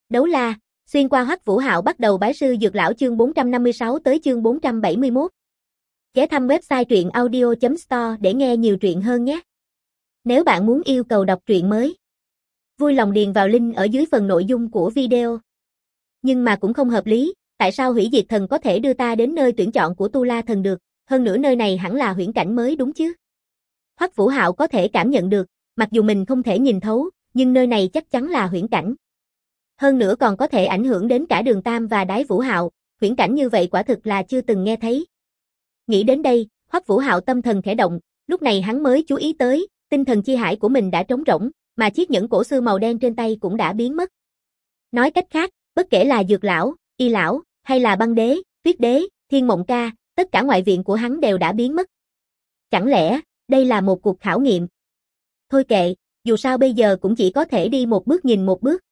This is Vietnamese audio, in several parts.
Đấu la, xuyên qua Hoắc Vũ Hạo bắt đầu bái sư dược lão chương 456 tới chương 471. Ghé thăm website truyện audio.store để nghe nhiều truyện hơn nhé. Nếu bạn muốn yêu cầu đọc truyện mới, vui lòng điền vào link ở dưới phần nội dung của video. Nhưng mà cũng không hợp lý, tại sao hủy diệt thần có thể đưa ta đến nơi tuyển chọn của Tu La thần được, hơn nữa nơi này hẳn là huyễn cảnh mới đúng chứ? Hoắc Vũ Hạo có thể cảm nhận được, mặc dù mình không thể nhìn thấu, nhưng nơi này chắc chắn là huyễn cảnh. Hơn nữa còn có thể ảnh hưởng đến cả Đường Tam và Đái Vũ Hạo, huyễn cảnh như vậy quả thực là chưa từng nghe thấy. Nghĩ đến đây, Hoắc Vũ Hạo tâm thần khẽ động, lúc này hắn mới chú ý tới, tinh thần chi hải của mình đã trống rỗng, mà chiếc nhẫn cổ xưa màu đen trên tay cũng đã biến mất. Nói cách khác, bất kể là Dược lão, Y lão, hay là Băng đế, Tuyết đế, Thiên Mộng ca, tất cả ngoại viện của hắn đều đã biến mất. Chẳng lẽ, đây là một cuộc khảo nghiệm? Thôi kệ, dù sao bây giờ cũng chỉ có thể đi một bước nhìn một bước.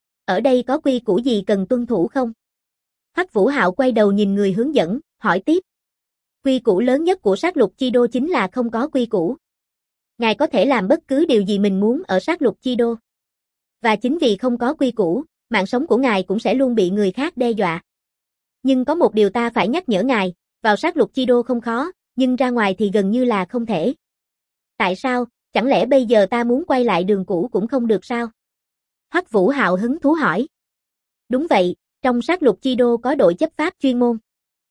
Ở đây có quy củ gì cần tuân thủ không? Hoắc Vũ Hạo quay đầu nhìn người hướng dẫn, hỏi tiếp. Quy củ lớn nhất của sát lục chi đô chính là không có quy củ. Ngài có thể làm bất cứ điều gì mình muốn ở sát lục chi đô. Và chính vì không có quy củ, mạng sống của ngài cũng sẽ luôn bị người khác đe dọa. Nhưng có một điều ta phải nhắc nhở ngài, vào sát lục chi đô không khó, nhưng ra ngoài thì gần như là không thể. Tại sao, chẳng lẽ bây giờ ta muốn quay lại đường cũ cũng không được sao? Hoắc Vũ Hạo hứng thú hỏi. Đúng vậy, trong sát lục chi đô có đội chấp pháp chuyên môn.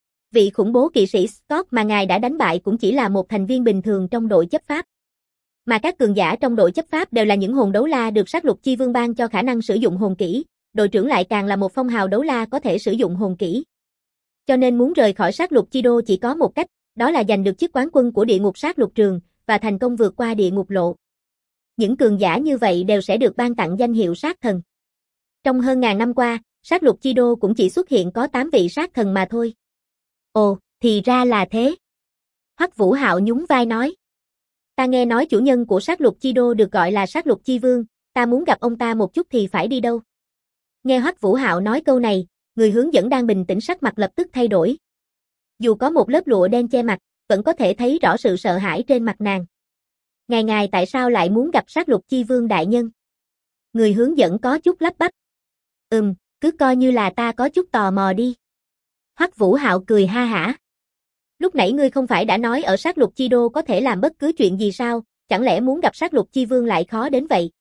Vị khủng bố kỵ sĩ Scott mà ngài đã đánh bại cũng chỉ là một thành viên bình thường trong đội chấp pháp. Mà các cường giả trong đội chấp pháp đều là những hồn đấu la được sát lục chi vương ban cho khả năng sử dụng hồn kỹ, đội trưởng lại càng là một phong hào đấu la có thể sử dụng hồn kỹ. Cho nên muốn rời khỏi sát lục chi đô chỉ có một cách, đó là giành được chức quán quân của địa ngục sát lục trường, và thành công vượt qua địa ngục lộ. Những cường giả như vậy đều sẽ được ban tặng danh hiệu sát thần. Trong hơn ngàn năm qua, sát lục chi đô cũng chỉ xuất hiện có 8 vị sát thần mà thôi. Ồ, thì ra là thế. Hoắc Vũ Hạo nhún vai nói. Ta nghe nói chủ nhân của sát lục chi đô được gọi là sát lục chi vương, ta muốn gặp ông ta một chút thì phải đi đâu? Nghe Hoắc Vũ Hạo nói câu này, người hướng dẫn đang bình tĩnh sắc mặt lập tức thay đổi. Dù có một lớp lụa đen che mặt, vẫn có thể thấy rõ sự sợ hãi trên mặt nàng. Ngài tại sao lại muốn gặp sát lục chi vương đại nhân? Người hướng dẫn có chút lắp bắp. Cứ coi như là ta có chút tò mò đi. Hoắc Vũ Hạo cười ha hả. Lúc nãy ngươi không phải đã nói ở sát lục chi đô có thể làm bất cứ chuyện gì sao, chẳng lẽ muốn gặp sát lục chi vương lại khó đến vậy?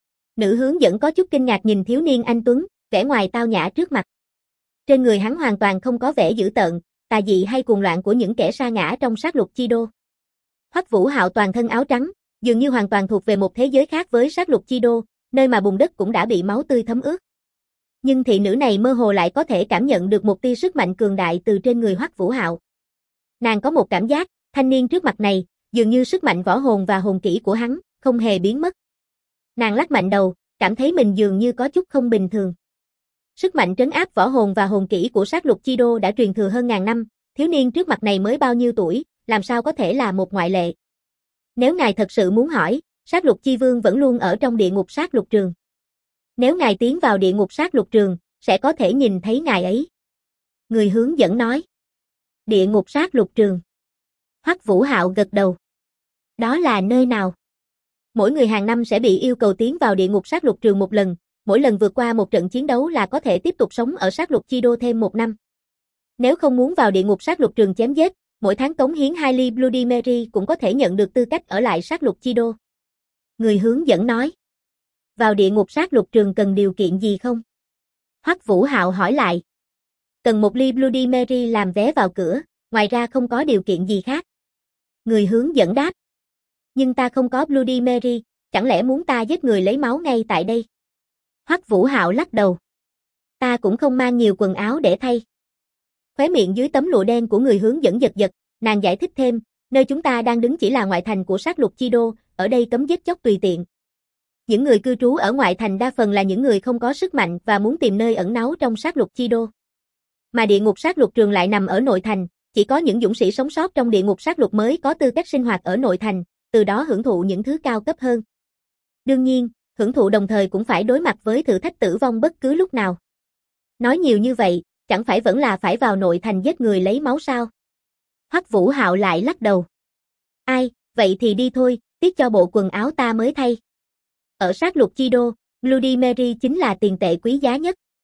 Nữ hướng dẫn có chút kinh ngạc nhìn thiếu niên anh tuấn, vẻ ngoài tao nhã trước mặt. Trên người hắn hoàn toàn không có vẻ dữ tợn, tà dị hay cuồng loạn của những kẻ sa ngã trong sát lục chi đô. Hoắc Vũ Hạo toàn thân áo trắng, dường như hoàn toàn thuộc về một thế giới khác với sát lục chi đô, nơi mà bùn đất cũng đã bị máu tươi thấm ướt. Nhưng thị nữ này mơ hồ lại có thể cảm nhận được một tia sức mạnh cường đại từ trên người Hoắc Vũ Hạo. Nàng có một cảm giác, thanh niên trước mặt này, dường như sức mạnh võ hồn và hồn kỹ của hắn, không hề biến mất. Nàng lắc mạnh đầu, cảm thấy mình dường như có chút không bình thường. Sức mạnh trấn áp võ hồn và hồn kỹ của sát lục chi đô đã truyền thừa hơn ngàn năm, thiếu niên trước mặt này mới bao nhiêu tuổi, làm sao có thể là một ngoại lệ. Nếu ngài thật sự muốn hỏi, sát lục chi vương vẫn luôn ở trong địa ngục sát lục trường. Nếu ngài tiến vào địa ngục sát lục trường, sẽ có thể nhìn thấy ngài ấy. Người hướng dẫn nói. Địa ngục sát lục trường. Hoắc Vũ Hạo gật đầu. Đó là nơi nào? Mỗi người hàng năm sẽ bị yêu cầu tiến vào địa ngục sát lục trường một lần, mỗi lần vượt qua một trận chiến đấu là có thể tiếp tục sống ở sát lục chi đô thêm một năm. Nếu không muốn vào địa ngục sát lục trường chém giết, mỗi tháng cống hiến 2 ly Bloody Mary cũng có thể nhận được tư cách ở lại sát lục chi đô. Người hướng dẫn nói. Vào địa ngục sát lục trường cần điều kiện gì không? Hoắc Vũ Hạo hỏi lại. Cần 1 ly Bloody Mary làm vé vào cửa, ngoài ra không có điều kiện gì khác. Người hướng dẫn đáp. Nhưng ta không có Bloody Mary, chẳng lẽ muốn ta giết người lấy máu ngay tại đây? Hoắc Vũ Hạo lắc đầu. Ta cũng không mang nhiều quần áo để thay. Khóe miệng dưới tấm lụa đen của người hướng dẫn giật giật, nàng giải thích thêm, nơi chúng ta đang đứng chỉ là ngoại thành của sát lục chi đô, ở đây cấm giết chóc tùy tiện. Những người cư trú ở ngoại thành đa phần là những người không có sức mạnh và muốn tìm nơi ẩn náu trong sát lục chi đô. Mà địa ngục sát lục trường lại nằm ở nội thành, chỉ có những dũng sĩ sống sót trong địa ngục sát lục mới có tư cách sinh hoạt ở nội thành, từ đó hưởng thụ những thứ cao cấp hơn. Đương nhiên, hưởng thụ đồng thời cũng phải đối mặt với thử thách tử vong bất cứ lúc nào. Nói nhiều như vậy, chẳng phải vẫn là phải vào nội thành giết người lấy máu sao? Hoắc Vũ Hạo lại lắc đầu. Ai, vậy thì đi thôi, tiếc cho bộ quần áo ta mới thay. Ở sát lục chi đô, Bloody Mary chính là tiền tệ quý giá nhất.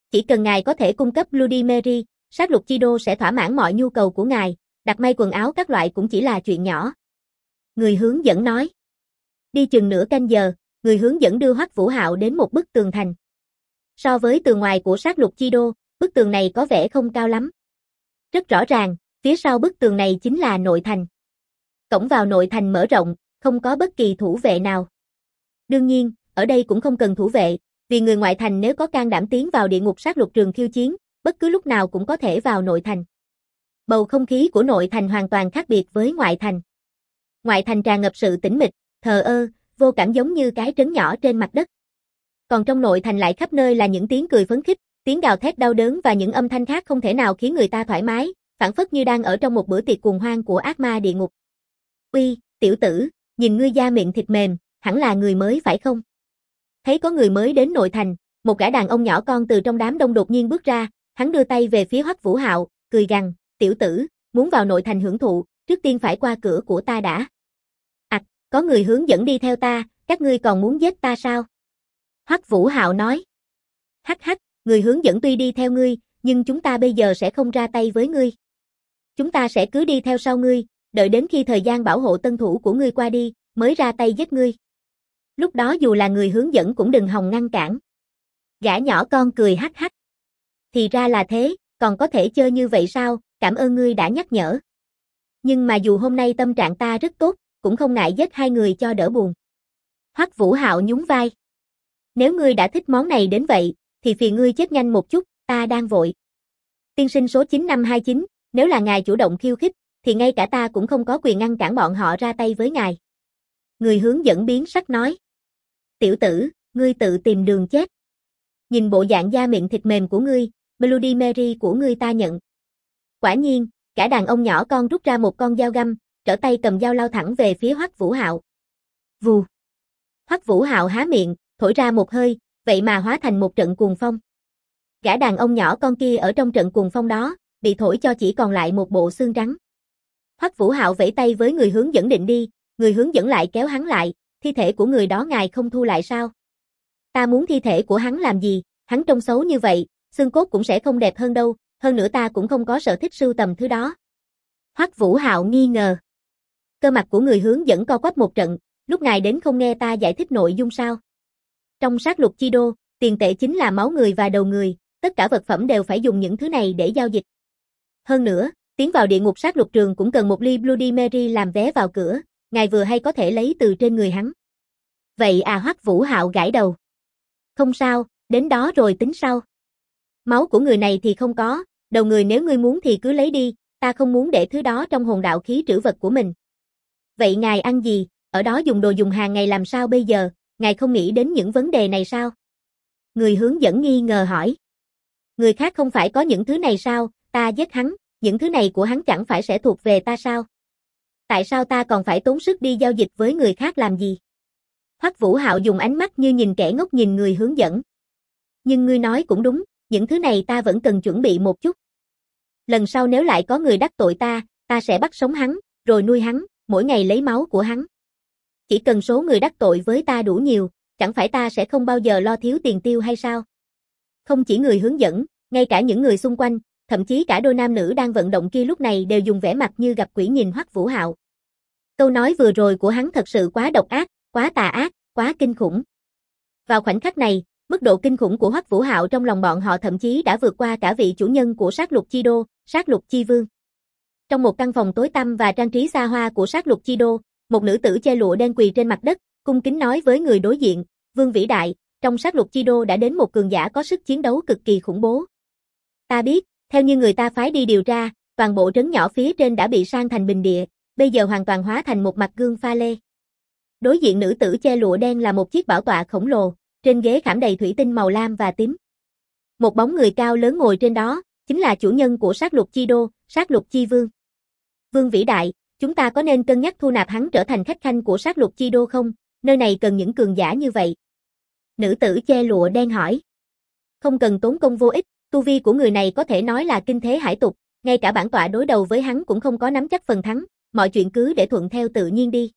Chỉ cần ngài có thể cung cấp Bloody Mary, sát lục chi đô sẽ thỏa mãn mọi nhu cầu của ngài, đặt may quần áo các loại cũng chỉ là chuyện nhỏ. Người hướng dẫn nói. Đi chừng nửa canh giờ, người hướng dẫn đưa Hoắc Vũ Hạo đến một bức tường thành. So với tường ngoài của sát lục chi đô, bức tường này có vẻ không cao lắm. Rất rõ ràng, phía sau bức tường này chính là nội thành. Cổng vào nội thành mở rộng, không có bất kỳ thủ vệ nào. Đương nhiên, ở đây cũng không cần thủ vệ, vì người ngoại thành nếu có can đảm tiến vào địa ngục sát lục trường khiêu chiến, bất cứ lúc nào cũng có thể vào nội thành. Bầu không khí của nội thành hoàn toàn khác biệt với ngoại thành. Ngoại thành tràn ngập sự tĩnh mịch, thờ ơ, vô cảm giống như cái trấn nhỏ trên mặt đất. Còn trong nội thành lại khắp nơi là những tiếng cười phấn khích, tiếng gào thét đau đớn và những âm thanh khác không thể nào khiến người ta thoải mái, phảng phất như đang ở trong một bữa tiệc cuồng hoang của ác ma địa ngục. Uy, tiểu tử, nhìn ngươi da miệng thịt mềm, hẳn là người mới phải không? Thấy có người mới đến nội thành, một gã đàn ông nhỏ con từ trong đám đông đột nhiên bước ra, hắn đưa tay về phía Hoắc Vũ Hạo, cười gằn, tiểu tử, muốn vào nội thành hưởng thụ, trước tiên phải qua cửa của ta đã. Có người hướng dẫn đi theo ta, các ngươi còn muốn giết ta sao? Hoắc Vũ Hạo nói. Hắc hắc, người hướng dẫn tuy đi theo ngươi, nhưng chúng ta bây giờ sẽ không ra tay với ngươi. Chúng ta sẽ cứ đi theo sau ngươi, đợi đến khi thời gian bảo hộ tân thủ của ngươi qua đi, mới ra tay giết ngươi. Lúc đó dù là người hướng dẫn cũng đừng hòng ngăn cản. Gã nhỏ con cười hắc hắc. Thì ra là thế, còn có thể chơi như vậy sao, cảm ơn ngươi đã nhắc nhở. Nhưng mà dù hôm nay tâm trạng ta rất tốt, cũng không ngại giết hai người cho đỡ buồn. Hoắc Vũ Hạo nhún vai. Nếu ngươi đã thích món này đến vậy, thì phiền ngươi chết nhanh một chút, ta đang vội. Tiên sinh số 9529, nếu là ngài chủ động khiêu khích, thì ngay cả ta cũng không có quyền ngăn cản bọn họ ra tay với ngài. Người hướng dẫn biến sắc nói. Tiểu tử, ngươi tự tìm đường chết. Nhìn bộ dạng da miệng thịt mềm của ngươi, Bloody Mary của ngươi ta nhận. Quả nhiên, cả đàn ông nhỏ con rút ra một con dao găm, trở tay cầm dao lao thẳng về phía Hoắc Vũ Hạo. Vù. Hoắc Vũ Hạo há miệng, thổi ra một hơi, vậy mà hóa thành một trận cuồng phong. Gã đàn ông nhỏ con kia ở trong trận cuồng phong đó, bị thổi cho chỉ còn lại một bộ xương trắng. Hoắc Vũ Hạo vẫy tay với người hướng dẫn định đi, người hướng dẫn lại kéo hắn lại, thi thể của người đó ngài không thu lại sao? Ta muốn thi thể của hắn làm gì, hắn trông xấu như vậy, xương cốt cũng sẽ không đẹp hơn đâu, hơn nữa ta cũng không có sở thích sưu tầm thứ đó. Hoắc Vũ Hạo nghi ngờ. Cơ mặt của người hướng dẫn co quắp một trận, lúc ngài đến không nghe ta giải thích nội dung sao? Trong sát lục chi đô, tiền tệ chính là máu người và đầu người, tất cả vật phẩm đều phải dùng những thứ này để giao dịch. Hơn nữa, tiến vào địa ngục sát lục trường cũng cần một ly Bloody Mary làm vé vào cửa, ngài vừa hay có thể lấy từ trên người hắn. Vậy à, Hoắc Vũ Hạo gãi đầu. Không sao, đến đó rồi tính sau. Máu của người này thì không có, đầu người nếu ngươi muốn thì cứ lấy đi, ta không muốn để thứ đó trong hồn đạo khí trữ vật của mình. Vậy ngài ăn gì, ở đó dùng đồ dùng hàng ngày làm sao bây giờ, ngài không nghĩ đến những vấn đề này sao? Người hướng dẫn nghi ngờ hỏi. Người khác không phải có những thứ này sao, ta giết hắn, những thứ này của hắn chẳng phải sẽ thuộc về ta sao? Tại sao ta còn phải tốn sức đi giao dịch với người khác làm gì? Hoắc Vũ Hạo dùng ánh mắt như nhìn kẻ ngốc nhìn người hướng dẫn. Nhưng ngươi nói cũng đúng, những thứ này ta vẫn cần chuẩn bị một chút. Lần sau nếu lại có người đắc tội ta sẽ bắt sống hắn, rồi nuôi hắn, mỗi ngày lấy máu của hắn. Chỉ cần số người đắc tội với ta đủ nhiều, chẳng phải ta sẽ không bao giờ lo thiếu tiền tiêu hay sao? Không chỉ người hướng dẫn, ngay cả những người xung quanh, thậm chí cả đôi nam nữ đang vận động kia lúc này đều dùng vẻ mặt như gặp quỷ nhìn Hoắc Vũ Hạo. Câu nói vừa rồi của hắn thật sự quá độc ác, quá tà ác, quá kinh khủng. Vào khoảnh khắc này, mức độ kinh khủng của Hoắc Vũ Hạo trong lòng bọn họ thậm chí đã vượt qua cả vị chủ nhân của sát lục chi đô, sát lục chi vương. Trong một căn phòng tối tăm và trang trí xa hoa của sát lục chi đô, một nữ tử che lụa đen quỳ trên mặt đất, cung kính nói với người đối diện, Vương vĩ đại, trong sát lục chi đô đã đến một cường giả có sức chiến đấu cực kỳ khủng bố. Ta biết, theo như người ta phái đi điều tra, toàn bộ trấn nhỏ phía trên đã bị san thành bình địa, bây giờ hoàn toàn hóa thành một mặt gương pha lê. Đối diện nữ tử che lụa đen là một chiếc bảo tọa khổng lồ, trên ghế khảm đầy thủy tinh màu lam và tím. Một bóng người cao lớn ngồi trên đó, chính là chủ nhân của sát lục chi đô, sát lục chi vương. Vương vĩ đại, chúng ta có nên cân nhắc thu nạp hắn trở thành khách khanh của sát lục chi đô không? Nơi này cần những cường giả như vậy. Nữ tử che lụa đen hỏi. Không cần tốn công vô ích, tu vi của người này có thể nói là kinh thế hải tục, ngay cả bản tọa đối đầu với hắn cũng không có nắm chắc phần thắng, mọi chuyện cứ để thuận theo tự nhiên đi.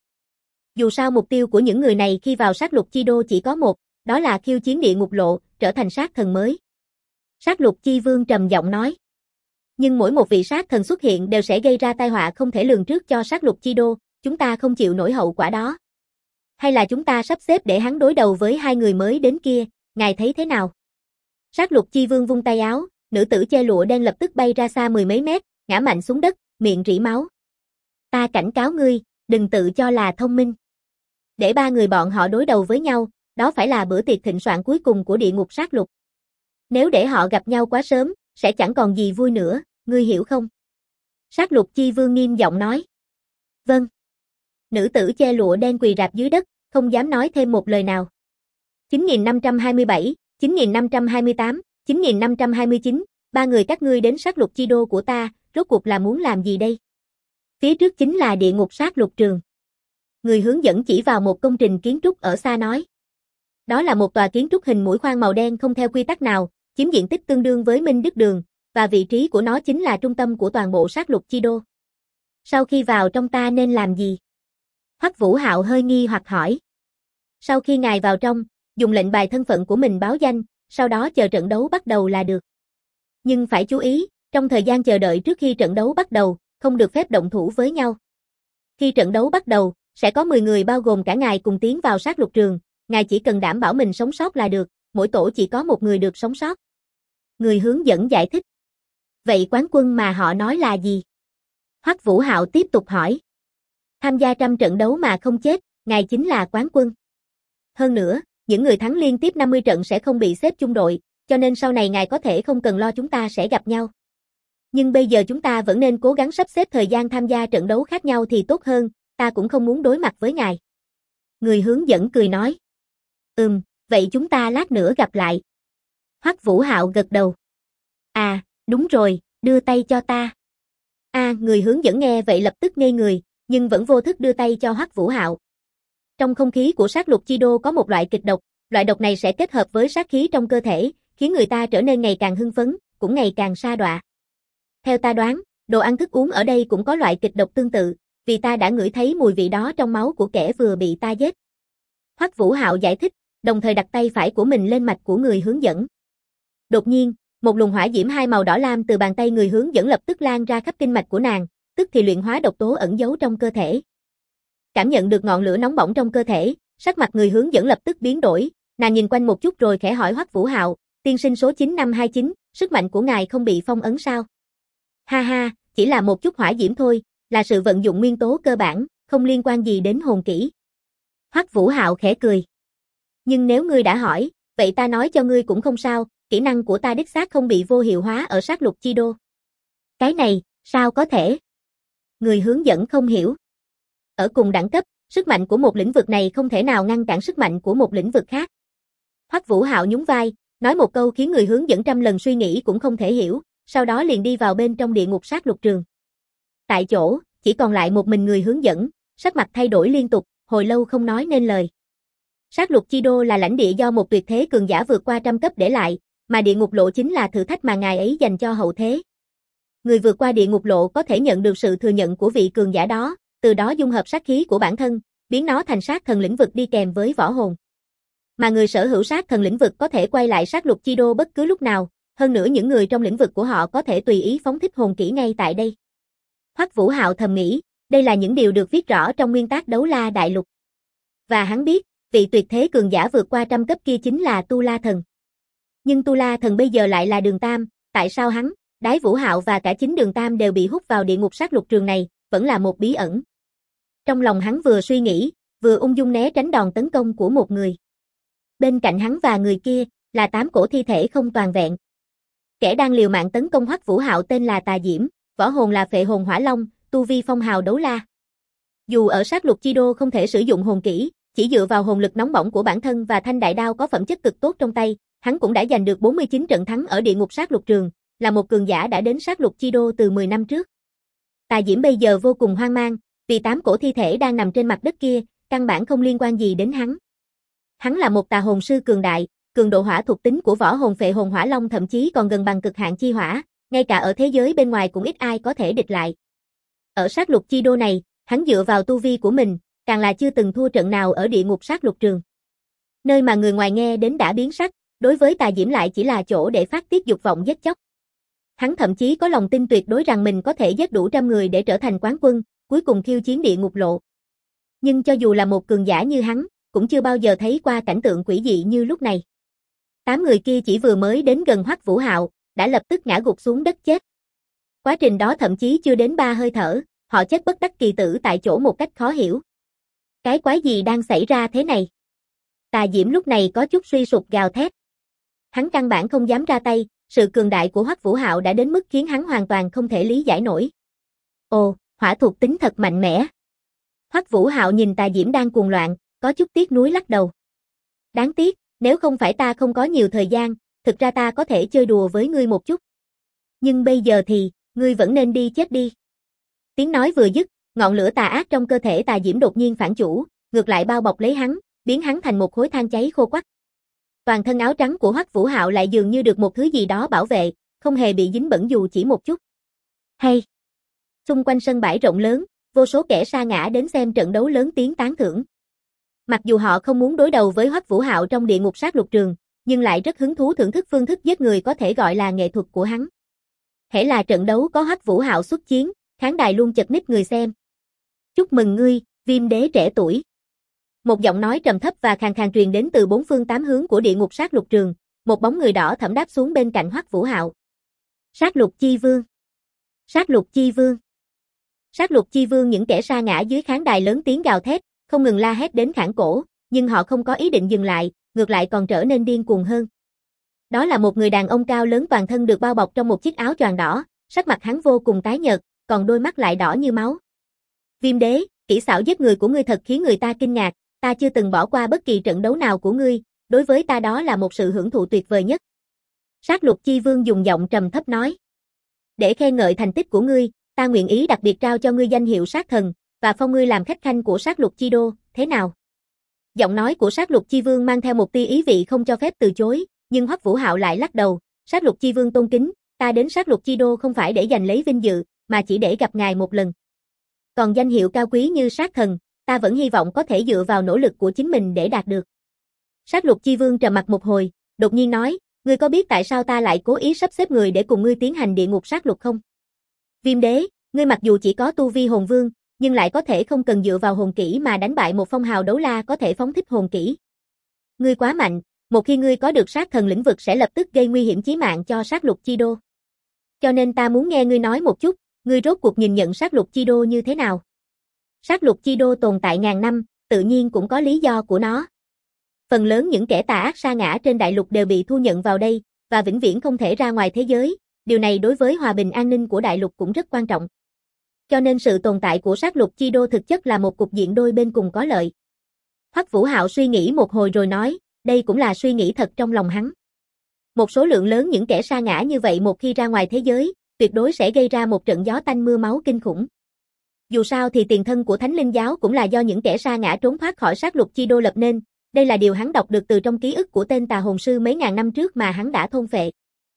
Dù sao mục tiêu của những người này khi vào sát lục chi đô chỉ có một, đó là khiêu chiến địa ngục lộ, trở thành sát thần mới. Sát lục chi vương trầm giọng nói. Nhưng mỗi một vị sát thần xuất hiện đều sẽ gây ra tai họa không thể lường trước cho sát lục chi đô, chúng ta không chịu nổi hậu quả đó. Hay là chúng ta sắp xếp để hắn đối đầu với hai người mới đến kia, ngài thấy thế nào? Sát lục chi vương vung tay áo, nữ tử che lụa đen lập tức bay ra xa mười mấy mét, ngã mạnh xuống đất, miệng rỉ máu. Ta cảnh cáo ngươi, đừng tự cho là thông minh. Để ba người bọn họ đối đầu với nhau, đó phải là bữa tiệc thịnh soạn cuối cùng của địa ngục sát lục. Nếu để họ gặp nhau quá sớm, sẽ chẳng còn gì vui nữa, ngươi hiểu không? Sát lục chi vương nghiêm giọng nói. Vâng. Nữ tử che lụa đen quỳ rạp dưới đất, không dám nói thêm một lời nào. 9527, 9528, 9529, ba người các ngươi đến sát lục chi đô của ta, rốt cuộc là muốn làm gì đây? Phía trước chính là địa ngục sát lục trường. Người hướng dẫn chỉ vào một công trình kiến trúc ở xa nói. Đó là một tòa kiến trúc hình mũi khoan màu đen không theo quy tắc nào, chiếm diện tích tương đương với Minh Đức Đường, và vị trí của nó chính là trung tâm của toàn bộ sát lục chi đô. Sau khi vào trong ta nên làm gì? Hoắc Vũ Hạo hơi nghi hoặc hỏi. Sau khi ngài vào trong, dùng lệnh bài thân phận của mình báo danh, sau đó chờ trận đấu bắt đầu là được. Nhưng phải chú ý, trong thời gian chờ đợi trước khi trận đấu bắt đầu, không được phép động thủ với nhau. Khi trận đấu bắt đầu, sẽ có 10 người bao gồm cả ngài cùng tiến vào sát lục trường, ngài chỉ cần đảm bảo mình sống sót là được, mỗi tổ chỉ có một người được sống sót. Người hướng dẫn giải thích. Vậy quán quân mà họ nói là gì? Hoắc Vũ Hạo tiếp tục hỏi. Tham gia trăm trận đấu mà không chết, ngài chính là quán quân. Hơn nữa, những người thắng liên tiếp 50 trận sẽ không bị xếp chung đội, cho nên sau này ngài có thể không cần lo chúng ta sẽ gặp nhau. Nhưng bây giờ chúng ta vẫn nên cố gắng sắp xếp thời gian tham gia trận đấu khác nhau thì tốt hơn, ta cũng không muốn đối mặt với ngài. Người hướng dẫn cười nói. Vậy chúng ta lát nữa gặp lại. Hoắc Vũ Hạo gật đầu. À, đúng rồi, đưa tay cho ta. Người hướng dẫn nghe vậy lập tức ngây người, nhưng vẫn vô thức đưa tay cho Hoắc Vũ Hạo. Trong không khí của sát lục chi đô có một loại kịch độc, loại độc này sẽ kết hợp với sát khí trong cơ thể, khiến người ta trở nên ngày càng hưng phấn, cũng ngày càng sa đọa. Theo ta đoán, đồ ăn thức uống ở đây cũng có loại kịch độc tương tự, vì ta đã ngửi thấy mùi vị đó trong máu của kẻ vừa bị ta giết. Hoắc Vũ Hạo giải thích, đồng thời đặt tay phải của mình lên mạch của người hướng dẫn. Đột nhiên, một luồng hỏa diễm hai màu đỏ lam từ bàn tay người hướng dẫn lập tức lan ra khắp kinh mạch của nàng, tức thì luyện hóa độc tố ẩn giấu trong cơ thể. Cảm nhận được ngọn lửa nóng bỏng trong cơ thể, sắc mặt người hướng dẫn lập tức biến đổi, nàng nhìn quanh một chút rồi khẽ hỏi Hoắc Vũ Hạo, tiên sinh số 9529, sức mạnh của ngài không bị phong ấn sao? Ha ha, chỉ là một chút hỏa diễm thôi, là sự vận dụng nguyên tố cơ bản, không liên quan gì đến hồn kỹ. Hoắc Vũ Hạo khẽ cười. Nhưng nếu ngươi đã hỏi, vậy ta nói cho ngươi cũng không sao, kỹ năng của ta đích xác không bị vô hiệu hóa ở sát lục chi đô. Cái này, sao có thể? Người hướng dẫn không hiểu. Ở cùng đẳng cấp, sức mạnh của một lĩnh vực này không thể nào ngăn cản sức mạnh của một lĩnh vực khác. Hoắc Vũ Hạo nhún vai, nói một câu khiến người hướng dẫn trăm lần suy nghĩ cũng không thể hiểu, sau đó liền đi vào bên trong địa ngục sát lục trường. Tại chỗ, chỉ còn lại một mình người hướng dẫn, sắc mặt thay đổi liên tục, hồi lâu không nói nên lời. Sát lục chi đô là lãnh địa do một tuyệt thế cường giả vượt qua trăm cấp để lại, mà địa ngục lộ chính là thử thách mà ngài ấy dành cho hậu thế. Người vượt qua địa ngục lộ có thể nhận được sự thừa nhận của vị cường giả đó, từ đó dung hợp sát khí của bản thân, biến nó thành sát thần lĩnh vực đi kèm với võ hồn. Mà người sở hữu sát thần lĩnh vực có thể quay lại sát lục chi đô bất cứ lúc nào, hơn nữa những người trong lĩnh vực của họ có thể tùy ý phóng thích hồn kỹ ngay tại đây. Hoắc Vũ Hạo thầm nghĩ, đây là những điều được viết rõ trong nguyên tắc Đấu La Đại Lục. Và hắn biết, vị tuyệt thế cường giả vượt qua trăm cấp kia chính là Tu La Thần. Nhưng Tu La Thần bây giờ lại là Đường Tam, tại sao hắn, Đái Vũ Hạo và cả chính Đường Tam đều bị hút vào địa ngục sát lục trường này, vẫn là một bí ẩn. Trong lòng hắn vừa suy nghĩ, vừa ung dung né tránh đòn tấn công của một người. Bên cạnh hắn và người kia, là 8 cổ thi thể không toàn vẹn. Kẻ đang liều mạng tấn công Hoắc Vũ Hạo tên là Tà Diễm, võ hồn là Phệ Hồn Hỏa Long, tu vi phong hào đấu la. Dù ở sát lục chi đô không thể sử dụng hồn kỹ, chỉ dựa vào hồn lực nóng bỏng của bản thân và thanh đại đao có phẩm chất cực tốt trong tay, hắn cũng đã giành được 49 trận thắng ở địa ngục sát lục trường, là một cường giả đã đến sát lục chi đô từ 10 năm trước. Tà Diễm bây giờ vô cùng hoang mang, vì 8 cổ thi thể đang nằm trên mặt đất kia, căn bản không liên quan gì đến hắn. Hắn là một tà hồn sư cường đại, cường độ hỏa thuộc tính của võ hồn Phệ Hồn Hỏa Long thậm chí còn gần bằng cực hạn chi hỏa, ngay cả ở thế giới bên ngoài cũng ít ai có thể địch lại. Ở sát lục chi đô này, hắn dựa vào tu vi của mình, càng là chưa từng thua trận nào ở địa ngục sát lục trường. Nơi mà người ngoài nghe đến đã biến sắc, đối với Tà Diễm lại chỉ là chỗ để phát tiết dục vọng giết chóc. Hắn thậm chí có lòng tin tuyệt đối rằng mình có thể giết đủ trăm người để trở thành quán quân, cuối cùng khiêu chiến địa ngục lộ. Nhưng cho dù là một cường giả như hắn, cũng chưa bao giờ thấy qua cảnh tượng quỷ dị như lúc này. 8 người kia chỉ vừa mới đến gần Hoắc Vũ Hạo, đã lập tức ngã gục xuống đất chết. Quá trình đó thậm chí chưa đến 3 hơi thở, họ chết bất đắc kỳ tử tại chỗ một cách khó hiểu. Cái quái gì đang xảy ra thế này? Tà Diễm lúc này có chút suy sụp gào thét. Hắn căn bản không dám ra tay, sự cường đại của Hoắc Vũ Hạo đã đến mức khiến hắn hoàn toàn không thể lý giải nổi. Ồ, hỏa thuộc tính thật mạnh mẽ. Hoắc Vũ Hạo nhìn Tà Diễm đang cuồng loạn, có chút tiếc nuối lắc đầu. Đáng tiếc, nếu không phải ta không có nhiều thời gian, thực ra ta có thể chơi đùa với ngươi một chút. Nhưng bây giờ thì, ngươi vẫn nên đi chết đi. Tiếng nói vừa dứt, ngọn lửa tà ác trong cơ thể Tà Diễm đột nhiên phản chủ, ngược lại bao bọc lấy hắn, biến hắn thành một khối than cháy khô quắt. Toàn thân áo trắng của Hoắc Vũ Hạo lại dường như được một thứ gì đó bảo vệ, không hề bị dính bẩn dù chỉ một chút. Hay! Xung quanh sân bãi rộng lớn, vô số kẻ sa ngã đến xem trận đấu lớn tiếng tán thưởng. Mặc dù họ không muốn đối đầu với Hoắc Vũ Hạo trong địa ngục sát lục trường, nhưng lại rất hứng thú thưởng thức phương thức giết người có thể gọi là nghệ thuật của hắn. Hễ là trận đấu có Hoắc Vũ Hạo xuất chiến, khán đài luôn chật ních người xem. Chúc mừng ngươi, Viêm Đế trẻ tuổi. Một giọng nói trầm thấp và khàn khàn truyền đến từ bốn phương tám hướng của địa ngục sát lục trường, một bóng người đỏ thẫm đáp xuống bên cạnh Hoắc Vũ Hạo. Sát lục chi vương. Sát lục chi vương. Sát lục chi vương, những kẻ sa ngã dưới khán đài lớn tiếng gào thét, không ngừng la hét đến khản cổ, nhưng họ không có ý định dừng lại, ngược lại còn trở nên điên cuồng hơn. Đó là một người đàn ông cao lớn, toàn thân được bao bọc trong một chiếc áo choàng đỏ, sắc mặt hắn vô cùng tái nhợt, còn đôi mắt lại đỏ như máu. Viêm Đế, kỹ xảo giết người của ngươi thật khiến người ta kinh ngạc, ta chưa từng bỏ qua bất kỳ trận đấu nào của ngươi, đối với ta đó là một sự hưởng thụ tuyệt vời nhất. Sát lục chi vương dùng giọng trầm thấp nói. Để khen ngợi thành tích của ngươi, ta nguyện ý đặc biệt trao cho ngươi danh hiệu sát thần, và phong ngươi làm khách khanh của sát lục chi đô, thế nào? Giọng nói của sát lục chi vương mang theo một tia ý vị không cho phép từ chối, nhưng Hoắc Vũ Hạo lại lắc đầu. Sát lục chi vương tôn kính, ta đến sát lục chi đô không phải để giành lấy vinh dự, mà chỉ để gặp ngài một lần. Còn danh hiệu cao quý như sát thần, ta vẫn hy vọng có thể dựa vào nỗ lực của chính mình để đạt được. Sát lục chi vương trầm mặc một hồi, đột nhiên nói, ngươi có biết tại sao ta lại cố ý sắp xếp người để cùng ngươi tiến hành địa ngục sát lục không? Viêm Đế, ngươi mặc dù chỉ có tu vi hồn vương, nhưng lại có thể không cần dựa vào hồn kỹ mà đánh bại một phong hào đấu la có thể phóng thích hồn kỹ. Ngươi quá mạnh, một khi ngươi có được sát thần lĩnh vực sẽ lập tức gây nguy hiểm chí mạng cho sát lục chi đô. Cho nên ta muốn nghe ngươi nói một chút, ngươi rốt cuộc nhìn nhận sát lục chi đô như thế nào? Sát lục chi đô tồn tại ngàn năm, tự nhiên cũng có lý do của nó. Phần lớn những kẻ tà ác sa ngã trên đại lục đều bị thu nhận vào đây, và vĩnh viễn không thể ra ngoài thế giới, điều này đối với hòa bình an ninh của đại lục cũng rất quan trọng. Cho nên sự tồn tại của sát lục chi đô thực chất là một cục diện đôi bên cùng có lợi. Hoắc Vũ Hạo suy nghĩ một hồi rồi nói, đây cũng là suy nghĩ thật trong lòng hắn. Một số lượng lớn những kẻ sa ngã như vậy một khi ra ngoài thế giới, tuyệt đối sẽ gây ra một trận gió tanh mưa máu kinh khủng. Dù sao thì tiền thân của Thánh Linh Giáo cũng là do những kẻ sa ngã trốn thoát khỏi sát lục chi đô lập nên, đây là điều hắn đọc được từ trong ký ức của tên tà hồn sư mấy ngàn năm trước mà hắn đã thôn phệ.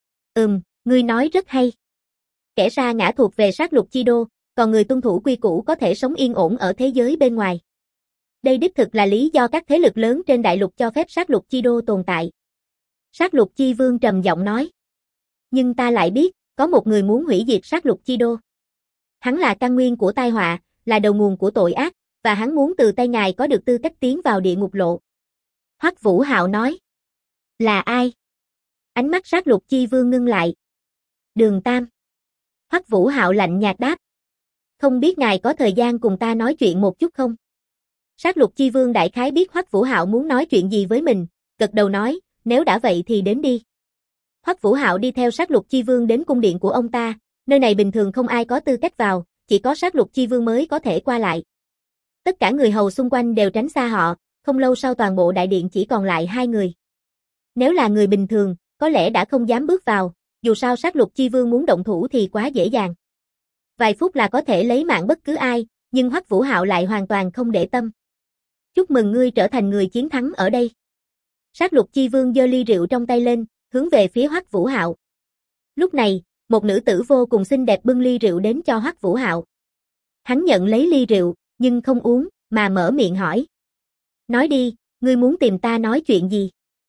Ngươi nói rất hay. Kẻ sa ngã thuộc về sát lục chi đô, còn người tuân thủ quy củ có thể sống yên ổn ở thế giới bên ngoài. Đây đích thực là lý do các thế lực lớn trên đại lục cho phép sát lục chi đô tồn tại. Sát lục chi vương trầm giọng nói. Nhưng ta lại biết, có một người muốn hủy diệt sát lục chi đô. Hắn là căn nguyên của tai họa, là đầu nguồn của tội ác, và hắn muốn từ tay ngài có được tư cách tiến vào địa ngục lộ. Hoắc Vũ Hạo nói. Là ai? Ánh mắt sát lục chi vương ngưng lại. Đường Tam. Hoắc Vũ Hạo lạnh nhạt đáp. Không biết ngài có thời gian cùng ta nói chuyện một chút không? Sát lục chi vương đại khái biết Hoắc Vũ Hạo muốn nói chuyện gì với mình, gật đầu nói, nếu đã vậy thì đến đi. Hoắc Vũ Hạo đi theo sát lục chi vương đến cung điện của ông ta, nơi này bình thường không ai có tư cách vào, chỉ có sát lục chi vương mới có thể qua lại. Tất cả người hầu xung quanh đều tránh xa họ, không lâu sau toàn bộ đại điện chỉ còn lại 2 người. Nếu là người bình thường, có lẽ đã không dám bước vào, dù sao sát lục chi vương muốn động thủ thì quá dễ dàng. Vài phút là có thể lấy mạng bất cứ ai, nhưng Hoắc Vũ Hạo lại hoàn toàn không để tâm. Chúc mừng ngươi trở thành người chiến thắng ở đây. Sát lục chi vương giơ ly rượu trong tay lên, hướng về phía Hoắc Vũ Hạo. Lúc này, một nữ tử vô cùng xinh đẹp bưng ly rượu đến cho Hoắc Vũ Hạo. Hắn nhận lấy ly rượu, nhưng không uống, mà mở miệng hỏi. Nói đi, ngươi muốn tìm ta nói chuyện gì?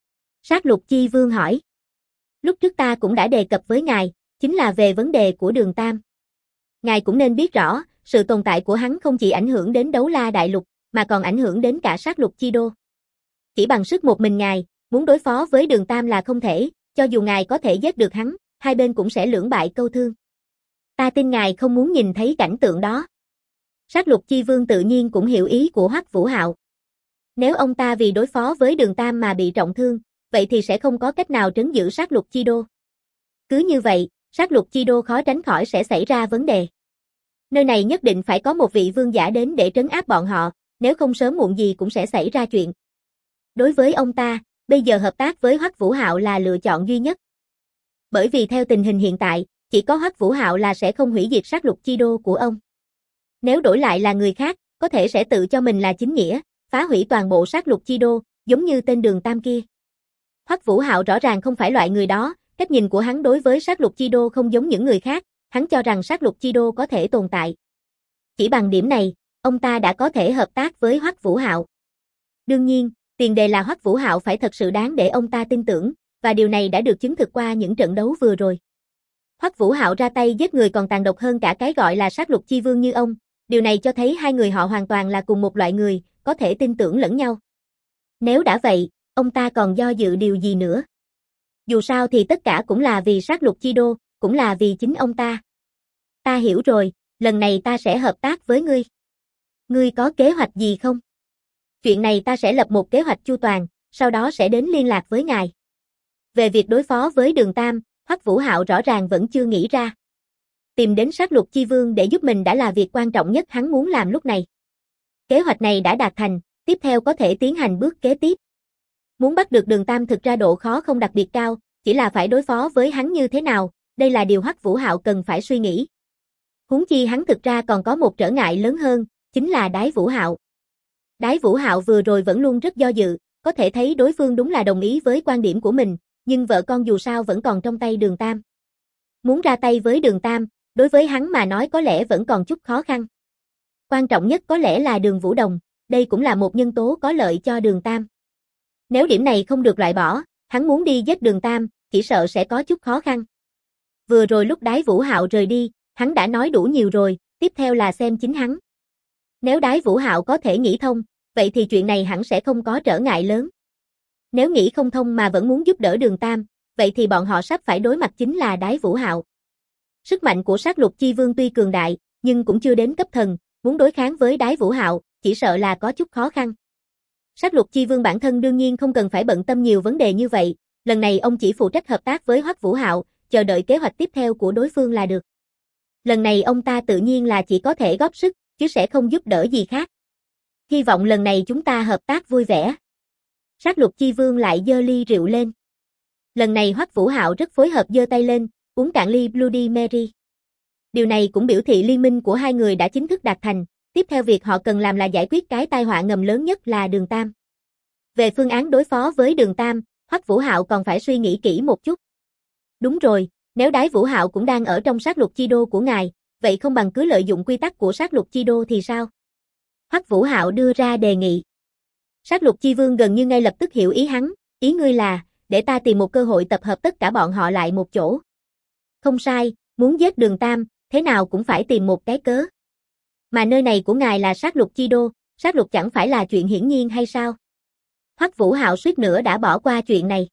Sát Lục Chi Vương hỏi. Lúc trước ta cũng đã đề cập với ngài, chính là về vấn đề của Đường Tam. Ngài cũng nên biết rõ, sự tồn tại của hắn không chỉ ảnh hưởng đến Đấu La Đại Lục, mà còn ảnh hưởng đến cả Sát Lục Chi Đô. Chỉ bằng sức một mình ngài, muốn đối phó với Đường Tam là không thể, cho dù ngài có thể giết được hắn, hai bên cũng sẽ lưỡng bại câu thương. Ta tin ngài không muốn nhìn thấy cảnh tượng đó. Sát Lục Chi Vương tự nhiên cũng hiểu ý của Hoắc Vũ Hạo. Nếu ông ta vì đối phó với Đường Tam mà bị trọng thương, vậy thì sẽ không có cách nào trấn giữ Sát Lục Chi Đô. Cứ như vậy, Sát Lục Chi Đô khó tránh khỏi sẽ xảy ra vấn đề. Nơi này nhất định phải có một vị vương giả đến để trấn áp bọn họ, nếu không sớm muộn gì cũng sẽ xảy ra chuyện. Đối với ông ta, bây giờ hợp tác với Hoắc Vũ Hạo là lựa chọn duy nhất. Bởi vì theo tình hình hiện tại, chỉ có Hoắc Vũ Hạo là sẽ không hủy diệt Sát Lục Chi Đô của ông. Nếu đổi lại là người khác, có thể sẽ tự cho mình là chính nghĩa, phá hủy toàn bộ Sát Lục Chi Đô, giống như tên Đường Tam kia. Hoắc Vũ Hạo rõ ràng không phải loại người đó, cách nhìn của hắn đối với Sát Lục Chi Đô không giống những người khác, hắn cho rằng Sát Lục Chi Đô có thể tồn tại. Chỉ bằng điểm này, ông ta đã có thể hợp tác với Hoắc Vũ Hạo. Đương nhiên, tiền đề là Hoắc Vũ Hạo phải thật sự đáng để ông ta tin tưởng, và điều này đã được chứng thực qua những trận đấu vừa rồi. Hoắc Vũ Hạo ra tay giết người còn tàn độc hơn cả cái gọi là Sát Lục Chi Vương như ông, điều này cho thấy hai người họ hoàn toàn là cùng một loại người, có thể tin tưởng lẫn nhau. Nếu đã vậy, ông ta còn do dự điều gì nữa? Dù sao thì tất cả cũng là vì Sát Lục Chi Đô, cũng là vì chính ông ta. Ta hiểu rồi, lần này ta sẽ hợp tác với ngươi. Ngươi có kế hoạch gì không? Chuyện này ta sẽ lập một kế hoạch chu toàn, sau đó sẽ đến liên lạc với ngài. Về việc đối phó với Đường Tam, Hoắc Vũ Hạo rõ ràng vẫn chưa nghĩ ra. Tìm đến Sát Lục Chi Vương để giúp mình đã là việc quan trọng nhất hắn muốn làm lúc này. Kế hoạch này đã đạt thành, tiếp theo có thể tiến hành bước kế tiếp. Muốn bắt được Đường Tam thực ra độ khó không đặc biệt cao, chỉ là phải đối phó với hắn như thế nào, đây là điều Hoắc Vũ Hạo cần phải suy nghĩ. Huống chi hắn thực ra còn có một trở ngại lớn hơn, chính là Đái Vũ Hạo. Đái Vũ Hạo vừa rồi vẫn luôn rất do dự, có thể thấy đối phương đúng là đồng ý với quan điểm của mình, nhưng vợ con dù sao vẫn còn trong tay Đường Tam. Muốn ra tay với Đường Tam, đối với hắn mà nói có lẽ vẫn còn chút khó khăn. Quan trọng nhất có lẽ là Đường Vũ Đồng, đây cũng là một nhân tố có lợi cho Đường Tam. Nếu điểm này không được loại bỏ, hắn muốn đi giết Đường Tam, chỉ sợ sẽ có chút khó khăn. Vừa rồi lúc Đái Vũ Hạo rời đi, hắn đã nói đủ nhiều rồi, tiếp theo là xem chính hắn. Nếu Đái Vũ Hạo có thể nghĩ thông, vậy thì chuyện này hẳn sẽ không có trở ngại lớn. Nếu nghĩ không thông mà vẫn muốn giúp đỡ Đường Tam, vậy thì bọn họ sắp phải đối mặt chính là Đái Vũ Hạo. Sức mạnh của Sát Lục Chi Vương tuy cường đại, nhưng cũng chưa đến cấp thần, muốn đối kháng với Đái Vũ Hạo, chỉ sợ là có chút khó khăn. Sát Lục Chi Vương bản thân đương nhiên không cần phải bận tâm nhiều vấn đề như vậy, lần này ông chỉ phụ trách hợp tác với Hoắc Vũ Hạo, chờ đợi kế hoạch tiếp theo của đối phương là được. Lần này ông ta tự nhiên là chỉ có thể góp sức, chứ sẽ không giúp đỡ gì khác. Hy vọng lần này chúng ta hợp tác vui vẻ. Sát Lục Chi Vương lại giơ ly rượu lên. Lần này Hoắc Vũ Hạo rất phối hợp giơ tay lên, uống cạn ly Bloody Mary. Điều này cũng biểu thị liên minh của hai người đã chính thức đạt thành, tiếp theo việc họ cần làm là giải quyết cái tai họa ngầm lớn nhất là Đường Tam. Về phương án đối phó với Đường Tam, Hoắc Vũ Hạo còn phải suy nghĩ kỹ một chút. Đúng rồi, nếu Đái Vũ Hạo cũng đang ở trong Sát Lục Chi Đô của ngài, vậy không bằng cứ lợi dụng quy tắc của Sát Lục Chi Đô thì sao? Hoắc Vũ Hạo đưa ra đề nghị. Sát Lục Chi Vương gần như ngay lập tức hiểu ý hắn, ý ngươi là, để ta tìm một cơ hội tập hợp tất cả bọn họ lại một chỗ. Không sai, muốn giết Đường Tam, thế nào cũng phải tìm một cái cớ. Mà nơi này của ngài là Sát Lục Chi Đô, sát lục chẳng phải là chuyện hiển nhiên hay sao? Hoắc Vũ Hạo suýt nữa đã bỏ qua chuyện này.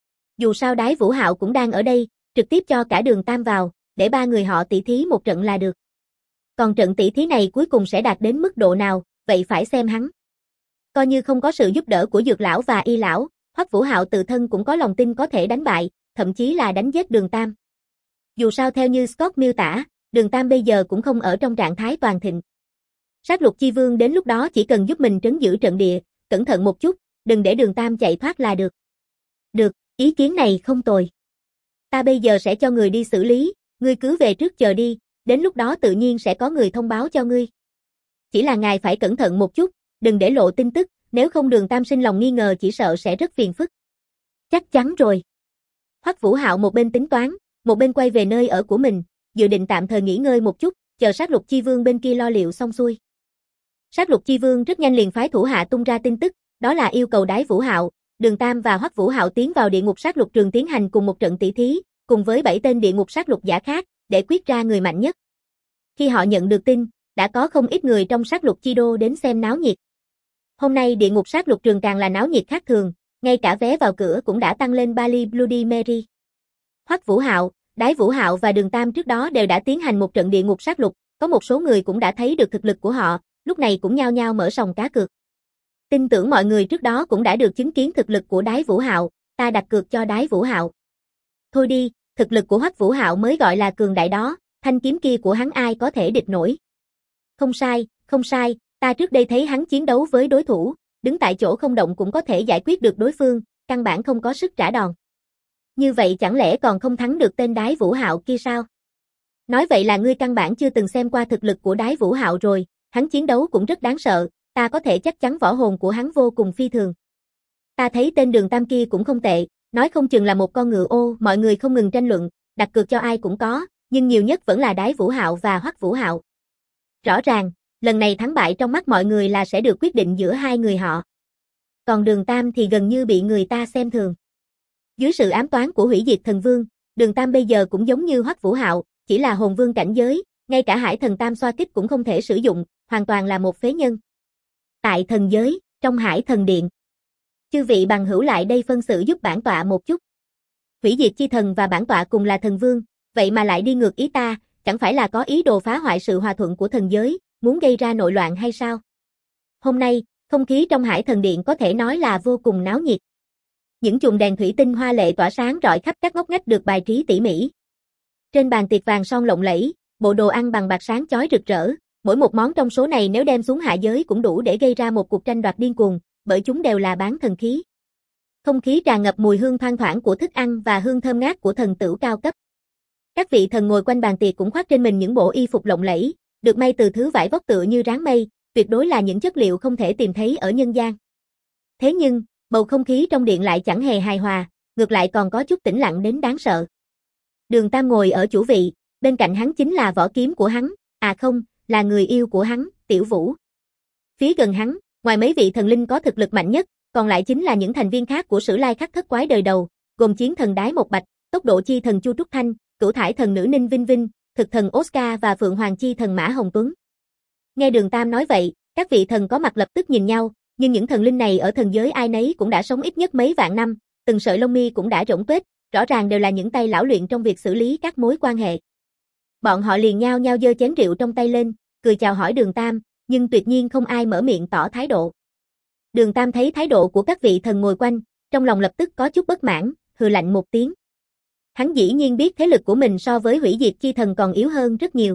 Dù sao Đái Vũ Hạo cũng đang ở đây, trực tiếp cho cả Đường Tam vào, để ba người họ tỷ thí một trận là được. Còn trận tỷ thí này cuối cùng sẽ đạt đến mức độ nào, vậy phải xem hắn. Coi như không có sự giúp đỡ của Dược lão và Y lão, Hoắc Vũ Hạo tự thân cũng có lòng tin có thể đánh bại, thậm chí là đánh giết Đường Tam. Dù sao theo như Scott miêu tả, Đường Tam bây giờ cũng không ở trong trạng thái toàn thịnh. Sát lục chi vương đến lúc đó chỉ cần giúp mình trấn giữ trận địa, cẩn thận một chút, đừng để Đường Tam chạy thoát là được. Được, ý kiến này không tồi. Ta bây giờ sẽ cho người đi xử lý, ngươi cứ về trước chờ đi, đến lúc đó tự nhiên sẽ có người thông báo cho ngươi. Chỉ là ngài phải cẩn thận một chút, đừng để lộ tin tức, nếu không Đường Tam sinh lòng nghi ngờ chỉ sợ sẽ rất phiền phức. Chắc chắn rồi. Hoắc Vũ Hạo một bên tính toán, một bên quay về nơi ở của mình, dự định tạm thời nghỉ ngơi một chút, chờ sát lục chi vương bên kia lo liệu xong xuôi. Sát lục chi vương rất nhanh liền phái thủ hạ tung ra tin tức, đó là yêu cầu Đái Vũ Hạo, Đường Tam và Hoắc Vũ Hạo tiến vào địa ngục sát lục trường tiến hành cùng một trận tỷ thí, cùng với 7 tên địa ngục sát lục giả khác, để quyết ra người mạnh nhất. Khi họ nhận được tin, đã có không ít người trong sát lục chi đô đến xem náo nhiệt. Hôm nay địa ngục sát lục trường càng là náo nhiệt khác thường, ngay cả vé vào cửa cũng đã tăng lên 3 ly Bloody Mary. Hoắc Vũ Hạo, Đái Vũ Hạo và Đường Tam trước đó đều đã tiến hành một trận địa ngục sát lục, có một số người cũng đã thấy được thực lực của họ, lúc này cũng nhao nhao mở sòng cá cược. Tin tưởng mọi người trước đó cũng đã được chứng kiến thực lực của Đái Vũ Hạo, ta đặt cược cho Đái Vũ Hạo. Thôi đi, thực lực của Hoắc Vũ Hạo mới gọi là cường đại đó, thanh kiếm kia của hắn ai có thể địch nổi. Không sai, ta trước đây thấy hắn chiến đấu với đối thủ, đứng tại chỗ không động cũng có thể giải quyết được đối phương, căn bản không có sức trả đòn. Như vậy chẳng lẽ còn không thắng được tên Đái Vũ Hạo kia sao? Nói vậy là ngươi căn bản chưa từng xem qua thực lực của Đái Vũ Hạo rồi, hắn chiến đấu cũng rất đáng sợ, ta có thể chắc chắn võ hồn của hắn vô cùng phi thường. Ta thấy tên Đường Tam kia cũng không tệ, nói không chừng là một con ngựa ô, mọi người không ngừng tranh luận, đặt cược cho ai cũng có, nhưng nhiều nhất vẫn là Đái Vũ Hạo và Hoắc Vũ Hạo. Rõ ràng, lần này thắng bại trong mắt mọi người là sẽ được quyết định giữa hai người họ. Còn Đường Tam thì gần như bị người ta xem thường. Dưới sự ám toán của Hủy Diệt Thần Vương, Đường Tam bây giờ cũng giống như Hoắc Vũ Hạo, chỉ là hồn vương cảnh giới, ngay cả Hải Thần Tam xoa kích cũng không thể sử dụng, hoàn toàn là một phế nhân. Tại thần giới, trong Hải Thần Điện. Chư vị bằng hữu lại đây phân xử giúp bản tọa một chút. Hủy Diệt Chi Thần và bản tọa cùng là thần vương, vậy mà lại đi ngược ý ta, chẳng phải là có ý đồ phá hoại sự hòa thuận của thần giới, muốn gây ra nội loạn hay sao? Hôm nay, không khí trong Hải Thần Điện có thể nói là vô cùng náo nhiệt. Những chùm đèn thủy tinh hoa lệ tỏa sáng rọi khắp các ngóc ngách được bài trí tỉ mỉ. Trên bàn tiệc vàng son lộng lẫy, bộ đồ ăn bằng bạc sáng chói rực rỡ, mỗi một món trong số này nếu đem xuống hạ giới cũng đủ để gây ra một cuộc tranh đoạt điên cuồng, bởi chúng đều là bán thần khí. Không khí tràn ngập mùi hương thoang thoảng của thức ăn và hương thơm ngát của thần tửu cao cấp. Các vị thần ngồi quanh bàn tiệc cũng khoác trên mình những bộ y phục lộng lẫy, được may từ thứ vải vóc tựa như ráng mây, tuyệt đối là những chất liệu không thể tìm thấy ở nhân gian. Thế nhưng, bầu không khí trong điện lại chẳng hề hài hòa, ngược lại còn có chút tĩnh lặng đến đáng sợ. Đường Tam ngồi ở chủ vị, bên cạnh hắn chính là võ kiếm của hắn, à không, là người yêu của hắn, Tiểu Vũ. Phía gần hắn, ngoài mấy vị thần linh có thực lực mạnh nhất, còn lại chính là những thành viên khác của Sử Lai Khắc thất quái đời đầu, gồm chiến thần Đái Một Bạch, tốc độ chi thần Chu Trúc Thanh, cửu thải thần nữ Ninh Vinh Vinh, thực thần Oscar và phượng hoàng chi thần Mã Hồng Tuấn. Nghe Đường Tam nói vậy, các vị thần có mặt lập tức nhìn nhau, nhưng những thần linh này ở thần giới ai nấy cũng đã sống ít nhất mấy vạn năm, từng sợi lông mi cũng đã rỗng tuếch, rõ ràng đều là những tay lão luyện trong việc xử lý các mối quan hệ. Bọn họ liền nhao nhao giơ chén rượu trong tay lên, cười chào hỏi Đường Tam, nhưng tuyệt nhiên không ai mở miệng tỏ thái độ. Đường Tam thấy thái độ của các vị thần ngồi quanh, trong lòng lập tức có chút bất mãn, hừ lạnh một tiếng. Hắn dĩ nhiên biết thế lực của mình so với Hủy Diệt Chi Thần còn yếu hơn rất nhiều.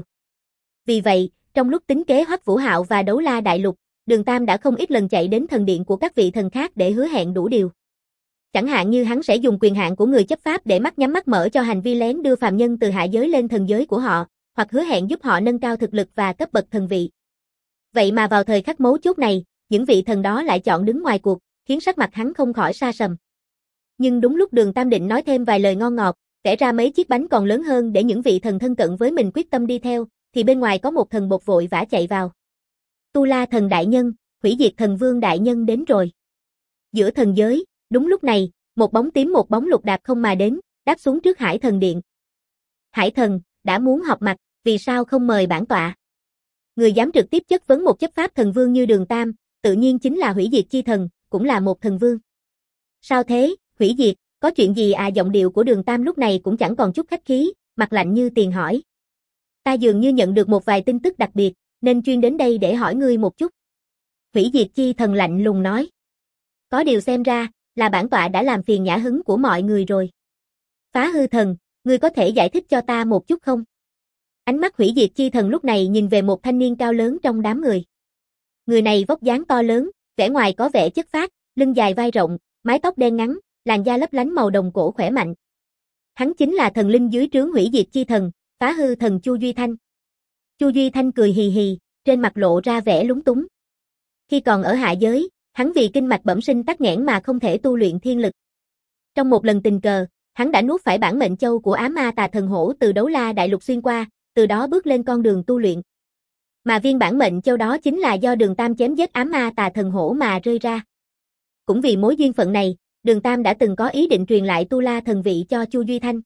Vì vậy, trong lúc tính kế Hoắc Vũ Hạo và Đấu La Đại Lục, Đường Tam đã không ít lần chạy đến thần điện của các vị thần khác để hứa hẹn đủ điều. Chẳng hạn như hắn sẽ dùng quyền hạn của người chấp pháp để mắt nhắm mắt mở cho hành vi lén đưa phàm nhân từ hạ giới lên thần giới của họ, hoặc hứa hẹn giúp họ nâng cao thực lực và cấp bậc thần vị. Vậy mà vào thời khắc mấu chốt này, những vị thần đó lại chọn đứng ngoài cuộc, khiến sắc mặt hắn không khỏi sa sầm. Nhưng đúng lúc Đường Tam định nói thêm vài lời ngon ngọt, vẽ ra mấy chiếc bánh còn lớn hơn để những vị thần thân cận với mình quyết tâm đi theo, thì bên ngoài có một thần bột vội vã chạy vào. Tu La thần đại nhân, Hủy Diệt Thần Vương đại nhân đến rồi. Giữa thần giới, đúng lúc này, một bóng tím một bóng lục đạp không mà đến, đáp xuống trước Hải Thần Điện. Hải Thần, đã muốn họp mặt, vì sao không mời bản tọa? Người dám trực tiếp chất vấn một chấp pháp thần vương như Đường Tam, tự nhiên chính là Hủy Diệt Chi Thần, cũng là một thần vương. Sao thế, Hủy Diệt, có chuyện gì à? Giọng điệu của Đường Tam lúc này cũng chẳng còn chút khách khí, mặt lạnh như tiền hỏi. Ta dường như nhận được một vài tin tức đặc biệt, nên chuyên đến đây để hỏi ngươi một chút. Hủy Diệt Chi Thần lạnh lùng nói. Có điều xem ra, là bản tọa đã làm phiền nhã hứng của mọi người rồi. Phá Hư Thần, ngươi có thể giải thích cho ta một chút không? Ánh mắt Hủy Diệt Chi Thần lúc này nhìn về một thanh niên cao lớn trong đám người. Người này vóc dáng to lớn, vẻ ngoài có vẻ chất phác, lưng dài vai rộng, mái tóc đen ngắn, làn da lấp lánh màu đồng cổ khỏe mạnh. Hắn chính là thần linh dưới trướng Hủy Diệt Chi Thần, Phá Hư Thần Chu Duy Thanh. Chu Duy Thanh cười hì hì, trên mặt lộ ra vẻ lúng túng. Khi còn ở hạ giới, hắn vì kinh mạch bẩm sinh tắc nghẽn mà không thể tu luyện thiên lực. Trong một lần tình cờ, hắn đã nuốt phải bản mệnh châu của Ám Ma Tà Thần Hổ từ Đấu La Đại Lục xuyên qua, từ đó bước lên con đường tu luyện. Mà viên bản mệnh châu đó chính là do Đường Tam chém giết Ám Ma Tà Thần Hổ mà rơi ra. Cũng vì mối duyên phận này, Đường Tam đã từng có ý định truyền lại Tu La thần vị cho Chu Duy Thanh.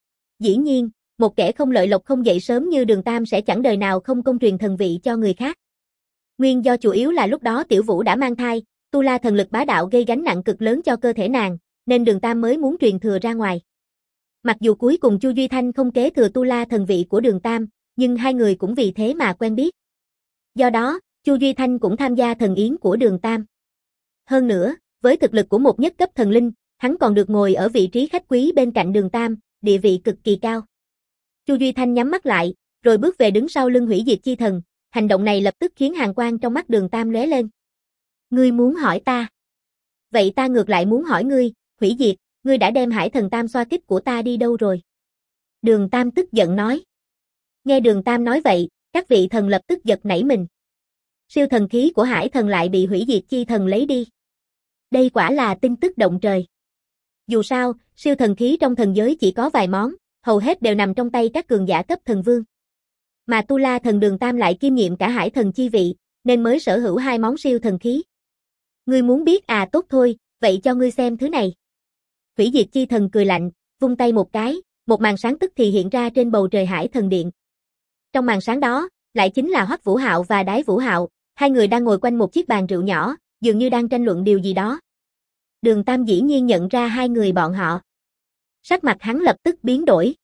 Dĩ nhiên, một kẻ không lợi lộc không dậy sớm như Đường Tam sẽ chẳng đời nào không công truyền thần vị cho người khác. Nguyên do chủ yếu là lúc đó Tiểu Vũ đã mang thai, Tu La thần lực bá đạo gây gánh nặng cực lớn cho cơ thể nàng, nên Đường Tam mới muốn truyền thừa ra ngoài. Mặc dù cuối cùng Chu Duy Thanh không kế thừa Tu La thần vị của Đường Tam, nhưng hai người cũng vì thế mà quen biết. Do đó, Chu Duy Thanh cũng tham gia thần yến của Đường Tam. Hơn nữa, với thực lực của một nhất cấp thần linh, hắn còn được ngồi ở vị trí khách quý bên cạnh Đường Tam, địa vị cực kỳ cao. Chu Duy Thanh nhắm mắt lại, rồi bước về đứng sau lưng Hủy Diệt Chi Thần, hành động này lập tức khiến hàn quang trong mắt Đường Tam lóe lên. Ngươi muốn hỏi ta? Vậy ta ngược lại muốn hỏi ngươi, Hủy Diệt, ngươi đã đem Hải Thần Tam xoa kích của ta đi đâu rồi? Đường Tam tức giận nói. Nghe Đường Tam nói vậy, các vị thần lập tức giật nảy mình. Siêu thần khí của Hải Thần lại bị Hủy Diệt Chi Thần lấy đi. Đây quả là tin tức động trời. Dù sao, siêu thần khí trong thần giới chỉ có vài món, hầu hết đều nằm trong tay các cường giả cấp thần vương. Mà Tu La thần Đường Tam lại kiêm nhiệm cả Hải Thần chi vị, nên mới sở hữu hai món siêu thần khí. Ngươi muốn biết à, tốt thôi, vậy cho ngươi xem thứ này. Hủy Diệt Chi Thần cười lạnh, vung tay một cái, một màn sáng tức thì hiện ra trên bầu trời Hải Thần Điện. Trong màn sáng đó, lại chính là Hoắc Vũ Hạo và Đái Vũ Hạo, hai người đang ngồi quanh một chiếc bàn rượu nhỏ, dường như đang tranh luận điều gì đó. Đường Tam dĩ nhiên nhận ra hai người bọn họ. Sắc mặt hắn lập tức biến đổi.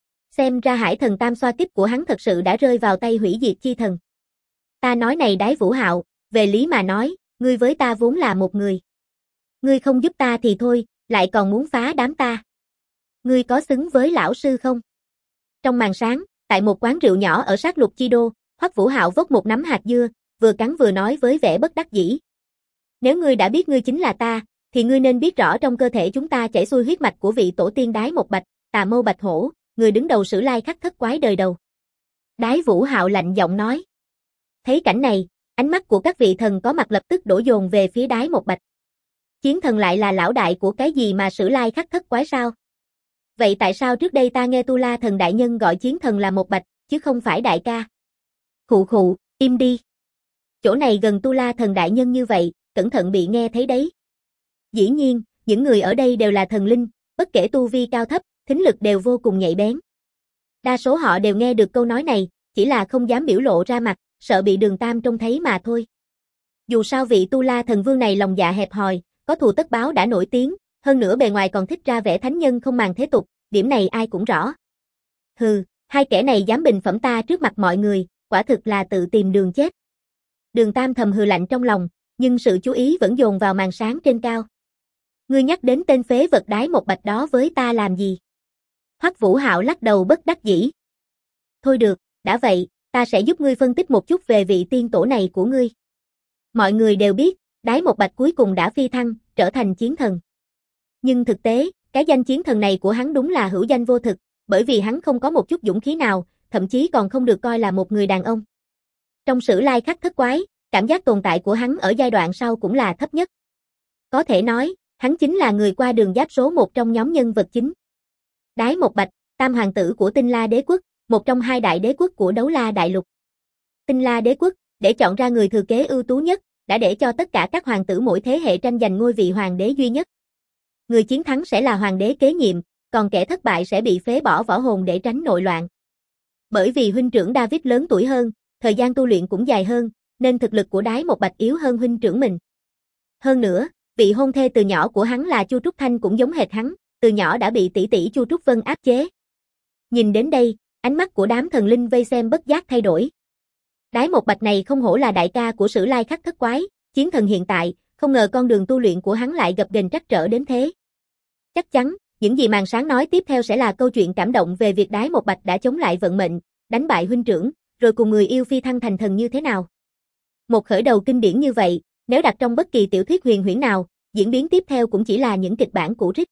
Xem ra Hải Thần Tam xoa kích của hắn thật sự đã rơi vào tay Hủy Diệt Chi Thần. Ta nói này Đái Vũ Hạo, về lý mà nói, ngươi với ta vốn là một người. Ngươi không giúp ta thì thôi, lại còn muốn phá đám ta. Ngươi có xứng với lão sư không? Trong màn sáng, tại một quán rượu nhỏ ở sát Lục Chi Đô, Hoắc Vũ Hạo vốc một nắm hạt dưa, vừa cắn vừa nói với vẻ bất đắc dĩ. Nếu ngươi đã biết ngươi chính là ta, thì ngươi nên biết rõ trong cơ thể chúng ta chảy xuôi huyết mạch của vị tổ tiên Đái Một Bạch, Tà Mâu Bạch Hổ, người đứng đầu Sử Lai Khắc Thất Quái đời đầu. Đái Vũ Hạo lạnh giọng nói. Thấy cảnh này, ánh mắt của các vị thần có mặt lập tức đổ dồn về phía Đái Một Bạch. Chiến thần lại là lão đại của cái gì mà Sử Lai Khắc Thất Quái sao? Vậy tại sao trước đây ta nghe Tu La thần đại nhân gọi chiến thần là Một Bạch, chứ không phải đại ca? Khụ khụ, im đi. Chỗ này gần Tu La thần đại nhân như vậy, cẩn thận bị nghe thấy đấy. Dĩ nhiên, những người ở đây đều là thần linh, bất kể tu vi cao thấp, thính lực đều vô cùng nhạy bén. Đa số họ đều nghe được câu nói này, chỉ là không dám biểu lộ ra mặt, sợ bị Đường Tam trông thấy mà thôi. Dù sao vị Tu La thần vương này lòng dạ hẹp hòi, có thù tất báo đã nổi tiếng, hơn nữa bề ngoài còn thích ra vẻ thánh nhân không màng thế tục, điểm này ai cũng rõ. Hừ, hai kẻ này dám bình phẩm ta trước mặt mọi người, quả thực là tự tìm đường chết. Đường Tam thầm hừ lạnh trong lòng, nhưng sự chú ý vẫn dồn vào màn sáng trên cao. Ngươi nhắc đến tên phế vật Đái Một Bạch đó với ta làm gì? Hoắc Vũ Hạo lắc đầu bất đắc dĩ. Thôi được, đã vậy, ta sẽ giúp ngươi phân tích một chút về vị tiên tổ này của ngươi. Mọi người đều biết, Đái Một Bạch cuối cùng đã phi thăng, trở thành chiến thần. Nhưng thực tế, cái danh chiến thần này của hắn đúng là hữu danh vô thực, bởi vì hắn không có một chút dũng khí nào, thậm chí còn không được coi là một người đàn ông. Trong Sử Lai Khắc Thất Quái, cảm giác tồn tại của hắn ở giai đoạn sau cũng là thấp nhất. Có thể nói, hắn chính là người qua đường giáp số một trong nhóm nhân vật chính. Đái Một Bạch, tam hoàng tử của Tinh La Đế Quốc, một trong hai đại đế quốc của Đấu La Đại Lục. Tinh La Đế Quốc, để chọn ra người thừa kế ưu tú nhất, đã để cho tất cả các hoàng tử mỗi thế hệ tranh giành ngôi vị hoàng đế duy nhất. Người chiến thắng sẽ là hoàng đế kế nhiệm, còn kẻ thất bại sẽ bị phế bỏ võ hồn để tránh nội loạn. Bởi vì huynh trưởng David lớn tuổi hơn, thời gian tu luyện cũng dài hơn, nên thực lực của Đái Một Bạch yếu hơn huynh trưởng mình. Hơn nữa, vị hôn thê từ nhỏ của hắn là Chu Trúc Thanh cũng giống hệt hắn, từ nhỏ đã bị tỷ tỷ Chu Trúc Vân áp chế. Nhìn đến đây, ánh mắt của đám thần linh vây xem bất giác thay đổi. Đái Một Bạch này không hổ là đại ca của Sử Lai Khắc Thất Quái, chiến thần hiện tại, không ngờ con đường tu luyện của hắn lại gập ghềnh trắc trở đến thế. Chắc chắn, những gì màn sáng nói tiếp theo sẽ là câu chuyện cảm động về việc Đái Một Bạch đã chống lại vận mệnh, đánh bại huynh trưởng, rồi cùng người yêu phi thăng thành thần như thế nào. Một khởi đầu kinh điển như vậy, nếu đặt trong bất kỳ tiểu thuyết huyền huyễn nào, diễn biến tiếp theo cũng chỉ là những kịch bản cũ rích.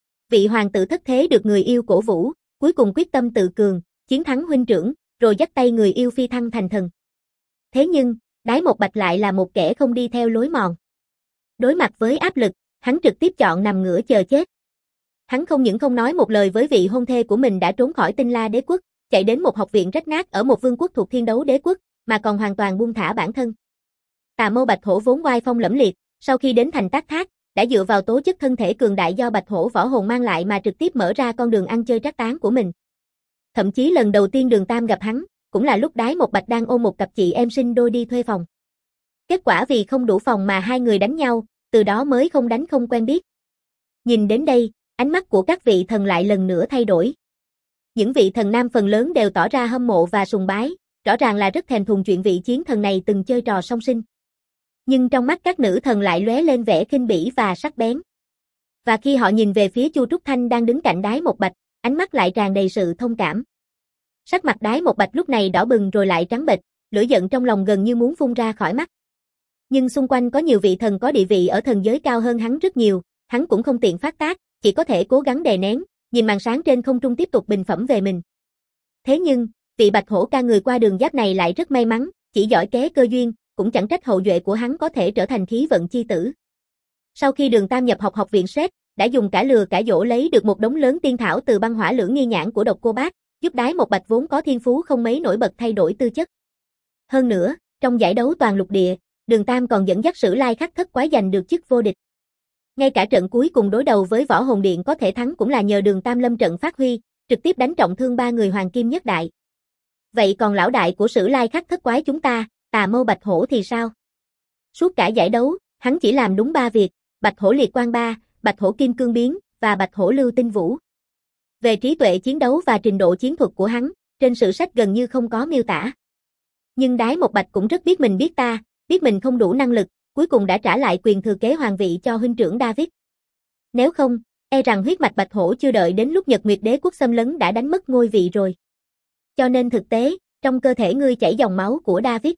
Vị hoàng tử thất thế được người yêu cổ vũ, cuối cùng quyết tâm tự cường, chiến thắng huynh trưởng, rồi dắt tay người yêu phi thăng thành thần. Thế nhưng, Đái Một Bạch lại là một kẻ không đi theo lối mòn. Đối mặt với áp lực, hắn trực tiếp chọn nằm ngửa chờ chết. Hắn không những không nói một lời với vị hôn thê của mình đã trốn khỏi Tinh La Đế Quốc, chạy đến một học viện rách nát ở một vương quốc thuộc Thiên Đấu Đế Quốc, mà còn hoàn toàn buông thả bản thân. Tà Mâu Bạch Hổ vốn oai phong lẫm liệt, sau khi đến thành Tác Thác, đã dựa vào tố chất thân thể cường đại do Bạch Hổ võ hồn mang lại mà trực tiếp mở ra con đường ăn chơi trác táng của mình. Thậm chí lần đầu tiên Đường Tam gặp hắn, cũng là lúc Đái Một Bạch đang ôm một cặp chị em sinh đôi đi thuê phòng. Kết quả vì không đủ phòng mà hai người đánh nhau, từ đó mới không đánh không quen biết. Nhìn đến đây, ánh mắt của các vị thần lại lần nữa thay đổi. Những vị thần nam phần lớn đều tỏ ra hâm mộ và sùng bái, rõ ràng là rất thèm thuồng chuyện vị chiến thần này từng chơi trò song sinh. Nhưng trong mắt các nữ thần lại lóe lên vẻ khinh bỉ và sắc bén. Và khi họ nhìn về phía Chu Trúc Thanh đang đứng cạnh Đái Một Bạch, ánh mắt lại tràn đầy sự thông cảm. Sắc mặt Đái Một Bạch lúc này đỏ bừng rồi lại trắng bệch, lửa giận trong lòng gần như muốn phun ra khỏi mắt. Nhưng xung quanh có nhiều vị thần có địa vị ở thần giới cao hơn hắn rất nhiều, hắn cũng không tiện phát tác, chỉ có thể cố gắng đè nén, nhìn màn sáng trên không trung tiếp tục bình phẩm về mình. Thế nhưng, vị Bạch Hổ ca người qua đường giáp này lại rất may mắn, chỉ giỏi kế cơ duyên, cũng chẳng trách hậu duệ của hắn có thể trở thành khí vận chi tử. Sau khi Đường Tam nhập học viện SET, đã dùng cả lừa cả dỗ lấy được một đống lớn tiên thảo từ băng hỏa lưỡng nghi nhãn của Độc Cô Bác, giúp Đái Một Bạch vốn có thiên phú không mấy nổi bật thay đổi tư chất. Hơn nữa, trong giải đấu toàn lục địa, Đường Tam còn dẫn dắt Sử Lai Khắc Thất Quái giành được chức vô địch. Ngay cả trận cuối cùng đối đầu với Võ Hồn Điện có thể thắng cũng là nhờ Đường Tam lâm trận phát huy, trực tiếp đánh trọng thương ba người hoàng kim nhất đại. Vậy còn lão đại của Sử Lai Khắc Thất Quái chúng ta, Tà Mâu Bạch Hổ thì sao? Suốt cả giải đấu, hắn chỉ làm đúng 3 việc, Bạch Hổ Liệt Quang Ba, Bạch Hổ Kim Cương Biến và Bạch Hổ Lưu Tinh Vũ. Về trí tuệ chiến đấu và trình độ chiến thuật của hắn, trên sử sách gần như không có miêu tả. Nhưng Đái Một Bạch cũng rất biết mình biết ta, biết mình không đủ năng lực, cuối cùng đã trả lại quyền thừa kế hoàng vị cho huynh trưởng David. Nếu không, e rằng huyết mạch Bạch Hổ chưa đợi đến lúc Nhật Nguyệt Đế quốc xâm lấn đã đánh mất ngôi vị rồi. Cho nên thực tế, trong cơ thể ngươi chảy dòng máu của David.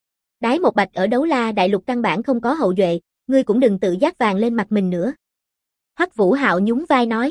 Đái Một Bạch ở Đấu La Đại Lục căn bản không có hậu duệ, ngươi cũng đừng tự dát vàng lên mặt mình nữa. Hoắc Vũ Hạo nhún vai nói.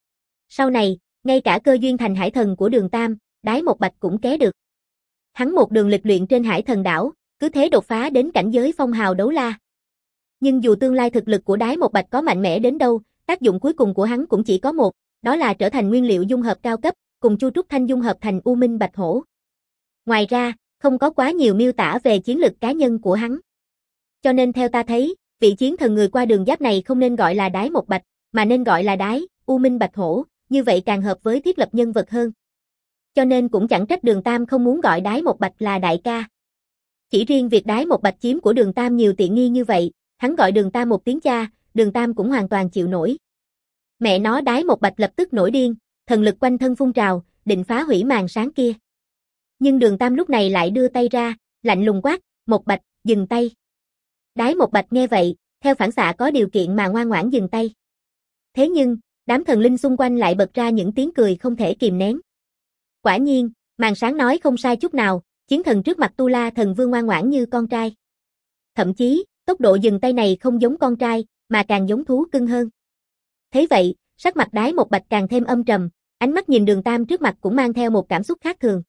Sau này, ngay cả cơ duyên thành hải thần của Đường Tam, Đái Một Bạch cũng ké được. Hắn một đường lịch luyện trên hải thần đảo, cứ thế đột phá đến cảnh giới phong hào Đấu La. Nhưng dù tương lai thực lực của Đái Một Bạch có mạnh mẽ đến đâu, tác dụng cuối cùng của hắn cũng chỉ có một, đó là trở thành nguyên liệu dung hợp cao cấp, cùng Chu Trúc Thanh dung hợp thành U Minh Bạch Hổ. Ngoài ra, không có quá nhiều miêu tả về chiến lực cá nhân của hắn. Cho nên theo ta thấy, vị chiến thần người qua đường giáp này không nên gọi là Đái Một Bạch, mà nên gọi là Đái, U Minh Bạch Hổ, như vậy càng hợp với thiết lập nhân vật hơn. Cho nên cũng chẳng trách Đường Tam không muốn gọi Đái Một Bạch là đại ca. Chỉ riêng việc Đái Một Bạch chiếm của Đường Tam nhiều tiện nghi như vậy, hắn gọi Đường Tam một tiếng cha, Đường Tam cũng hoàn toàn chịu nổi. Mẹ nó Đái Một Bạch lập tức nổi điên, thần lực quanh thân phun trào, định phá hủy màn sáng kia. Nhưng Đường Tam lúc này lại đưa tay ra, lạnh lùng quát, Một Bạch, dừng tay. Đái Một Bạch nghe vậy, theo phản xạ có điều kiện mà ngoan ngoãn dừng tay. Thế nhưng, đám thần linh xung quanh lại bật ra những tiếng cười không thể kìm nén. Quả nhiên, màn sáng nói không sai chút nào, chiến thần trước mặt Tu La Thần Vương ngoan ngoãn như con trai. Thậm chí, tốc độ dừng tay này không giống con trai, mà càng giống thú cưng hơn. Thế vậy, sắc mặt Đái Một Bạch càng thêm âm trầm, ánh mắt nhìn Đường Tam trước mặt cũng mang theo một cảm xúc khác thường.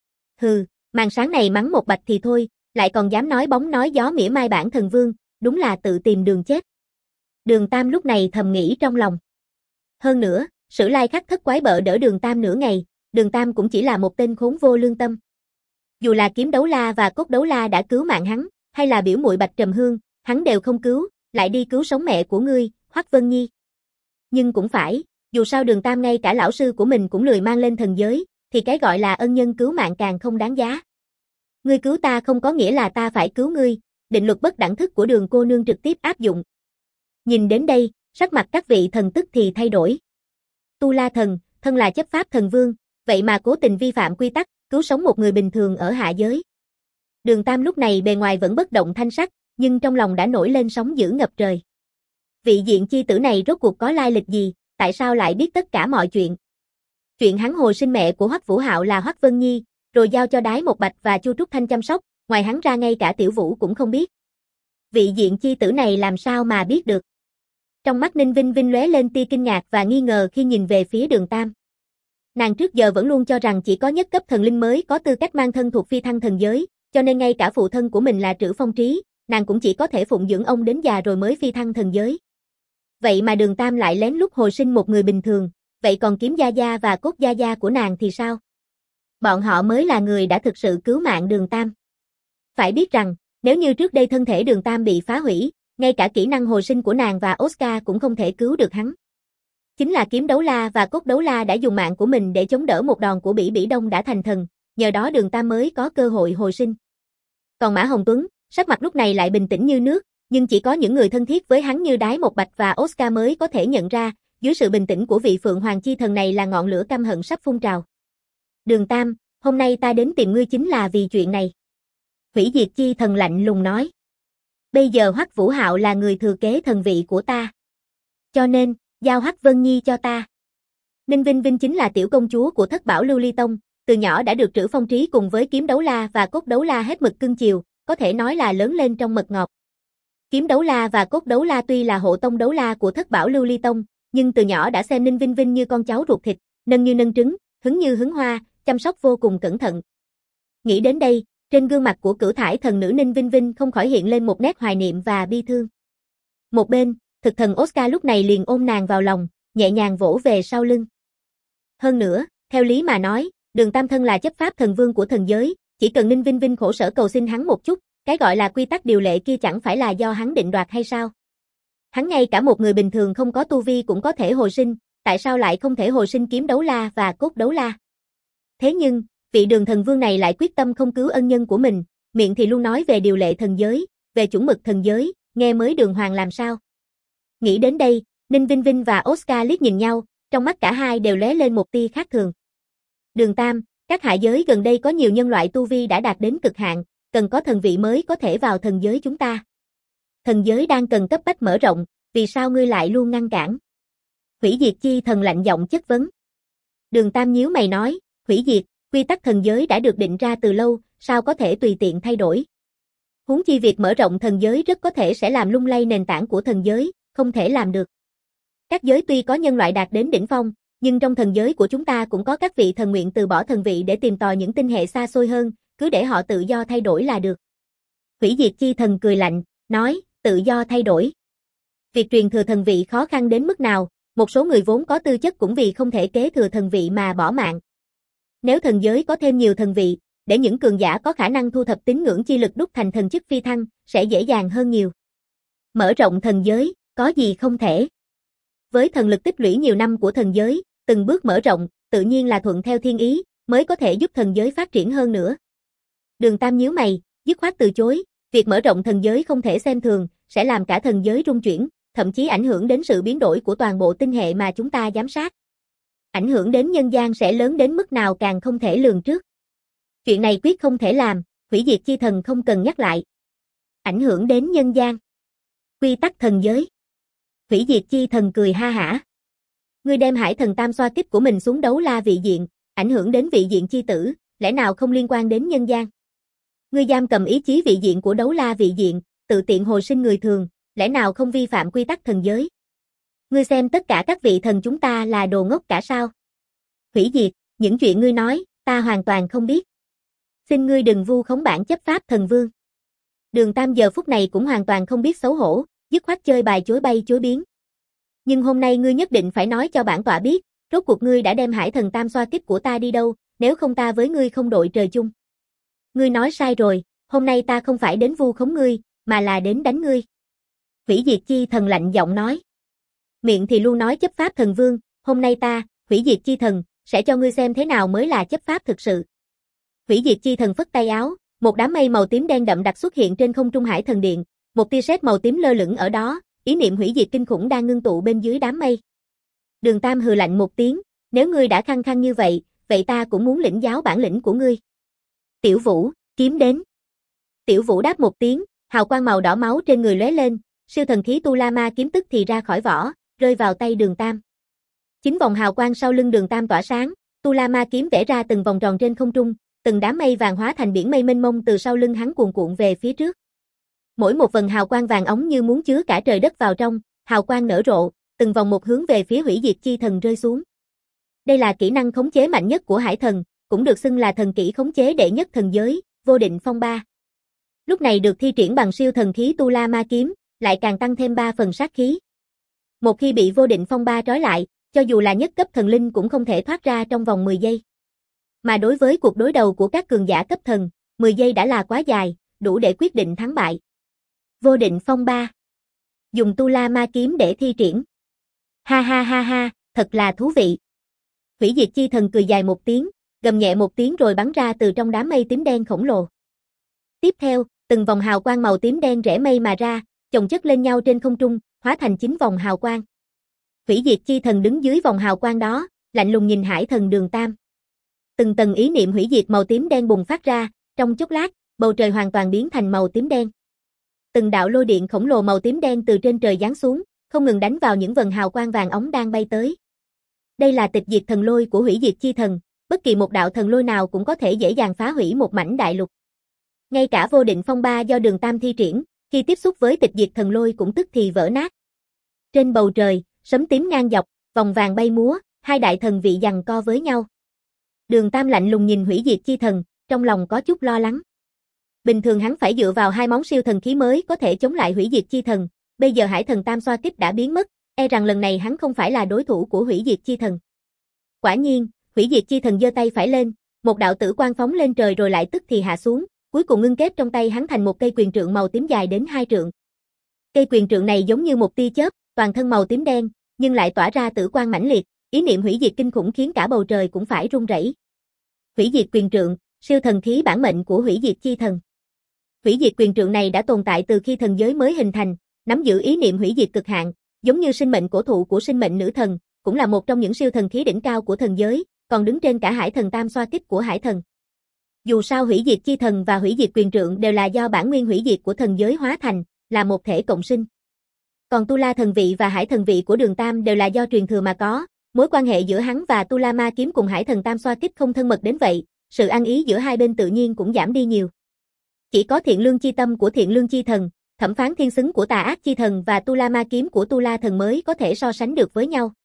Hừ, màn sáng này mắng Một Bạch thì thôi, lại còn dám nói bóng nói gió mỉa mai bản thần vương, đúng là tự tìm đường chết. Đường Tam lúc này thầm nghĩ trong lòng. Hơn nữa, Sử Lai Khắc Thất Quái bợ đỡ Đường Tam nửa ngày, Đường Tam cũng chỉ là một tên khốn vô lương tâm. Dù là Kiếm Đấu La và Cốt Đấu La đã cứu mạng hắn, hay là biểu muội Bạch Trầm Hương, hắn đều không cứu, lại đi cứu sống mẹ của ngươi, Hoắc Vân Nhi. Nhưng cũng phải, dù sao Đường Tam ngay cả lão sư của mình cũng lười mang lên thần giới, thì cái gọi là ân nhân cứu mạng càng không đáng giá. Ngươi cứu ta không có nghĩa là ta phải cứu ngươi, định luật bất đẳng thức của Đường cô nương trực tiếp áp dụng. Nhìn đến đây, sắc mặt các vị thần tức thì thay đổi. Tu La Thần, thân là chấp pháp thần vương, vậy mà cố tình vi phạm quy tắc, cứu sống một người bình thường ở hạ giới. Đường Tam lúc này bề ngoài vẫn bất động thanh sắc, nhưng trong lòng đã nổi lên sóng dữ ngập trời. Vị diện chi tử này rốt cuộc có lai lịch gì, tại sao lại biết tất cả mọi chuyện? Chuyện hắn hồi sinh mẹ của Hoắc Vũ Hạo là Hoắc Vân Nhi, rồi giao cho Đái Một Bạch và Chu Trúc Thanh chăm sóc, ngoài hắn ra ngay cả Tiểu Vũ cũng không biết. Vị diện chi tử này làm sao mà biết được? Trong mắt Ninh Vinh Vinh lóe lên tia kinh ngạc và nghi ngờ khi nhìn về phía Đường Tam. Nàng trước giờ vẫn luôn cho rằng chỉ có nhất cấp thần linh mới có tư cách mang thân thuộc phi thăng thần giới, cho nên ngay cả phụ thân của mình là Trữ Phong Trí, nàng cũng chỉ có thể phụng dưỡng ông đến già rồi mới phi thăng thần giới. Vậy mà Đường Tam lại lén lút hồi sinh một người bình thường, vậy còn Kiếm Gia Gia và Cốt Gia Gia của nàng thì sao? Bọn họ mới là người đã thực sự cứu mạng Đường Tam. Phải biết rằng, nếu như trước đây thân thể Đường Tam bị phá hủy, Ngay cả kỹ năng hồi sinh của nàng và Oscar cũng không thể cứu được hắn. Chính là kiếm đấu la và cốt đấu la đã dùng mạng của mình để chống đỡ một đòn của Bỉ Bỉ Đông đã thành thần, nhờ đó Đường Tam mới có cơ hội hồi sinh. Còn Mã Hồng Tuấn, sắc mặt lúc này lại bình tĩnh như nước, nhưng chỉ có những người thân thiết với hắn như Đái Một Bạch và Oscar mới có thể nhận ra, dưới sự bình tĩnh của vị Phượng Hoàng Chi Thần này là ngọn lửa căm hận sắp phun trào. Đường Tam, hôm nay ta đến tìm ngươi chính là vì chuyện này. Hủy Diệt Chi Thần lạnh lùng nói. Bây giờ Hoắc Vũ Hạo là người thừa kế thần vị của ta. Cho nên, giao Hoắc Vân Nhi cho ta. Ninh Vinh Vinh chính là tiểu công chúa của Thất Bảo Lưu Ly Tông, từ nhỏ đã được Trữ Phong Trí cùng với kiếm đấu la và cốt đấu la hết mực cưng chiều, có thể nói là lớn lên trong mật ngọt. Kiếm đấu la và cốt đấu la tuy là hộ tông đấu la của Thất Bảo Lưu Ly Tông, nhưng từ nhỏ đã xem Ninh Vinh Vinh như con cháu ruột thịt, nâng như nâng trứng, hứng như hứng hoa, chăm sóc vô cùng cẩn thận. Nghĩ đến đây, trên gương mặt của Cửu Thải thần nữ Ninh Vinh Vinh không khỏi hiện lên một nét hoài niệm và bi thương. Một bên, thực thần Oscar lúc này liền ôm nàng vào lòng, nhẹ nhàng vỗ về sau lưng. Hơn nữa, theo lý mà nói, Đường Tam thân là chấp pháp thần vương của thần giới, chỉ cần Ninh Vinh Vinh khổ sở cầu xin hắn một chút, cái gọi là quy tắc điều lệ kia chẳng phải là do hắn định đoạt hay sao? Hắn ngay cả một người bình thường không có tu vi cũng có thể hồi sinh, tại sao lại không thể hồi sinh kiếm đấu la và cốt đấu la? Thế nhưng, vị Đường thần vương này lại quyết tâm không cứu ân nhân của mình, miệng thì luôn nói về điều lệ thần giới, về chuẩn mực thần giới, nghe mới đường hoàng làm sao? Nghĩ đến đây, Ninh Vinh Vinh và Oscar liếc nhìn nhau, trong mắt cả hai đều lóe lên một tia khác thường. Đường Tam, các hạ giới gần đây có nhiều nhân loại tu vi đã đạt đến cực hạn, cần có thần vị mới có thể vào thần giới chúng ta. Thần giới đang cần cấp bách mở rộng, vì sao ngươi lại luôn ngăn cản? Hủy Diệt Chi Thần lạnh giọng chất vấn. Đường Tam nhíu mày nói, hủy diệt, quy tắc thần giới đã được định ra từ lâu, sao có thể tùy tiện thay đổi? Huống chi việc mở rộng thần giới rất có thể sẽ làm lung lay nền tảng của thần giới, không thể làm được. Các giới tuy có nhân loại đạt đến đỉnh phong, nhưng trong thần giới của chúng ta cũng có các vị thần nguyện từ bỏ thần vị để tìm tòi những tinh hệ xa xôi hơn, cứ để họ tự do thay đổi là được. Hủy Diệt Chi Thần cười lạnh, nói, tự do thay đổi. Việc truyền thừa thần vị khó khăn đến mức nào, một số người vốn có tư chất cũng vì không thể kế thừa thần vị mà bỏ mạng. Nếu thần giới có thêm nhiều thần vị, để những cường giả có khả năng thu thập tín ngưỡng chi lực đúc thành thần chức phi thăng, sẽ dễ dàng hơn nhiều. Mở rộng thần giới, có gì không thể. Với thần lực tích lũy nhiều năm của thần giới, từng bước mở rộng, tự nhiên là thuận theo thiên ý, mới có thể giúp thần giới phát triển hơn nữa. Đường Tam nhíu mày, dứt khoát từ chối, việc mở rộng thần giới không thể xem thường, sẽ làm cả thần giới rung chuyển, thậm chí ảnh hưởng đến sự biến đổi của toàn bộ tinh hệ mà chúng ta giám sát. Ảnh hưởng đến nhân gian sẽ lớn đến mức nào càng không thể lường trước. Chuyện này quyết không thể làm, Hủy Diệt Chi Thần không cần nhắc lại. Ảnh hưởng đến nhân gian. Quy tắc thần giới. Hủy Diệt Chi Thần cười ha hả. Ngươi đem Hải Thần Tam xoa kích của mình xuống đấu la vị diện, ảnh hưởng đến vị diện chi tử, lẽ nào không liên quan đến nhân gian? Ngươi giam cầm ý chí vị diện của đấu la vị diện, tự tiện hồi sinh người thường, lẽ nào không vi phạm quy tắc thần giới? Ngươi xem tất cả các vị thần chúng ta là đồ ngốc cả sao? Hủy Diệt, những chuyện ngươi nói, ta hoàn toàn không biết. Xin ngươi đừng vu khống bản chấp pháp thần vương. Đường Tam giờ phút này cũng hoàn toàn không biết xấu hổ, dứt khoát chơi bài chối bay chối biến. Nhưng hôm nay ngươi nhất định phải nói cho bản tọa biết, rốt cuộc ngươi đã đem Hải Thần Tam xoa kích của ta đi đâu, nếu không ta với ngươi không đội trời chung. Ngươi nói sai rồi, hôm nay ta không phải đến vu khống ngươi, mà là đến đánh ngươi. Hủy Diệt Chi Thần lạnh giọng nói. Miệng thì luôn nói chấp pháp thần vương, hôm nay ta, Hủy Diệt Chi Thần, sẽ cho ngươi xem thế nào mới là chấp pháp thực sự. Hủy Diệt Chi Thần phất tay áo, một đám mây màu tím đen đậm đặc xuất hiện trên không trung Hải Thần Điện, một tia sét màu tím lơ lửng ở đó, ý niệm hủy diệt kinh khủng đang ngưng tụ bên dưới đám mây. Đường Tam hừ lạnh một tiếng, nếu ngươi đã khăng khăng như vậy, vậy ta cũng muốn lĩnh giáo bản lĩnh của ngươi. Tiểu Vũ, kiếm đến. Tiểu Vũ đáp một tiếng, hào quang màu đỏ máu trên người lóe lên, siêu thần khí Tu La Ma kiếm tức thì ra khỏi vỏ, rơi vào tay Đường Tam. Chính vòng hào quang sau lưng Đường Tam tỏa sáng, Tu La Ma kiếm vẽ ra từng vòng tròn trên không trung, từng đám mây vàng hóa thành biển mây mênh mông từ sau lưng hắn cuồn cuộn về phía trước. Mỗi một vần hào quang vàng óng như muốn chứa cả trời đất vào trong, hào quang nở rộ, từng vòng một hướng về phía Hủy Diệt Chi Thần rơi xuống. Đây là kỹ năng khống chế mạnh nhất của Hải Thần, cũng được xưng là thần kỹ khống chế đệ nhất thần giới, Vô Định Phong Ba. Lúc này được thi triển bằng siêu thần khí Tu La Ma kiếm, lại càng tăng thêm 3 phần sát khí. Một khi bị Vô Định Phong Ba trói lại, cho dù là nhất cấp thần linh cũng không thể thoát ra trong vòng 10 giây. Mà đối với cuộc đối đầu của các cường giả cấp thần, 10 giây đã là quá dài, đủ để quyết định thắng bại. Vô Định Phong Ba. Dùng Tu La Ma kiếm để thi triển. Ha ha ha ha, thật là thú vị. Hủy diệt chi thần cười dài một tiếng, gầm nhẹ một tiếng rồi bắn ra từ trong đám mây tím đen khổng lồ. Tiếp theo, từng vòng hào quang màu tím đen rẽ mây mà ra, chồng chất lên nhau trên không trung, hóa thành 9 vòng hào quang. Hủy diệt chi thần đứng dưới vòng hào quang đó, lạnh lùng nhìn Hải Thần Đường Tam. Từng tầng ý niệm hủy diệt màu tím đen bùng phát ra, trong chốc lát, bầu trời hoàn toàn biến thành màu tím đen. Từng đạo lôi điện khổng lồ màu tím đen từ trên trời giáng xuống, không ngừng đánh vào những vần hào quang vàng óng đang bay tới. Đây là tịch diệt thần lôi của hủy diệt chi thần, bất kỳ một đạo thần lôi nào cũng có thể dễ dàng phá hủy một mảnh đại lục. Ngay cả vô định phong ba do Đường Tam thi triển, khi tiếp xúc với tịch diệt thần lôi cũng tức thì vỡ nát. Trên bầu trời, sấm tím ngang dọc, vòng vàng bay múa, hai đại thần vị giằng co với nhau. Đường Tam lạnh lùng nhìn hủy diệt chi thần, trong lòng có chút lo lắng. Bình thường hắn phải dựa vào hai món siêu thần khí mới có thể chống lại hủy diệt chi thần, bây giờ Hải Thần Tam xoa kích đã biến mất, e rằng lần này hắn không phải là đối thủ của hủy diệt chi thần. Quả nhiên, hủy diệt chi thần giơ tay phải lên, một đạo tử quang phóng lên trời rồi lại tức thì hạ xuống, cuối cùng ngưng kết trong tay hắn thành một cây quyền trượng màu tím dài đến 2 trượng. Cây quyền trượng này giống như một tia chớp, toàn thân màu tím đen, nhưng lại tỏa ra tử quang mãnh liệt, ý niệm hủy diệt kinh khủng khiến cả bầu trời cũng phải rung rẩy. Hủy diệt quyền trượng, siêu thần khí bản mệnh của hủy diệt chi thần. Hủy diệt quyền trượng này đã tồn tại từ khi thần giới mới hình thành, nắm giữ ý niệm hủy diệt cực hạn, giống như sinh mệnh cổ thụ của sinh mệnh nữ thần, cũng là một trong những siêu thần khí đỉnh cao của thần giới, còn đứng trên cả Hải Thần Tam xoa kích của Hải Thần. Dù sao hủy diệt chi thần và hủy diệt quyền trượng đều là do bản nguyên hủy diệt của thần giới hóa thành, là một thể cộng sinh. Còn Tu La thần vị và Hải Thần vị của Đường Tam đều là do truyền thừa mà có, mối quan hệ giữa hắn và Tu La Ma kiếm cùng Hải Thần Tam xoa kích không thân mật đến vậy, sự ăn ý giữa hai bên tự nhiên cũng giảm đi nhiều. Chỉ có thiện lương chi tâm của thiện lương chi thần, thẩm phán thiên xứng của tà ác chi thần và Tu La Ma kiếm của Tu La thần mới có thể so sánh được với nhau.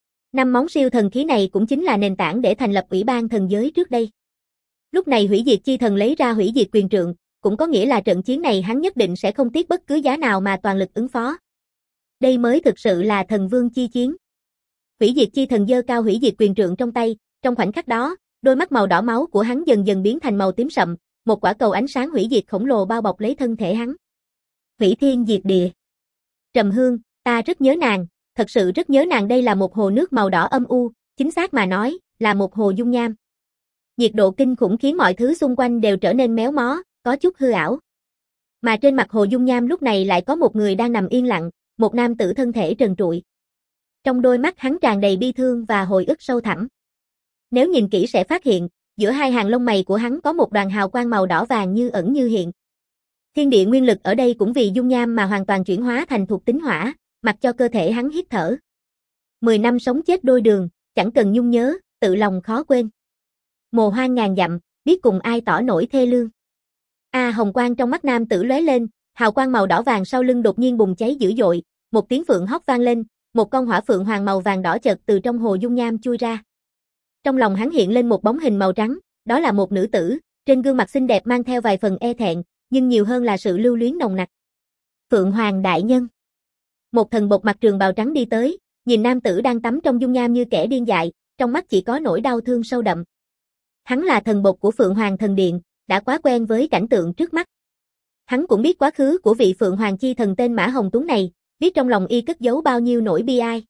5 món siêu thần khí này cũng chính là nền tảng để thành lập ủy ban thần giới trước đây. Lúc này hủy diệt chi thần lấy ra hủy diệt quyền trượng, cũng có nghĩa là trận chiến này hắn nhất định sẽ không tiếc bất cứ giá nào mà toàn lực ứng phó. Đây mới thực sự là thần vương chi chiến. Hủy diệt chi thần giơ cao hủy diệt quyền trượng trong tay, trong khoảnh khắc đó, đôi mắt màu đỏ máu của hắn dần dần biến thành màu tím sậm, một quả cầu ánh sáng hủy diệt khổng lồ bao bọc lấy thân thể hắn. Hủy thiên diệt địa. Trầm Hương, ta rất nhớ nàng, thật sự rất nhớ nàng. Đây là một hồ nước màu đỏ âm u, chính xác mà nói, là một hồ dung nham. Nhiệt độ kinh khủng khiến mọi thứ xung quanh đều trở nên méo mó, có chút hư ảo. Mà trên mặt hồ dung nham lúc này lại có một người đang nằm yên lặng, một nam tử thân thể trần trụi. Trong đôi mắt hắn tràn đầy bi thương và hồi ức sâu thẳm. Nếu nhìn kỹ sẽ phát hiện, giữa hai hàng lông mày của hắn có một đoàn hào quang màu đỏ vàng như ẩn như hiện. Thiên địa nguyên lực ở đây cũng vì dung nham mà hoàn toàn chuyển hóa thành thuộc tính hỏa, mặc cho cơ thể hắn hít thở. 10 năm sống chết đôi đường, chẳng cần nhung nhớ, tự lòng khó quên. Mồ hoang ngàn dặm, biết cùng ai tỏ nổi thê lương. Hồng quang trong mắt nam tử lóe lên, hào quang màu đỏ vàng sau lưng đột nhiên bùng cháy dữ dội, một tiếng phượng hót vang lên, một con hỏa phượng hoàng màu vàng đỏ chợt từ trong hồ dung nham chui ra. Trong lòng hắn hiện lên một bóng hình màu trắng, đó là một nữ tử, trên gương mặt xinh đẹp mang theo vài phần e thẹn, nhưng nhiều hơn là sự lưu luyến nồng nặc. Phượng Hoàng đại nhân. Một thần bột mặc trường bào trắng đi tới, nhìn nam tử đang tắm trong dung nham như kẻ điên dại, trong mắt chỉ có nỗi đau thương sâu đậm. Hắn là thần bột của Phượng Hoàng thần điện, đã quá quen với cảnh tượng trước mắt. Hắn cũng biết quá khứ của vị Phượng Hoàng chi thần tên Mã Hồng Tuấn này, biết trong lòng y cất giấu bao nhiêu nỗi bi ai.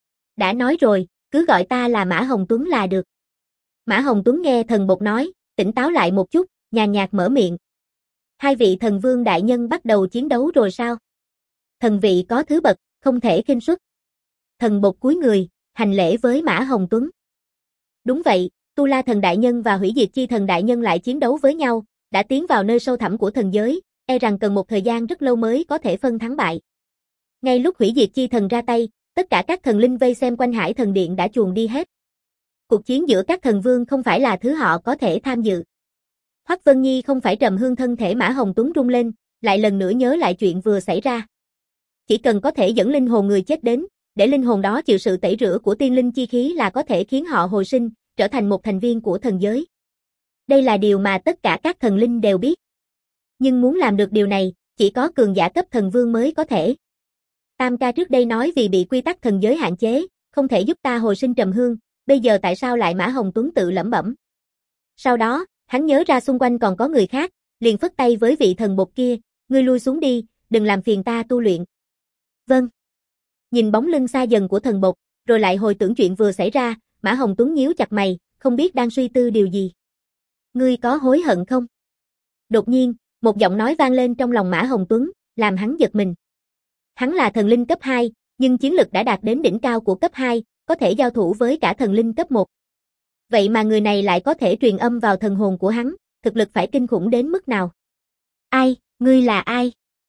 Đã nói rồi, cứ gọi ta là Mã Hồng Tuấn là được. Mã Hồng Tuấn nghe thần bột nói, tỉnh táo lại một chút, nhàn nhạt mở miệng. Hai vị thần vương đại nhân bắt đầu chiến đấu rồi sao? Thần vị có thứ bậc, không thể khinh suất. Thần bột cúi người, hành lễ với Mã Hồng Tuấn. Đúng vậy, Tu La thần đại nhân và hủy diệt chi thần đại nhân lại chiến đấu với nhau, đã tiến vào nơi sâu thẳm của thần giới, e rằng cần một thời gian rất lâu mới có thể phân thắng bại. Ngay lúc hủy diệt chi thần ra tay, tất cả các thần linh vây xem quanh Hải Thần Điện đã chuồn đi hết. Cuộc chiến giữa các thần vương không phải là thứ họ có thể tham dự. Hoắc Vân Nhi không phải Trầm Hương thân thể Mã Hồng Tuấn rung lên, lại lần nữa nhớ lại chuyện vừa xảy ra. Chỉ cần có thể dẫn linh hồn người chết đến, để linh hồn đó chịu sự tẩy rửa của tiên linh chi khí là có thể khiến họ hồi sinh, trở thành một thành viên của thần giới. Đây là điều mà tất cả các thần linh đều biết. Nhưng muốn làm được điều này, chỉ có cường giả cấp thần vương mới có thể. Tam ca trước đây nói vì bị quy tắc thần giới hạn chế, không thể giúp ta hồi sinh Trầm Hương, bây giờ tại sao lại Mã Hồng Tuấn tự lẩm bẩm. Sau đó, hắn nhớ ra xung quanh còn có người khác, liền phất tay với vị thần bột kia, ngươi lui xuống đi, đừng làm phiền ta tu luyện. Vâng. Nhìn bóng lưng xa dần của thần bộc, rồi lại hồi tưởng chuyện vừa xảy ra, Mã Hồng Tuấn nhíu chặt mày, không biết đang suy tư điều gì. Ngươi có hối hận không? Đột nhiên, một giọng nói vang lên trong lòng Mã Hồng Tuấn, làm hắn giật mình. Hắn là thần linh cấp 2, nhưng chiến lực đã đạt đến đỉnh cao của cấp 2, có thể giao thủ với cả thần linh cấp 1. Vậy mà người này lại có thể truyền âm vào thần hồn của hắn, thực lực phải kinh khủng đến mức nào? Ai, ngươi là ai?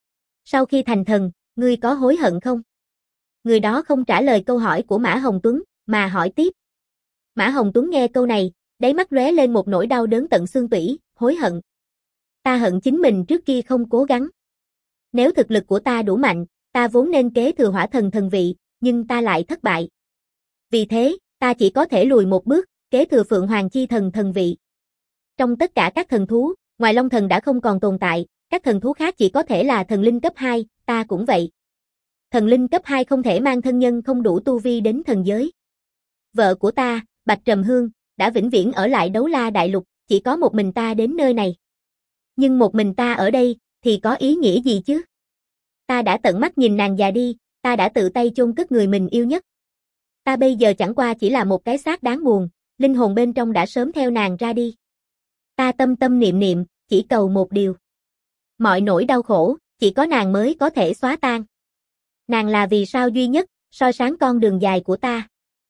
Sau khi thành thần, ngươi có hối hận không? Người đó không trả lời câu hỏi của Mã Hồng Tuấn, mà hỏi tiếp. Mã Hồng Tuấn nghe câu này, đáy mắt lóe lên một nỗi đau đớn tận xương tủy, hối hận. Ta hận chính mình trước kia không cố gắng. Nếu thực lực của ta đủ mạnh, ta vốn nên kế thừa hỏa thần thần vị, nhưng ta lại thất bại. Vì thế, ta chỉ có thể lùi một bước, kế thừa Phượng Hoàng Chi Thần thần vị. Trong tất cả các thần thú, ngoài Long Thần đã không còn tồn tại, các thần thú khác chỉ có thể là thần linh cấp 2, ta cũng vậy. Thần linh cấp 2 không thể mang thân nhân không đủ tu vi đến thần giới. Vợ của ta, Bạch Trầm Hương, đã vĩnh viễn ở lại Đấu La Đại Lục, chỉ có một mình ta đến nơi này. Nhưng một mình ta ở đây, thì có ý nghĩa gì chứ? Ta đã tận mắt nhìn nàng già đi, ta đã tự tay chôn cất người mình yêu nhất. Ta bây giờ chẳng qua chỉ là một cái xác đáng buồn, linh hồn bên trong đã sớm theo nàng ra đi. Ta tâm tâm niệm niệm, chỉ cầu một điều. Mọi nỗi đau khổ, chỉ có nàng mới có thể xóa tan. Nàng là vì sao duy nhất, soi sáng con đường dài của ta.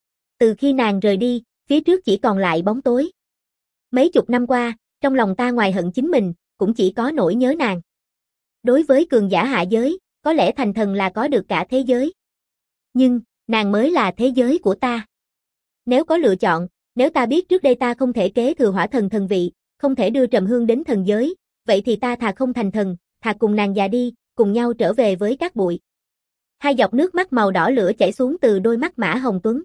Từ khi nàng rời đi, phía trước chỉ còn lại bóng tối. Mấy chục năm qua, trong lòng ta ngoài hận chính mình, cũng chỉ có nỗi nhớ nàng. Đối với cường giả hạ giới, có lẽ thành thần là có được cả thế giới. Nhưng, nàng mới là thế giới của ta. Nếu có lựa chọn, nếu ta biết trước đây ta không thể kế thừa hỏa thần thần vị, không thể đưa Trầm Hương đến thần giới, vậy thì ta thà không thành thần, thà cùng nàng già đi, cùng nhau trở về với các bụi. Hai giọt nước mắt màu đỏ lửa chảy xuống từ đôi mắt Mã Hồng Tuấn.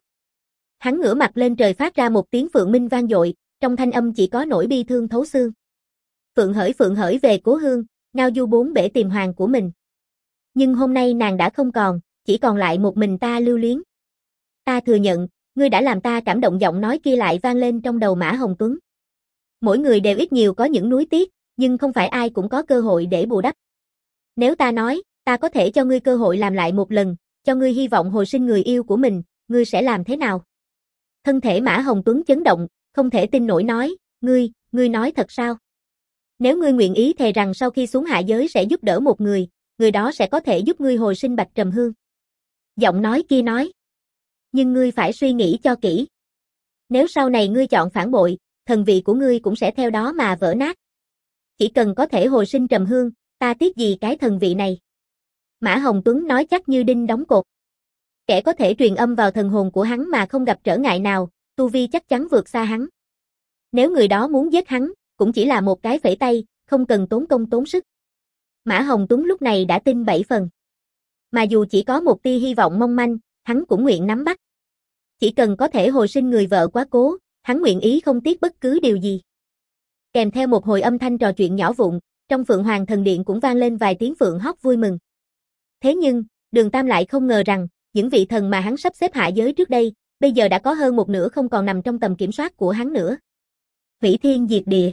Hắn ngửa mặt lên trời phát ra một tiếng phượng minh vang dội, trong thanh âm chỉ có nỗi bi thương thấu xương. Phượng hởi về cố hương, ngao du bốn bể tìm hoàng của mình. Nhưng hôm nay nàng đã không còn, chỉ còn lại một mình ta lưu luyến. Ta thừa nhận, ngươi đã làm ta cảm động. Giọng nói kia lại vang lên trong đầu Mã Hồng Tuấn. Mỗi người đều ít nhiều có những nuối tiếc, nhưng không phải ai cũng có cơ hội để bù đắp. Nếu ta nói, ta có thể cho ngươi cơ hội làm lại một lần, cho ngươi hy vọng hồi sinh người yêu của mình, ngươi sẽ làm thế nào? Thân thể Mã Hồng Tuấn chấn động, không thể tin nổi nói, ngươi nói thật sao? Nếu ngươi nguyện ý thề rằng sau khi xuống hạ giới sẽ giúp đỡ một người đó sẽ có thể giúp ngươi hồi sinh Bạch Trầm Hương. Giọng nói kia nói. Nhưng ngươi phải suy nghĩ cho kỹ. Nếu sau này ngươi chọn phản bội, thần vị của ngươi cũng sẽ theo đó mà vỡ nát. Chỉ cần có thể hồi sinh Trầm Hương, ta tiếc gì cái thần vị này. Mã Hồng Tuấn nói chắc như đinh đóng cột. Kẻ có thể truyền âm vào thần hồn của hắn mà không gặp trở ngại nào, tu vi chắc chắn vượt xa hắn. Nếu người đó muốn giết hắn, cũng chỉ là một cái phẩy tay, không cần tốn công tốn sức. Mã Hồng Tuấn lúc này đã tin 7 phần. Mà dù chỉ có một tia hy vọng mong manh, hắn cũng nguyện nắm bắt. Chỉ cần có thể hồi sinh người vợ quá cố, hắn nguyện ý không tiếc bất cứ điều gì. Kèm theo một hồi âm thanh trò chuyện nhỏ vụn, trong Phượng Hoàng Thần Điện cũng vang lên vài tiếng phượng hót vui mừng. Thế nhưng, Đường Tam lại không ngờ rằng, những vị thần mà hắn sắp xếp hạ giới trước đây, bây giờ đã có hơn một nửa không còn nằm trong tầm kiểm soát của hắn nữa. Hủy thiên diệt địa.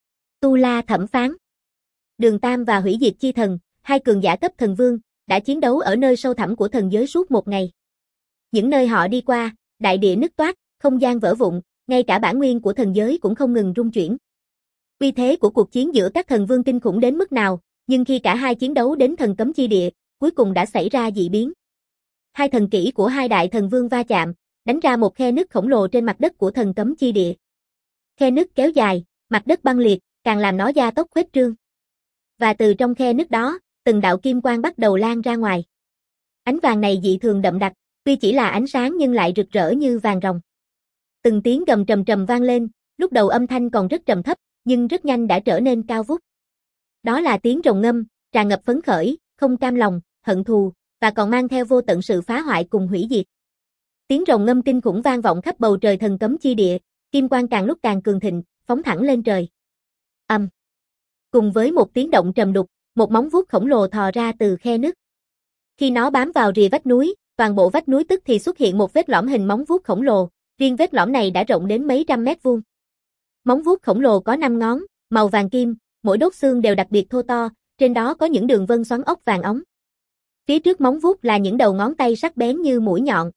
Tu La thẩm phán. Đường Tam và Hủy Diệt Chi Thần, hai cường giả cấp thần vương, đã chiến đấu ở nơi sâu thẳm của thần giới suốt một ngày. Những nơi họ đi qua, đại địa nứt toác, không gian vỡ vụn, ngay cả bản nguyên của thần giới cũng không ngừng rung chuyển. Uy thế của cuộc chiến giữa các thần vương kinh khủng đến mức nào, nhưng khi cả hai chiến đấu đến thần cấm chi địa, cuối cùng đã xảy ra dị biến. Hai thần kỹ của hai đại thần vương va chạm, đánh ra một khe nứt khổng lồ trên mặt đất của thần cấm chi địa. Khe nứt kéo dài, mặt đất băng liệt, càng làm nó gia tốc khuếch trương. Và từ trong khe nứt đó, từng đạo kim quang bắt đầu lan ra ngoài. Ánh vàng này dị thường đậm đặc, tuy chỉ là ánh sáng nhưng lại rực rỡ như vàng ròng. Từng tiếng gầm trầm trầm vang lên, lúc đầu âm thanh còn rất trầm thấp, nhưng rất nhanh đã trở nên cao vút. Đó là tiếng rồng ngâm, tràn ngập phấn khởi, không cam lòng, hận thù, và còn mang theo vô tận sự phá hoại cùng hủy diệt. Tiếng rồng ngâm kinh khủng vang vọng khắp bầu trời thần cấm chi địa, kim quang càng lúc càng cường thịnh, phóng thẳng lên trời. Âm. Cùng với một tiếng động trầm đục, một móng vuốt khổng lồ thò ra từ khe nứt. Khi nó bám vào rìa vách núi, toàn bộ vách núi tức thì xuất hiện một vết lõm hình móng vuốt khổng lồ, riêng vết lõm này đã rộng đến mấy trăm mét vuông. Móng vuốt khổng lồ có 5 ngón, màu vàng kim, mỗi đốt xương đều đặc biệt thô to, trên đó có những đường vân xoắn ốc vàng óng. Phía trước móng vuốt là những đầu ngón tay sắc bén như mũi nhọn.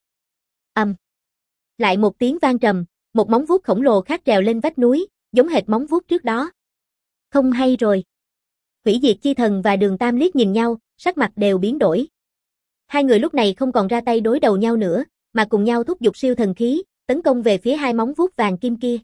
Lại một tiếng vang trầm, một móng vuốt khổng lồ khác trèo lên vách núi, giống hệt móng vuốt trước đó. Không hay rồi. Hủy diệt chi thần và Đường Tam liếc nhìn nhau, sắc mặt đều biến đổi. Hai người lúc này không còn ra tay đối đầu nhau nữa, mà cùng nhau thúc giục siêu thần khí, tấn công về phía hai móng vuốt vàng kim kia.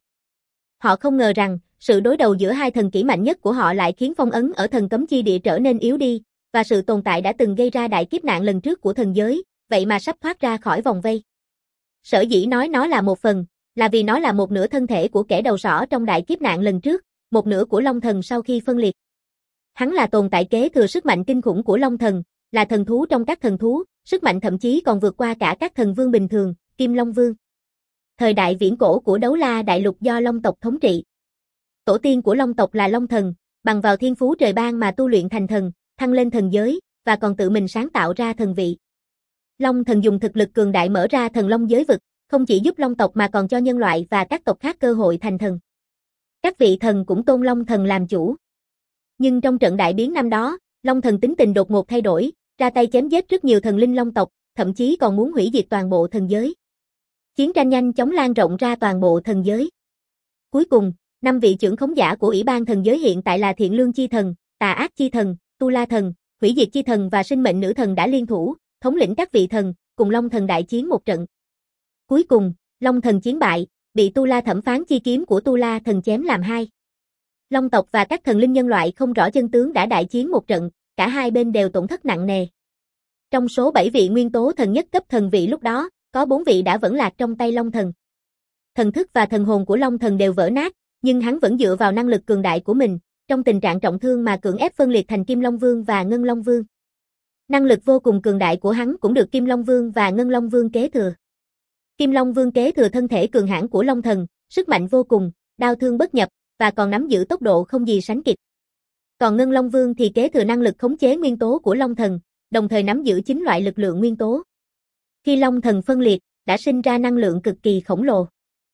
Họ không ngờ rằng, sự đối đầu giữa hai thần kỹ mạnh nhất của họ lại khiến phong ấn ở thần cấm chi địa trở nên yếu đi, và sự tồn tại đã từng gây ra đại kiếp nạn lần trước của thần giới, vậy mà sắp thoát ra khỏi vòng vây. Sở dĩ nói nó là một phần, là vì nó là một nửa thân thể của kẻ đầu sỏ trong đại kiếp nạn lần trước, một nửa của Long Thần sau khi phân liệt. Hắn là tồn tại kế thừa sức mạnh kinh khủng của Long Thần, là thần thú trong các thần thú, sức mạnh thậm chí còn vượt qua cả các thần vương bình thường, Kim Long Vương. Thời đại viễn cổ của Đấu La Đại Lục do Long tộc thống trị. Tổ tiên của Long tộc là Long Thần, bằng vào thiên phú trời ban mà tu luyện thành thần, thăng lên thần giới, và còn tự mình sáng tạo ra thần vị. Long Thần dùng thực lực cường đại mở ra thần Long giới vực, không chỉ giúp Long tộc mà còn cho nhân loại và các tộc khác cơ hội thành thần. Các vị thần cũng tôn Long Thần làm chủ. Nhưng trong trận đại biến năm đó, Long Thần tính tình đột ngột thay đổi, ra tay chém giết rất nhiều thần linh Long tộc, thậm chí còn muốn hủy diệt toàn bộ thần giới. Chiến tranh nhanh chóng lan rộng ra toàn bộ thần giới. Cuối cùng, 5 vị trưởng khống giả của Ủy ban thần giới hiện tại là Thiện Lương Chi Thần, Tà Ác Chi Thần, Tu La Thần, Hủy Diệt Chi Thần và Sinh Mệnh Nữ Thần đã liên thủ, thống lĩnh các vị thần, cùng Long Thần đại chiến một trận. Cuối cùng, Long Thần chiến bại, bị Tu La thẩm phán chi kiếm của Tu La Thần chém làm hai. Long tộc và các thần linh nhân loại không rõ chân tướng đã đại chiến một trận, cả hai bên đều tổn thất nặng nề. Trong số 7 vị nguyên tố thần nhất cấp thần vị lúc đó, có 4 vị đã vẫn lạc trong tay Long Thần. Thần thức và thần hồn của Long Thần đều vỡ nát, nhưng hắn vẫn dựa vào năng lực cường đại của mình, trong tình trạng trọng thương mà cưỡng ép phân liệt thành Kim Long Vương và Ngân Long Vương. Năng lực vô cùng cường đại của hắn cũng được Kim Long Vương và Ngân Long Vương kế thừa. Kim Long Vương kế thừa thân thể cường hãn của Long Thần, sức mạnh vô cùng, đao thương bất nhập, và còn nắm giữ tốc độ không gì sánh kịp. Còn Ngân Long Vương thì kế thừa năng lực khống chế nguyên tố của Long Thần, đồng thời nắm giữ 9 loại lực lượng nguyên tố. Khi Long Thần phân liệt, đã sinh ra năng lượng cực kỳ khổng lồ.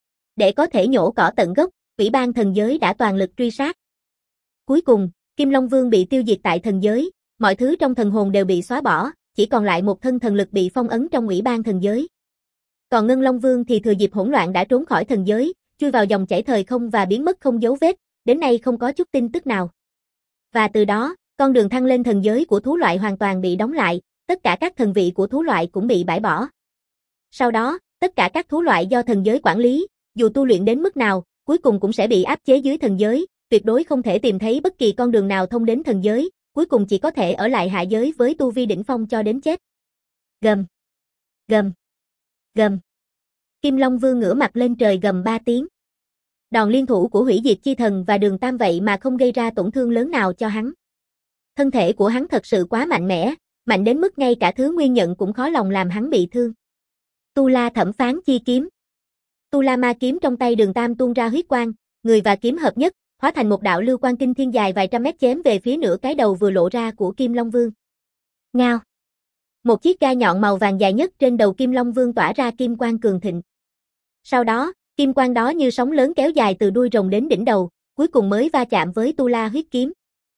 Để có thể nhổ cỏ tận gốc, Ủy ban thần giới đã toàn lực truy sát. Cuối cùng, Kim Long Vương bị tiêu diệt tại thần giới, mọi thứ trong thần hồn đều bị xóa bỏ, chỉ còn lại một thân thần lực bị phong ấn trong Ủy ban thần giới. Còn Ngân Long Vương thì thừa dịp hỗn loạn đã trốn khỏi thần giới, chui vào dòng chảy thời không và biến mất không dấu vết, đến nay không có chút tin tức nào. Và từ đó, con đường thăng lên thần giới của thú loại hoàn toàn bị đóng lại, tất cả các thần vị của thú loại cũng bị bãi bỏ. Sau đó, tất cả các thú loại do thần giới quản lý, dù tu luyện đến mức nào, cuối cùng cũng sẽ bị áp chế dưới thần giới, tuyệt đối không thể tìm thấy bất kỳ con đường nào thông đến thần giới, cuối cùng chỉ có thể ở lại hạ giới với tu vi đỉnh phong cho đến chết. Gầm, gầm, gầm. Kim Long Vương ngửa mặt lên trời gầm 3 tiếng. Đòn liên thủ của Hủy Diệt Chi Thần và Đường Tam vậy mà không gây ra tổn thương lớn nào cho hắn. Thân thể của hắn thật sự quá mạnh mẽ, mạnh đến mức ngay cả thứ nguyên nhận cũng khó lòng làm hắn bị thương. Tu La thẩm phán chi kiếm. Tu La ma kiếm trong tay Đường Tam tuôn ra huyết quang, người và kiếm hợp nhất, hóa thành một đạo lưu quang kinh thiên dài vài trăm mét chém về phía nửa cái đầu vừa lộ ra của Kim Long Vương. Ngao. Một chiếc gai nhọn màu vàng dài nhất trên đầu Kim Long Vương tỏa ra kim quang cường thịnh. Sau đó, kim quang đó như sóng lớn kéo dài từ đuôi rồng đến đỉnh đầu, cuối cùng mới va chạm với Tu La huyết kiếm.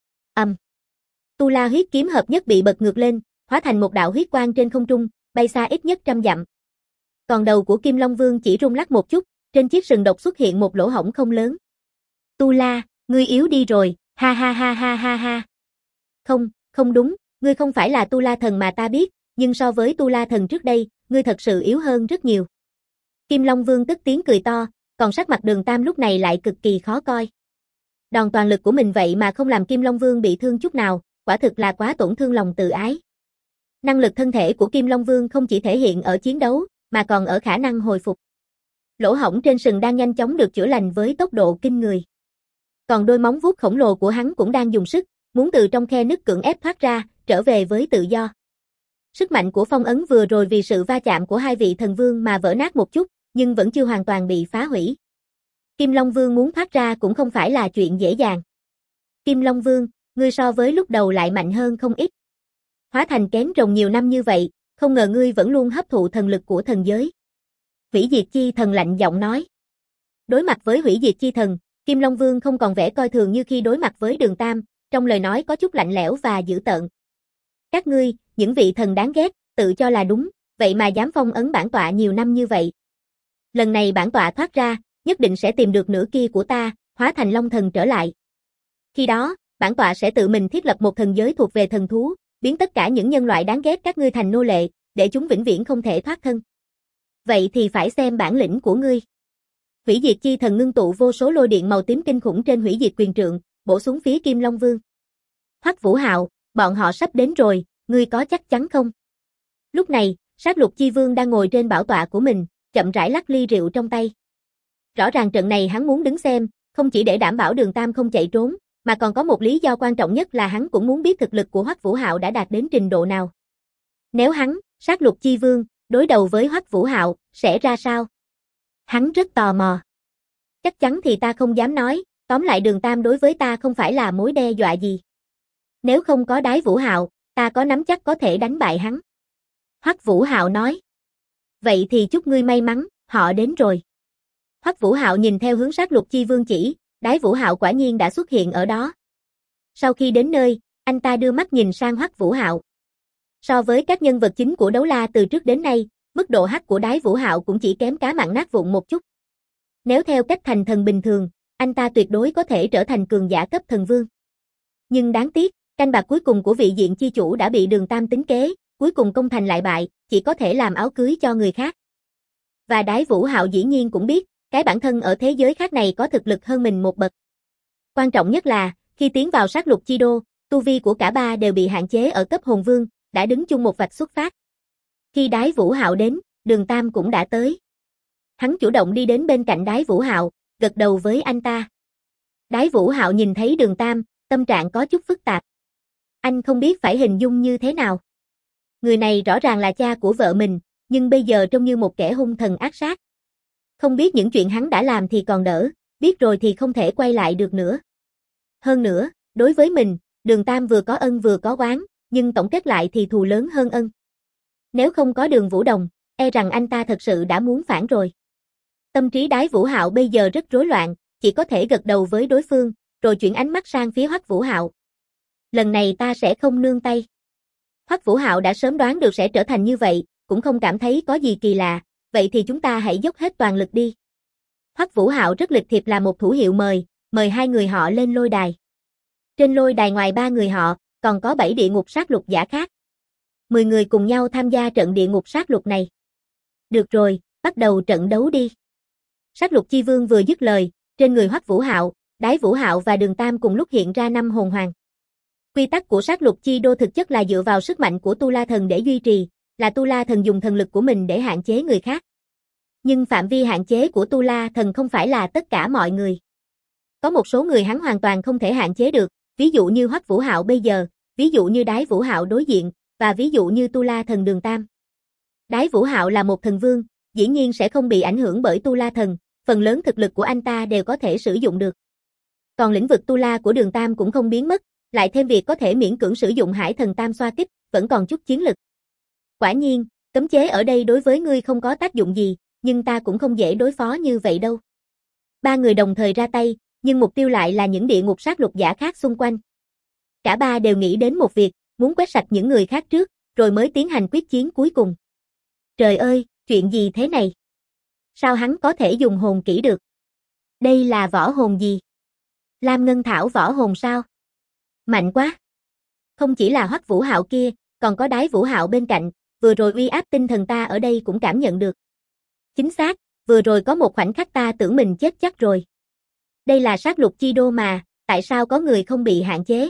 Tu La huyết kiếm hợp nhất bị bật ngược lên, hóa thành một đạo huyết quang trên không trung, bay xa ít nhất 100 dặm. Còn đầu của Kim Long Vương chỉ rung lắc một chút, trên chiếc sừng độc xuất hiện một lỗ hổng không lớn. Tu La, ngươi yếu đi rồi, ha ha ha ha ha ha. Không, không đúng, ngươi không phải là Tu La thần mà ta biết, nhưng so với Tu La thần trước đây, ngươi thật sự yếu hơn rất nhiều. Kim Long Vương cất tiếng cười to, còn sắc mặt Đường Tam lúc này lại cực kỳ khó coi. Đòn toàn lực của mình vậy mà không làm Kim Long Vương bị thương chút nào, quả thực là quá tổn thương lòng tự ái. Năng lực thân thể của Kim Long Vương không chỉ thể hiện ở chiến đấu, mà còn ở khả năng hồi phục. Lỗ hổng trên sừng đang nhanh chóng được chữa lành với tốc độ kinh người. Còn đôi móng vuốt khổng lồ của hắn cũng đang dùng sức, muốn từ trong khe nứt cưỡng ép thoát ra, trở về với tự do. Sức mạnh của phong ấn vừa rồi vì sự va chạm của hai vị thần vương mà vỡ nát một chút, nhưng vẫn chưa hoàn toàn bị phá hủy. Kim Long Vương muốn thoát ra cũng không phải là chuyện dễ dàng. Kim Long Vương, ngươi so với lúc đầu lại mạnh hơn không ít. Hóa thành kén rồng nhiều năm như vậy, không ngờ ngươi vẫn luôn hấp thụ thần lực của thần giới. Hủy Diệt Chi Thần lạnh giọng nói. Đối mặt với Hủy Diệt Chi Thần, Kim Long Vương không còn vẻ coi thường như khi đối mặt với Đường Tam, trong lời nói có chút lạnh lẽo và dữ tợn. Các ngươi, những vị thần đáng ghét, tự cho là đúng, vậy mà dám phong ấn bản tọa nhiều năm như vậy. Lần này bản tọa thoát ra, nhất định sẽ tìm được nửa kia của ta, hóa thành long thần trở lại. Khi đó, bản tọa sẽ tự mình thiết lập một thần giới thuộc về thần thú, biến tất cả những nhân loại đáng ghét các ngươi thành nô lệ, để chúng vĩnh viễn không thể thoát thân. Vậy thì phải xem bản lĩnh của ngươi. Hủy diệt chi thần ngưng tụ vô số lôi điện màu tím kinh khủng trên hủy diệt quyền trượng, bổ xuống phía Kim Long Vương. Hoắc Vũ Hạo, bọn họ sắp đến rồi, ngươi có chắc chắn không? Lúc này, Sát Lục Chi Vương đang ngồi trên bảo tọa của mình, chậm rãi lắc ly rượu trong tay. Rõ ràng trận này hắn muốn đứng xem, không chỉ để đảm bảo Đường Tam không chạy trốn, mà còn có một lý do quan trọng nhất là hắn cũng muốn biết thực lực của Hoắc Vũ Hạo đã đạt đến trình độ nào. Nếu hắn, Sát Lục Chi Vương, đối đầu với Hoắc Vũ Hạo, sẽ ra sao? Hắn rất tò mò. Chắc chắn thì ta không dám nói, tóm lại Đường Tam đối với ta không phải là mối đe dọa gì. Nếu không có Đái Vũ Hạo, ta có nắm chắc có thể đánh bại hắn. Hoắc Vũ Hạo nói. Vậy thì chúc ngươi may mắn, họ đến rồi. Hoắc Vũ Hạo nhìn theo hướng Sát Lục Chi Vương chỉ, Đái Vũ Hạo quả nhiên đã xuất hiện ở đó. Sau khi đến nơi, anh ta đưa mắt nhìn sang Hoắc Vũ Hạo. So với các nhân vật chính của đấu la từ trước đến nay, mức độ hack của Đái Vũ Hạo cũng chỉ kém cá mặn nát vụn một chút. Nếu theo cách thành thần bình thường, anh ta tuyệt đối có thể trở thành cường giả cấp thần vương. Nhưng đáng tiếc, canh bạc cuối cùng của vị diện chi chủ đã bị Đường Tam tính kế, cuối cùng công thành lại bại, chỉ có thể làm áo cưới cho người khác. Và Đái Vũ Hạo dĩ nhiên cũng biết, cái bản thân ở thế giới khác này có thực lực hơn mình một bậc. Quan trọng nhất là, khi tiến vào sát lục chi đô, tu vi của cả ba đều bị hạn chế ở cấp hồn vương, đã đứng chung một vạch xuất phát. Khi Đái Vũ Hạo đến, Đường Tam cũng đã tới. Hắn chủ động đi đến bên cạnh Đái Vũ Hạo, gật đầu với anh ta. Đái Vũ Hạo nhìn thấy Đường Tam, tâm trạng có chút phức tạp. Anh không biết phải hình dung như thế nào. Người này rõ ràng là cha của vợ mình, nhưng bây giờ trông như một kẻ hung thần ác sát. Không biết những chuyện hắn đã làm thì còn đỡ, biết rồi thì không thể quay lại được nữa. Hơn nữa, đối với mình, Đường Tam vừa có ân vừa có oán, nhưng tổng kết lại thì thù lớn hơn ân. Nếu không có Đường Vũ Đồng, e rằng anh ta thật sự đã muốn phản rồi. Tâm trí Đái Vũ Hạo bây giờ rất rối loạn, chỉ có thể gật đầu với đối phương, rồi chuyển ánh mắt sang phía Hoắc Vũ Hạo. Lần này ta sẽ không nương tay. Hoắc Vũ Hạo đã sớm đoán được sẽ trở thành như vậy, cũng không cảm thấy có gì kỳ lạ, vậy thì chúng ta hãy dốc hết toàn lực đi. Hoắc Vũ Hạo rất lịch thiệp là một thủ hiệu mời hai người họ lên lôi đài. Trên lôi đài ngoài ba người họ, còn có 7 địa ngục sát lục giả khác. 10 người cùng nhau tham gia trận địa ngục sát lục này. Được rồi, bắt đầu trận đấu đi. Sát lục chi vương vừa dứt lời, trên người Hoắc Vũ Hạo, Đái Vũ Hạo và Đường Tam cùng lúc hiện ra 5 hồn hoàng. Quy tắc của sát lục chi đô thực chất là dựa vào sức mạnh của Tu La Thần để duy trì, là Tu La Thần dùng thần lực của mình để hạn chế người khác. Nhưng phạm vi hạn chế của Tu La Thần không phải là tất cả mọi người. Có một số người hắn hoàn toàn không thể hạn chế được, ví dụ như Hoắc Vũ Hạo bây giờ, ví dụ như Đái Vũ Hạo đối diện, và ví dụ như Tu La Thần Đường Tam. Đái Vũ Hạo là một thần vương, dĩ nhiên sẽ không bị ảnh hưởng bởi Tu La Thần, phần lớn thực lực của anh ta đều có thể sử dụng được. Còn lĩnh vực Tu La của Đường Tam cũng không biến mất, lại thêm việc có thể miễn cưỡng sử dụng Hải Thần Tam xoa kích, vẫn còn chút chiến lực. Quả nhiên, cấm chế ở đây đối với ngươi không có tác dụng gì, nhưng ta cũng không dễ đối phó như vậy đâu. Ba người đồng thời ra tay, nhưng mục tiêu lại là những địa ngục sát lục giả khác xung quanh. Cả ba đều nghĩ đến một việc, muốn quét sạch những người khác trước, rồi mới tiến hành quyết chiến cuối cùng. Trời ơi, chuyện gì thế này? Sao hắn có thể dùng hồn kỹ được? Đây là võ hồn gì? Lam Ngân Thảo võ hồn sao? Mạnh quá! Không chỉ là Hoắc Vũ Hạo kia, còn có Đái Vũ Hạo bên cạnh, vừa rồi uy áp tinh thần ta ở đây cũng cảm nhận được. Chính xác, vừa rồi có một khoảnh khắc ta tưởng mình chết chắc rồi. Đây là sát lục chi đô mà, tại sao có người không bị hạn chế?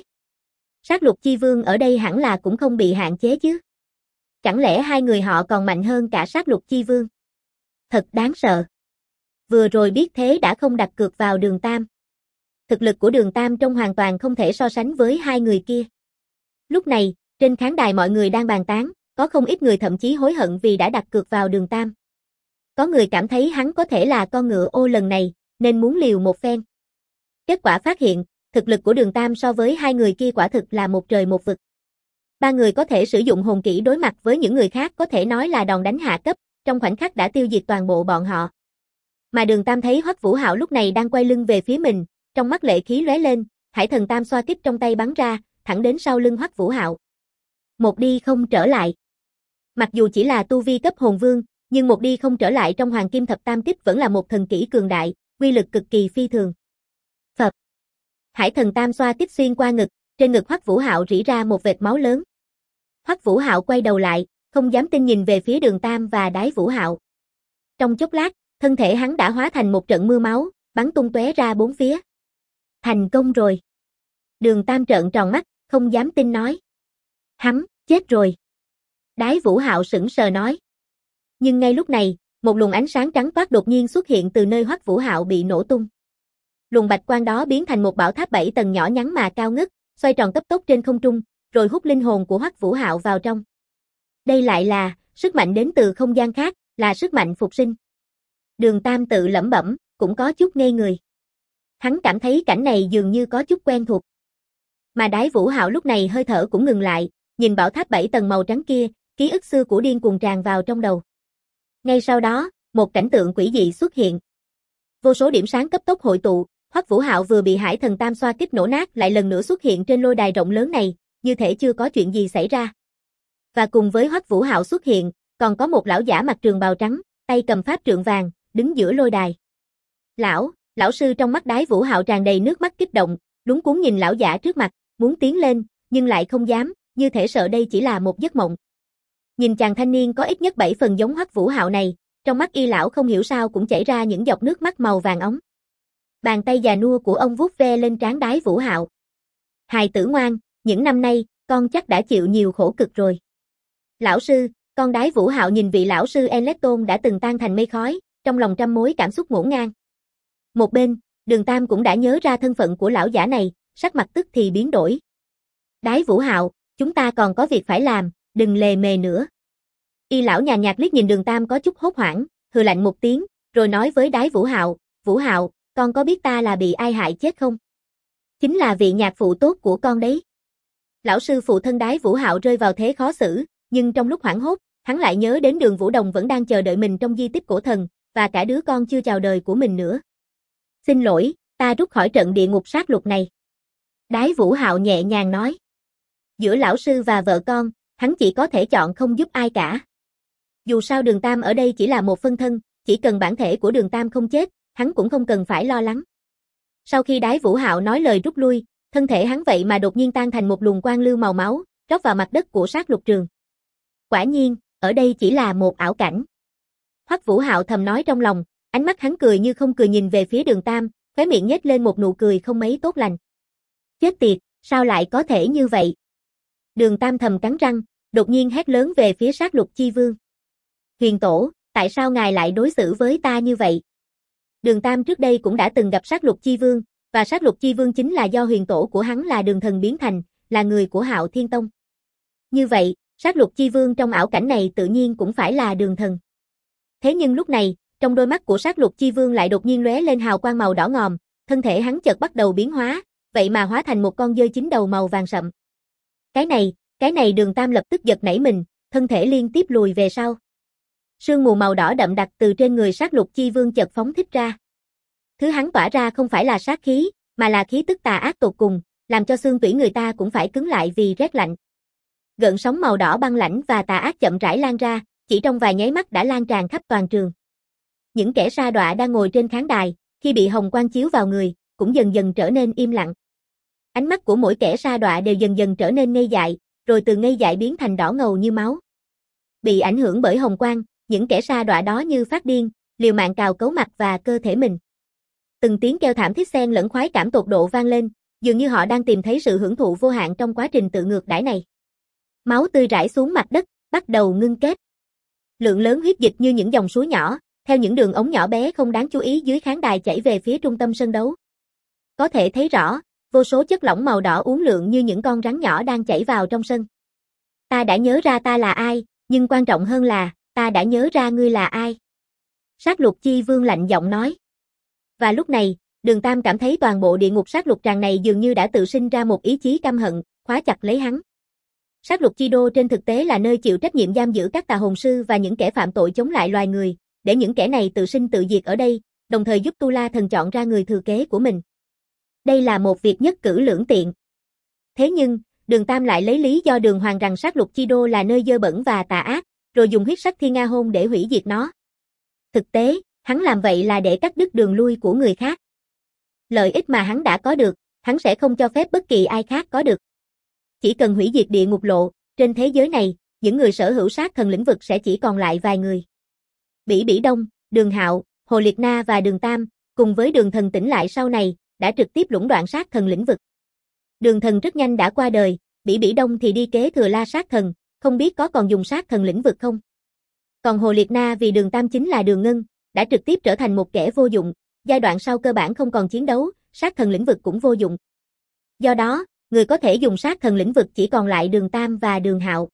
Sát lục chi vương ở đây hẳn là cũng không bị hạn chế chứ? Chẳng lẽ hai người họ còn mạnh hơn cả sát lục chi vương? Thật đáng sợ. Vừa rồi biết thế đã không đặt cược vào Đường Tam. Thực lực của Đường Tam trông hoàn toàn không thể so sánh với hai người kia. Lúc này, trên khán đài mọi người đang bàn tán, có không ít người thậm chí hối hận vì đã đặt cược vào Đường Tam. Có người cảm thấy hắn có thể là con ngựa ô lần này, nên muốn liều một phen. Kết quả phát hiện, thực lực của Đường Tam so với hai người kia quả thực là một trời một vực. Ba người có thể sử dụng hồn kỹ đối mặt với những người khác có thể nói là đòn đánh hạ cấp, trong khoảnh khắc đã tiêu diệt toàn bộ bọn họ. Mà Đường Tam thấy Hoắc Vũ Hạo lúc này đang quay lưng về phía mình, trong mắt lệ khí lóe lên, Hải Thần Tam xoa kích trong tay bắn ra, thẳng đến sau lưng Hoắc Vũ Hạo. Một đi không trở lại. Mặc dù chỉ là tu vi cấp hồn vương, nhưng một đi không trở lại trong Hoàng Kim Thập Tam Kích vẫn là một thần kỹ cường đại, uy lực cực kỳ phi thường. Phập. Hải Thần Tam xoa kích xuyên qua ngực, trên ngực Hoắc Vũ Hạo rỉ ra một vệt máu lớn. Hoắc Vũ Hạo quay đầu lại, không dám tin nhìn về phía Đường Tam và Đái Vũ Hạo. Trong chốc lát, thân thể hắn đã hóa thành một trận mưa máu, bắn tung tóe ra bốn phía. Thành công rồi. Đường Tam trợn tròn mắt, không dám tin nói. Hắn, chết rồi. Đái Vũ Hạo sững sờ nói. Nhưng ngay lúc này, một luồng ánh sáng trắng toát đột nhiên xuất hiện từ nơi Hoắc Vũ Hạo bị nổ tung. Luồng bạch quang đó biến thành một bảo tháp 7 tầng nhỏ nhắn mà cao ngất, xoay tròn cấp tốc trên không trung, rồi hút linh hồn của Hoắc Vũ Hạo vào trong. Đây lại là sức mạnh đến từ không gian khác, là sức mạnh phục sinh. Đường Tam tự lẩm bẩm, cũng có chút ngây người. Hắn cảm thấy cảnh này dường như có chút quen thuộc. Mà Đái Vũ Hạo lúc này hơi thở cũng ngừng lại, nhìn bảo tháp 7 tầng màu trắng kia, ký ức xưa của điên cuồng tràn vào trong đầu. Ngay sau đó, một cảnh tượng quỷ dị xuất hiện. Vô số điểm sáng cấp tốc hội tụ, Hoắc Vũ Hạo vừa bị Hải Thần Tam xoa kích nổ nát lại lần nữa xuất hiện trên lôi đài rộng lớn này, như thể chưa có chuyện gì xảy ra. Và cùng với Hoắc Vũ Hạo xuất hiện, còn có một lão giả mặc trường bào trắng, tay cầm pháp trượng vàng, đứng giữa lôi đài. Lão sư trong mắt Đái Vũ Hạo tràn đầy nước mắt kích động, luống cuống nhìn lão giả trước mặt, muốn tiến lên, nhưng lại không dám, như thể sợ đây chỉ là một giấc mộng. Nhìn chàng thanh niên có ít nhất 7 phần giống Hoắc Vũ Hạo này, trong mắt Y lão không hiểu sao cũng chảy ra những giọt nước mắt màu vàng óng. Bàn tay già nua của ông vuốt ve lên trán Đái Vũ Hạo. Hài tử ngoan, những năm nay, con chắc đã chịu nhiều khổ cực rồi. Lão sư, con Đái Vũ Hạo nhìn vị lão sư Enleton đã từng tan thành mây khói, trong lòng trăm mối cảm xúc ngổn ngang. Một bên, Đường Tam cũng đã nhớ ra thân phận của lão giả này, sắc mặt tức thì biến đổi. Đái Vũ Hạo, chúng ta còn có việc phải làm, đừng lề mề nữa. Y lão nhàn nhạt liếc nhìn Đường Tam có chút hốt hoảng, hừ lạnh một tiếng, rồi nói với Đái Vũ Hạo, con có biết ta là bị ai hại chết không? Chính là vị nhạc phụ tốt của con đấy. Lão sư phụ thân Đái Vũ Hạo rơi vào thế khó xử, nhưng trong lúc hoảng hốt, hắn lại nhớ đến Đường Vũ Đồng vẫn đang chờ đợi mình trong di tích cổ thần, và cả đứa con chưa chào đời của mình nữa. Xin lỗi, ta rút khỏi trận địa ngục sát lục này. Đái Vũ Hạo nhẹ nhàng nói. Giữa lão sư và vợ con, hắn chỉ có thể chọn không giúp ai cả. Dù sao Đường Tam ở đây chỉ là một phân thân, chỉ cần bản thể của Đường Tam không chết, hắn cũng không cần phải lo lắng. Sau khi Đái Vũ Hạo nói lời rút lui, thân thể hắn vậy mà đột nhiên tan thành một luồng quang lưu màu máu, rót vào mặt đất của sát lục trường. Quả nhiên, ở đây chỉ là một ảo cảnh. Hoắc Vũ Hạo thầm nói trong lòng, ánh mắt hắn cười như không cười nhìn về phía Đường Tam, khóe miệng nhếch lên một nụ cười không mấy tốt lành. Chết tiệt, sao lại có thể như vậy? Đường Tam thầm cắn răng, đột nhiên hét lớn về phía sát lục chi vương. Huyền tổ, tại sao ngài lại đối xử với ta như vậy? Đường Tam trước đây cũng đã từng gặp sát lục chi vương, và sát lục chi vương chính là do huyền tổ của hắn là Đường Thần biến thành, là người của Hạo Thiên Tông. Như vậy, sát lục chi vương trong ảo cảnh này tự nhiên cũng phải là Đường Thần. Thế nhưng lúc này, trong đôi mắt của sát lục chi vương lại đột nhiên lóe lên hào quang màu đỏ ngòm, thân thể hắn chợt bắt đầu biến hóa, vậy mà hóa thành một con dơi chín đầu màu vàng sậm. Cái này Đường Tam lập tức giật nảy mình, thân thể liên tiếp lùi về sau. Sương mù màu đỏ đậm đặc từ trên người sát lục chi vương chợt phóng thích ra. Thứ hắn tỏa ra không phải là sát khí, mà là khí tức tà ác tột cùng, làm cho xương tủy người ta cũng phải cứng lại vì rét lạnh. Gợn sóng màu đỏ băng lãnh và tà ác chậm rãi lan ra, chỉ trong vài nháy mắt đã lan tràn khắp toàn trường. Những kẻ sa đọa đang ngồi trên khán đài, khi bị hồng quang chiếu vào người, cũng dần dần trở nên im lặng. Ánh mắt của mỗi kẻ sa đọa đều dần dần trở nên ngây dại, rồi từ ngây dại biến thành đỏ ngầu như máu. Bị ảnh hưởng bởi hồng quang, những kẻ sa đọa đó như phát điên, liều mạng cào cấu mặt và cơ thể mình. Từng tiếng kêu thảm thiết xen lẫn khoái cảm tột độ vang lên, dường như họ đang tìm thấy sự hưởng thụ vô hạn trong quá trình tự ngược đãi này. Máu tươi rải xuống mặt đất, bắt đầu ngưng kết. Lượng lớn huyết dịch như những dòng suối nhỏ, theo những đường ống nhỏ bé không đáng chú ý dưới khán đài chảy về phía trung tâm sân đấu. Có thể thấy rõ, vô số chất lỏng màu đỏ uốn lượn như những con rắn nhỏ đang chảy vào trong sân. Ta đã nhớ ra ta là ai, nhưng quan trọng hơn là, ta đã nhớ ra ngươi là ai. Sát lục chi vương lạnh giọng nói. Và lúc này, Đường Tam cảm thấy toàn bộ địa ngục sát lục tràng này dường như đã tự sinh ra một ý chí căm hận, khóa chặt lấy hắn. Sát lục chi đô trên thực tế là nơi chịu trách nhiệm giam giữ các tà hồn sư và những kẻ phạm tội chống lại loài người, để những kẻ này tự sinh tự diệt ở đây, đồng thời giúp Tu La Thần chọn ra người thừa kế của mình. Đây là một việc nhất cử lưỡng tiện. Thế nhưng, Đường Tam lại lấy lý do Đường Hoàng rằng sát lục chi đô là nơi dơ bẩn và tà ác, rồi dùng huyết sắc thiên nga hôn để hủy diệt nó. Thực tế, hắn làm vậy là để cắt đứt đường lui của người khác. Lợi ích mà hắn đã có được, hắn sẽ không cho phép bất kỳ ai khác có được. Chỉ cần hủy diệt địa ngục lộ, trên thế giới này, những người sở hữu sát thần lĩnh vực sẽ chỉ còn lại vài người. Bỉ Bỉ Đông, Đường Hạo, Hồ Liệt Na và Đường Tam, cùng với Đường Thần tỉnh lại sau này, đã trực tiếp lũng đoạn sát thần lĩnh vực. Đường Thần rất nhanh đã qua đời, Bỉ Bỉ Đông thì đi kế thừa La Sát Thần, không biết có còn dùng sát thần lĩnh vực không. Còn Hồ Liệt Na vì Đường Tam chính là Đường Ngân, đã trực tiếp trở thành một kẻ vô dụng, giai đoạn sau cơ bản không còn chiến đấu, sát thần lĩnh vực cũng vô dụng. Do đó, người có thể dùng sát thần lĩnh vực chỉ còn lại Đường Tam và Đường Hạo.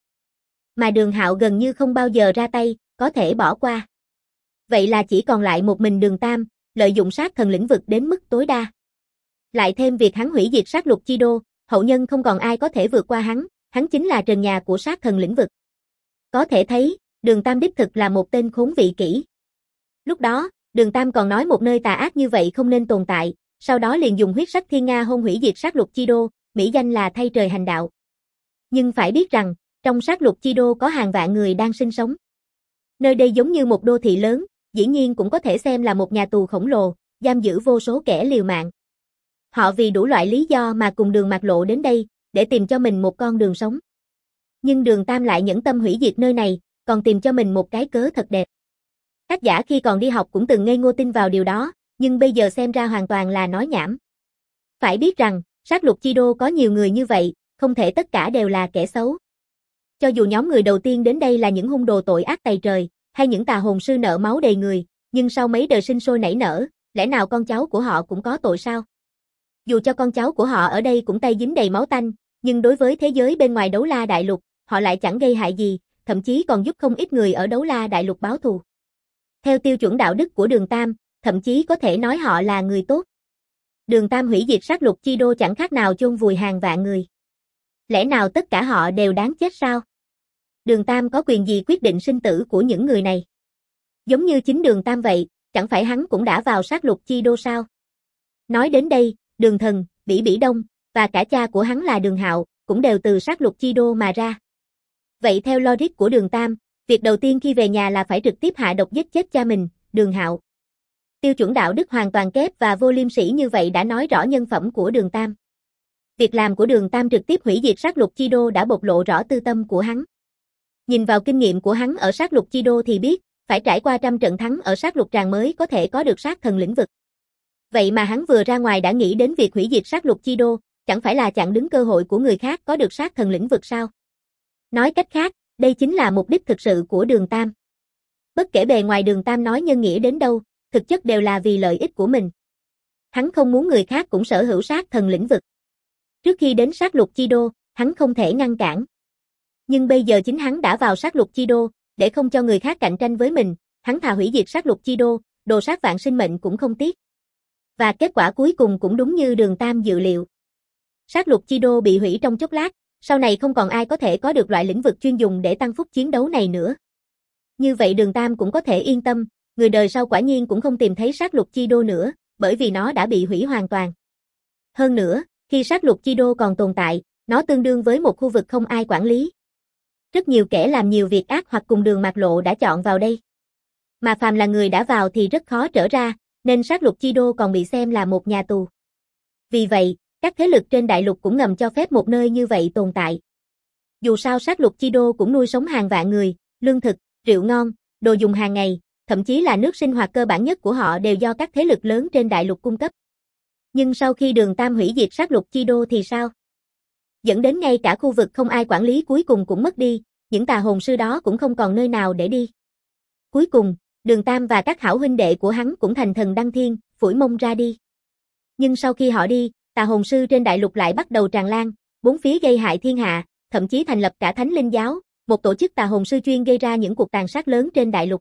Mà Đường Hạo gần như không bao giờ ra tay, có thể bỏ qua. Vậy là chỉ còn lại một mình Đường Tam, lợi dụng sát thần lĩnh vực đến mức tối đa. Lại thêm việc hắn hủy diệt sát lục chi đô, hậu nhân không còn ai có thể vượt qua hắn chính là trần nhà của sát thần lĩnh vực. Có thể thấy, Đường Tam đích thực là một tên khốn vị kỹ. Lúc đó, Đường Tam còn nói một nơi tà ác như vậy không nên tồn tại, sau đó liền dùng huyết sắc thiên nga hôn hủy diệt sát lục chi đô, mỹ danh là thay trời hành đạo. Nhưng phải biết rằng, trong sát lục chi đô có hàng vạn người đang sinh sống. Nơi đây giống như một đô thị lớn, dĩ nhiên cũng có thể xem là một nhà tù khổng lồ, giam giữ vô số kẻ liều mạng. Họ vì đủ loại lý do mà cùng Đường Mạc Lộ đến đây, để tìm cho mình một con đường sống. Nhưng Đường Tam lại nhẫn tâm hủy diệt nơi này, còn tìm cho mình một cái cớ thật đẹp. Tác giả khi còn đi học cũng từng ngây ngô tin vào điều đó, nhưng bây giờ xem ra hoàn toàn là nói nhảm. Phải biết rằng, sát lục chi đô có nhiều người như vậy, không thể tất cả đều là kẻ xấu. Cho dù nhóm người đầu tiên đến đây là những hung đồ tội ác tày trời, hay những tà hồn sư nợ máu đầy người, nhưng sau mấy đời sinh sôi nảy nở, lẽ nào con cháu của họ cũng có tội sao? Dù cho con cháu của họ ở đây cũng tay dính đầy máu tanh, nhưng đối với thế giới bên ngoài Đấu La Đại Lục, họ lại chẳng gây hại gì, thậm chí còn giúp không ít người ở Đấu La Đại Lục báo thù. Theo tiêu chuẩn đạo đức của Đường Tam, thậm chí có thể nói họ là người tốt. Đường Tam hủy diệt sát lục chi đô chẳng khác nào chôn vùi hàng vạn người. Lẽ nào tất cả họ đều đáng chết sao? Đường Tam có quyền gì quyết định sinh tử của những người này? Giống như chính Đường Tam vậy, chẳng phải hắn cũng đã vào sát lục chi đô sao? Nói đến đây, Đường Thần, Bỉ Bỉ Đông, và cả cha của hắn là Đường Hạo, cũng đều từ sát lục chi đô mà ra. Vậy theo logic của Đường Tam, việc đầu tiên khi về nhà là phải trực tiếp hạ độc giết chết cha mình, Đường Hạo. Tiêu chuẩn đạo đức hoàn toàn kép và vô liêm sỉ như vậy đã nói rõ nhân phẩm của Đường Tam. Việc làm của Đường Tam trực tiếp hủy diệt sát lục chi đô đã bộc lộ rõ tư tâm của hắn. Nhìn vào kinh nghiệm của hắn ở sát lục chi đô thì biết, phải trải qua trăm trận thắng ở sát lục tràng mới có thể có được sát thần lĩnh vực. Vậy mà hắn vừa ra ngoài đã nghĩ đến việc hủy diệt sát lục chi đô, chẳng phải là chặn đứng cơ hội của người khác có được sát thần lĩnh vực sao? Nói cách khác, đây chính là mục đích thực sự của Đường Tam. Bất kể bề ngoài Đường Tam nói nhân nghĩa đến đâu, thực chất đều là vì lợi ích của mình. Hắn không muốn người khác cũng sở hữu sát thần lĩnh vực. Trước khi đến sát lục chi đô, hắn không thể ngăn cản. Nhưng bây giờ chính hắn đã vào sát lục chi đô, để không cho người khác cạnh tranh với mình, hắn thà hủy diệt sát lục chi đô, đồ sát vạn sinh mệnh cũng không tiếc. Và kết quả cuối cùng cũng đúng như Đường Tam dự liệu. Sát lục chi đô bị hủy trong chốc lát, sau này không còn ai có thể có được loại lĩnh vực chuyên dùng để tăng phúc chiến đấu này nữa. Như vậy Đường Tam cũng có thể yên tâm, người đời sau quả nhiên cũng không tìm thấy sát lục chi đô nữa, bởi vì nó đã bị hủy hoàn toàn. Hơn nữa, khi sát lục chi đô còn tồn tại, nó tương đương với một khu vực không ai quản lý. Rất nhiều kẻ làm nhiều việc ác hoặc cùng Đường Mạc Lộ đã chọn vào đây. Mà phàm là người đã vào thì rất khó trở ra, nên sát lục chi đô còn bị xem là một nhà tù. Vì vậy, các thế lực trên đại lục cũng ngầm cho phép một nơi như vậy tồn tại. Dù sao sát lục chi đô cũng nuôi sống hàng vạn người, lương thực, rượu ngon, đồ dùng hàng ngày, thậm chí là nước sinh hoạt cơ bản nhất của họ đều do các thế lực lớn trên đại lục cung cấp. Nhưng sau khi Đường Tam hủy diệt sát lục chi đô thì sao? Dẫn đến ngay cả khu vực không ai quản lý cuối cùng cũng mất đi, những tà hồn sư đó cũng không còn nơi nào để đi. Cuối cùng, Đường Tam và các hảo huynh đệ của hắn cũng thành thần đăng thiên, phủi mông ra đi. Nhưng sau khi họ đi, tà hồn sư trên đại lục lại bắt đầu tràn lan, bốn phía gây hại thiên hạ, thậm chí thành lập cả Thánh Linh Giáo, một tổ chức tà hồn sư chuyên gây ra những cuộc tàn sát lớn trên đại lục.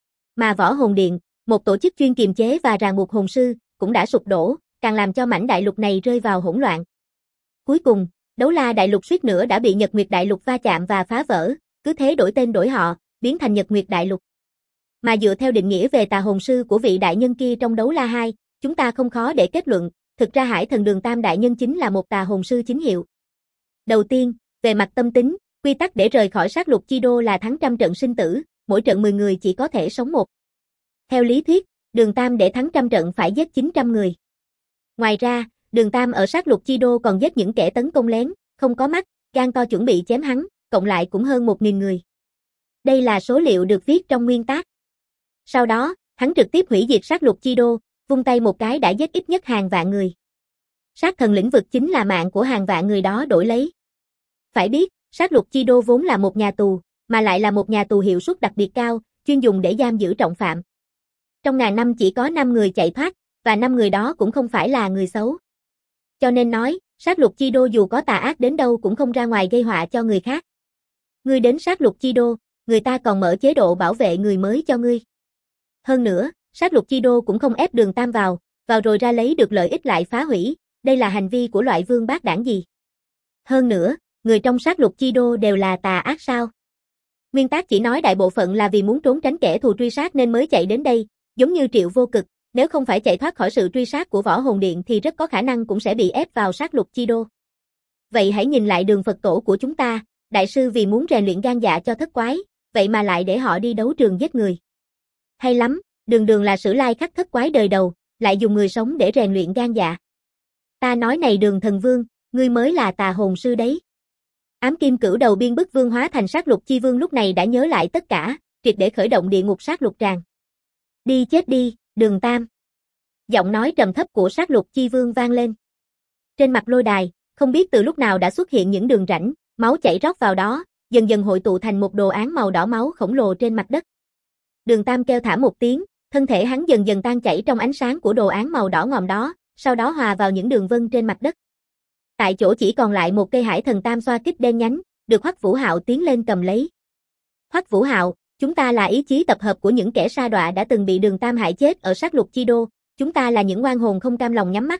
Mà Võ Hồn Điện, một tổ chức chuyên kiềm chế và ràng buộc hồn sư, cũng đã sụp đổ, càng làm cho mảnh đại lục này rơi vào hỗn loạn. Cuối cùng, Đấu La Đại Lục suýt nữa đã bị Nhật Nguyệt Đại Lục va chạm và phá vỡ, cứ thế đổi tên đổi họ, biến thành Nhật Nguyệt Đại Lục. Mà dựa theo định nghĩa về tà hồn sư của vị đại nhân kia trong Đấu La 2, chúng ta không khó để kết luận, thực ra Hải Thần Đường Tam đại nhân chính là một tà hồn sư chính hiệu. Đầu tiên, về mặt tâm tính, quy tắc để rời khỏi sát lục chi đô là thắng trăm trận sinh tử, mỗi trận 10 người chỉ có thể sống một. Theo lý thuyết, Đường Tam để thắng trăm trận phải giết 900 người. Ngoài ra, Đường Tam ở sát lục chi đô còn giết những kẻ tấn công lén, không có mắt, gan to chuẩn bị chém hắn, cộng lại cũng hơn 1000 người. Đây là số liệu được viết trong nguyên tác. Sau đó, hắn trực tiếp hủy diệt sát lục chi đô, vung tay một cái đã giết ít nhất hàng vạn người. Sát thần lĩnh vực chính là mạng của hàng vạn người đó đổi lấy. Phải biết, sát lục chi đô vốn là một nhà tù, mà lại là một nhà tù hiệu suất đặc biệt cao, chuyên dùng để giam giữ trọng phạm. Trong ngàn năm chỉ có 5 người chạy thoát, và 5 người đó cũng không phải là người xấu. Cho nên nói, sát lục chi đô dù có tà ác đến đâu cũng không ra ngoài gây họa cho người khác. Ngươi đến sát lục chi đô, người ta còn mở chế độ bảo vệ người mới cho ngươi. Hơn nữa, sát lục chi đô cũng không ép Đường Tam vào rồi ra lấy được lợi ích lại phá hủy, đây là hành vi của loại vương bát đảng gì. Hơn nữa, người trong sát lục chi đô đều là tà ác sao? Nguyên tác chỉ nói đại bộ phận là vì muốn trốn tránh kẻ thù truy sát nên mới chạy đến đây, giống như Triệu Vô Cực, nếu không phải chạy thoát khỏi sự truy sát của Võ Hồn Điện thì rất có khả năng cũng sẽ bị ép vào sát lục chi đô. Vậy hãy nhìn lại Đường Phật tổ của chúng ta, đại sư vì muốn rèn luyện gan dạ cho thất quái, vậy mà lại để họ đi đấu trường giết người. Hay lắm, Đường là Sử Lai Khắc thất quái đời đầu, lại dùng người sống để rèn luyện gan dạ. Ta nói này Đường thần vương, ngươi mới là tà hồn sư đấy. Ám kim cửu đầu biên bức vương hóa thành sát lục chi vương lúc này đã nhớ lại tất cả, triệt để khởi động địa ngục sát lục tràng. Đi chết đi, Đường Tam. Giọng nói trầm thấp của sát lục chi vương vang lên. Trên mặt lôi đài, không biết từ lúc nào đã xuất hiện những đường rãnh, máu chảy rót vào đó, dần dần hội tụ thành một đồ án màu đỏ máu khổng lồ trên mặt đất. Đường Tam kêu thảm một tiếng, thân thể hắn dần dần tan chảy trong ánh sáng của đồ án màu đỏ ngòm đó, sau đó hòa vào những đường vân trên mặt đất. Tại chỗ chỉ còn lại một cây hải thần tam xoa kích đen nhánh, được Hoắc Vũ Hạo tiến lên cầm lấy. Hoắc Vũ Hạo, chúng ta là ý chí tập hợp của những kẻ sa đọa đã từng bị Đường Tam hại chết ở sát lục chi đô, chúng ta là những oan hồn không cam lòng nhắm mắt.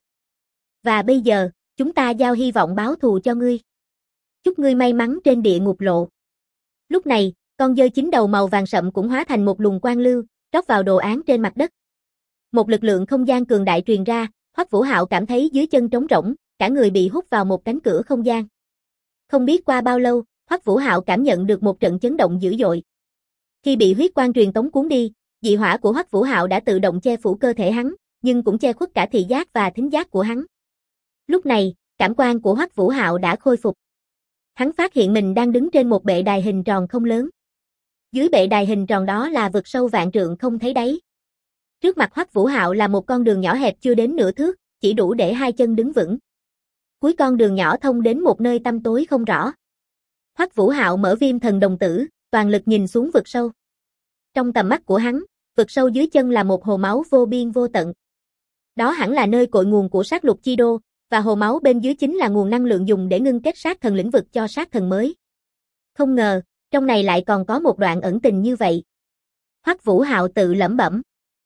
Và bây giờ, chúng ta giao hy vọng báo thù cho ngươi. Chúc ngươi may mắn trên địa ngục lộ. Lúc này, con dơi chín đầu màu vàng sậm cũng hóa thành một luồng quang lưu, rót vào đồ án trên mặt đất. Một lực lượng không gian cường đại truyền ra, Hoắc Vũ Hạo cảm thấy dưới chân trống rỗng, cả người bị hút vào một cánh cửa không gian. Không biết qua bao lâu, Hoắc Vũ Hạo cảm nhận được một trận chấn động dữ dội. Khi bị huyết quang truyền tống cuốn đi, dị hỏa của Hoắc Vũ Hạo đã tự động che phủ cơ thể hắn, nhưng cũng che khuất cả thị giác và thính giác của hắn. Lúc này, cảm quan của Hoắc Vũ Hạo đã khôi phục. Hắn phát hiện mình đang đứng trên một bệ đài hình tròn không lớn. Dưới bệ đài hình tròn đó là vực sâu vạn trượng không thấy đáy. Trước mặt Hoắc Vũ Hạo là một con đường nhỏ hẹp chưa đến nửa thước, chỉ đủ để hai chân đứng vững. Cuối con đường nhỏ thông đến một nơi tăm tối không rõ. Hoắc Vũ Hạo mở Viêm Thần Đồng Tử, toàn lực nhìn xuống vực sâu. Trong tầm mắt của hắn, vực sâu dưới chân là một hồ máu vô biên vô tận. Đó hẳn là nơi cội nguồn của sát lục chi đô, và hồ máu bên dưới chính là nguồn năng lượng dùng để ngưng kết sát thần lĩnh vực cho sát thần mới. Không ngờ, trong này lại còn có một đoạn ẩn tình như vậy. Hoắc Vũ Hạo tự lẩm bẩm.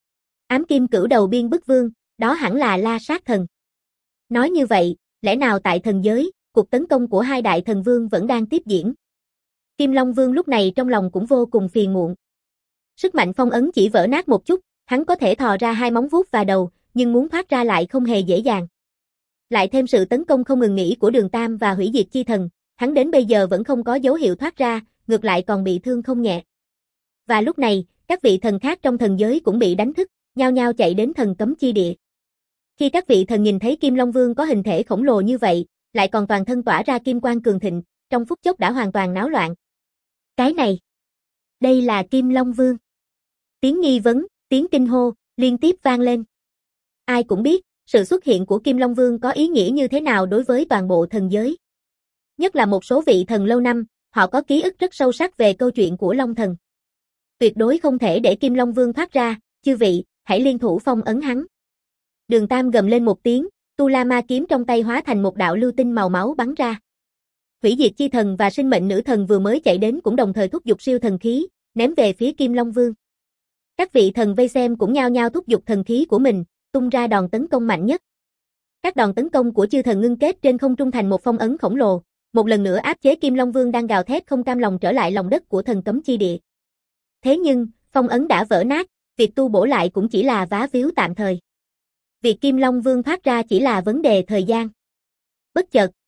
Ám kim cửu đầu biên bức vương, đó hẳn là La Sát Thần. Nói như vậy, lẽ nào tại thần giới, cuộc tấn công của hai đại thần vương vẫn đang tiếp diễn? Kim Long Vương lúc này trong lòng cũng vô cùng phiền muộn. Sức mạnh phong ấn chỉ vỡ nát một chút, hắn có thể thò ra hai móng vuốt và đầu, nhưng muốn thoát ra lại không hề dễ dàng. Lại thêm sự tấn công không ngừng nghỉ của Đường Tam và hủy diệt chi thần, hắn đến bây giờ vẫn không có dấu hiệu thoát ra, ngược lại còn bị thương không nhẹ. Và lúc này, các vị thần khác trong thần giới cũng bị đánh thức, nhao nhao chạy đến thần cấm chi địa. Khi các vị thần nhìn thấy Kim Long Vương có hình thể khổng lồ như vậy, lại còn toàn thân tỏa ra kim quang cường thịnh, trong phút chốc đã hoàn toàn náo loạn. Cái này, đây là Kim Long Vương. Tiếng nghi vấn, tiếng kinh hô, liên tiếp vang lên. Ai cũng biết, sự xuất hiện của Kim Long Vương có ý nghĩa như thế nào đối với toàn bộ thần giới. Nhất là một số vị thần lâu năm, họ có ký ức rất sâu sắc về câu chuyện của Long Thần. Tuyệt đối không thể để Kim Long Vương thoát ra, chư vị, hãy liên thủ phong ấn hắn. Đường Tam gầm lên một tiếng, Tu La Ma kiếm trong tay hóa thành một đạo lưu tinh màu máu bắn ra. Hủy diệt chi thần và sinh mệnh nữ thần vừa mới chạy đến cũng đồng thời thúc giục siêu thần khí, ném về phía Kim Long Vương. Các vị thần vây xem cũng nhao nhao thúc giục thần khí của mình, tung ra đòn tấn công mạnh nhất. Các đòn tấn công của chư thần ngưng kết trên không trung thành một phong ấn khổng lồ, một lần nữa áp chế Kim Long Vương đang gào thét không cam lòng trở lại lòng đất của thần cấm chi địa. Thế nhưng, phong ấn đã vỡ nát, việc tu bổ lại cũng chỉ là vá víu tạm thời. Việc Kim Long Vương thoát ra chỉ là vấn đề thời gian. Bất chợt,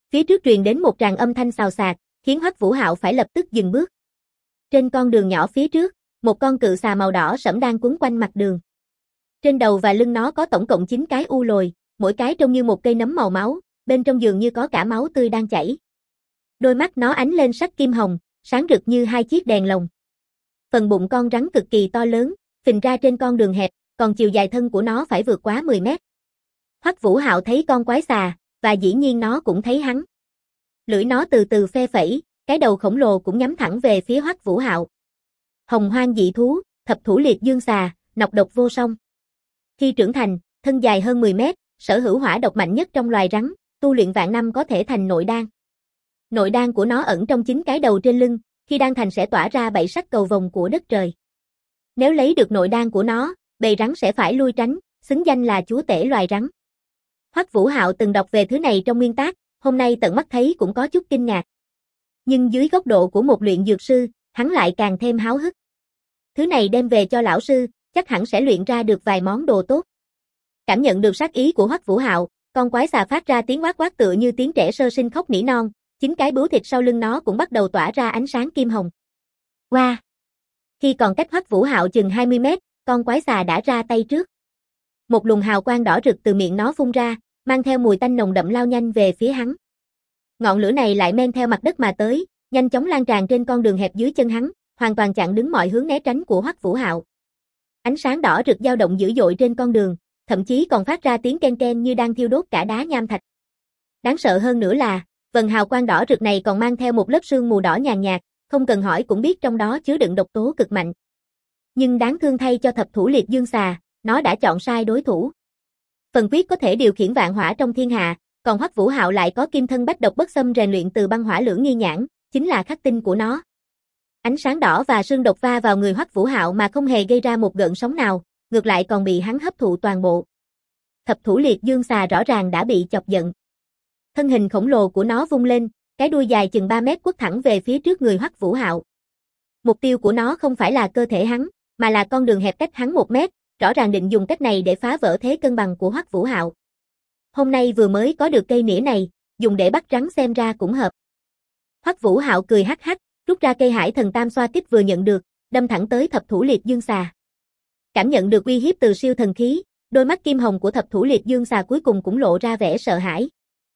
Phía trước truyền đến một tràng âm thanh xào xạc, khiến Hoắc Vũ Hạo phải lập tức dừng bước. Trên con đường nhỏ phía trước, một con cự xà màu đỏ sẫm đang quấn quanh mặt đường. Trên đầu và lưng nó có tổng cộng 9 cái u lồi, mỗi cái trông như một cây nấm màu máu, bên trong dường như có cả máu tươi đang chảy. Đôi mắt nó ánh lên sắc kim hồng, sáng rực như hai chiếc đèn lồng. Phần bụng con rắn cực kỳ to lớn, phình ra trên con đường hẹp, còn chiều dài thân của nó phải vượt quá 10 mét. Hoắc Vũ Hạo thấy con quái xà, và dĩ nhiên nó cũng thấy hắn. Lưỡi nó từ từ phe phẩy, cái đầu khổng lồ cũng nhắm thẳng về phía Hoắc Vũ Hạo. Hồng hoang dị thú, thập thủ liệt dương xà, nọc độc vô song. Khi trưởng thành, thân dài hơn 10 mét, sở hữu hỏa độc mạnh nhất trong loài rắn, tu luyện vạn năm có thể thành nội đan. Nội đan của nó ẩn trong 9 cái đầu trên lưng, khi đan thành sẽ tỏa ra 7 sắc cầu vồng của đất trời. Nếu lấy được nội đan của nó, bầy rắn sẽ phải lui tránh, xứng danh là chúa tể loài rắn. Hoắc Vũ Hạo từng đọc về thứ này trong nguyên tác, hôm nay tận mắt thấy cũng có chút kinh ngạc. Nhưng dưới góc độ của một luyện dược sư, hắn lại càng thêm háo hức. Thứ này đem về cho lão sư, chắc hẳn sẽ luyện ra được vài món đồ tốt. Cảm nhận được sát ý của Hoắc Vũ Hạo, con quái xà phát ra tiếng quát quát tựa như tiếng trẻ sơ sinh khóc nỉ non, 9 cái bướu thịt sau lưng nó cũng bắt đầu tỏa ra ánh sáng kim hồng. Wow! Khi còn cách Hoắc Vũ Hạo chừng 20 mét, con quái xà đã ra tay trước. Một luồng hào quang đỏ rực từ miệng nó phun ra, mang theo mùi tanh nồng đậm lao nhanh về phía hắn. Ngọn lửa này lại men theo mặt đất mà tới, nhanh chóng lan tràn trên con đường hẹp dưới chân hắn, hoàn toàn chặn đứng mọi hướng né tránh của Hoắc Vũ Hạo. Ánh sáng đỏ rực dao động dữ dội trên con đường, thậm chí còn phát ra tiếng ken ken như đang thiêu đốt cả đá nham thạch. Đáng sợ hơn nữa là, vầng hào quang đỏ rực này còn mang theo một lớp sương mù đỏ nhàn nhạt, không cần hỏi cũng biết trong đó chứa đựng độc tố cực mạnh. Nhưng đáng thương thay cho thập thủ liệt dương xà, nó đã chọn sai đối thủ. Phần quyết có thể điều khiển vạn hỏa trong thiên hạ, còn Hoắc Vũ Hạo lại có kim thân bách độc bất xâm rèn luyện từ băng hỏa lưỡng nghi nhãn, chính là khắc tinh của nó. Ánh sáng đỏ và sương độc va vào người Hoắc Vũ Hạo mà không hề gây ra một gợn sóng nào, ngược lại còn bị hắn hấp thụ toàn bộ. Thập thủ liệt dương xà rõ ràng đã bị chọc giận. Thân hình khổng lồ của nó vung lên, cái đuôi dài chừng 3 mét quất thẳng về phía trước người Hoắc Vũ Hạo. Mục tiêu của nó không phải là cơ thể hắn, mà là con đường hẹp cách hắn 1 mét, rõ ràng định dùng cách này để phá vỡ thế cân bằng của Hoắc Vũ Hạo. Hôm nay vừa mới có được cây nĩa này, dùng để bắt rắn xem ra cũng hợp. Hoắc Vũ Hạo cười hắc hắc, rút ra cây hải thần tam xoa kích vừa nhận được, đâm thẳng tới thập thủ liệt dương xà. Cảm nhận được uy hiếp từ siêu thần khí, đôi mắt kim hồng của thập thủ liệt dương xà cuối cùng cũng lộ ra vẻ sợ hãi.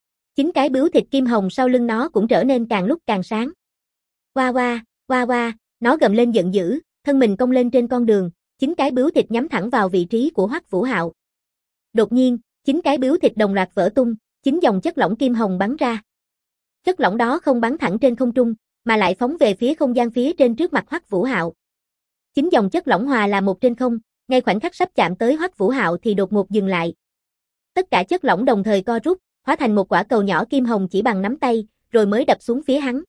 9 cái bướu thịt kim hồng sau lưng nó cũng trở nên càng lúc càng sáng. Oa oa, oa oa, nó gầm lên giận dữ, thân mình cong lên trên con đường, 9 cái bướu thịt nhắm thẳng vào vị trí của Hoắc Vũ Hạo. Đột nhiên, 9 cái bướu thịt đồng loạt vỡ tung, 9 dòng chất lỏng kim hồng bắn ra. Chất lỏng đó không bắn thẳng trên không trung, mà lại phóng về phía không gian phía trên trước mặt Hoắc Vũ Hạo. 9 dòng chất lỏng hòa là một trên không, ngay khoảnh khắc sắp chạm tới Hoắc Vũ Hạo thì đột ngột dừng lại. Tất cả chất lỏng đồng thời co rút, hóa thành một quả cầu nhỏ kim hồng chỉ bằng nắm tay, rồi mới đập xuống phía hắn.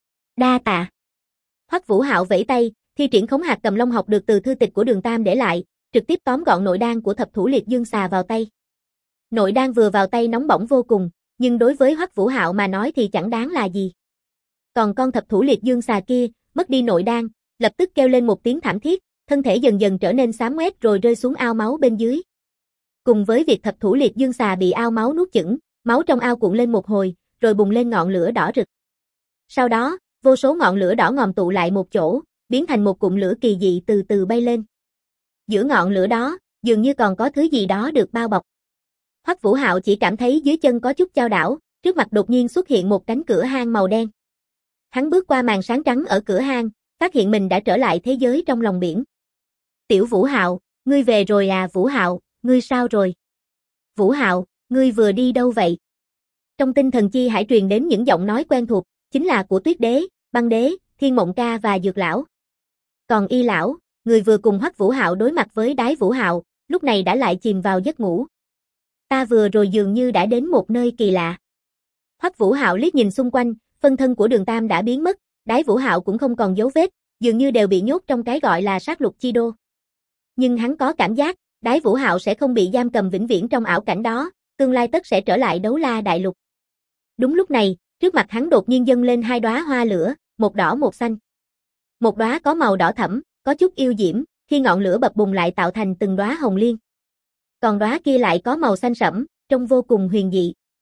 Đa tạ. Hoắc Vũ Hạo vẫy tay, thi triển khống hạt cầm long học được từ thư tịch của Đường Tam để lại, trực tiếp tóm gọn nội đan của thập thủ liệt dương xà vào tay. Nội đan vừa vào tay nóng bỏng vô cùng, nhưng đối với Hoắc Vũ Hạo mà nói thì chẳng đáng là gì. Còn con thập thủ liệt dương xà kia, mất đi nội đan, lập tức kêu lên một tiếng thảm thiết, thân thể dần dần trở nên xám ngoét rồi rơi xuống ao máu bên dưới. Cùng với việc thập thủ liệt dương xà bị ao máu nuốt chửng, máu trong ao cuộn lên một hồi, rồi bùng lên ngọn lửa đỏ rực. Sau đó, vô số ngọn lửa đỏ ngòm tụ lại một chỗ, biến thành một cụm lửa kỳ dị từ từ bay lên. Giữa ngọn lửa đó, dường như còn có thứ gì đó được bao bọc. Hoắc Vũ Hạo chỉ cảm thấy dưới chân có chút chao đảo, trước mặt đột nhiên xuất hiện một cánh cửa hang màu đen. Hắn bước qua màn sáng trắng ở cửa hang, phát hiện mình đã trở lại thế giới trong lòng biển. Tiểu Vũ Hạo, ngươi về rồi à? Vũ Hạo, ngươi sao rồi? Vũ Hạo, ngươi vừa đi đâu vậy? Trong tinh thần chi hải truyền đến những giọng nói quen thuộc, chính là của Tuyết Đế, Băng Đế, Thiên Mộng Ca và Dược Lão. Còn Y Lão, người vừa cùng Hoắc Vũ Hạo đối mặt với Đái Vũ Hạo, lúc này đã lại chìm vào giấc ngủ. Ta vừa rồi dường như đã đến một nơi kỳ lạ. Hoắc Vũ Hạo liếc nhìn xung quanh, phân thân của Đường Tam đã biến mất, Đái Vũ Hạo cũng không còn dấu vết, dường như đều bị nhốt trong cái gọi là sát lục chi đô. Nhưng hắn có cảm giác, Đái Vũ Hạo sẽ không bị giam cầm vĩnh viễn trong ảo cảnh đó, tương lai tất sẽ trở lại Đấu La Đại Lục. Đúng lúc này, trước mặt hắn đột nhiên dâng lên 2 đóa hoa lửa, một đỏ một xanh. Một đóa có màu đỏ thẫm, có chút yêu diễm, khi ngọn lửa bập bùng lại tạo thành từng đóa hồng liên. Còn đóa kia lại có màu xanh sẫm, trông vô cùng huyền dị.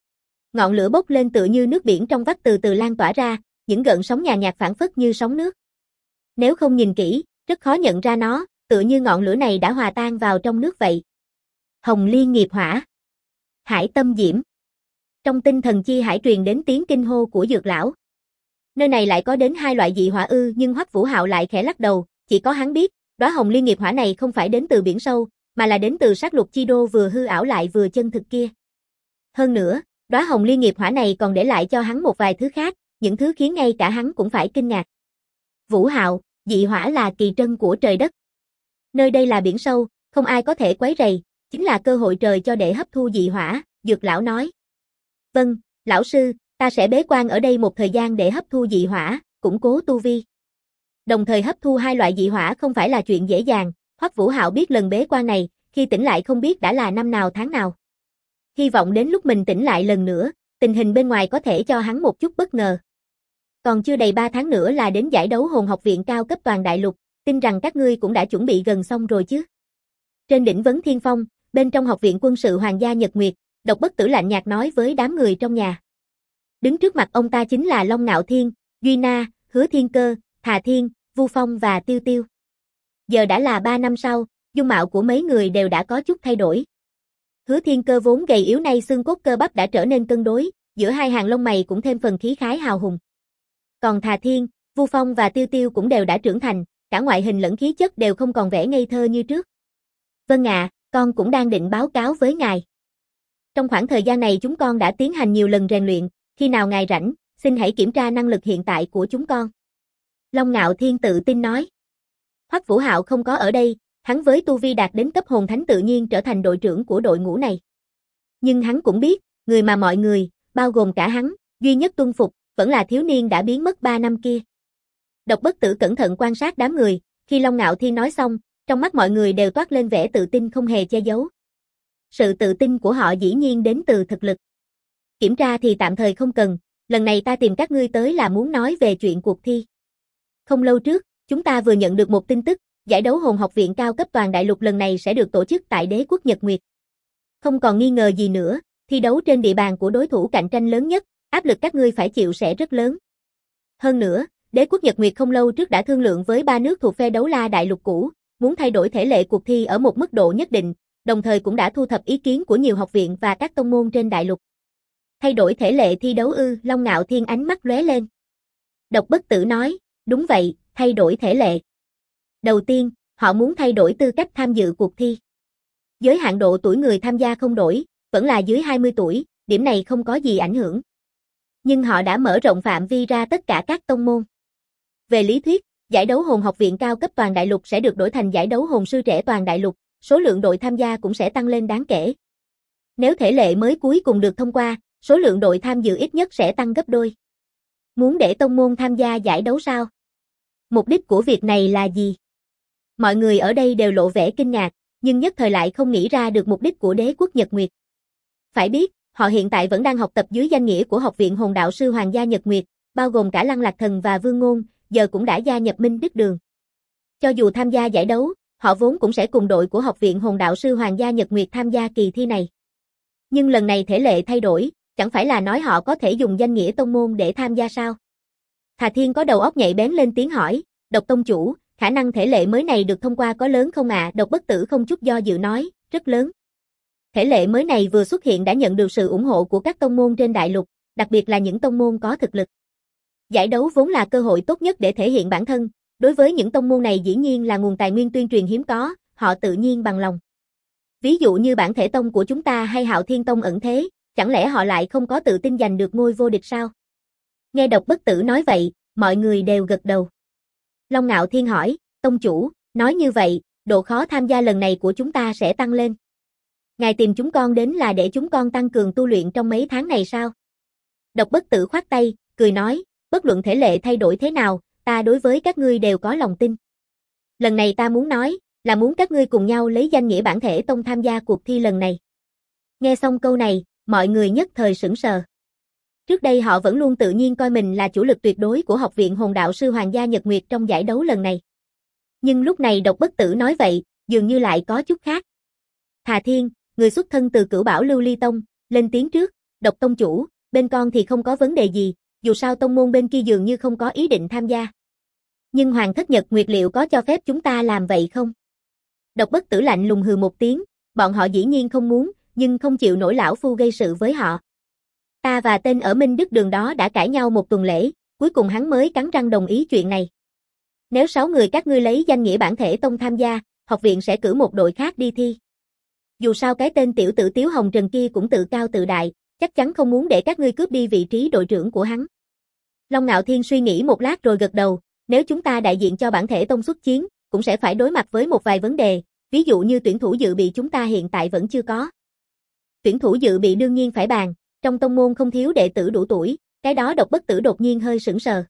Ngọn lửa bốc lên tựa như nước biển trong vắt từ từ lan tỏa ra, những gợn sóng nhàn nhạt phảng phất như sóng nước. Nếu không nhìn kỹ, rất khó nhận ra nó, tựa như ngọn lửa này đã hòa tan vào trong nước vậy. Hồng Liên nghiệp hỏa. Hải tâm diễm. Trong tinh thần chi hải truyền đến tiếng kinh hô của Dược lão. Nơi này lại có đến 2 loại dị hỏa ư, nhưng Hoắc Vũ Hạo lại khẽ lắc đầu, chỉ có hắn biết, đóa Hồng Liên nghiệp hỏa này không phải đến từ biển sâu, mà là đến từ sát lục chi đô vừa hư ảo lại vừa chân thực kia. Hơn nữa, đóa Hồng Liên nghiệp hỏa này còn để lại cho hắn một vài thứ khác, những thứ khiến ngay cả hắn cũng phải kinh ngạc. Vũ Hạo, dị hỏa là kỳ trân của trời đất. Nơi đây là biển sâu, không ai có thể quấy rầy, chính là cơ hội trời cho để hấp thu dị hỏa, Dược lão nói. Vâng, lão sư, ta sẽ bế quan ở đây một thời gian để hấp thu dị hỏa, củng cố tu vi. Đồng thời hấp thu 2 loại dị hỏa không phải là chuyện dễ dàng, Hoắc Vũ Hạo biết lần bế quan này, khi tỉnh lại không biết đã là năm nào tháng nào. Hy vọng đến lúc mình tỉnh lại lần nữa, tình hình bên ngoài có thể cho hắn một chút bất ngờ. Còn chưa đầy 3 tháng nữa là đến giải đấu hồn học viện cao cấp toàn đại lục, tin rằng các ngươi cũng đã chuẩn bị gần xong rồi chứ. Trên đỉnh Vấn Thiên Phong, bên trong học viện quân sự Hoàng gia Nhật Nguyệt, Độc Bất Tử lạnh nhạt nói với đám người trong nhà. Đứng trước mặt ông ta chính là Long Ngạo Thiên, Duy Na, Hứa Thiên Cơ, Thà Thiên, Vu Phong và Tiêu Tiêu. Giờ đã là 3 năm sau, dung mạo của mấy người đều đã có chút thay đổi. Hứa Thiên Cơ vốn gầy yếu nay xương cốt cơ bắp đã trở nên cân đối, giữa hai hàng lông mày cũng thêm phần khí khái hào hùng. Còn Thà Thiên, Vu Phong và Tiêu Tiêu cũng đều đã trưởng thành, cả ngoại hình lẫn khí chất đều không còn vẻ ngây thơ như trước. Vâng ạ, con cũng đang định báo cáo với ngài. Trong khoảng thời gian này chúng con đã tiến hành nhiều lần rèn luyện, khi nào ngài rảnh, xin hãy kiểm tra năng lực hiện tại của chúng con. Long Ngạo Thiên tự tin nói. Hoắc Vũ Hạo không có ở đây, hắn với tu vi đạt đến cấp hồn thánh tự nhiên trở thành đội trưởng của đội ngũ này. Nhưng hắn cũng biết, người mà mọi người, bao gồm cả hắn, duy nhất tuân phục, vẫn là thiếu niên đã biến mất 3 năm kia. Độc Bất Tử cẩn thận quan sát đám người, khi Long Ngạo Thiên nói xong, trong mắt mọi người đều toát lên vẻ tự tin không hề che giấu. Sự tự tin của họ dĩ nhiên đến từ thực lực. Kiểm tra thì tạm thời không cần, lần này ta tìm các ngươi tới là muốn nói về chuyện cuộc thi. Không lâu trước, chúng ta vừa nhận được một tin tức, giải đấu hồn học viện cao cấp toàn đại lục lần này sẽ được tổ chức tại đế quốc Nhật Nguyệt. Không còn nghi ngờ gì nữa, thi đấu trên địa bàn của đối thủ cạnh tranh lớn nhất, áp lực các ngươi phải chịu sẽ rất lớn. Hơn nữa, đế quốc Nhật Nguyệt không lâu trước đã thương lượng với 3 nước thuộc phe đấu la đại lục cũ, muốn thay đổi thể lệ cuộc thi ở một mức độ nhất định, đồng thời cũng đã thu thập ý kiến của nhiều học viện và các tông môn trên đại lục. Thay đổi thể lệ thi đấu ư? Long Ngạo Thiên ánh mắt lóe lên. Độc Bất Tử nói, đúng vậy, thay đổi thể lệ. Đầu tiên, họ muốn thay đổi tư cách tham dự cuộc thi. Giới hạn độ tuổi người tham gia không đổi, vẫn là dưới 20 tuổi, điểm này không có gì ảnh hưởng. Nhưng họ đã mở rộng phạm vi ra tất cả các tông môn. Về lý thuyết, giải đấu hồn học viện cao cấp toàn đại lục sẽ được đổi thành giải đấu hồn sư trẻ toàn đại lục, số lượng đội tham gia cũng sẽ tăng lên đáng kể. Nếu thể lệ mới cuối cùng được thông qua, số lượng đội tham dự ít nhất sẽ tăng gấp đôi. Muốn để tông môn tham gia giải đấu sao? Mục đích của việc này là gì? Mọi người ở đây đều lộ vẻ kinh ngạc, nhưng nhất thời lại không nghĩ ra được mục đích của đế quốc Nhật Nguyệt. Phải biết, họ hiện tại vẫn đang học tập dưới danh nghĩa của Học viện Hồn Đạo sư Hoàng gia Nhật Nguyệt, bao gồm cả Lăng Lạc Thần và Vương Ngôn, giờ cũng đã gia nhập Minh Đức Đường. Cho dù tham gia giải đấu, họ vốn cũng sẽ cùng đội của Học viện Hồn Đạo sư Hoàng gia Nhật Nguyệt tham gia kỳ thi này. Nhưng lần này thể lệ thay đổi, chẳng phải là nói họ có thể dùng danh nghĩa tông môn để tham gia sao? Thà Thiên có đầu óc nhạy bén lên tiếng hỏi, Độc tông chủ, khả năng thể lệ mới này được thông qua có lớn không ạ? Độc Bất Tử không chút do dự nói, rất lớn. Thể lệ mới này vừa xuất hiện đã nhận được sự ủng hộ của các tông môn trên đại lục, đặc biệt là những tông môn có thực lực. Giải đấu vốn là cơ hội tốt nhất để thể hiện bản thân, đối với những tông môn này dĩ nhiên là nguồn tài nguyên tuyên truyền hiếm có, họ tự nhiên bằng lòng. Ví dụ như Bản Thể Tông của chúng ta hay Hạo Thiên Tông ẩn thế, chẳng lẽ họ lại không có tự tin giành được ngôi vô địch sao? Nghe Độc Bất Tử nói vậy, mọi người đều gật đầu. Long Ngạo Thiên hỏi, tông chủ, nói như vậy, độ khó tham gia lần này của chúng ta sẽ tăng lên. Ngài tìm chúng con đến là để chúng con tăng cường tu luyện trong mấy tháng này sao? Độc Bất Tử khoát tay, cười nói, bất luận thể lệ thay đổi thế nào, ta đối với các ngươi đều có lòng tin. Lần này ta muốn nói, là muốn các ngươi cùng nhau lấy danh nghĩa Bản Thể Tông tham gia cuộc thi lần này. Nghe xong câu này, mọi người nhất thời sững sờ. Trước đây họ vẫn luôn tự nhiên coi mình là chủ lực tuyệt đối của Học viện Hồn Đạo sư Hoàng gia Nhật Nguyệt trong giải đấu lần này. Nhưng lúc này Độc Bất Tử nói vậy, dường như lại có chút khác. Thà Thiên, người xuất thân từ Cửu Bảo Lưu Ly Tông, lên tiếng trước, Độc tông chủ, bên con thì không có vấn đề gì, dù sao tông môn bên kia dường như không có ý định tham gia. Nhưng Hoàng thất Nhật Nguyệt liệu có cho phép chúng ta làm vậy không? Độc Bất Tử lạnh lùng hừ một tiếng, bọn họ dĩ nhiên không muốn, nhưng không chịu nổi lão phu gây sự với họ. Ta và tên ở Minh Đức Đường đó đã cãi nhau một tuần lễ, cuối cùng hắn mới cắn răng đồng ý chuyện này. Nếu 6 người các ngươi lấy danh nghĩa bản thể tông tham gia, học viện sẽ cử một đội khác đi thi. Dù sao cái tên tiểu tử Tiếu Hồng Trần kia cũng tự cao tự đại, chắc chắn không muốn để các ngươi cướp đi vị trí đội trưởng của hắn. Long Ngạo Thiên suy nghĩ một lát rồi gật đầu, nếu chúng ta đại diện cho bản thể tông xuất chiến, cũng sẽ phải đối mặt với một vài vấn đề, ví dụ như tuyển thủ dự bị chúng ta hiện tại vẫn chưa có. Tuyển thủ dự bị đương nhiên phải bàn, trong tông môn không thiếu đệ tử đủ tuổi, cái đó Độc Bất Tử đột nhiên hơi sững sờ.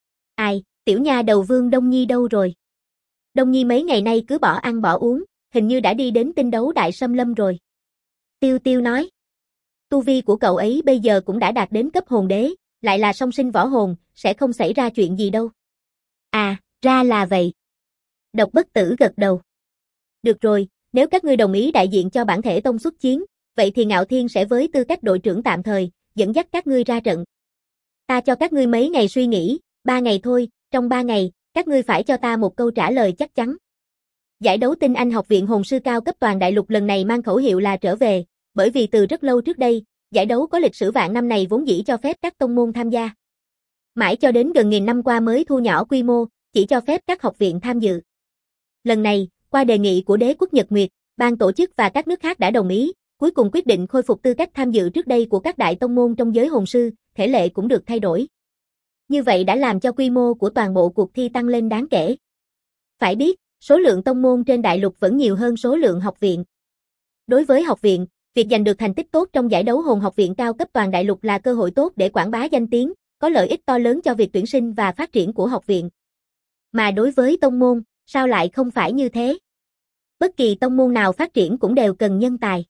Ai, tiểu nha đầu Vương Đông Nhi đâu rồi? Đông Nhi mấy ngày nay cứ bỏ ăn bỏ uống, hình như đã đi đến tinh đấu đại xâm lâm rồi. Tiêu Tiêu nói. Tu vi của cậu ấy bây giờ cũng đã đạt đến cấp hồn đế, lại là song sinh võ hồn, sẽ không xảy ra chuyện gì đâu. À, ra là vậy. Độc Bất Tử gật đầu. Được rồi, nếu các ngươi đồng ý đại diện cho bản thể tông xuất chiến, vậy thì Ngạo Thiên sẽ với tư cách đội trưởng tạm thời, dẫn dắt các ngươi ra trận. Ta cho các ngươi mấy ngày suy nghĩ, 3 ngày thôi, trong 3 ngày, các ngươi phải cho ta một câu trả lời chắc chắn. Giải đấu Tinh Anh Học viện Hồn sư cao cấp toàn đại lục lần này mang khẩu hiệu là trở về, bởi vì từ rất lâu trước đây, giải đấu có lịch sử vạn năm này vốn dĩ cho phép các tông môn tham gia. Mãi cho đến gần 1000 năm qua mới thu nhỏ quy mô, chỉ cho phép các học viện tham dự. Lần này, qua đề nghị của Đế quốc Nhật Nguyệt, ban tổ chức và các nước khác đã đồng ý, cuối cùng quyết định khôi phục tư cách tham dự trước đây của các đại tông môn trong giới hồn sư, thể lệ cũng được thay đổi. Như vậy đã làm cho quy mô của toàn bộ cuộc thi tăng lên đáng kể. Phải biết, số lượng tông môn trên đại lục vẫn nhiều hơn số lượng học viện. Đối với học viện, việc giành được thành tích tốt trong giải đấu hồn học viện cao cấp toàn đại lục là cơ hội tốt để quảng bá danh tiếng, có lợi ích to lớn cho việc tuyển sinh và phát triển của học viện. Mà đối với tông môn, sao lại không phải như thế? Bất kỳ tông môn nào phát triển cũng đều cần nhân tài.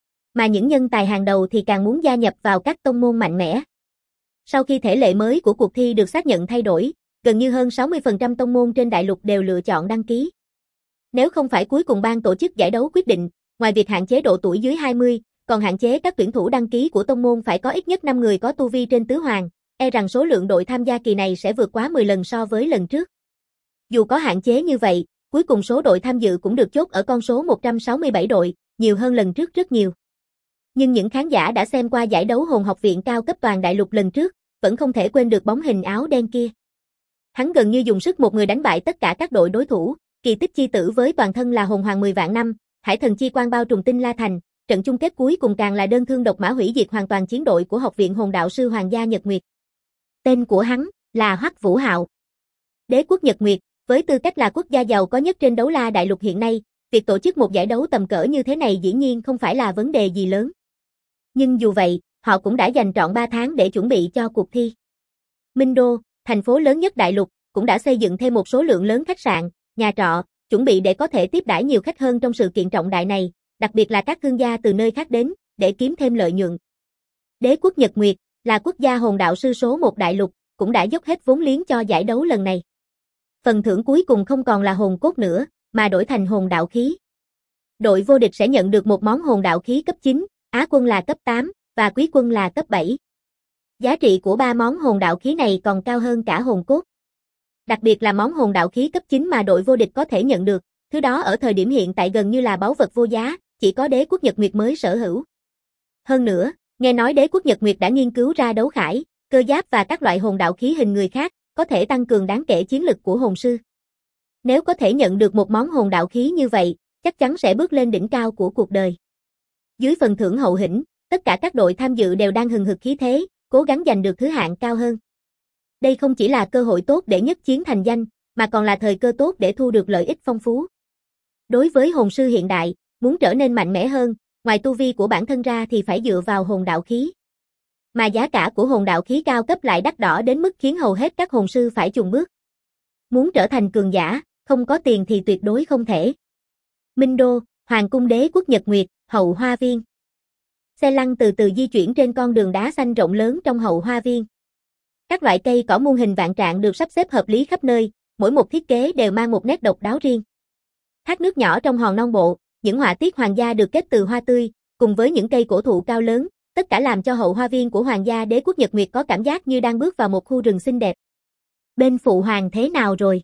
Mà những nhân tài hàng đầu thì càng muốn gia nhập vào các tông môn mạnh mẽ. Sau khi thể lệ mới của cuộc thi được xác nhận thay đổi, gần như hơn 60% tông môn trên đại lục đều lựa chọn đăng ký. Nếu không phải cuối cùng ban tổ chức giải đấu quyết định, ngoài việc hạn chế độ tuổi dưới 20, còn hạn chế các tuyển thủ đăng ký của tông môn phải có ít nhất 5 người có tu vi trên tứ hoàng, e rằng số lượng đội tham gia kỳ này sẽ vượt quá 10 lần so với lần trước. Dù có hạn chế như vậy, cuối cùng số đội tham dự cũng được chốt ở con số 167 đội, nhiều hơn lần trước rất nhiều. Nhưng những khán giả đã xem qua giải đấu hồn học viện cao cấp toàn đại lục lần trước, vẫn không thể quên được bóng hình áo đen kia. Hắn gần như dùng sức một người đánh bại tất cả các đội đối thủ, kỳ tích chi tử với toàn thân là hồn hoàng 10 vạn năm, hải thần chi quang bao trùm Tinh La Thành, trận chung kết cuối cùng càng là đơn thương độc mã hủy diệt hoàn toàn chiến đội của học viện hồn đạo sư Hoàng gia Nhật Nguyệt. Tên của hắn là Hoắc Vũ Hạo. Đế quốc Nhật Nguyệt, với tư cách là quốc gia giàu có nhất trên đấu la đại lục hiện nay, việc tổ chức một giải đấu tầm cỡ như thế này dĩ nhiên không phải là vấn đề gì lớn. Nhưng dù vậy, họ cũng đã dành trọn 3 tháng để chuẩn bị cho cuộc thi. Minh Đô, thành phố lớn nhất đại lục, cũng đã xây dựng thêm một số lượng lớn khách sạn, nhà trọ, chuẩn bị để có thể tiếp đãi nhiều khách hơn trong sự kiện trọng đại này, đặc biệt là các thương gia từ nơi khác đến, để kiếm thêm lợi nhuận. Đế quốc Nhật Nguyệt, là quốc gia hồn đạo sư số 1 đại lục, cũng đã dốc hết vốn liếng cho giải đấu lần này. Phần thưởng cuối cùng không còn là hồn cốt nữa, mà đổi thành hồn đạo khí. Đội vô địch sẽ nhận được một món hồn đạo khí cấp 9, Á quân là cấp 8, và Quý quân là cấp 7. Giá trị của 3 món hồn đạo khí này còn cao hơn cả hồn cốt. Đặc biệt là món hồn đạo khí cấp 9 mà đội vô địch có thể nhận được, thứ đó ở thời điểm hiện tại gần như là báu vật vô giá, chỉ có Đế quốc Nhật Nguyệt mới sở hữu. Hơn nữa, nghe nói Đế quốc Nhật Nguyệt đã nghiên cứu ra đấu khải, cơ giáp và các loại hồn đạo khí hình người khác, có thể tăng cường đáng kể chiến lực của hồn sư. Nếu có thể nhận được một món hồn đạo khí như vậy, chắc chắn sẽ bước lên đỉnh cao của cuộc đời. Dưới phần thưởng hậu hĩnh, tất cả các đội tham dự đều đang hừng hực khí thế, cố gắng giành được thứ hạng cao hơn. Đây không chỉ là cơ hội tốt để nhất chiến thành danh, mà còn là thời cơ tốt để thu được lợi ích phong phú. Đối với hồn sư hiện đại, muốn trở nên mạnh mẽ hơn, ngoài tu vi của bản thân ra thì phải dựa vào hồn đạo khí. Mà giá cả của hồn đạo khí cao cấp lại đắt đỏ đến mức khiến hầu hết các hồn sư phải chùn bước. Muốn trở thành cường giả, không có tiền thì tuyệt đối không thể. Minh Đô, Hoàng cung Đế quốc Nhật Nguyệt, hậu hoa viên. Xe lăn từ từ di chuyển trên con đường đá xanh rộng lớn trong hậu hoa viên. Các loại cây cỏ muôn hình vạn trạng được sắp xếp hợp lý khắp nơi, mỗi một thiết kế đều mang một nét độc đáo riêng. Thác nước nhỏ trong hòn non bộ, những họa tiết hoàng gia được kết từ hoa tươi, cùng với những cây cổ thụ cao lớn, tất cả làm cho hậu hoa viên của hoàng gia đế quốc Nhật Nguyệt có cảm giác như đang bước vào một khu rừng xinh đẹp. Bên phụ hoàng thế nào rồi?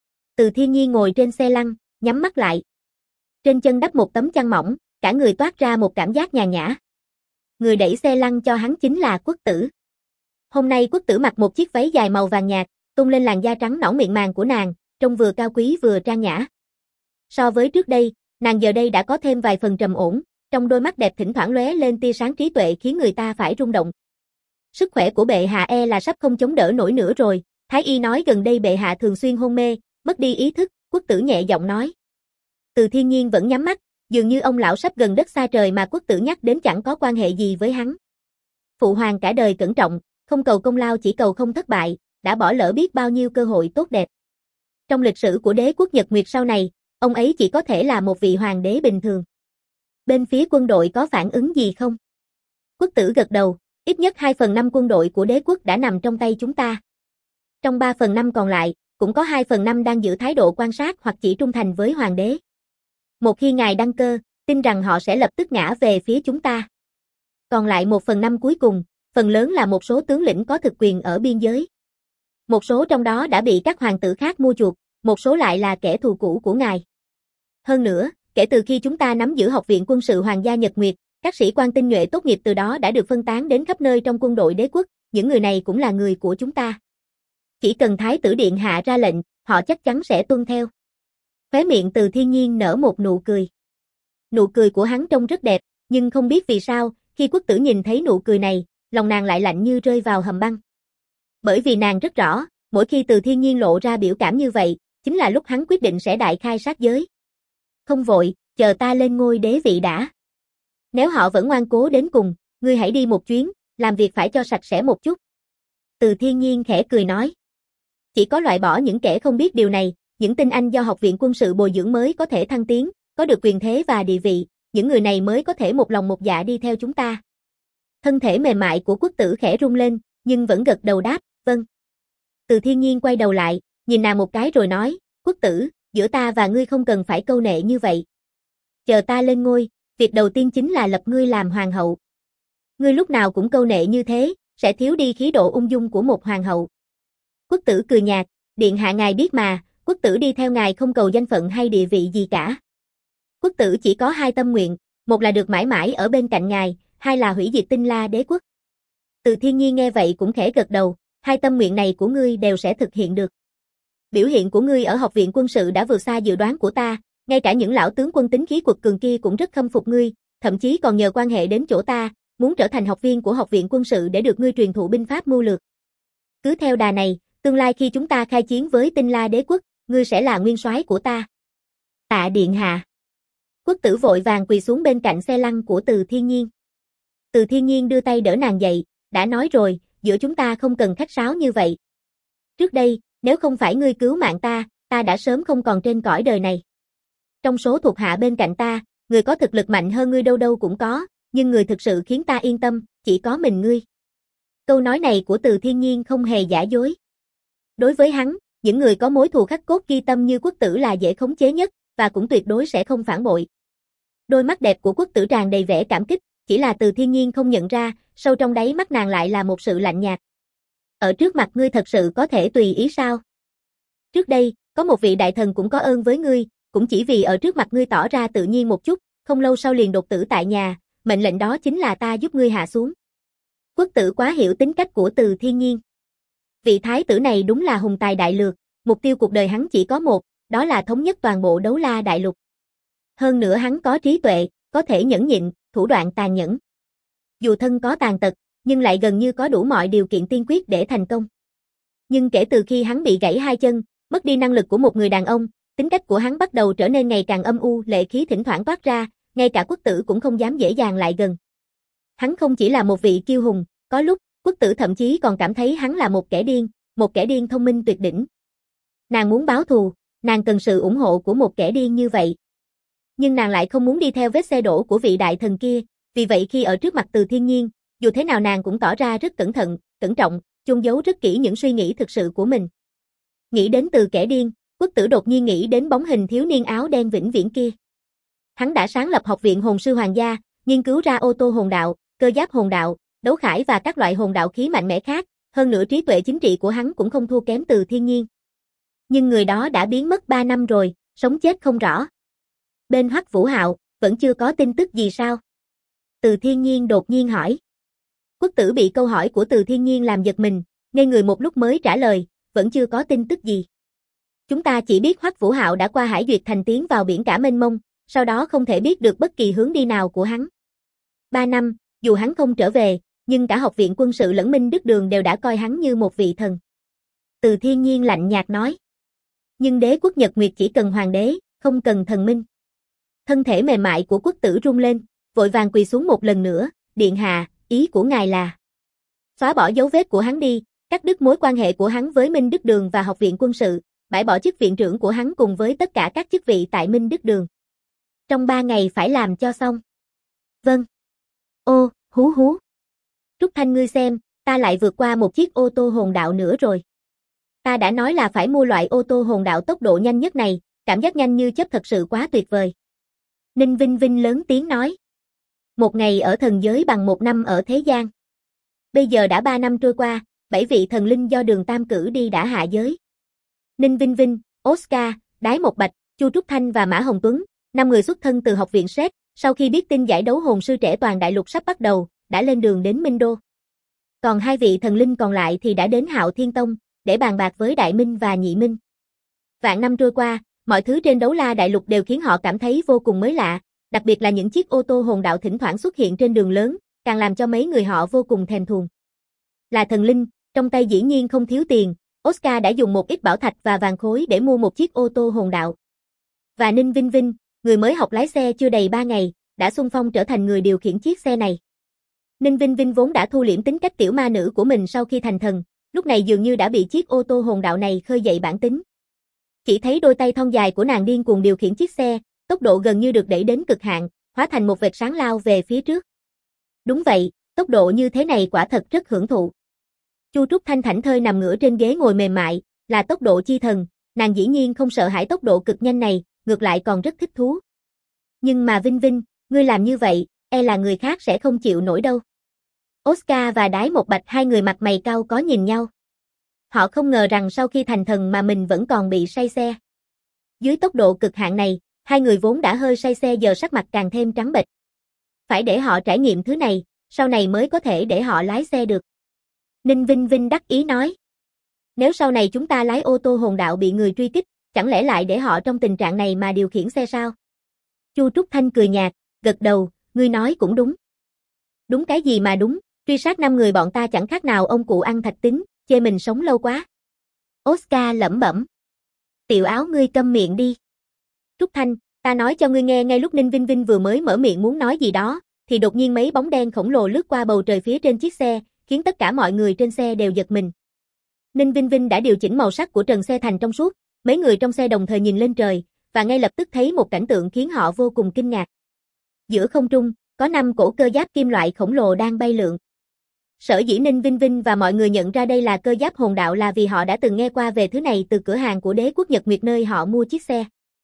Từ Thiên Nhiên ngồi trên xe lăn, nhắm mắt lại. Trên chân đắp một tấm chăn mỏng, cả người toát ra một cảm giác nhàn nhã. Người đẩy xe lăn cho hắn chính là Quốc Tử. Hôm nay Quốc Tử mặc một chiếc váy dài màu vàng nhạt, tung lên làn da trắng nõn mịn màng của nàng, trông vừa cao quý vừa trang nhã. So với trước đây, nàng giờ đây đã có thêm vài phần trầm ổn, trong đôi mắt đẹp thỉnh thoảng lóe lên tia sáng trí tuệ khiến người ta phải rung động. Sức khỏe của bệ hạ là sắp không chống đỡ nổi nữa rồi, Thái y nói gần đây bệ hạ thường xuyên hôn mê, mất đi ý thức, Quốc Tử nhẹ giọng nói. Từ Thiên Nhiên vẫn nhắm mắt, dường như ông lão sắp gần đất xa trời mà Quốc Tử nhắc đến chẳng có quan hệ gì với hắn. Phụ hoàng cả đời cẩn trọng, không cầu công lao chỉ cầu không thất bại, đã bỏ lỡ biết bao nhiêu cơ hội tốt đẹp. Trong lịch sử của đế quốc Nhật Nguyệt sau này, ông ấy chỉ có thể là một vị hoàng đế bình thường. Bên phía quân đội có phản ứng gì không? Quốc Tử gật đầu, ít nhất 2/5 quân đội của đế quốc đã nằm trong tay chúng ta. Trong 3/5 còn lại, cũng có 2/5 đang giữ thái độ quan sát hoặc chỉ trung thành với hoàng đế. Một khi ngài đăng cơ, tin rằng họ sẽ lập tức ngã về phía chúng ta. Còn lại 1/5 cuối cùng, phần lớn là một số tướng lĩnh có thực quyền ở biên giới. Một số trong đó đã bị các hoàng tử khác mua chuộc, một số lại là kẻ thù cũ của ngài. Hơn nữa, kể từ khi chúng ta nắm giữ Học viện Quân sự Hoàng gia Nhật Nguyệt, các sĩ quan tinh nhuệ tốt nghiệp từ đó đã được phân tán đến khắp nơi trong quân đội đế quốc, những người này cũng là người của chúng ta. Chỉ cần Thái tử Điện hạ ra lệnh, họ chắc chắn sẽ tuân theo. Khóe miệng Từ Thiên Nhiên nở một nụ cười. Nụ cười của hắn trông rất đẹp, nhưng không biết vì sao, khi Quốc Tử nhìn thấy nụ cười này, lòng nàng lại lạnh như rơi vào hầm băng. Bởi vì nàng rất rõ, mỗi khi Từ Thiên Nhiên lộ ra biểu cảm như vậy, chính là lúc hắn quyết định sẽ đại khai sát giới. Không vội, chờ ta lên ngôi đế vị đã. Nếu họ vẫn ngoan cố đến cùng, ngươi hãy đi một chuyến, làm việc phải cho sạch sẽ một chút. Từ Thiên Nhiên khẽ cười nói. Chỉ có loại bỏ những kẻ không biết điều này, những tinh anh do Học viện Quân sự bồi dưỡng mới có thể thăng tiến, có được quyền thế và địa vị, những người này mới có thể một lòng một dạ đi theo chúng ta. Thân thể mềm mại của Quốc Tử khẽ rung lên, nhưng vẫn gật đầu đáp, vâng. Từ Thiên Nhiên quay đầu lại, nhìn nàng một cái rồi nói, Quốc Tử, giữa ta và ngươi không cần phải câu nệ như vậy. Chờ ta lên ngôi, việc đầu tiên chính là lập ngươi làm hoàng hậu. Ngươi lúc nào cũng câu nệ như thế, sẽ thiếu đi khí độ ung dung của một hoàng hậu. Quốc Tử cười nhạt, điện hạ ngài biết mà, Quốc Tử đi theo ngài không cầu danh phận hay địa vị gì cả. Quốc Tử chỉ có 2 tâm nguyện, một là được mãi mãi ở bên cạnh ngài, 2 là hủy diệt Tinh La đế quốc. Từ Thiên Nhiên nghe vậy cũng khẽ gật đầu, 2 tâm nguyện này của ngươi đều sẽ thực hiện được. Biểu hiện của ngươi ở Học viện Quân sự đã vượt xa dự đoán của ta, ngay cả những lão tướng quân tính khí quật cường kia cũng rất khâm phục ngươi, thậm chí còn nhờ quan hệ đến chỗ ta, muốn trở thành học viên của Học viện Quân sự để được ngươi truyền thụ binh pháp mưu lược. Cứ theo đà này, tương lai khi chúng ta khai chiến với Tinh La đế quốc, ngươi sẽ là nguyên soái của ta. Tạ điện hạ. Quốc Tử vội vàng quỳ xuống bên cạnh xe lăn của Từ Thiên Nhiên. Từ Thiên Nhiên đưa tay đỡ nàng dậy, đã nói rồi, giữa chúng ta không cần khách sáo như vậy. Trước đây, nếu không phải ngươi cứu mạng ta đã sớm không còn trên cõi đời này. Trong số thuộc hạ bên cạnh ta, người có thực lực mạnh hơn ngươi đâu đâu cũng có, nhưng người thực sự khiến ta yên tâm, chỉ có mình ngươi. Câu nói này của Từ Thiên Nhiên không hề giả dối. Đối với hắn, những người có mối thù khắc cốt ghi tâm như Quốc Tử là dễ khống chế nhất, và cũng tuyệt đối sẽ không phản bội. Đôi mắt đẹp của Quốc Tử tràn đầy vẻ cảm kích, chỉ là Từ Thiên Nhiên không nhận ra, sâu trong đáy mắt nàng lại là một sự lạnh nhạt. Ở trước mặt ngươi thật sự có thể tùy ý sao? Trước đây, có một vị đại thần cũng có ơn với ngươi, cũng chỉ vì ở trước mặt ngươi tỏ ra tự nhiên một chút, không lâu sau liền đột tử tại nhà, mệnh lệnh đó chính là ta giúp ngươi hạ xuống. Quốc Tử quá hiểu tính cách của Từ Thiên Nhiên. Vị thái tử này đúng là hùng tài đại lược, mục tiêu cuộc đời hắn chỉ có một, đó là thống nhất toàn bộ Đấu La đại lục. Hơn nữa hắn có trí tuệ, có thể nhẫn nhịn, thủ đoạn tàn nhẫn. Dù thân có tàn tật, nhưng lại gần như có đủ mọi điều kiện tiên quyết để thành công. Nhưng kể từ khi hắn bị gãy 2 chân, mất đi năng lực của một người đàn ông, tính cách của hắn bắt đầu trở nên ngày càng âm u, lệ khí thỉnh thoảng toát ra, ngay cả Quốc Tử cũng không dám dễ dàng lại gần. Hắn không chỉ là một vị kiêu hùng, có lúc, Quốc Tử thậm chí còn cảm thấy hắn là một kẻ điên thông minh tuyệt đỉnh. Nàng muốn báo thù, nàng cần sự ủng hộ của một kẻ điên như vậy. Nhưng nàng lại không muốn đi theo vết xe đổ của vị đại thần kia, vì vậy khi ở trước mặt Từ Thiên Nhiên, dù thế nào nàng cũng tỏ ra rất cẩn thận, cẩn trọng, chôn giấu rất kỹ những suy nghĩ thực sự của mình. Nghĩ đến từ kẻ điên, Quốc Tử đột nhiên nghĩ đến bóng hình thiếu niên áo đen vĩnh viễn kia. Hắn đã sáng lập Học viện Hồn sư Hoàng gia, nghiên cứu ra ô tô hồn đạo, cơ giáp hồn đạo, đấu khải và các loại hồn đạo khí mạnh mẽ khác, hơn nữa trí tuệ chính trị của hắn cũng không thua kém Từ Thiên Nhiên. Nhưng người đó đã biến mất 3 năm rồi, sống chết không rõ. Bên Hoắc Vũ Hạo, vẫn chưa có tin tức gì sao? Từ Thiên Nhiên đột nhiên hỏi. Quốc tử bị câu hỏi của Từ Thiên Nhiên làm giật mình, ngây người một lúc mới trả lời, vẫn chưa có tin tức gì. Chúng ta chỉ biết Hoắc Vũ Hạo đã qua Hải Duyệt Thành tiến vào biển cả mênh mông, sau đó không thể biết được bất kỳ hướng đi nào của hắn. 3 năm, dù hắn không trở về, nhưng cả học viện quân sự lẫn Minh Đức Đường đều đã coi hắn như một vị thần. Từ Thiên Nhiên lạnh nhạt nói. Nhưng đế quốc Nhật Nguyệt chỉ cần hoàng đế, không cần thần minh. Thân thể mềm mại của quốc tử rung lên, vội vàng quỳ xuống một lần nữa, điện hạ, ý của ngài là xóa bỏ dấu vết của hắn đi, cắt đứt mối quan hệ của hắn với Minh Đức Đường và học viện quân sự, bãi bỏ chức viện trưởng của hắn cùng với tất cả các chức vị tại Minh Đức Đường. Trong 3 ngày phải làm cho xong. Vâng. Ô, hú hú. Trúc Thanh ngươi xem, ta lại vượt qua một chiếc ô tô hồn đạo nữa rồi. Ta đã nói là phải mua loại ô tô hồn đạo tốc độ nhanh nhất này, cảm giác nhanh như chớp thật sự quá tuyệt vời. Ninh Vinh Vinh lớn tiếng nói. 1 ngày ở thần giới bằng 1 năm ở thế gian. Bây giờ đã 3 năm trôi qua, 7 vị thần linh do Đường Tam cử đi đã hạ giới. Ninh Vinh Vinh, Oscar, Đái Một Bạch, Chu Trúc Thanh và Mã Hồng Tuấn, 5 người xuất thân từ học viện SET, sau khi biết tin giải đấu hồn sư trẻ toàn đại lục sắp bắt đầu, đã lên đường đến Minh Đô. Còn 2 vị thần linh còn lại thì đã đến Hạo Thiên Tông, để bàn bạc với Đại Minh và Nhị Minh. Vạn năm trôi qua, mọi thứ trên Đấu La Đại Lục đều khiến họ cảm thấy vô cùng mới lạ, đặc biệt là những chiếc ô tô hồn đạo thỉnh thoảng xuất hiện trên đường lớn, càng làm cho mấy người họ vô cùng thèm thuồng. Là thần linh, trong tay dĩ nhiên không thiếu tiền, Oscar đã dùng một ít bảo thạch và vàng khối để mua một chiếc ô tô hồn đạo. Và Ninh Vinh Vinh, người mới học lái xe chưa đầy 3 ngày, đã xung phong trở thành người điều khiển chiếc xe này. Ninh Vinh Vinh vốn đã thu liễm tính cách tiểu ma nữ của mình sau khi thành thần, lúc này dường như đã bị chiếc ô tô hồn đạo này khơi dậy bản tính. Chỉ thấy đôi tay thon dài của nàng điên cuồng điều khiển chiếc xe, tốc độ gần như được đẩy đến cực hạn, hóa thành một vệt sáng lao về phía trước. Đúng vậy, tốc độ như thế này quả thật rất hưởng thụ. Chu Trúc Thanh thảnh thơi nằm ngửa trên ghế ngồi mềm mại, là tốc độ chi thần, nàng dĩ nhiên không sợ hãi tốc độ cực nhanh này, ngược lại còn rất thích thú. Nhưng mà Vinh Vinh, ngươi làm như vậy, e là người khác sẽ không chịu nổi đâu. Oscar và Đái Một Bạch, 2 người mặt mày cau có nhìn nhau. Họ không ngờ rằng sau khi thành thần mà mình vẫn còn bị say xe. Dưới tốc độ cực hạn này, 2 người vốn đã hơi say xe giờ sắc mặt càng thêm trắng bệch. Phải để họ trải nghiệm thứ này, sau này mới có thể để họ lái xe được. Ninh Vinh Vinh đắc ý nói. Nếu sau này chúng ta lái ô tô hồn đạo bị người truy kích, chẳng lẽ lại để họ trong tình trạng này mà điều khiển xe sao? Chu Trúc Thanh cười nhạt, gật đầu, ngươi nói cũng đúng. Đúng cái gì mà đúng, truy sát 5 người bọn ta chẳng khác nào ông cụ ăn thạch tín, chê mình sống lâu quá. Oscar lẩm bẩm. Tiểu Áo ngươi câm miệng đi. Trúc Thanh, ta nói cho ngươi nghe, ngay lúc Ninh Vinh Vinh vừa mới mở miệng muốn nói gì đó, thì đột nhiên mấy bóng đen khổng lồ lướt qua bầu trời phía trên chiếc xe, khiến tất cả mọi người trên xe đều giật mình. Ninh Vinh Vinh đã điều chỉnh màu sắc của trần xe thành trong suốt, mấy người trong xe đồng thời nhìn lên trời, và ngay lập tức thấy một cảnh tượng khiến họ vô cùng kinh ngạc. Giữa không trung, có 5 cổ cơ giáp kim loại khổng lồ đang bay lượn. Sở dĩ Ninh Vinh Vinh và mọi người nhận ra đây là cơ giáp hồn đạo là vì họ đã từng nghe qua về thứ này từ cửa hàng của đế quốc Nhật Nguyệt nơi họ mua chiếc xe.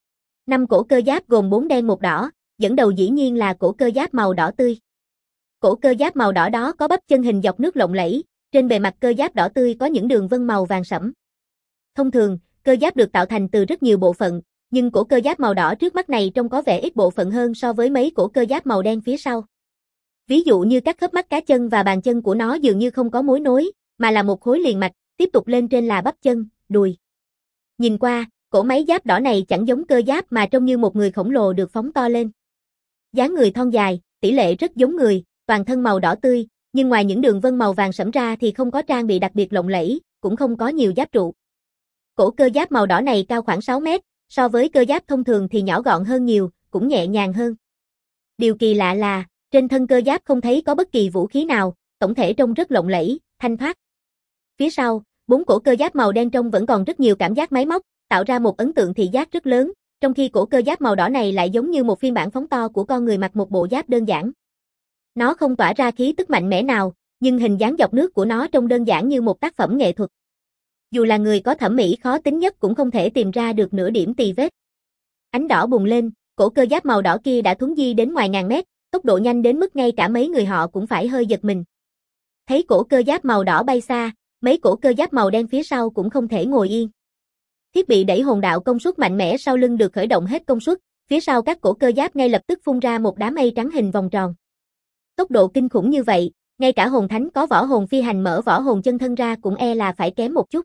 5 cổ cơ giáp gồm 4 đen 1 đỏ, dẫn đầu dĩ nhiên là cổ cơ giáp màu đỏ tươi. Cổ cơ giáp màu đỏ đó có bắp chân hình dọc nước lộng lẫy, trên bề mặt cơ giáp đỏ tươi có những đường vân màu vàng sẫm. Thông thường, cơ giáp được tạo thành từ rất nhiều bộ phận, nhưng cổ cơ giáp màu đỏ trước mắt này trông có vẻ ít bộ phận hơn so với mấy cổ cơ giáp màu đen phía sau. Ví dụ như các khớp mắt cá chân và bàn chân của nó dường như không có mối nối, mà là một khối liền mạch, tiếp tục lên trên là bắp chân, đùi. Nhìn qua, cổ máy giáp đỏ này chẳng giống cơ giáp mà trông như một người khổng lồ được phóng to lên. Dáng người thon dài, tỷ lệ rất giống người, toàn thân màu đỏ tươi, nhưng ngoài những đường vân màu vàng sẫm ra thì không có trang bị đặc biệt lộng lẫy, cũng không có nhiều giáp trụ. Cổ cơ giáp màu đỏ này cao khoảng 6 mét, so với cơ giáp thông thường thì nhỏ gọn hơn nhiều, cũng nhẹ nhàng hơn. Điều kỳ lạ là, trên thân cơ giáp không thấy có bất kỳ vũ khí nào, tổng thể trông rất lộng lẫy, thanh thoát. Phía sau, 4 cổ cơ giáp màu đen trông vẫn còn rất nhiều cảm giác máy móc, tạo ra một ấn tượng thị giác rất lớn, trong khi cổ cơ giáp màu đỏ này lại giống như một phiên bản phóng to của con người mặc một bộ giáp đơn giản. Nó không tỏa ra khí tức mạnh mẽ nào, nhưng hình dáng dọc nước của nó trông đơn giản như một tác phẩm nghệ thuật. Dù là người có thẩm mỹ khó tính nhất cũng không thể tìm ra được nửa điểm tì vết. Ánh đỏ bùng lên, cổ cơ giáp màu đỏ kia đã thuấn di đến ngoài ngàn mét, tốc độ nhanh đến mức ngay cả mấy người họ cũng phải hơi giật mình. Thấy cổ cơ giáp màu đỏ bay xa, mấy cổ cơ giáp màu đen phía sau cũng không thể ngồi yên. Thiết bị đẩy hồn đạo công suất mạnh mẽ sau lưng được khởi động hết công suất, phía sau các cổ cơ giáp ngay lập tức phun ra một đám mây trắng hình vòng tròn. Tốc độ kinh khủng như vậy, ngay cả hồn thánh có võ hồn phi hành mở võ hồn chân thân ra cũng e là phải kém một chút.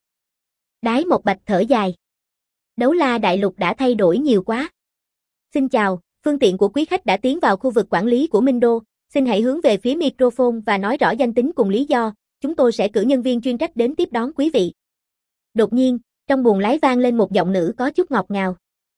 Đái Một Bạch thở dài. Đấu La đại lục đã thay đổi nhiều quá. Xin chào, phương tiện của quý khách đã tiến vào khu vực quản lý của Minh Đô, xin hãy hướng về phía microphone và nói rõ danh tính cùng lý do, chúng tôi sẽ cử nhân viên chuyên trách đến tiếp đón quý vị. Đột nhiên, trong buồng lái vang lên một giọng nữ có chút ngọt ngào.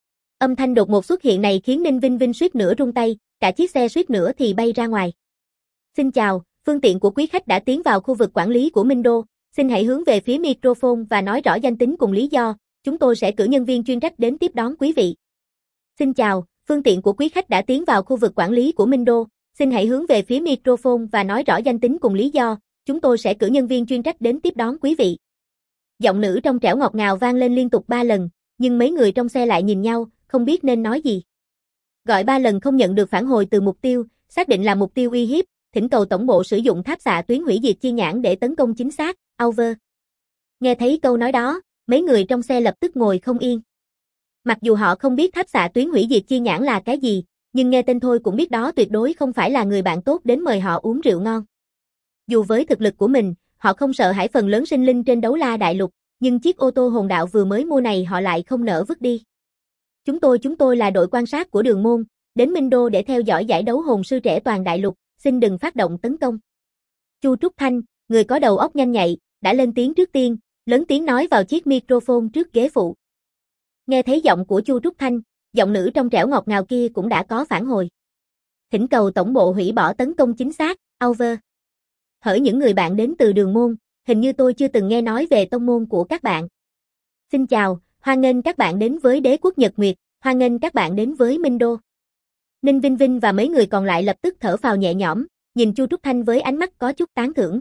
Âm thanh đột ngột xuất hiện này khiến Ninh Vinh Vinh suýt nữa rung tay, cả chiếc xe suýt nữa thì bay ra ngoài. Xin chào, phương tiện của quý khách đã tiến vào khu vực quản lý của Minh Đô, xin hãy hướng về phía microphone và nói rõ danh tính cùng lý do, chúng tôi sẽ cử nhân viên chuyên trách đến tiếp đón quý vị. Xin chào, phương tiện của quý khách đã tiến vào khu vực quản lý của Minh Đô, xin hãy hướng về phía microphone và nói rõ danh tính cùng lý do, chúng tôi sẽ cử nhân viên chuyên trách đến tiếp đón quý vị. Giọng nữ trong trẻo ngọt ngào vang lên liên tục 3 lần, nhưng mấy người trong xe lại nhìn nhau, không biết nên nói gì. Gọi 3 lần không nhận được phản hồi từ mục tiêu, xác định là mục tiêu uy hiếp, thỉnh cầu tổng bộ sử dụng tháp xạ tuyến hủy diệt chi nhãn để tấn công chính xác, over. Nghe thấy câu nói đó, mấy người trong xe lập tức ngồi không yên. Mặc dù họ không biết tháp xạ tuyến hủy diệt chi nhãn là cái gì, nhưng nghe tên thôi cũng biết đó tuyệt đối không phải là người bạn tốt đến mời họ uống rượu ngon. Dù với thực lực của mình, họ không sợ hãi phần lớn sinh linh trên Đấu La đại lục, nhưng chiếc ô tô hồn đạo vừa mới mua này họ lại không nỡ vứt đi. Chúng tôi là đội quan sát của Đường Môn, đến Minh Đô để theo dõi giải đấu hồn sư trẻ toàn đại lục, xin đừng phát động tấn công. Chu Trúc Thanh, người có đầu óc nhanh nhạy, đã lên tiếng trước tiên, lớn tiếng nói vào chiếc microphone trước ghế phụ. Nghe thấy giọng của Chu Trúc Thanh, giọng nữ trong trẻo ngọt ngào kia cũng đã có phản hồi. Thỉnh cầu tổng bộ hủy bỏ tấn công chính xác, over. Hỡi những người bạn đến từ Đường Môn, hình như tôi chưa từng nghe nói về tông môn của các bạn. Xin chào, hoan nghênh các bạn đến với Đế quốc Nhật Nguyệt, hoan nghênh các bạn đến với Minh Đô. Ninh Vinh Vinh và mấy người còn lại lập tức thở phào nhẹ nhõm, nhìn Chu Trúc Thanh với ánh mắt có chút tán thưởng.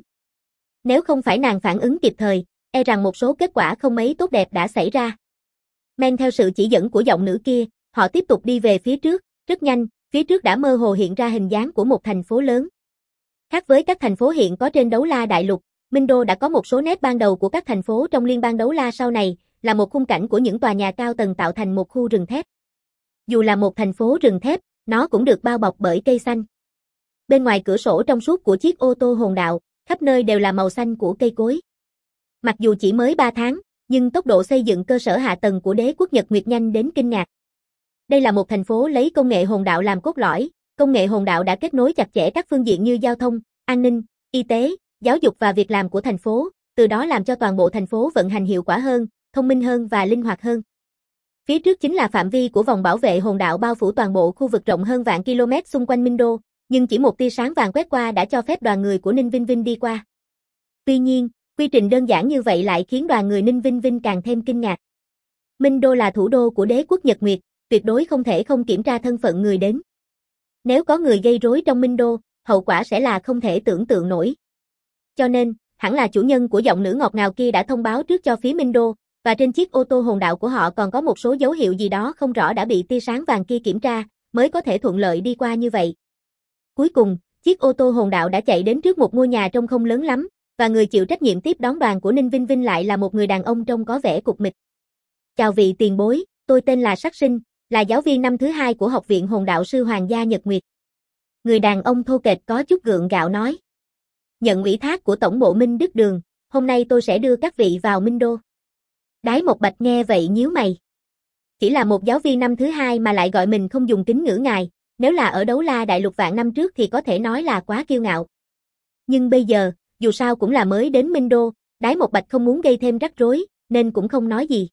Nếu không phải nàng phản ứng kịp thời, e rằng một số kết quả không mấy tốt đẹp đã xảy ra. Men theo sự chỉ dẫn của giọng nữ kia, họ tiếp tục đi về phía trước, rất nhanh, phía trước đã mơ hồ hiện ra hình dáng của một thành phố lớn. Khác với các thành phố hiện có trên Đấu La đại lục, Minh Đô đã có một số nét ban đầu của các thành phố trong liên bang Đấu La sau này, là một khung cảnh của những tòa nhà cao tầng tạo thành một khu rừng thép. Dù là một thành phố rừng thép, nó cũng được bao bọc bởi cây xanh. Bên ngoài cửa sổ trong suốt của chiếc ô tô hồn đạo, khắp nơi đều là màu xanh của cây cối. Mặc dù chỉ mới 3 tháng, nhưng tốc độ xây dựng cơ sở hạ tầng của Đế quốc Nhật Nguyệt nhanh đến kinh ngạc. Đây là một thành phố lấy công nghệ hồn đạo làm cốt lõi, công nghệ hồn đạo đã kết nối chặt chẽ các phương diện như giao thông, an ninh, y tế, giáo dục và việc làm của thành phố, từ đó làm cho toàn bộ thành phố vận hành hiệu quả hơn, thông minh hơn và linh hoạt hơn. Phía trước chính là phạm vi của vòng bảo vệ hồn đạo bao phủ toàn bộ khu vực rộng hơn vạn km xung quanh Minh Đô, nhưng chỉ một tia sáng vàng quét qua đã cho phép đoàn người của Ninh Vinh Vinh đi qua. Tuy nhiên, quy trình đơn giản như vậy lại khiến đoàn người Ninh Vinh Vinh càng thêm kinh ngạc. Minh Đô là thủ đô của Đế quốc Nhật Nguyệt, tuyệt đối không thể không kiểm tra thân phận người đến. Nếu có người gây rối trong Minh Đô, hậu quả sẽ là không thể tưởng tượng nổi. Cho nên, hẳn là chủ nhân của giọng nữ ngọt ngào kia đã thông báo trước cho phía Minh Đô, và trên chiếc ô tô hồn đạo của họ còn có một số dấu hiệu gì đó không rõ đã bị tia sáng vàng kia kiểm tra, mới có thể thuận lợi đi qua như vậy. Cuối cùng, chiếc ô tô hồn đạo đã chạy đến trước một ngôi nhà trông không lớn lắm, và người chịu trách nhiệm tiếp đón đoàn của Ninh Vinh Vinh lại là một người đàn ông trông có vẻ cục mịch. Chào vị tiền bối, tôi tên là Sắc Sinh, là giáo viên năm thứ 2 của Học viện Hồn đạo sư Hoàng gia Nhật Nguyệt. Người đàn ông thô kệch có chút gượng gạo nói. Nhận ủy thác của tổng bộ Minh Đức Đường, hôm nay tôi sẽ đưa các vị vào Minh Đô. Đái Một Bạch nghe vậy nhíu mày. Chỉ là một giáo viên năm thứ 2 mà lại gọi mình không dùng tín ngữ ngài, nếu là ở Đấu La đại lục vạn năm trước thì có thể nói là quá kiêu ngạo. Nhưng bây giờ, dù sao cũng là mới đến Minh Đô, Đái Một Bạch không muốn gây thêm rắc rối, nên cũng không nói gì.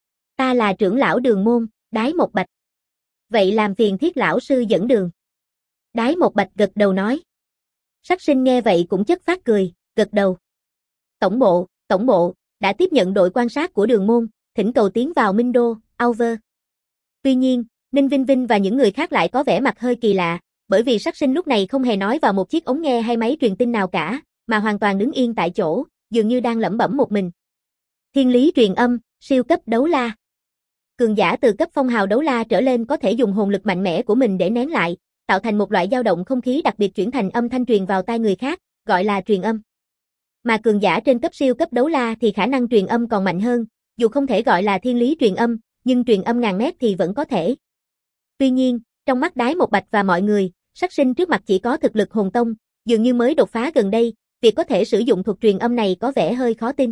Ta là trưởng lão Đường Môn, Đái Một Bạch. Vậy làm phiền Thiết lão sư dẫn đường. Đái Một Bạch gật đầu nói. Sắc Sinh nghe vậy cũng chất phát cười, gật đầu. Tổng bộ, đã tiếp nhận đội quan sát của Đường Môn, thỉnh cầu tiến vào Minh Đô, over. Tuy nhiên, Ninh Vinh Vinh và những người khác lại có vẻ mặt hơi kỳ lạ, bởi vì Sắc Sinh lúc này không hề nói vào một chiếc ống nghe hay máy truyền tin nào cả, mà hoàn toàn đứng yên tại chỗ, dường như đang lẩm bẩm một mình. Thiên lý truyền âm, siêu cấp đấu la. Cường giả từ cấp phong hào đấu la trở lên có thể dùng hồn lực mạnh mẽ của mình để nén lại, tạo thành một loại dao động không khí đặc biệt chuyển thành âm thanh truyền vào tai người khác, gọi là truyền âm. Mà cường giả trên cấp siêu cấp đấu la thì khả năng truyền âm còn mạnh hơn, dù không thể gọi là thiên lý truyền âm, nhưng truyền âm ngàn mét thì vẫn có thể. Tuy nhiên, trong mắt Đái Một Bạch và mọi người, Sắc Sinh trước mặt chỉ có thực lực hồn tông, dường như mới đột phá gần đây, việc có thể sử dụng thuật truyền âm này có vẻ hơi khó tin.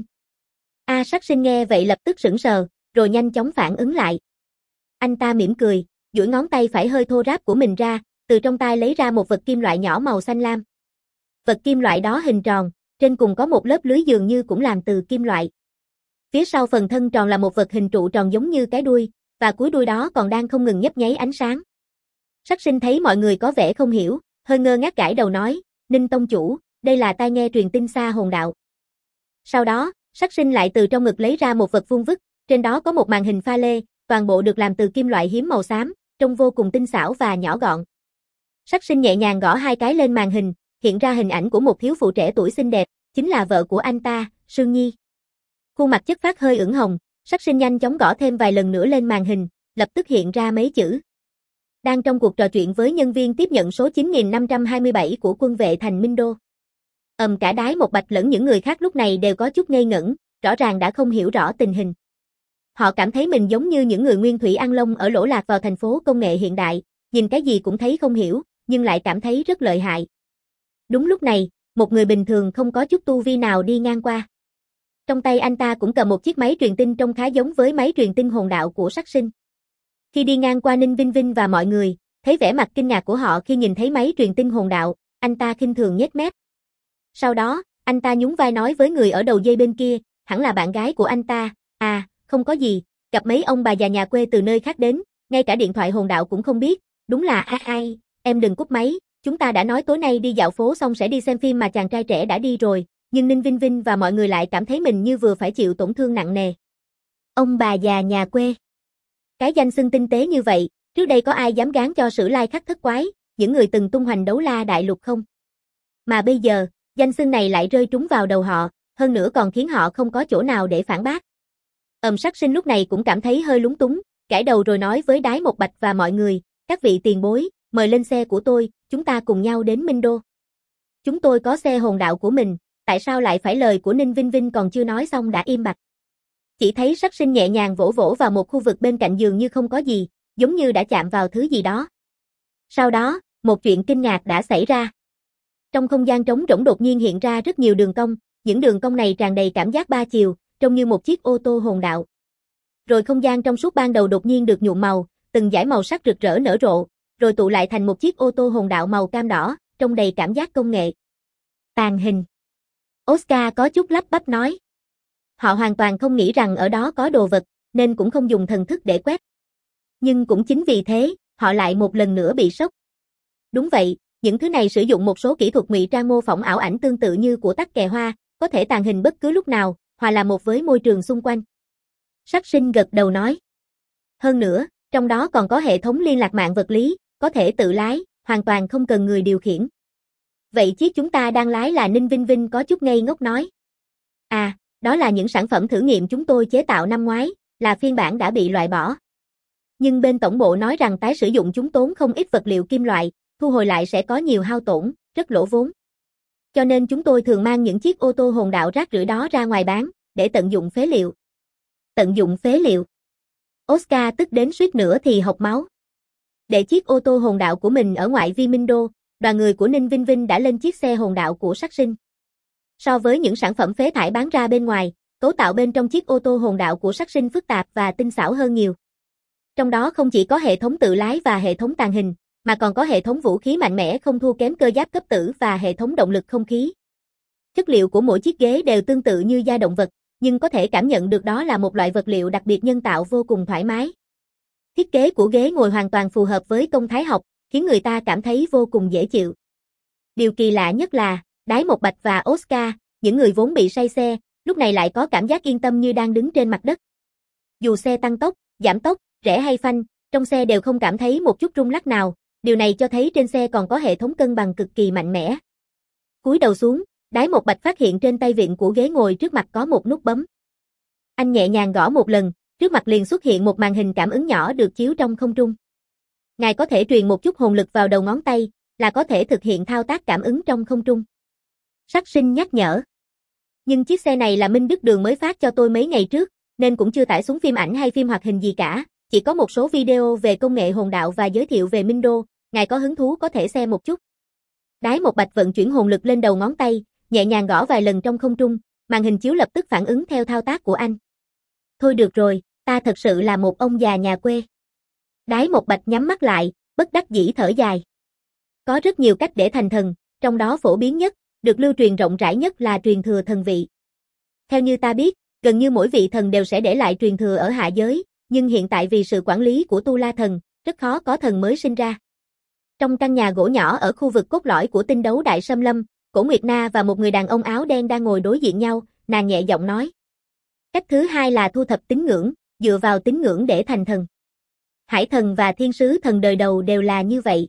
Sắc Sinh nghe vậy lập tức sững sờ, rồi nhanh chóng phản ứng lại. Anh ta mỉm cười, duỗi ngón tay phải hơi thô ráp của mình ra, từ trong tay lấy ra một vật kim loại nhỏ màu xanh lam. Vật kim loại đó hình tròn, trên cùng có một lớp lưới dường như cũng làm từ kim loại. Phía sau phần thân tròn là một vật hình trụ tròn giống như cái đuôi, và cuối đuôi đó còn đang không ngừng nhấp nháy ánh sáng. Sắc Sinh thấy mọi người có vẻ không hiểu, hơi ngơ ngác gãi đầu nói, Ninh tông chủ, đây là tai nghe truyền tin xa hồn đạo. Sau đó, Sắc Sinh lại từ trong ngực lấy ra một vật vuông vức, trên đó có một màn hình pha lê, toàn bộ được làm từ kim loại hiếm màu xám, trông vô cùng tinh xảo và nhỏ gọn. Sắc Sinh nhẹ nhàng gõ 2 cái lên màn hình, hiện ra hình ảnh của một thiếu phụ trẻ tuổi xinh đẹp, chính là vợ của anh ta, Sương Nhi. Khuôn mặt chất phác hơi ửng hồng, Sắc Sinh nhanh chóng gõ thêm vài lần nữa lên màn hình, lập tức hiện ra mấy chữ. Đang trong cuộc trò chuyện với nhân viên tiếp nhận số 9527 của quân vệ thành Minh Đô. Cả Đái Một Bạch lẫn những người khác lúc này đều có chút ngây ngẩn, rõ ràng đã không hiểu rõ tình hình. Họ cảm thấy mình giống như những người nguyên thủy ăn lông ở lỗ lạc vào thành phố công nghệ hiện đại, nhìn cái gì cũng thấy không hiểu, nhưng lại cảm thấy rất lợi hại. Đúng lúc này, một người bình thường không có chút tu vi nào đi ngang qua. Trong tay anh ta cũng cầm một chiếc máy truyền tin trông khá giống với máy truyền tin hồn đạo của Sắc Sinh. Khi đi ngang qua Ninh Vinh Vinh và mọi người, thấy vẻ mặt kinh ngạc của họ khi nhìn thấy máy truyền tin hồn đạo, anh ta khinh thường nhếch mép. Sau đó, anh ta nhún vai nói với người ở đầu dây bên kia, hẳn là bạn gái của anh ta, không có gì, gặp mấy ông bà già nhà quê từ nơi khác đến, ngay cả điện thoại hồn đạo cũng không biết, đúng là ai, em đừng cúp máy, chúng ta đã nói tối nay đi dạo phố xong sẽ đi xem phim mà chàng trai trẻ đã đi rồi, nhưng Ninh Vinh Vinh và mọi người lại cảm thấy mình như vừa phải chịu tổn thương nặng nề. Ông bà già nhà quê. Cái danh xưng tinh tế như vậy, trước đây có ai dám gán cho Sử Lai Khắc Thất Quái, những người từng tung hoành đấu la đại lục không? Mà bây giờ, danh xưng này lại rơi trúng vào đầu họ, hơn nữa còn khiến họ không có chỗ nào để phản bác. Sắc Sinh lúc này cũng cảm thấy hơi lúng túng, gãi đầu rồi nói với Đái Một Bạch và mọi người, các vị tiền bối, mời lên xe của tôi, chúng ta cùng nhau đến Minh Đô. Chúng tôi có xe hồn đạo của mình, tại sao lại phải lời của Ninh Vinh Vinh còn chưa nói xong đã im bặt. Chỉ thấy Sắc Sinh nhẹ nhàng vỗ vỗ vào một khu vực bên cạnh giường như không có gì, giống như đã chạm vào thứ gì đó. Sau đó, một chuyện kinh ngạc đã xảy ra. Trong không gian trống rỗng đột nhiên hiện ra rất nhiều đường cong, những đường cong này tràn đầy cảm giác ba chiều, trông như một chiếc ô tô hồn đạo. Rồi không gian trong suốt ban đầu đột nhiên được nhuộm màu, từng dải màu sắc rực rỡ nở rộ, rồi tụ lại thành một chiếc ô tô hồn đạo màu cam đỏ, trông đầy cảm giác công nghệ. Tàn hình. Oscar có chút lắp bắp nói. Họ hoàn toàn không nghĩ rằng ở đó có đồ vật, nên cũng không dùng thần thức để quét. Nhưng cũng chính vì thế, họ lại một lần nữa bị sốc. Đúng vậy, những thứ này sử dụng một số kỹ thuật ngụy trang mô phỏng ảo ảnh tương tự như của tắc kè hoa, có thể tàng hình bất cứ lúc nào, hòa là một với môi trường xung quanh. Sắc Sinh gật đầu nói. Hơn nữa, trong đó còn có hệ thống liên lạc mạng vật lý, có thể tự lái, hoàn toàn không cần người điều khiển. Vậy chiếc chúng ta đang lái là Ninh Vinh Vinh có chút ngây ngốc nói. Đó là những sản phẩm thử nghiệm chúng tôi chế tạo năm ngoái, là phiên bản đã bị loại bỏ. Nhưng bên tổng bộ nói rằng tái sử dụng chúng tốn không ít vật liệu kim loại, thu hồi lại sẽ có nhiều hao tổn, rất lỗ vốn. Cho nên chúng tôi thường mang những chiếc ô tô hồn đạo rác rưởi đó ra ngoài bán, để tận dụng phế liệu. Tận dụng phế liệu. Oscar tức đến suýt nữa thì hộc máu. Để chiếc ô tô hồn đạo của mình ở ngoại vi Minh Đô, đoàn người của Ninh Vinh Vinh đã lên chiếc xe hồn đạo của Sắc Sinh. So với những sản phẩm phế thải bán ra bên ngoài, cấu tạo bên trong chiếc ô tô hồn đạo của Sắc Sinh phức tạp và tinh xảo hơn nhiều. Trong đó không chỉ có hệ thống tự lái và hệ thống tàng hình, mà còn có hệ thống vũ khí mạnh mẽ không thua kém cơ giáp cấp tử và hệ thống động lực không khí. Chất liệu của mỗi chiếc ghế đều tương tự như da động vật, nhưng có thể cảm nhận được đó là một loại vật liệu đặc biệt nhân tạo vô cùng thoải mái. Thiết kế của ghế ngồi hoàn toàn phù hợp với công thái học, khiến người ta cảm thấy vô cùng dễ chịu. Điều kỳ lạ nhất là, Đái Một Bạch và Oscar, những người vốn bị say xe, lúc này lại có cảm giác yên tâm như đang đứng trên mặt đất. Dù xe tăng tốc, giảm tốc, rẽ hay phanh, trong xe đều không cảm thấy một chút rung lắc nào, điều này cho thấy trên xe còn có hệ thống cân bằng cực kỳ mạnh mẽ. Cúi đầu xuống, Đái Một Bạch phát hiện trên tay vịn của ghế ngồi trước mặt có một nút bấm. Anh nhẹ nhàng gõ một lần, trước mặt liền xuất hiện một màn hình cảm ứng nhỏ được chiếu trong không trung. Ngài có thể truyền một chút hồn lực vào đầu ngón tay, là có thể thực hiện thao tác cảm ứng trong không trung. Sắc sinh nhắc nhở. Nhưng chiếc xe này là Minh Đức Đường mới phát cho tôi mấy ngày trước, nên cũng chưa tải xuống phim ảnh hay phim hoạt hình gì cả, chỉ có một số video về công nghệ hồn đạo và giới thiệu về Minh Đô, ngài có hứng thú có thể xem một chút. Đái Một Bạch vận chuyển hồn lực lên đầu ngón tay, nhẹ nhàng gõ vài lần trong không trung, màn hình chiếu lập tức phản ứng theo thao tác của anh. Thôi được rồi, ta thật sự là một ông già nhà quê. Đái Một Bạch nhắm mắt lại, bất đắc dĩ thở dài. Có rất nhiều cách để thành thần, trong đó phổ biến nhất, được lưu truyền rộng rãi nhất là truyền thừa thần vị. Theo như ta biết, gần như mỗi vị thần đều sẽ để lại truyền thừa ở hạ giới, nhưng hiện tại vì sự quản lý của Tu La Thần, rất khó có thần mới sinh ra. Trong căn nhà gỗ nhỏ ở khu vực cốt lõi của tinh đấu Đại Sâm Lâm, Cổ Nguyệt Na và một người đàn ông áo đen đang ngồi đối diện nhau, nàng nhẹ giọng nói. Cách thứ hai là thu thập tín ngưỡng, dựa vào tín ngưỡng để thành thần. Hải thần và thiên sứ thần đời đầu đều là như vậy.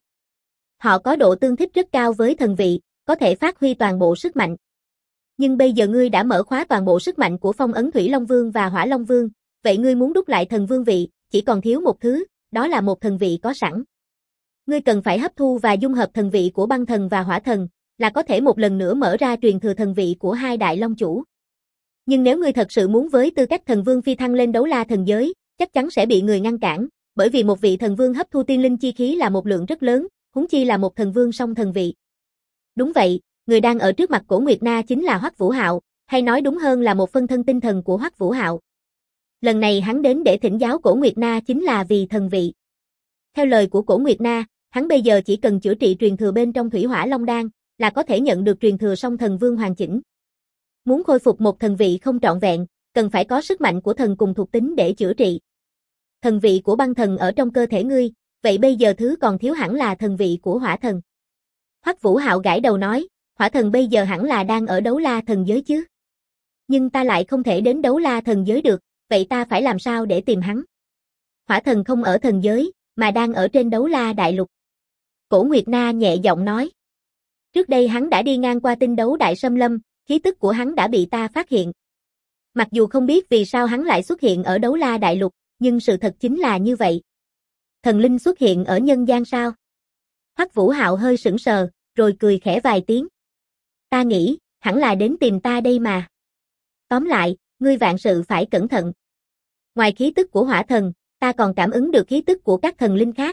Họ có độ tương thích rất cao với thần vị, có thể phát huy toàn bộ sức mạnh. Nhưng bây giờ ngươi đã mở khóa toàn bộ sức mạnh của phong ấn Thủy Long Vương và Hỏa Long Vương, vậy ngươi muốn đúc lại thần vương vị, chỉ còn thiếu một thứ, đó là một thần vị có sẵn. Ngươi cần phải hấp thu và dung hợp thần vị của băng thần và hỏa thần, là có thể một lần nữa mở ra truyền thừa thần vị của hai đại long chủ. Nhưng nếu ngươi thật sự muốn với tư cách thần vương phi thăng lên đấu la thần giới, chắc chắn sẽ bị người ngăn cản, bởi vì một vị thần vương hấp thu tiên linh chi khí là một lượng rất lớn, huống chi là một thần vương song thần vị. Đúng vậy, người đang ở trước mặt Cổ Nguyệt Na chính là Hoắc Vũ Hạo, hay nói đúng hơn là một phân thân tinh thần của Hoắc Vũ Hạo. Lần này hắn đến để thỉnh giáo Cổ Nguyệt Na chính là vì thần vị. Theo lời của Cổ Nguyệt Na, hắn bây giờ chỉ cần chữa trị truyền thừa bên trong Thủy Hỏa Long Đan, là có thể nhận được truyền thừa song thần vương hoàn chỉnh. Muốn khôi phục một thần vị không trọn vẹn, cần phải có sức mạnh của thần cùng thuộc tính để chữa trị. Thần vị của băng thần ở trong cơ thể ngươi, vậy bây giờ thứ còn thiếu hẳn là thần vị của hỏa thần. Hoắc Vũ Hạo gãi đầu nói, hỏa thần bây giờ hẳn là đang ở đấu la thần giới chứ. Nhưng ta lại không thể đến đấu la thần giới được, vậy ta phải làm sao để tìm hắn? Hỏa thần không ở thần giới, mà đang ở trên đấu la đại lục. Cổ Nguyệt Na nhẹ giọng nói. Trước đây hắn đã đi ngang qua tinh đấu Đại Sâm Lâm, khí tức của hắn đã bị ta phát hiện. Mặc dù không biết vì sao hắn lại xuất hiện ở đấu la đại lục, nhưng sự thật chính là như vậy. Thần linh xuất hiện ở nhân gian sao? Hoắc Vũ Hạo hơi sững sờ, rồi cười khẽ vài tiếng. Ta nghĩ, hẳn là đến tìm ta đây mà. Tóm lại, ngươi vạn sự phải cẩn thận. Ngoài khí tức của hỏa thần, ta còn cảm ứng được khí tức của các thần linh khác.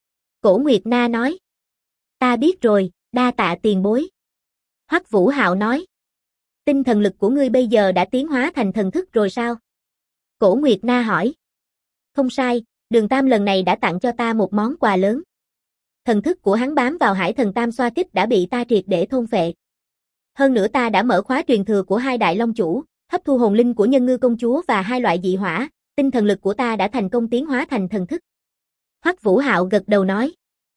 Cổ Nguyệt Na nói. Ta biết rồi, đa tạ tiền bối. Hoắc Vũ Hạo nói. Tinh thần lực của ngươi bây giờ đã tiến hóa thành thần thức rồi sao? Cổ Nguyệt Na hỏi. Không sai, Đường Tam lần này đã tặng cho ta một món quà lớn. Thần thức của hắn bám vào Hải Thần Tam Xoa Kích đã bị ta triệt để thôn phệ. Hơn nữa ta đã mở khóa truyền thừa của hai đại long chủ, hấp thu hồn linh của Nhân Ngư công chúa và hai loại dị hỏa, tinh thần lực của ta đã thành công tiến hóa thành thần thức. Hoắc Vũ Hạo gật đầu nói.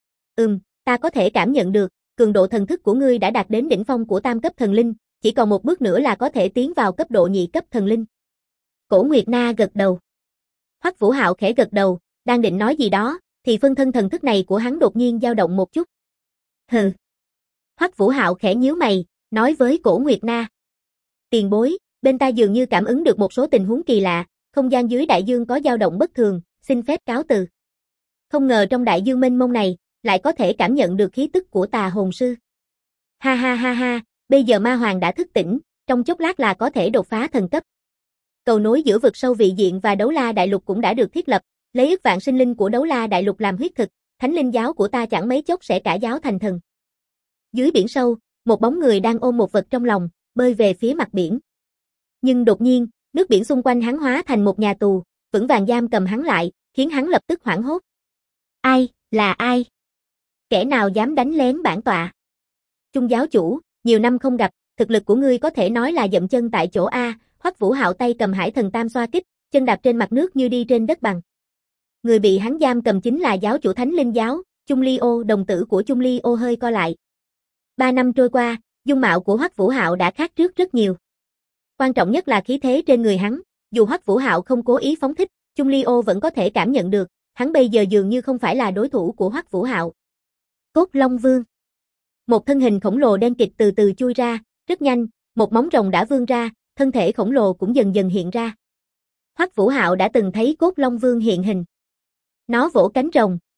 Ta có thể cảm nhận được, cường độ thần thức của ngươi đã đạt đến đỉnh phong của tam cấp thần linh, chỉ còn một bước nữa là có thể tiến vào cấp độ nhị cấp thần linh. Cổ Nguyệt Na gật đầu. Hoắc Vũ Hạo khẽ gật đầu, đang định nói gì đó, thì phân thân thần thức này của hắn đột nhiên dao động một chút. Hừ. Hoắc Vũ Hạo khẽ nhíu mày, nói với Cổ Nguyệt Na. Tiền bối, bên ta dường như cảm ứng được một số tình huống kỳ lạ, không gian dưới đại dương có dao động bất thường, xin phép cáo từ. Không ngờ trong đại dương mênh mông này, lại có thể cảm nhận được khí tức của tà hồn sư. Ha ha ha ha, bây giờ ma hoàng đã thức tỉnh, trong chốc lát là có thể đột phá thần cấp. Cầu nối giữa vực sâu vị diện và đấu la đại lục cũng đã được thiết lập, lấy ức vạn sinh linh của đấu la đại lục làm huyết thực, thánh linh giáo của ta chẳng mấy chốc sẽ cả giáo thành thần. Dưới biển sâu, một bóng người đang ôm một vật trong lòng, bơi về phía mặt biển. Nhưng đột nhiên, nước biển xung quanh hắn hóa thành một nhà tù, vững vàng giam cầm hắn lại, khiến hắn lập tức hoảng hốt. Ai, là ai? Kẻ nào dám đánh lén bản tọa? Trung giáo chủ, nhiều năm không gặp, thực lực của ngươi có thể nói là dậm chân tại chỗ A. Hoắc Vũ Hạo tay cầm Hải Thần Tam Xoa Kích, chân đạp trên mặt nước như đi trên đất bằng. Người bị hắn giam cầm chính là giáo chủ Thánh Linh giáo, Chung Ly Ô. Đồng tử của Chung Ly Ô hơi co lại. 3 năm trôi qua, dung mạo của Hoắc Vũ Hạo đã khác trước rất nhiều. Quan trọng nhất là khí thế trên người hắn, dù Hoắc Vũ Hạo không cố ý phóng thích, Chung Ly Ô vẫn có thể cảm nhận được, hắn bây giờ dường như không phải là đối thủ của Hoắc Vũ Hạo. Cốt Long Vương. Một thân hình khổng lồ đen kịt từ từ chui ra, rất nhanh, một móng rồng đã vươn ra, thân thể khổng lồ cũng dần dần hiện ra. Hoắc Vũ Hạo đã từng thấy Cốt Long Vương hiện hình. Nó vỗ cánh rồng,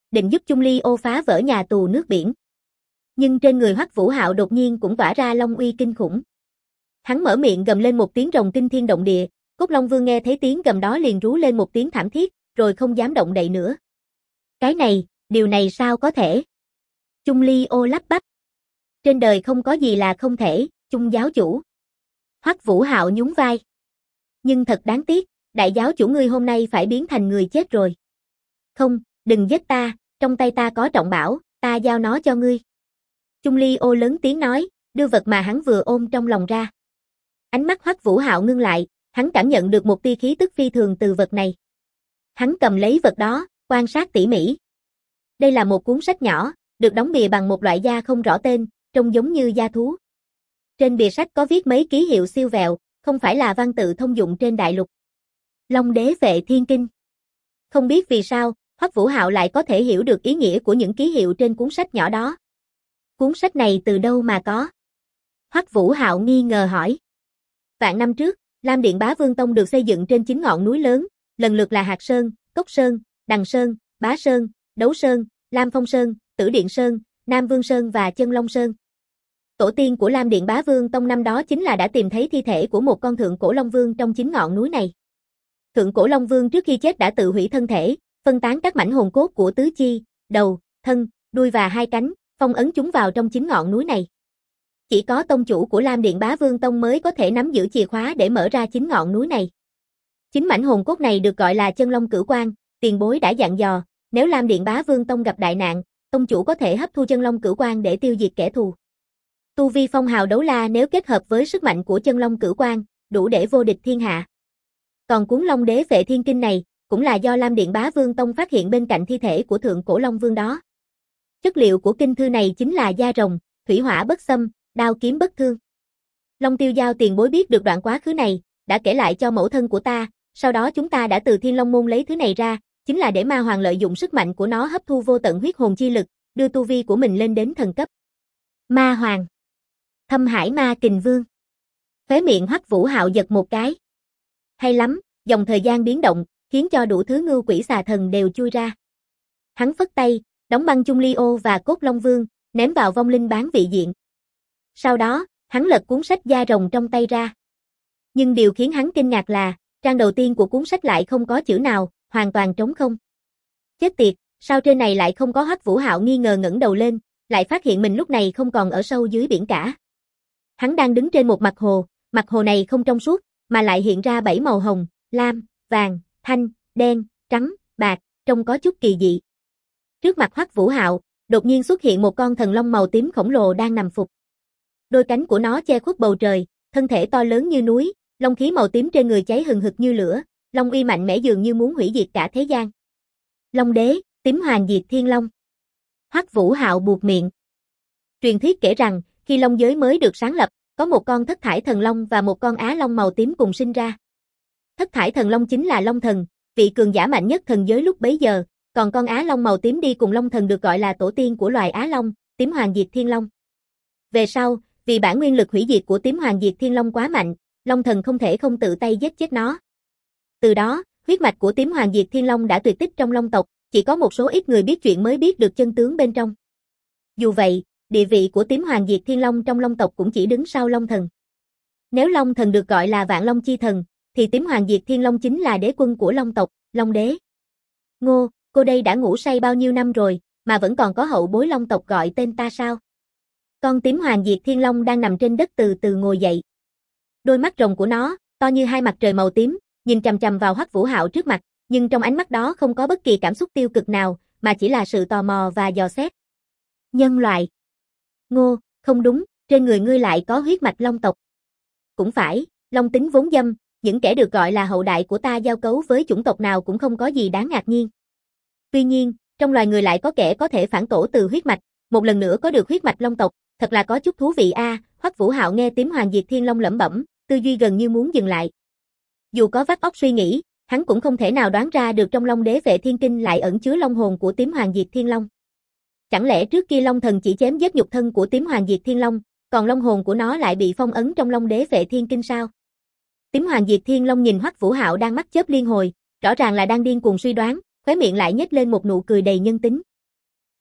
định giúp Chung Ly Ô phá vỡ nhà tù nước biển. Nhưng trên người Hoắc Vũ Hạo đột nhiên cũng tỏa ra long uy kinh khủng. Hắn mở miệng gầm lên một tiếng rồng kinh thiên động địa, Cốt Long Vương nghe thấy tiếng gầm đó liền rú lên một tiếng thảm thiết, rồi không dám động đậy nữa. Cái này, điều này sao có thể? Chung Ly Ô lắp bắp. Trên đời không có gì là không thể, Chung giáo chủ. Hoắc Vũ Hạo nhún vai. Nhưng thật đáng tiếc, đại giáo chủ ngươi hôm nay phải biến thành người chết rồi. Không, đừng giết ta, trong tay ta có trọng bảo, ta giao nó cho ngươi. Chung Ly Ô lớn tiếng nói, đưa vật mà hắn vừa ôm trong lòng ra. Ánh mắt Hoắc Vũ Hạo ngưng lại, hắn cảm nhận được một tia khí tức phi thường từ vật này. Hắn cầm lấy vật đó, quan sát tỉ mỉ. Đây là một cuốn sách nhỏ, được đóng bìa bằng một loại da không rõ tên, trông giống như da thú. Trên bìa sách có viết mấy ký hiệu siêu vẹo, không phải là văn tự thông dụng trên đại lục. Long Đế Vệ Thiên Kinh. Không biết vì sao, Hoắc Vũ Hạo lại có thể hiểu được ý nghĩa của những ký hiệu trên cuốn sách nhỏ đó. Cuốn sách này từ đâu mà có? Hoắc Vũ Hạo nghi ngờ hỏi. Vạn năm trước, Lam Điện Bá Vương Tông được xây dựng trên 9 ngọn núi lớn, lần lượt là Hạt Sơn, Cốc Sơn, Đằng Sơn, Bá Sơn, Đấu Sơn, Lam Phong Sơn, Tử Điện Sơn, Nam Vương Sơn và Chân Long Sơn. Tổ tiên của Lam Điện Bá Vương Tông năm đó chính là đã tìm thấy thi thể của một con thượng cổ Long Vương trong 9 ngọn núi này. Thượng cổ Long Vương trước khi chết đã tự hủy thân thể, phân tán các mảnh hồn cốt của tứ chi, đầu, thân, đuôi và hai cánh, phong ấn chúng vào trong 9 ngọn núi này. Chỉ có tông chủ của Lam Điện Bá Vương Tông mới có thể nắm giữ chìa khóa để mở ra 9 ngọn núi này. 9 mảnh hồn cốt này được gọi là Chân Long Cửu Quan, tiền bối đã dặn dò, nếu Lam Điện Bá Vương Tông gặp đại nạn, tông chủ có thể hấp thu Chân Long Cửu Quan để tiêu diệt kẻ thù. Tu vi phong hào đấu la nếu kết hợp với sức mạnh của Chân Long Cửu Quan, đủ để vô địch thiên hạ. Còn cuốn Long Đế Vệ Thiên Kinh này, cũng là do Lam Điện Bá Vương Tông phát hiện bên cạnh thi thể của thượng cổ Long Vương đó. Chất liệu của kinh thư này chính là da rồng, thủy hỏa bất xâm, đao kiếm bất thương. Long Tiêu Giao tiền bối biết được đoạn quá khứ này, đã kể lại cho mẫu thân của ta, sau đó chúng ta đã từ Thiên Long Môn lấy thứ này ra, chính là để Ma Hoàng lợi dụng sức mạnh của nó hấp thu vô tận huyết hồn chi lực, đưa tu vi của mình lên đến thần cấp. Ma Hoàng. Thâm Hải Ma Kình Vương. Khóe miệng Hoắc Vũ Hạo giật một cái. Hay lắm, dòng thời gian biến động, khiến cho đủ thứ ngưu quỷ xà thần đều chui ra. Hắn phất tay, đóng băng Chung Ly Ô và Cốt Long Vương, ném vào vong linh bán vị diện. Sau đó, hắn lật cuốn sách da rồng trong tay ra. Nhưng điều khiến hắn kinh ngạc là, trang đầu tiên của cuốn sách lại không có chữ nào, hoàn toàn trống không. Chết tiệt, sao trên này lại không có? Hoắc Vũ Hạo nghi ngờ ngẩng đầu lên, lại phát hiện mình lúc này không còn ở sâu dưới biển cả. Hắn đang đứng trên một mặt hồ này không trong suốt, mà lại hiện ra 7 màu hồng, lam, vàng, thanh, đen, trắng, bạc, trông có chút kỳ dị. Trước mặt Hoắc Vũ Hạo, đột nhiên xuất hiện một con thần long màu tím khổng lồ đang nằm phục. Đôi cánh của nó che khuất bầu trời, thân thể to lớn như núi, long khí màu tím trên người cháy hừng hực như lửa, long uy mạnh mẽ dường như muốn hủy diệt cả thế gian. Long Đế, Tím Hoàng Diệt Thiên Long. Hoắc Vũ Hạo buột miệng. Truyền thuyết kể rằng, khi long giới mới được sáng lập, có một con thất thải thần long và một con á long màu tím cùng sinh ra. Thất thải thần long chính là Long Thần, vị cường giả mạnh nhất thần giới lúc bấy giờ, còn con á long màu tím đi cùng Long Thần được gọi là tổ tiên của loài á long, Tím Hoàng Diệt Thiên Long. Về sau, vì bản nguyên lực hủy diệt của Tím Hoàng Diệt Thiên Long quá mạnh, Long Thần không thể không tự tay giết chết nó. Từ đó, huyết mạch của Tím Hoàng Diệt Thiên Long đã tuyệt tích trong Long tộc, chỉ có một số ít người biết chuyện mới biết được chân tướng bên trong. Dù vậy, địa vị của Tím Hoàng Diệt Thiên Long trong Long tộc cũng chỉ đứng sau Long Thần. Nếu Long Thần được gọi là Vạn Long Chi Thần, thì Tím Hoàng Diệt Thiên Long chính là đế quân của Long tộc, Long Đế. Ngô, cô đây đã ngủ say bao nhiêu năm rồi, mà vẫn còn có hậu bối Long tộc gọi tên ta sao? Con Tím Hoàng Diệt Thiên Long đang nằm trên đất từ từ ngồi dậy. Đôi mắt rồng của nó, to như hai mặt trời màu tím, nhìn chằm chằm vào Hoắc Vũ Hạo trước mặt, nhưng trong ánh mắt đó không có bất kỳ cảm xúc tiêu cực nào, mà chỉ là sự tò mò và dò xét. Nhân loại. Ngô, không đúng, trên người ngươi lại có huyết mạch Long tộc. Cũng phải, Long tính vốn dâm, những kẻ được gọi là hậu đại của ta giao cấu với chủng tộc nào cũng không có gì đáng ngạc nhiên. Tuy nhiên, trong loài người lại có kẻ có thể phản tổ từ huyết mạch, một lần nữa có được huyết mạch Long tộc, thật là có chút thú vị a. Hoắc Vũ Hạo nghe Tím Hoàng Diệt Thiên Long lẩm bẩm, tư duy gần như muốn dừng lại. Dù có vắt óc suy nghĩ, hắn cũng không thể nào đoán ra được trong Long Đế Vệ Thiên Kinh lại ẩn chứa long hồn của Tím Hoàng Diệt Thiên Long. Chẳng lẽ trước kia Long Thần chỉ chém giết nhục thân của Tím Hoàng Diệt Thiên Long, còn long hồn của nó lại bị phong ấn trong Long Đế Vệ Thiên Kinh sao? Tím Hoàng Diệt Thiên Long nhìn Hoắc Vũ Hạo đang mắt chớp liên hồi, rõ ràng là đang điên cuồng suy đoán, khóe miệng lại nhếch lên một nụ cười đầy nhân tính.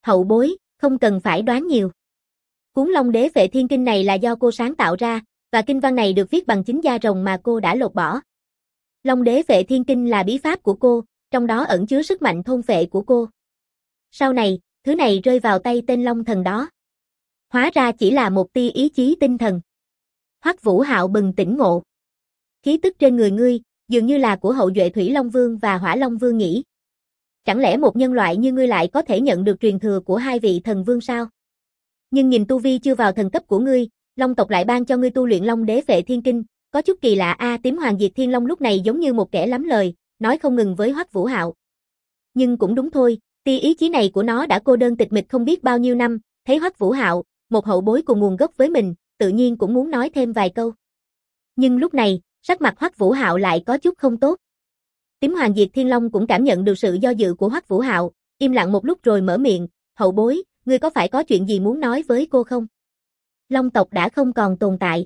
Hậu bối, không cần phải đoán nhiều. Cuốn Long Đế Phệ Thiên Kinh này là do cô sáng tạo ra, và kinh văn này được viết bằng chính da rồng mà cô đã lột bỏ. Long Đế Phệ Thiên Kinh là bí pháp của cô, trong đó ẩn chứa sức mạnh thôn phệ của cô. Sau này, thứ này rơi vào tay tên Long Thần đó. Hóa ra chỉ là một tia ý chí tinh thần. Hoắc Vũ Hạo bừng tỉnh ngộ. Khí tức trên người ngươi, dường như là của hậu duệ Thủy Long Vương và Hỏa Long Vương nhỉ? Chẳng lẽ một nhân loại như ngươi lại có thể nhận được truyền thừa của hai vị thần vương sao? Nhưng nhìn tu vi chưa vào thần cấp của ngươi, Long tộc lại ban cho ngươi tu luyện Long Đế Phệ Thiên Kinh, có chút kỳ lạ a. Tím Hoàng Diệt Thiên Long lúc này giống như một kẻ lắm lời, nói không ngừng với Hoắc Vũ Hạo. Nhưng cũng đúng thôi, tia ý chí này của nó đã cô đơn tịch mịch không biết bao nhiêu năm, thấy Hoắc Vũ Hạo, một hậu bối cùng nguồn gốc với mình, tự nhiên cũng muốn nói thêm vài câu. Nhưng lúc này, sắc mặt Hoắc Vũ Hạo lại có chút không tốt. Tím Hoàng Diệt Thiên Long cũng cảm nhận được sự do dự của Hoắc Vũ Hạo, im lặng một lúc rồi mở miệng, "Hậu bối, ngươi có phải có chuyện gì muốn nói với cô không?" Long tộc đã không còn tồn tại.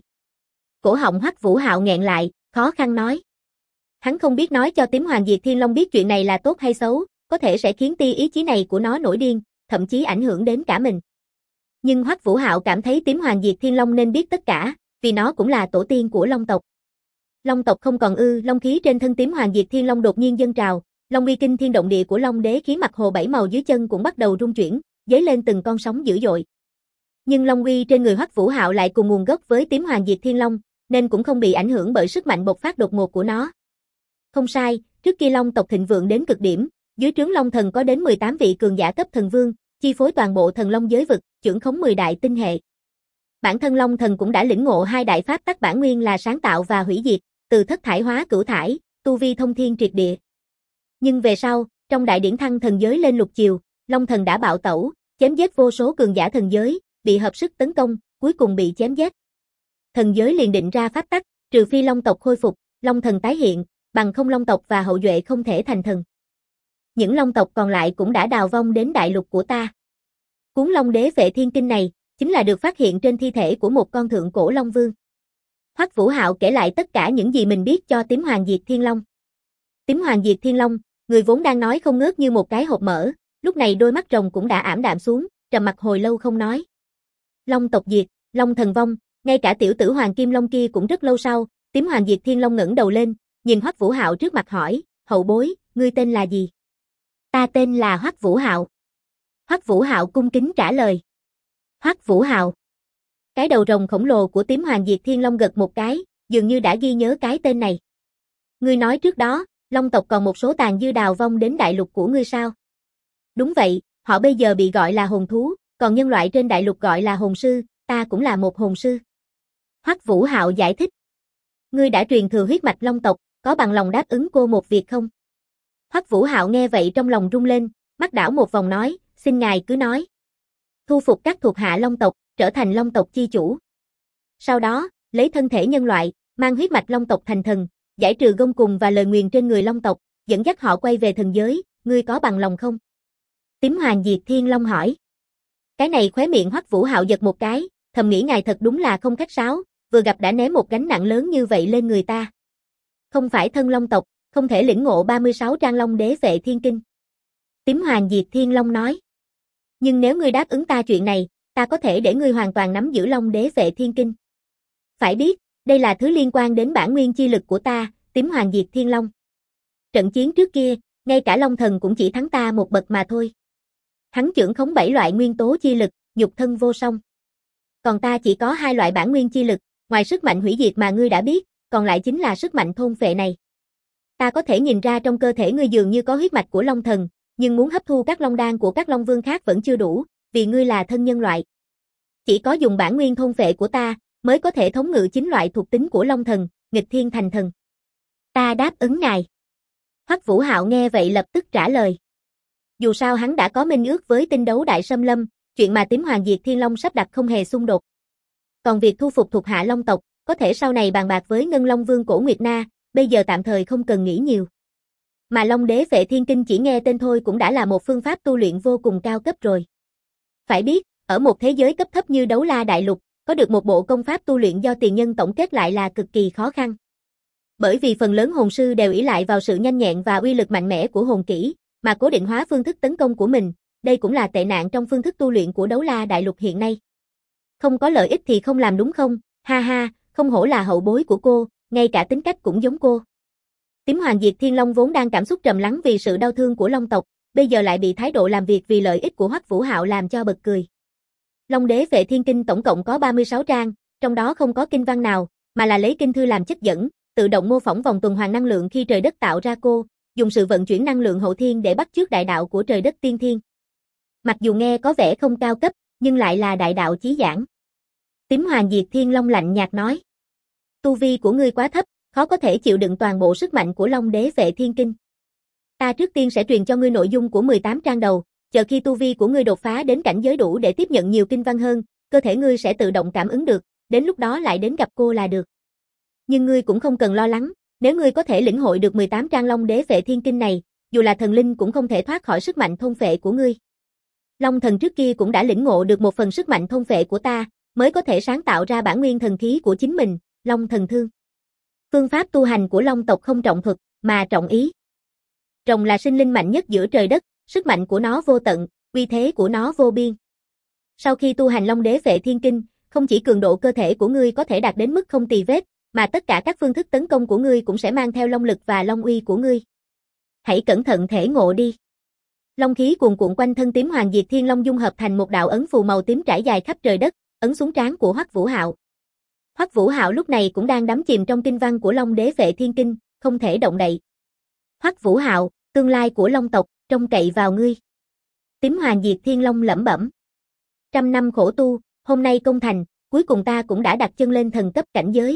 Cổ họng Hoắc Vũ Hạo nghẹn lại, khó khăn nói. Hắn không biết nói cho Tím Hoàng Diệt Thiên Long biết chuyện này là tốt hay xấu, có thể sẽ khiến tia ý chí này của nó nổi điên, thậm chí ảnh hưởng đến cả mình. Nhưng Hoắc Vũ Hạo cảm thấy Tím Hoàng Diệt Thiên Long nên biết tất cả, vì nó cũng là tổ tiên của Long tộc. Long tộc không còn long khí trên thân Tím Hoàng Diệt Thiên Long đột nhiên dâng trào, long uy kinh thiên động địa của Long Đế khiến mặt hồ bảy màu dưới chân cũng bắt đầu rung chuyển, dấy lên từng con sóng dữ dội. Nhưng long uy trên người Hoắc Vũ Hạo lại cùng nguồn gốc với Tím Hoàng Diệt Thiên Long, nên cũng không bị ảnh hưởng bởi sức mạnh bộc phát đột ngột của nó. Không sai, trước kia Long tộc thịnh vượng đến cực điểm, dưới trướng Long Thần có đến 18 vị cường giả cấp thần vương, chi phối toàn bộ thần long giới vực, trưởng khống 10 đại tinh hệ. Bản thân Long Thần cũng đã lĩnh ngộ hai đại pháp tắc bản nguyên là sáng tạo và hủy diệt, từ thất thải hóa cửu thải, tu vi thông thiên triệt địa. Nhưng về sau, trong đại điển thăng thần giới lên lục chiều, Long Thần đã bạo tẩu, chém giết vô số cường giả thần giới, bị hợp sức tấn công, cuối cùng bị chém giết. Thần giới liền định ra pháp tắc, trừ phi Long tộc khôi phục, Long Thần tái hiện, bằng không Long tộc và hậu duệ không thể thành thần. Những Long tộc còn lại cũng đã đào vong đến đại lục của ta. Cuốn Long Đế Phệ Thiên Kinh này, chính là được phát hiện trên thi thể của một con thượng cổ Long Vương. Hoắc Vũ Hạo kể lại tất cả những gì mình biết cho Tím Hoàng Diệt Thiên Long. Tím Hoàng Diệt Thiên Long, người vốn đang nói không ngớt như một cái hộp mỡ, lúc này đôi mắt rồng cũng đã ảm đạm xuống, trầm mặc hồi lâu không nói. Long tộc diệt, Long Thần vong, ngay cả tiểu tử Hoàng Kim Long kia cũng rất lâu sau, Tím Hoàng Diệt Thiên Long ngẩng đầu lên, nhìn Hoắc Vũ Hạo trước mặt hỏi, "Hậu bối, ngươi tên là gì?" "Ta tên là Hoắc Vũ Hạo." Hoắc Vũ Hạo cung kính trả lời. "Hoắc Vũ Hạo." Cái đầu rồng khổng lồ của Tím Hoàng Diệt Thiên Long gật một cái, dường như đã ghi nhớ cái tên này. "Ngươi nói trước đó, Long tộc còn một số tàn dư đào vong đến đại lục của ngươi sao?" "Đúng vậy, họ bây giờ bị gọi là hồn thú, còn nhân loại trên đại lục gọi là hồn sư, ta cũng là một hồn sư." Hoắc Vũ Hạo giải thích. "Ngươi đã truyền thừa huyết mạch Long tộc, có bằng lòng đáp ứng cô một việc không?" Hoắc Vũ Hạo nghe vậy trong lòng rung lên, mắt đảo một vòng nói, "Xin ngài cứ nói." "Thu phục các thuộc hạ Long tộc, trở thành Long tộc chi chủ. Sau đó, lấy thân thể nhân loại, mang huyết mạch Long tộc thành thần, giải trừ gông cùm và lời nguyền trên người Long tộc, dẫn dắt họ quay về thần giới, ngươi có bằng lòng không?" Tím Hoàng Diệt Thiên Long hỏi. Cái này khóe miệng Hoắc Vũ Hạo giật một cái, thầm nghĩ ngài thật đúng là không khách sáo, vừa gặp đã ném một gánh nặng lớn như vậy lên người ta. Không phải thân Long tộc, không thể lĩnh ngộ 36 trang Long Đế Phệ Thiên Kinh. Tím Hoàng Diệt Thiên Long nói. Nhưng nếu ngươi đáp ứng ta chuyện này, ta có thể để ngươi hoàn toàn nắm giữ Long Đế Phệ Thiên Kinh. Phải biết, đây là thứ liên quan đến bản nguyên chi lực của ta, Tím Hoàng Diệt Thiên Long. Trận chiến trước kia, ngay cả Long Thần cũng chỉ thắng ta một bậc mà thôi. Hắn trưởng khống 7 loại nguyên tố chi lực, nhục thân vô song. Còn ta chỉ có 2 loại bản nguyên chi lực, ngoài sức mạnh hủy diệt mà ngươi đã biết, còn lại chính là sức mạnh thôn phệ này. Ta có thể nhìn ra trong cơ thể ngươi dường như có huyết mạch của Long Thần, nhưng muốn hấp thu các Long đan của các Long Vương khác vẫn chưa đủ, vì ngươi là thân nhân loại. Chỉ có dùng bản nguyên thôn phệ của ta, mới có thể thống ngự 9 loại thuộc tính của Long Thần, nghịch thiên thành thần. Ta đáp ứng ngài. Hoắc Vũ Hạo nghe vậy lập tức trả lời. Dù sao hắn đã có minh ước với Tinh Đấu Đại Xâm Lâm, chuyện mà Tím Hoàng Diệt Thiên Long sắp đặt không hề xung đột. Còn việc thu phục thuộc hạ Long tộc, có thể sau này bàn bạc với Ngân Long Vương Cổ Nguyệt Na, bây giờ tạm thời không cần nghĩ nhiều. Mà Long Đế Phệ Thiên Kinh chỉ nghe tên thôi cũng đã là một phương pháp tu luyện vô cùng cao cấp rồi. Phải biết, ở một thế giới cấp thấp như Đấu La Đại Lục, có được một bộ công pháp tu luyện do tiền nhân tổng kết lại là cực kỳ khó khăn. Bởi vì phần lớn hồn sư đều ỷ lại vào sự nhanh nhẹn và uy lực mạnh mẽ của hồn kỹ, mà cố định hóa phương thức tấn công của mình, đây cũng là tệ nạn trong phương thức tu luyện của Đấu La Đại Lục hiện nay. Không có lợi ích thì không làm đúng không? Ha ha, không hổ là hậu bối của cô, ngay cả tính cách cũng giống cô. Tím Hoàng Diệt Thiên Long vốn đang cảm xúc trầm lắng vì sự đau thương của Long tộc, bây giờ lại bị thái độ làm việc vì lợi ích của Hoắc Vũ Hạo làm cho bật cười. Long Đế Vệ Thiên Kinh tổng cộng có 36 trang, trong đó không có kinh văn nào, mà là lấy kinh thư làm chất dẫn, tự động mô phỏng vòng tuần hoàn năng lượng khi trời đất tạo ra cô, dùng sự vận chuyển năng lượng hậu thiên để bắt chước đại đạo của trời đất tiên thiên. Mặc dù nghe có vẻ không cao cấp, nhưng lại là đại đạo chí giảng. Tím Hoàng Diệt Thiên Long lạnh nhạt nói. Tu vi của ngươi quá thấp, khó có thể chịu đựng toàn bộ sức mạnh của Long Đế Vệ Thiên Kinh. Ta trước tiên sẽ truyền cho ngươi nội dung của 18 trang đầu, chờ khi tu vi của ngươi đột phá đến cảnh giới đủ để tiếp nhận nhiều kinh văn hơn, cơ thể ngươi sẽ tự động cảm ứng được, đến lúc đó lại đến gặp cô là được. Nhưng ngươi cũng không cần lo lắng, nếu ngươi có thể lĩnh hội được 18 trang Long Đế Vệ Thiên Kinh này, dù là thần linh cũng không thể thoát khỏi sức mạnh thôn phệ của ngươi. Long thần trước kia cũng đã lĩnh ngộ được một phần sức mạnh thôn phệ của ta, mới có thể sáng tạo ra bản nguyên thần khí của chính mình, Long Thần Thương. Phương pháp tu hành của Long tộc không trọng thuật, mà trọng ý. Rồng là sinh linh mạnh nhất giữa trời đất, sức mạnh của nó vô tận, uy thế của nó vô biên. Sau khi tu hành Long Đế Vệ Thiên Kinh, không chỉ cường độ cơ thể của ngươi có thể đạt đến mức không tì vết, mà tất cả các phương thức tấn công của ngươi cũng sẽ mang theo long lực và long uy của ngươi. Hãy cẩn thận thể ngộ đi. Long khí cuồn cuộn quanh thân Tím Hoàng Diệt Thiên Long dung hợp thành một đạo ấn phù màu tím trải dài khắp trời đất, ấn xuống trán của Hoắc Vũ Hạo. Hoắc Vũ Hạo lúc này cũng đang đắm chìm trong kinh văn của Long Đế Vệ Thiên Kinh, không thể động đậy. Hoắc Vũ Hạo, tương lai của Long tộc, trông cậy vào ngươi. Tím Hoàng Diệt Thiên Long lẩm bẩm. 100 năm khổ tu, hôm nay công thành, cuối cùng ta cũng đã đặt chân lên thần cấp cảnh giới.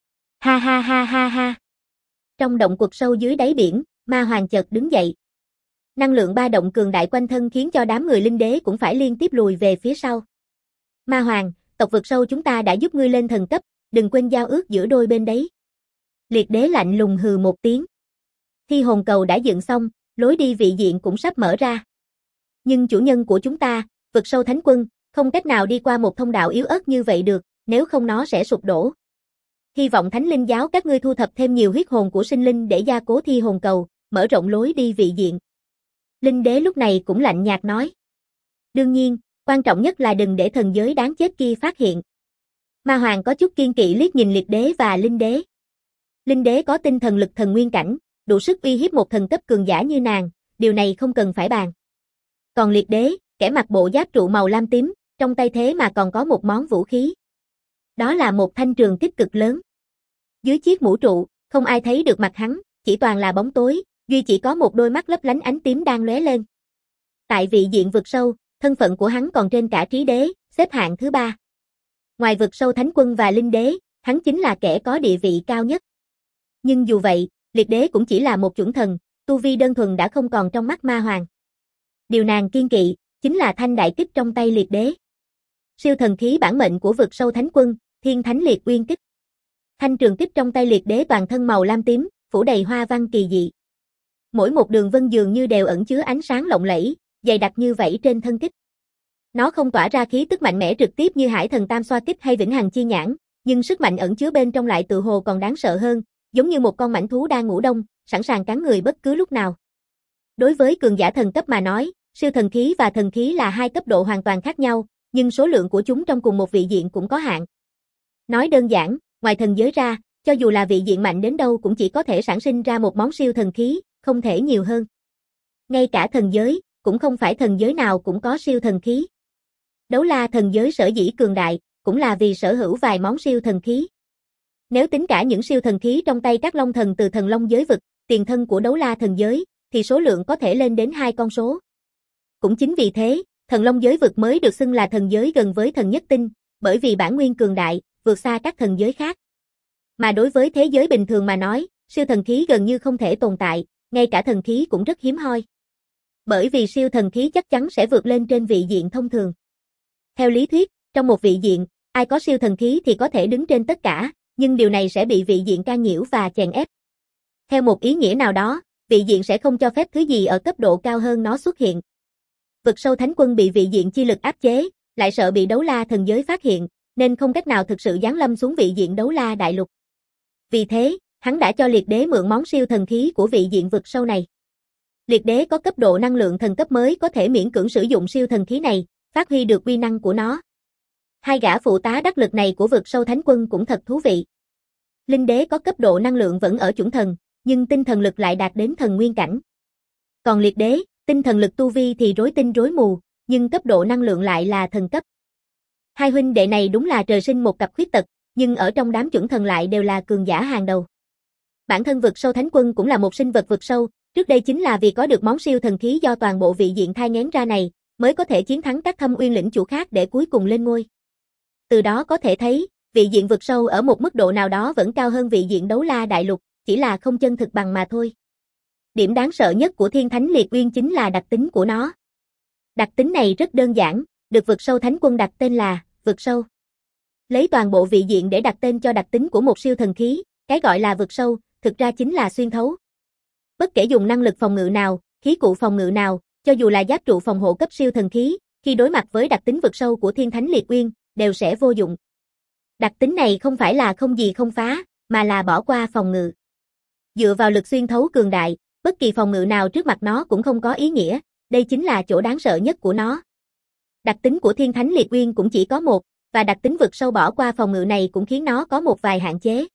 Ha ha ha ha ha. Trong động quật sâu dưới đáy biển, Ma Hoàng chợt đứng dậy. Năng lượng ba động cường đại quanh thân khiến cho đám người linh đế cũng phải liên tiếp lùi về phía sau. Ma Hoàng, tộc vực sâu chúng ta đã giúp ngươi lên thần cấp, đừng quên giao ước giữa đôi bên đấy. Liệt đế lạnh lùng hừ một tiếng. Thi hồn cầu đã dựng xong, lối đi vị diện cũng sắp mở ra. Nhưng chủ nhân của chúng ta, vực sâu thánh quân, không cách nào đi qua một thông đạo yếu ớt như vậy được, nếu không nó sẽ sụp đổ. Hy vọng thánh linh giáo các ngươi thu thập thêm nhiều huyết hồn của sinh linh để gia cố thi hồn cầu, mở rộng lối đi vị diện. Linh đế lúc này cũng lạnh nhạt nói. Đương nhiên, quan trọng nhất là đừng để thần giới đáng chết kia phát hiện. Ma Hoàng có chút kiên kỵ liếc nhìn liệt đế và linh đế. Linh đế có tinh thần lực thần nguyên cảnh, đủ sức uy hiếp một thần cấp cường giả như nàng, điều này không cần phải bàn. Còn liệt đế, kẻ mặc bộ giáp trụ màu lam tím, trong tay thế mà còn có một món vũ khí. Đó là một thanh trường kích cực lớn. Dưới chiếc mũ trụ, không ai thấy được mặt hắn, chỉ toàn là bóng tối, duy chỉ có một đôi mắt lấp lánh ánh tím đang lóe lên. Tại vị diện vực sâu, thân phận của hắn còn trên cả trí đế, xếp hạng thứ 3. Ngoài vực sâu thánh quân và linh đế, hắn chính là kẻ có địa vị cao nhất. Nhưng dù vậy, liệt đế cũng chỉ là một chuẩn thần, tu vi đơn thuần đã không còn trong mắt Ma Hoàng. Điều nàng kiên kỵ, chính là thanh đại kích trong tay liệt đế. Siêu thần khí bản mệnh của vực sâu thánh quân, Thiên Thánh Liệt Uyên Kích. Thanh trường kích trong tay liệt đế toàn thân màu lam tím, phủ đầy hoa văn kỳ dị. Mỗi một đường vân dường như đều ẩn chứa ánh sáng lộng lẫy, dày đặc như vảy trên thân kích. Nó không tỏa ra khí tức mạnh mẽ trực tiếp như Hải Thần Tam Xoa Kích hay Vĩnh Hằng Chi Nhãn, nhưng sức mạnh ẩn chứa bên trong lại tự hồ còn đáng sợ hơn, giống như một con mãnh thú đang ngủ đông, sẵn sàng cắn người bất cứ lúc nào. Đối với cường giả thần cấp mà nói, siêu thần khí và thần khí là hai cấp độ hoàn toàn khác nhau, nhưng số lượng của chúng trong cùng một vị diện cũng có hạn. Nói đơn giản, ngoài thần giới ra, cho dù là vị diện mạnh đến đâu cũng chỉ có thể sản sinh ra một món siêu thần khí, không thể nhiều hơn. Ngay cả thần giới, cũng không phải thần giới nào cũng có siêu thần khí. Đấu La thần giới sở dĩ cường đại, cũng là vì sở hữu vài món siêu thần khí. Nếu tính cả những siêu thần khí trong tay các long thần từ thần long giới vực, tiền thân của Đấu La thần giới, thì số lượng có thể lên đến 2 con số. Cũng chính vì thế, thần long giới vực mới được xưng là thần giới gần với thần nhất tinh, bởi vì bản nguyên cường đại, vượt xa các thần giới khác. Mà đối với thế giới bình thường mà nói, siêu thần khí gần như không thể tồn tại, ngay cả thần khí cũng rất hiếm hoi. Bởi vì siêu thần khí chắc chắn sẽ vượt lên trên vị diện thông thường. Theo lý thuyết, trong một vị diện, ai có siêu thần khí thì có thể đứng trên tất cả, nhưng điều này sẽ bị vị diện can nhiễu và chèn ép. Theo một ý nghĩa nào đó, vị diện sẽ không cho phép thứ gì ở cấp độ cao hơn nó xuất hiện. Vực sâu thánh quân bị vị diện chi lực áp chế, lại sợ bị Đấu La thần giới phát hiện, nên không cách nào thực sự giáng lâm xuống vị diện Đấu La đại lục. Vì thế, hắn đã cho liệt đế mượn món siêu thần khí của vị diện vực sâu này. Liệt đế có cấp độ năng lượng thần cấp mới có thể miễn cưỡng sử dụng siêu thần khí này, phát huy được uy năng của nó. Hai gã phụ tá đắc lực này của vực sâu thánh quân cũng thật thú vị. Linh đế có cấp độ năng lượng vẫn ở chủng thần, nhưng tinh thần lực lại đạt đến thần nguyên cảnh. Còn liệt đế, tinh thần lực tu vi thì rối tinh rối mù, nhưng cấp độ năng lượng lại là thần cấp. Hai huynh đệ này đúng là trời sinh một cặp khuyết tật, nhưng ở trong đám chuẩn thần lại đều là cường giả hàng đầu. Bản thân vực sâu thánh quân cũng là một sinh vật vực sâu, trước đây chính là vì có được món siêu thần khí do toàn bộ vị diện thai nghén ra này, mới có thể chiến thắng các thâm uyên lĩnh chủ khác để cuối cùng lên ngôi. Từ đó có thể thấy, vị diện vực sâu ở một mức độ nào đó vẫn cao hơn vị diện đấu la đại lục, chỉ là không chân thực bằng mà thôi. Điểm đáng sợ nhất của Thiên Thánh Liệt Uyên chính là đặc tính của nó. Đặc tính này rất đơn giản, được vực sâu thánh quân đặt tên là vực sâu. Lấy toàn bộ vị diện để đặt tên cho đặc tính của một siêu thần khí, cái gọi là vực sâu, thực ra chính là xuyên thấu. Bất kể dùng năng lực phòng ngự nào, khí cụ phòng ngự nào, cho dù là giáp trụ phòng hộ cấp siêu thần khí, khi đối mặt với đặc tính vực sâu của Thiên Thánh Liệt Uyên, đều sẽ vô dụng. Đặc tính này không phải là không gì không phá, mà là bỏ qua phòng ngự. Dựa vào lực xuyên thấu cường đại, bất kỳ phòng ngự nào trước mặt nó cũng không có ý nghĩa, đây chính là chỗ đáng sợ nhất của nó. Đặc tính của Thiên Thánh Liệt Uyên cũng chỉ có một, và đặc tính vực sâu bỏ qua phòng ngự này cũng khiến nó có một vài hạn chế.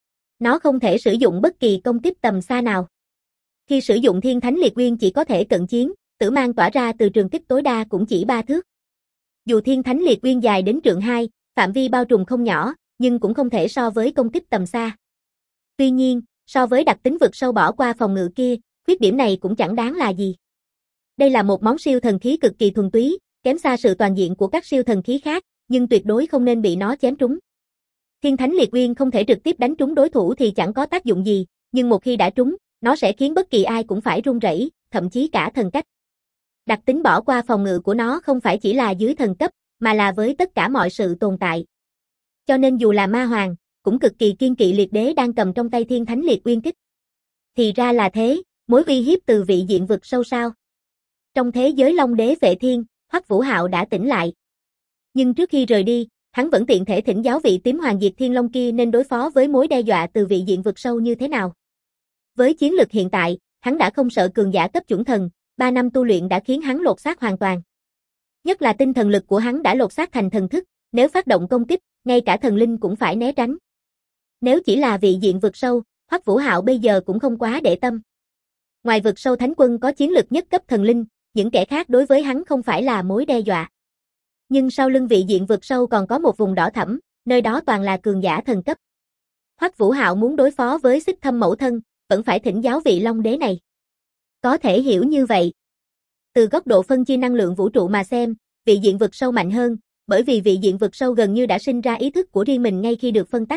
Nó không thể sử dụng bất kỳ công kích tầm xa nào. Khi sử dụng Thiên Thánh Liệt Uyên chỉ có thể cận chiến, tử mang tỏa ra từ trường kích tối đa cũng chỉ 3 thước. Dù Thiên Thánh Liệt Uyên dài đến trượng 2, phạm vi bao trùm không nhỏ, nhưng cũng không thể so với công kích tầm xa. Tuy nhiên, so với đặc tính vực sâu bỏ qua phòng ngự kia, khuyết điểm này cũng chẳng đáng là gì. Đây là một món siêu thần khí cực kỳ thuần túy, kém xa sự toàn diện của các siêu thần khí khác, nhưng tuyệt đối không nên bị nó chém trúng. Thiên Thánh Liệt Uyên không thể trực tiếp đánh trúng đối thủ thì chẳng có tác dụng gì, nhưng một khi đã trúng, nó sẽ khiến bất kỳ ai cũng phải run rẩy, thậm chí cả thần cách. Đặc tính bỏ qua phòng ngự của nó không phải chỉ là dưới thần cấp, mà là với tất cả mọi sự tồn tại. Cho nên dù là ma hoàng, cũng cực kỳ kiên kỵ liệt đế đang cầm trong tay Thiên Thánh Liệt Uyên kích. Thì ra là thế, mối uy hiếp từ vị diện vực sâu sao. Trong thế giới Long Đế Vệ Thiên, Hoắc Vũ Hạo đã tỉnh lại. Nhưng trước khi rời đi, hắn vẫn tiện thể thỉnh giáo vị tím hoàng diệt thiên long kia nên đối phó với mối đe dọa từ vị diện vực sâu như thế nào. Với chiến lực hiện tại, hắn đã không sợ cường giả cấp chuẩn thần, 3 năm tu luyện đã khiến hắn lột xác hoàn toàn. Nhất là tinh thần lực của hắn đã lột xác thành thần thức, nếu phát động công kích, ngay cả thần linh cũng phải né tránh. Nếu chỉ là vị diện vực sâu, Hoắc Vũ Hạo bây giờ cũng không quá để tâm. Ngoài vực sâu thánh quân có chiến lực nhất cấp thần linh, những kẻ khác đối với hắn không phải là mối đe dọa. Nhưng sau lưng vị diện vực sâu còn có một vùng đỏ thẫm, nơi đó toàn là cường giả thần cấp. Hoắc Vũ Hạo muốn đối phó với Xích Thâm mẫu thân, vẫn phải thỉnh giáo vị Long Đế này. Có thể hiểu như vậy. Từ góc độ phân chia năng lượng vũ trụ mà xem, vị diện vực sâu mạnh hơn, bởi vì vị diện vực sâu gần như đã sinh ra ý thức của riêng mình ngay khi được phân tách.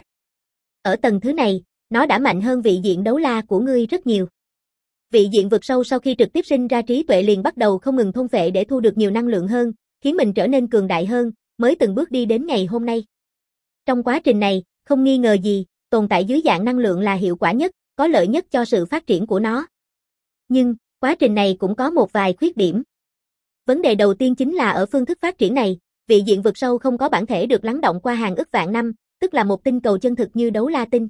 Ở tầng thứ này, nó đã mạnh hơn vị diện đấu la của ngươi rất nhiều. Vị diện vực sâu sau khi trực tiếp sinh ra trí tuệ liền bắt đầu không ngừng thôn phệ để thu được nhiều năng lượng hơn, khiến mình trở nên cường đại hơn, mới từng bước đi đến ngày hôm nay. Trong quá trình này, không nghi ngờ gì, tồn tại dưới dạng năng lượng là hiệu quả nhất, có lợi nhất cho sự phát triển của nó. Nhưng, quá trình này cũng có một vài khuyết điểm. Vấn đề đầu tiên chính là ở phương thức phát triển này, vị diện vực sâu không có bản thể được lắng động qua hàng ức vạn năm, tức là một tinh cầu chân thực như đấu la tinh.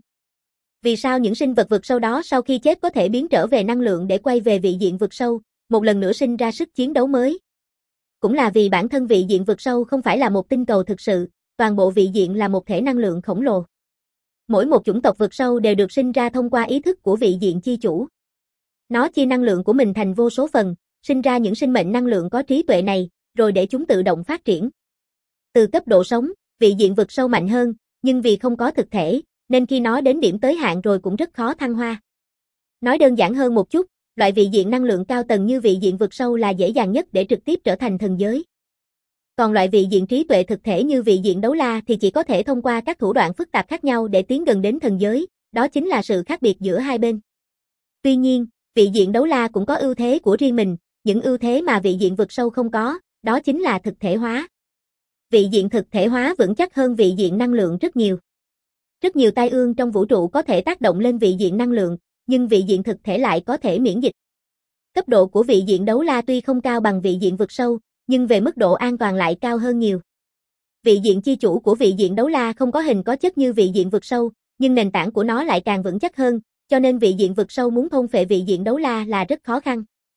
Vì sao những sinh vật vực sâu đó sau khi chết có thể biến trở về năng lượng để quay về vị diện vực sâu, một lần nữa sinh ra sức chiến đấu mới? Cũng là vì bản thân vị diện vực sâu không phải là một tinh cầu thực sự, toàn bộ vị diện là một thể năng lượng khổng lồ. Mỗi một chủng tộc vực sâu đều được sinh ra thông qua ý thức của vị diện chi chủ. Nó chia năng lượng của mình thành vô số phần, sinh ra những sinh mệnh năng lượng có trí tuệ này, rồi để chúng tự động phát triển. Từ cấp độ sống, vị diện vực sâu mạnh hơn, nhưng vì không có thực thể, nên khi nó đến điểm tới hạn rồi cũng rất khó thăng hoa. Nói đơn giản hơn một chút, loại vị diện năng lượng cao tầng như vị diện vực sâu là dễ dàng nhất để trực tiếp trở thành thần giới. Còn loại vị diện trí tuệ thực thể như vị diện đấu la thì chỉ có thể thông qua các thủ đoạn phức tạp khác nhau để tiến gần đến thần giới, đó chính là sự khác biệt giữa hai bên. Tuy nhiên, vị diện đấu la cũng có ưu thế của riêng mình, những ưu thế mà vị diện vực sâu không có, đó chính là thực thể hóa. Vị diện thực thể hóa vững chắc hơn vị diện năng lượng rất nhiều. Rất nhiều tai ương trong vũ trụ có thể tác động lên vị diện năng lượng, nhưng vị diện thực thể lại có thể miễn dịch. Cấp độ của vị diện đấu la tuy không cao bằng vị diện vực sâu, nhưng về mức độ an toàn lại cao hơn nhiều. Vị diện chi chủ của vị diện đấu la không có hình có chất như vị diện vực sâu, nhưng nền tảng của nó lại càng vững chắc hơn, cho nên vị diện vực sâu muốn thôn phệ vị diện đấu la là rất khó khăn.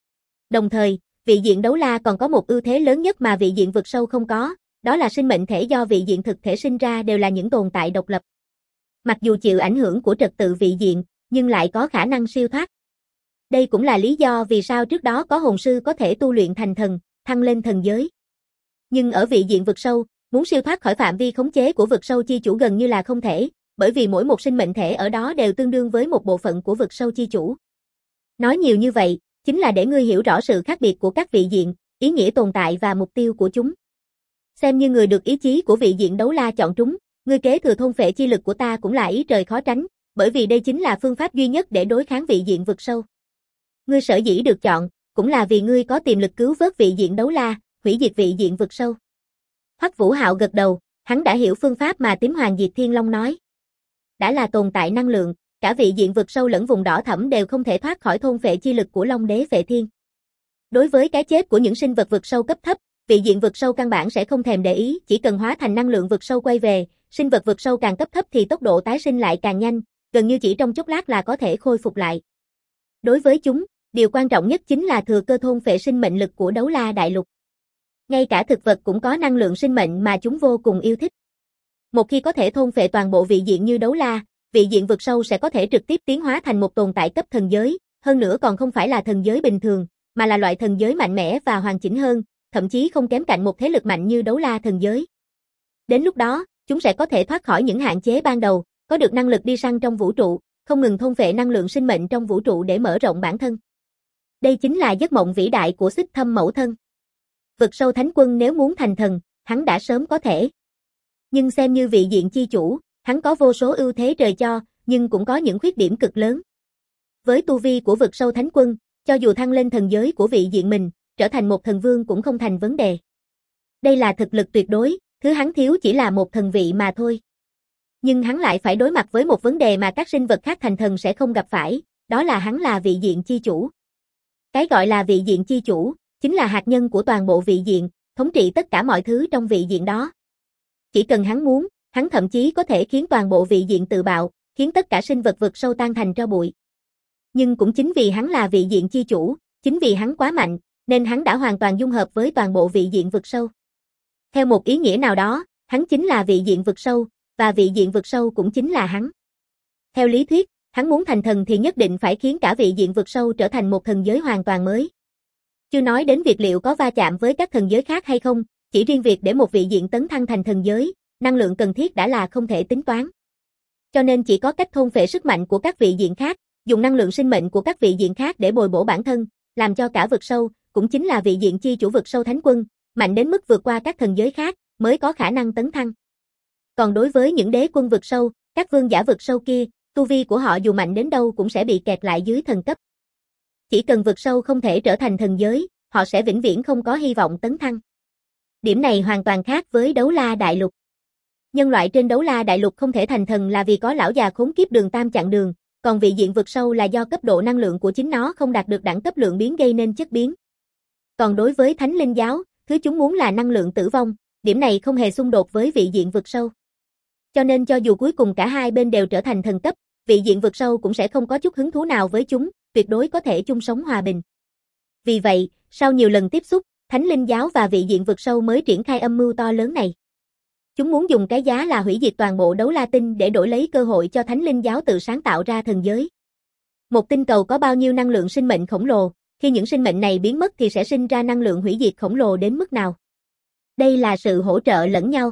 Đồng thời, vị diện đấu la còn có một ưu thế lớn nhất mà vị diện vực sâu không có, đó là sinh mệnh thể do vị diện thực thể sinh ra đều là những tồn tại độc lập. Mặc dù chịu ảnh hưởng của trật tự vị diện, nhưng lại có khả năng siêu thoát. Đây cũng là lý do vì sao trước đó có hồn sư có thể tu luyện thành thần, thăng lên thần giới. Nhưng ở vị diện vực sâu, muốn siêu thoát khỏi phạm vi khống chế của vực sâu chi chủ gần như là không thể, bởi vì mỗi một sinh mệnh thể ở đó đều tương đương với một bộ phận của vực sâu chi chủ. Nói nhiều như vậy, chính là để ngươi hiểu rõ sự khác biệt của các vị diện, ý nghĩa tồn tại và mục tiêu của chúng. Xem như người được ý chí của vị diện đấu la chọn trúng, ngươi kế thừa thôn phệ chi lực của ta cũng là ý trời khó tránh, bởi vì đây chính là phương pháp duy nhất để đối kháng vị diện vực sâu. Ngươi sở dĩ được chọn, cũng là vì ngươi có tiềm lực cứu vớt vị diện đấu la, hủy diệt vị diện vực sâu. Hoắc Vũ Hạo gật đầu, hắn đã hiểu phương pháp mà Tím Hoàng Diệt Thiên Long nói. Đã là tồn tại năng lượng, cả vị diện vực sâu lẫn vùng đỏ thẫm đều không thể thoát khỏi thôn phệ chi lực của Long Đế Phệ Thiên. Đối với cái chết của những sinh vật vực sâu cấp thấp, vị diện vực sâu căn bản sẽ không thèm để ý, chỉ cần hóa thành năng lượng vực sâu quay về, sinh vật vực sâu càng cấp thấp thì tốc độ tái sinh lại càng nhanh, gần như chỉ trong chốc lát là có thể khôi phục lại. Đối với chúng, điều quan trọng nhất chính là thừa cơ thôn phệ sinh mệnh lực của đấu la đại lục. Ngay cả thực vật cũng có năng lượng sinh mệnh mà chúng vô cùng yêu thích. Một khi có thể thôn phệ toàn bộ vị diện như đấu la, vị diện vực sâu sẽ có thể trực tiếp tiến hóa thành một tồn tại cấp thần giới, hơn nữa còn không phải là thần giới bình thường, mà là loại thần giới mạnh mẽ và hoàn chỉnh hơn, thậm chí không kém cạnh một thế lực mạnh như đấu la thần giới. Đến lúc đó, chúng sẽ có thể thoát khỏi những hạn chế ban đầu, có được năng lực đi săn trong vũ trụ, không ngừng thôn phệ năng lượng sinh mệnh trong vũ trụ để mở rộng bản thân. Đây chính là giấc mộng vĩ đại của Xích Thâm mẫu thân. Vực sâu thánh quân nếu muốn thành thần, hắn đã sớm có thể. Nhưng xem như vị diện chi chủ, hắn có vô số ưu thế trời cho, nhưng cũng có những khuyết điểm cực lớn. Với tu vi của vực sâu thánh quân, cho dù thăng lên thần giới của vị diện mình, trở thành một thần vương cũng không thành vấn đề. Đây là thực lực tuyệt đối, thứ hắn thiếu chỉ là một thần vị mà thôi. Nhưng hắn lại phải đối mặt với một vấn đề mà các sinh vật khác thành thần sẽ không gặp phải, đó là hắn là vị diện chi chủ. Cái gọi là vị diện chi chủ, chính là hạt nhân của toàn bộ vị diện, thống trị tất cả mọi thứ trong vị diện đó. Chỉ cần hắn muốn, hắn thậm chí có thể khiến toàn bộ vị diện tự bạo, khiến tất cả sinh vật vực sâu tan thành tro bụi. Nhưng cũng chính vì hắn là vị diện chi chủ, chính vì hắn quá mạnh, nên hắn đã hoàn toàn dung hợp với toàn bộ vị diện vực sâu. Theo một ý nghĩa nào đó, hắn chính là vị diện vực sâu, và vị diện vực sâu cũng chính là hắn. Theo lý thuyết, hắn muốn thành thần thì nhất định phải khiến cả vị diện vực sâu trở thành một thần giới hoàn toàn mới. Chưa nói đến việc liệu có va chạm với các thần giới khác hay không, chỉ riêng việc để một vị diện tấn thăng thành thần giới, năng lượng cần thiết đã là không thể tính toán. Cho nên chỉ có cách thôn phệ sức mạnh của các vị diện khác, dùng năng lượng sinh mệnh của các vị diện khác để bồi bổ bản thân, làm cho cả vực sâu, cũng chính là vị diện chi chủ vực sâu thánh quân, mạnh đến mức vượt qua các thần giới khác, mới có khả năng tấn thăng. Còn đối với những đế quân vực sâu, các vương giả vực sâu kia, tu vi của họ dù mạnh đến đâu cũng sẽ bị kẹt lại dưới thần cấp. Chỉ cần vực sâu không thể trở thành thần giới, họ sẽ vĩnh viễn không có hy vọng tấn thăng. Điểm này hoàn toàn khác với đấu la đại lục. Nhân loại trên đấu la đại lục không thể thành thần là vì có lão già khốn kiếp Đường Tam chặn đường, còn vị diện vực sâu là do cấp độ năng lượng của chính nó không đạt được đẳng cấp lượng biến gây nên chất biến. Còn đối với Thánh Linh giáo, thứ chúng muốn là năng lượng tử vong, điểm này không hề xung đột với vị diện vực sâu. Cho nên cho dù cuối cùng cả hai bên đều trở thành thần cấp, vị diện vực sâu cũng sẽ không có chút hứng thú nào với chúng, tuyệt đối có thể chung sống hòa bình. Vì vậy, sau nhiều lần tiếp xúc, Thánh Linh giáo và vị diện vực sâu mới triển khai âm mưu to lớn này. Chúng muốn dùng cái giá là hủy diệt toàn bộ đấu la tinh để đổi lấy cơ hội cho Thánh Linh giáo tự sáng tạo ra thần giới. Một tinh cầu có bao nhiêu năng lượng sinh mệnh khổng lồ, khi những sinh mệnh này biến mất thì sẽ sinh ra năng lượng hủy diệt khổng lồ đến mức nào. Đây là sự hỗ trợ lẫn nhau.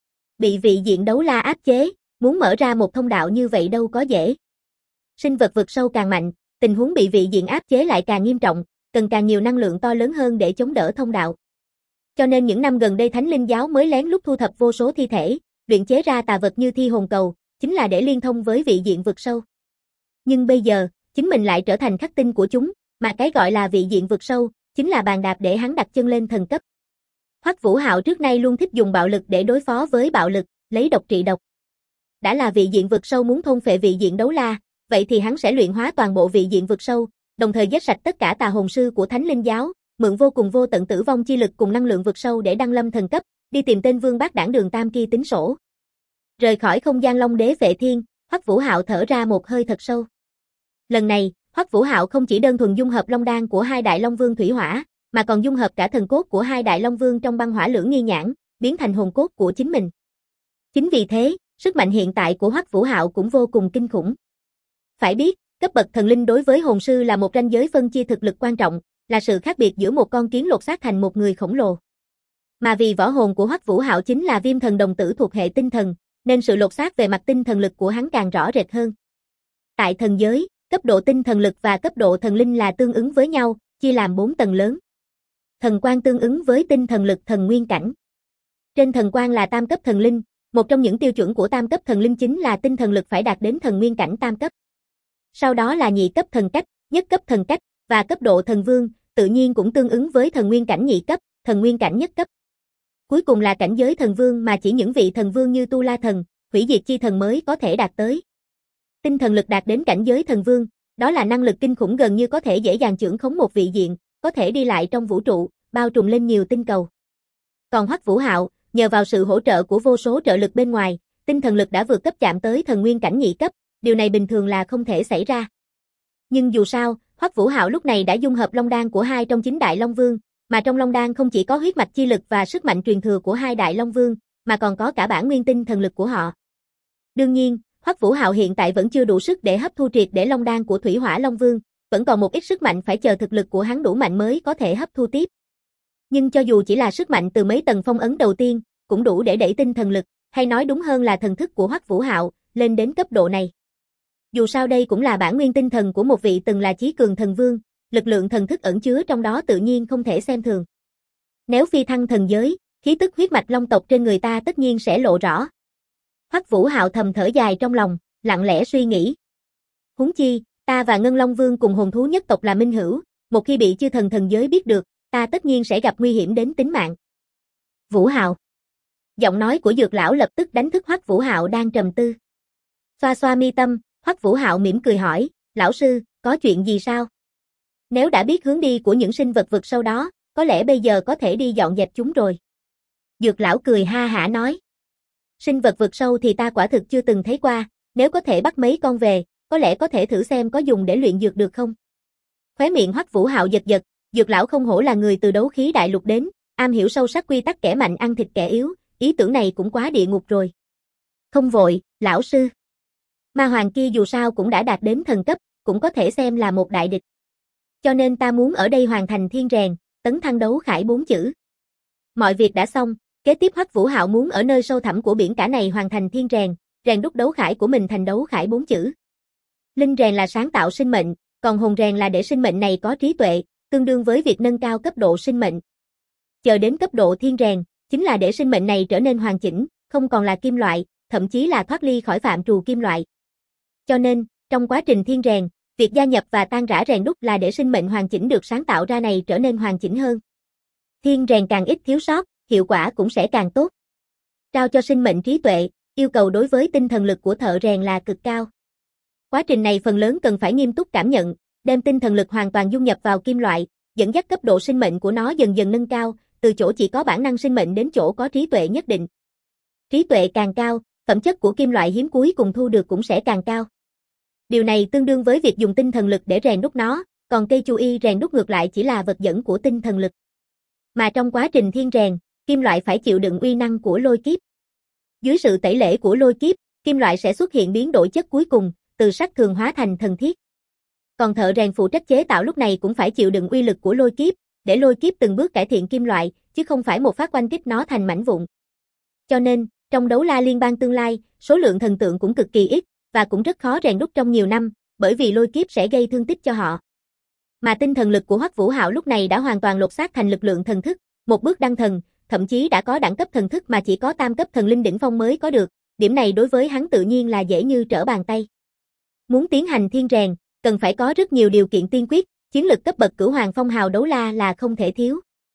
Bị vị diện đấu la áp chế, muốn mở ra một thông đạo như vậy đâu có dễ. Sinh vật vực sâu càng mạnh, tình huống bị vị diện áp chế lại càng nghiêm trọng, cần càng nhiều năng lượng to lớn hơn để chống đỡ thông đạo. Cho nên những năm gần đây Thánh Linh giáo mới lén lút thu thập vô số thi thể, luyện chế ra tà vật như thi hồn cầu, chính là để liên thông với vị diện vực sâu. Nhưng bây giờ, chính mình lại trở thành khắc tinh của chúng, mà cái gọi là vị diện vực sâu, chính là bàn đạp để hắn đặt chân lên thần cấp. Hoắc Vũ Hạo trước nay luôn thích dùng bạo lực để đối phó với bạo lực, lấy độc trị độc. Đã là vị diện vực sâu muốn thôn phệ vị diện đấu la, vậy thì hắn sẽ luyện hóa toàn bộ vị diện vực sâu, đồng thời giết sạch tất cả tà hồn sư của Thánh Linh giáo, mượn vô cùng vô tận tử vong chi lực cùng năng lượng vực sâu để đăng lâm thần cấp, đi tìm tên vương bát đảng Đường Tam kia tính sổ. Rời khỏi không gian Long Đế Phệ Thiên, Hoắc Vũ Hạo thở ra một hơi thật sâu. Lần này, Hoắc Vũ Hạo không chỉ đơn thuần dung hợp long đan của hai đại long vương thủy hỏa, mà còn dung hợp cả thần cốt của hai đại long vương trong băng hỏa lưỡng nghi nhãn, biến thành hồn cốt của chính mình. Chính vì thế, sức mạnh hiện tại của Hoắc Vũ Hạo cũng vô cùng kinh khủng. Phải biết, cấp bậc thần linh đối với hồn sư là một ranh giới phân chia thực lực quan trọng, là sự khác biệt giữa một con kiến lột xác thành một người khổng lồ. Mà vì võ hồn của Hoắc Vũ Hạo chính là Viêm Thần Đồng Tử thuộc hệ tinh thần, nên sự lột xác về mặt tinh thần lực của hắn càng rõ rệt hơn. Tại thần giới, cấp độ tinh thần lực và cấp độ thần linh là tương ứng với nhau, chia làm 4 tầng lớn. Thần quan tương ứng với tinh thần lực thần nguyên cảnh. Trên thần quan là tam cấp thần linh, một trong những tiêu chuẩn của tam cấp thần linh chính là tinh thần lực phải đạt đến thần nguyên cảnh tam cấp. Sau đó là nhị cấp thần cách, nhất cấp thần cách, và cấp độ thần vương, tự nhiên cũng tương ứng với thần nguyên cảnh nhị cấp, thần nguyên cảnh nhất cấp. Cuối cùng là cảnh giới thần vương mà chỉ những vị thần vương như Tu La Thần, Hủy Diệt Chi Thần mới có thể đạt tới. Tinh thần lực đạt đến cảnh giới thần vương, đó là năng lực kinh khủng gần như có thể dễ dàng chưởng khống một vị diện, có thể đi lại trong vũ trụ, bao trùm lên nhiều tinh cầu. Còn Hoắc Vũ Hạo, nhờ vào sự hỗ trợ của vô số trợ lực bên ngoài, tinh thần lực đã vượt cấp chạm tới thần nguyên cảnh nhị cấp, điều này bình thường là không thể xảy ra. Nhưng dù sao, Hoắc Vũ Hạo lúc này đã dung hợp long đan của hai trong 9 đại long vương, mà trong long đan không chỉ có huyết mạch chi lực và sức mạnh truyền thừa của hai đại long vương, mà còn có cả bản nguyên tinh thần lực của họ. Đương nhiên, Hoắc Vũ Hạo hiện tại vẫn chưa đủ sức để hấp thu triệt để long đan của Thủy Hỏa Long Vương, vẫn còn một ít sức mạnh phải chờ thực lực của hắn đủ mạnh mới có thể hấp thu tiếp. Nhưng cho dù chỉ là sức mạnh từ mấy tầng phong ấn đầu tiên, cũng đủ để đẩy tinh thần lực, hay nói đúng hơn là thần thức của Hoắc Vũ Hạo, lên đến cấp độ này. Dù sao đây cũng là bản nguyên tinh thần của một vị từng là chí cường thần vương, lực lượng thần thức ẩn chứa trong đó tự nhiên không thể xem thường. Nếu phi thăng thần giới, khí tức huyết mạch long tộc trên người ta tất nhiên sẽ lộ rõ. Hoắc Vũ Hạo thầm thở dài trong lòng, lặng lẽ suy nghĩ. Huống chi, ta và Ngân Long Vương cùng hồn thú nhất tộc là minh hữu, một khi bị chư thần thần giới biết được, ta tất nhiên sẽ gặp nguy hiểm đến tính mạng. Vũ Hạo. Giọng nói của Dược lão lập tức đánh thức Hoắc Vũ Hạo đang trầm tư. Xoa xoa mi tâm, Hoắc Vũ Hạo mỉm cười hỏi, lão sư, có chuyện gì sao? Nếu đã biết hướng đi của những sinh vật vực sâu đó, có lẽ bây giờ có thể đi dọn dẹp chúng rồi. Dược lão cười ha hả nói. Sinh vật vực sâu thì ta quả thực chưa từng thấy qua, nếu có thể bắt mấy con về, có lẽ có thể thử xem có dùng để luyện dược được không? Khóe miệng Hoắc Vũ Hạo giật giật, Dược lão không hổ là người từ đấu khí đại lục đến, am hiểu sâu sắc quy tắc kẻ mạnh ăn thịt kẻ yếu, ý tưởng này cũng quá địa ngục rồi. Không vội, lão sư. Ma hoàng kia dù sao cũng đã đạt đến thần cấp, cũng có thể xem là một đại địch. Cho nên ta muốn ở đây hoàn thành thiên rèn, tấn thăng đấu khải 4 chữ. Mọi việc đã xong, kế tiếp Hoắc Vũ Hạo muốn ở nơi sâu thẳm của biển cả này hoàn thành thiên rèn, rèn đúc đấu khải của mình thành đấu khải 4 chữ. Linh rèn là sáng tạo sinh mệnh, còn hồn rèn là để sinh mệnh này có trí tuệ, tương đương với việc nâng cao cấp độ sinh mệnh. Chờ đến cấp độ thiên rèn, chính là để sinh mệnh này trở nên hoàn chỉnh, không còn là kim loại, thậm chí là thoát ly khỏi phạm trù kim loại. Cho nên, trong quá trình thiên rèn, việc gia nhập và tan rã rèn đúc là để sinh mệnh hoàn chỉnh được sáng tạo ra này trở nên hoàn chỉnh hơn. Thiên rèn càng ít thiếu sót, hiệu quả cũng sẽ càng tốt. Trao cho sinh mệnh trí tuệ, yêu cầu đối với tinh thần lực của thợ rèn là cực cao. Quá trình này phần lớn cần phải nghiêm túc cảm nhận, đem tinh thần lực hoàn toàn dung nhập vào kim loại, dẫn dắt cấp độ sinh mệnh của nó dần dần nâng cao, từ chỗ chỉ có bản năng sinh mệnh đến chỗ có trí tuệ nhất định. Trí tuệ càng cao, phẩm chất của kim loại hiếm cuối cùng thu được cũng sẽ càng cao. Điều này tương đương với việc dùng tinh thần lực để rèn đúc nó, còn cây chu y rèn đúc ngược lại chỉ là vật dẫn của tinh thần lực. Mà trong quá trình thiên rèn, kim loại phải chịu đựng uy năng của lôi kiếp. Dưới sự tẩy lễ của lôi kiếp, kim loại sẽ xuất hiện biến đổi chất cuối cùng, từ sắt thường hóa thành thần thiết. Còn thợ rèn phụ trách chế tạo lúc này cũng phải chịu đựng uy lực của lôi kiếp, để lôi kiếp từng bước cải thiện kim loại, chứ không phải một phát oanh kích nó thành mảnh vụn. Cho nên, trong đấu la liên bang tương lai, số lượng thần tượng cũng cực kỳ ít, và cũng rất khó rèn đúc trong nhiều năm, bởi vì lôi kiếp sẽ gây thương tích cho họ. Mà tinh thần lực của Hoắc Vũ Hạo lúc này đã hoàn toàn lột xác thành lực lượng thần thức, một bước đăng thần, thậm chí đã có đẳng cấp thần thức mà chỉ có tam cấp thần linh đỉnh phong mới có được, điểm này đối với hắn tự nhiên là dễ như trở bàn tay. Muốn tiến hành thiên rèn, cần phải có rất nhiều điều kiện tiên quyết, chiến lực cấp bậc cửu hoàng phong hào đấu la là không thể thiếu.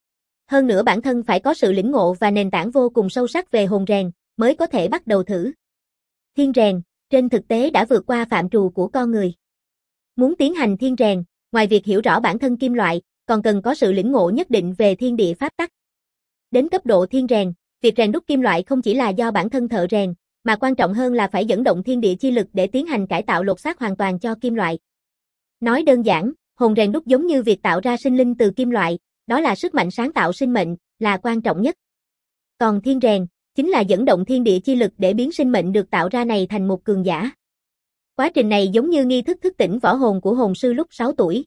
Hơn nữa bản thân phải có sự lĩnh ngộ và nền tảng vô cùng sâu sắc về hồn rèn, mới có thể bắt đầu thử. Thiên rèn, trên thực tế đã vượt qua phạm trù của con người. Muốn tiến hành thiên rèn, ngoài việc hiểu rõ bản thân kim loại, còn cần có sự lĩnh ngộ nhất định về thiên địa pháp tắc. Đến cấp độ thiên rèn, việc rèn đúc kim loại không chỉ là do bản thân thợ rèn, mà quan trọng hơn là phải dẫn động thiên địa chi lực để tiến hành cải tạo lột xác hoàn toàn cho kim loại. Nói đơn giản, hồn rèn đúc giống như việc tạo ra sinh linh từ kim loại, đó là sức mạnh sáng tạo sinh mệnh, là quan trọng nhất. Còn thiên rèn, chính là dẫn động thiên địa chi lực để biến sinh mệnh được tạo ra này thành một cường giả. Quá trình này giống như nghi thức thức tỉnh võ hồn của hồn sư lúc 6 tuổi.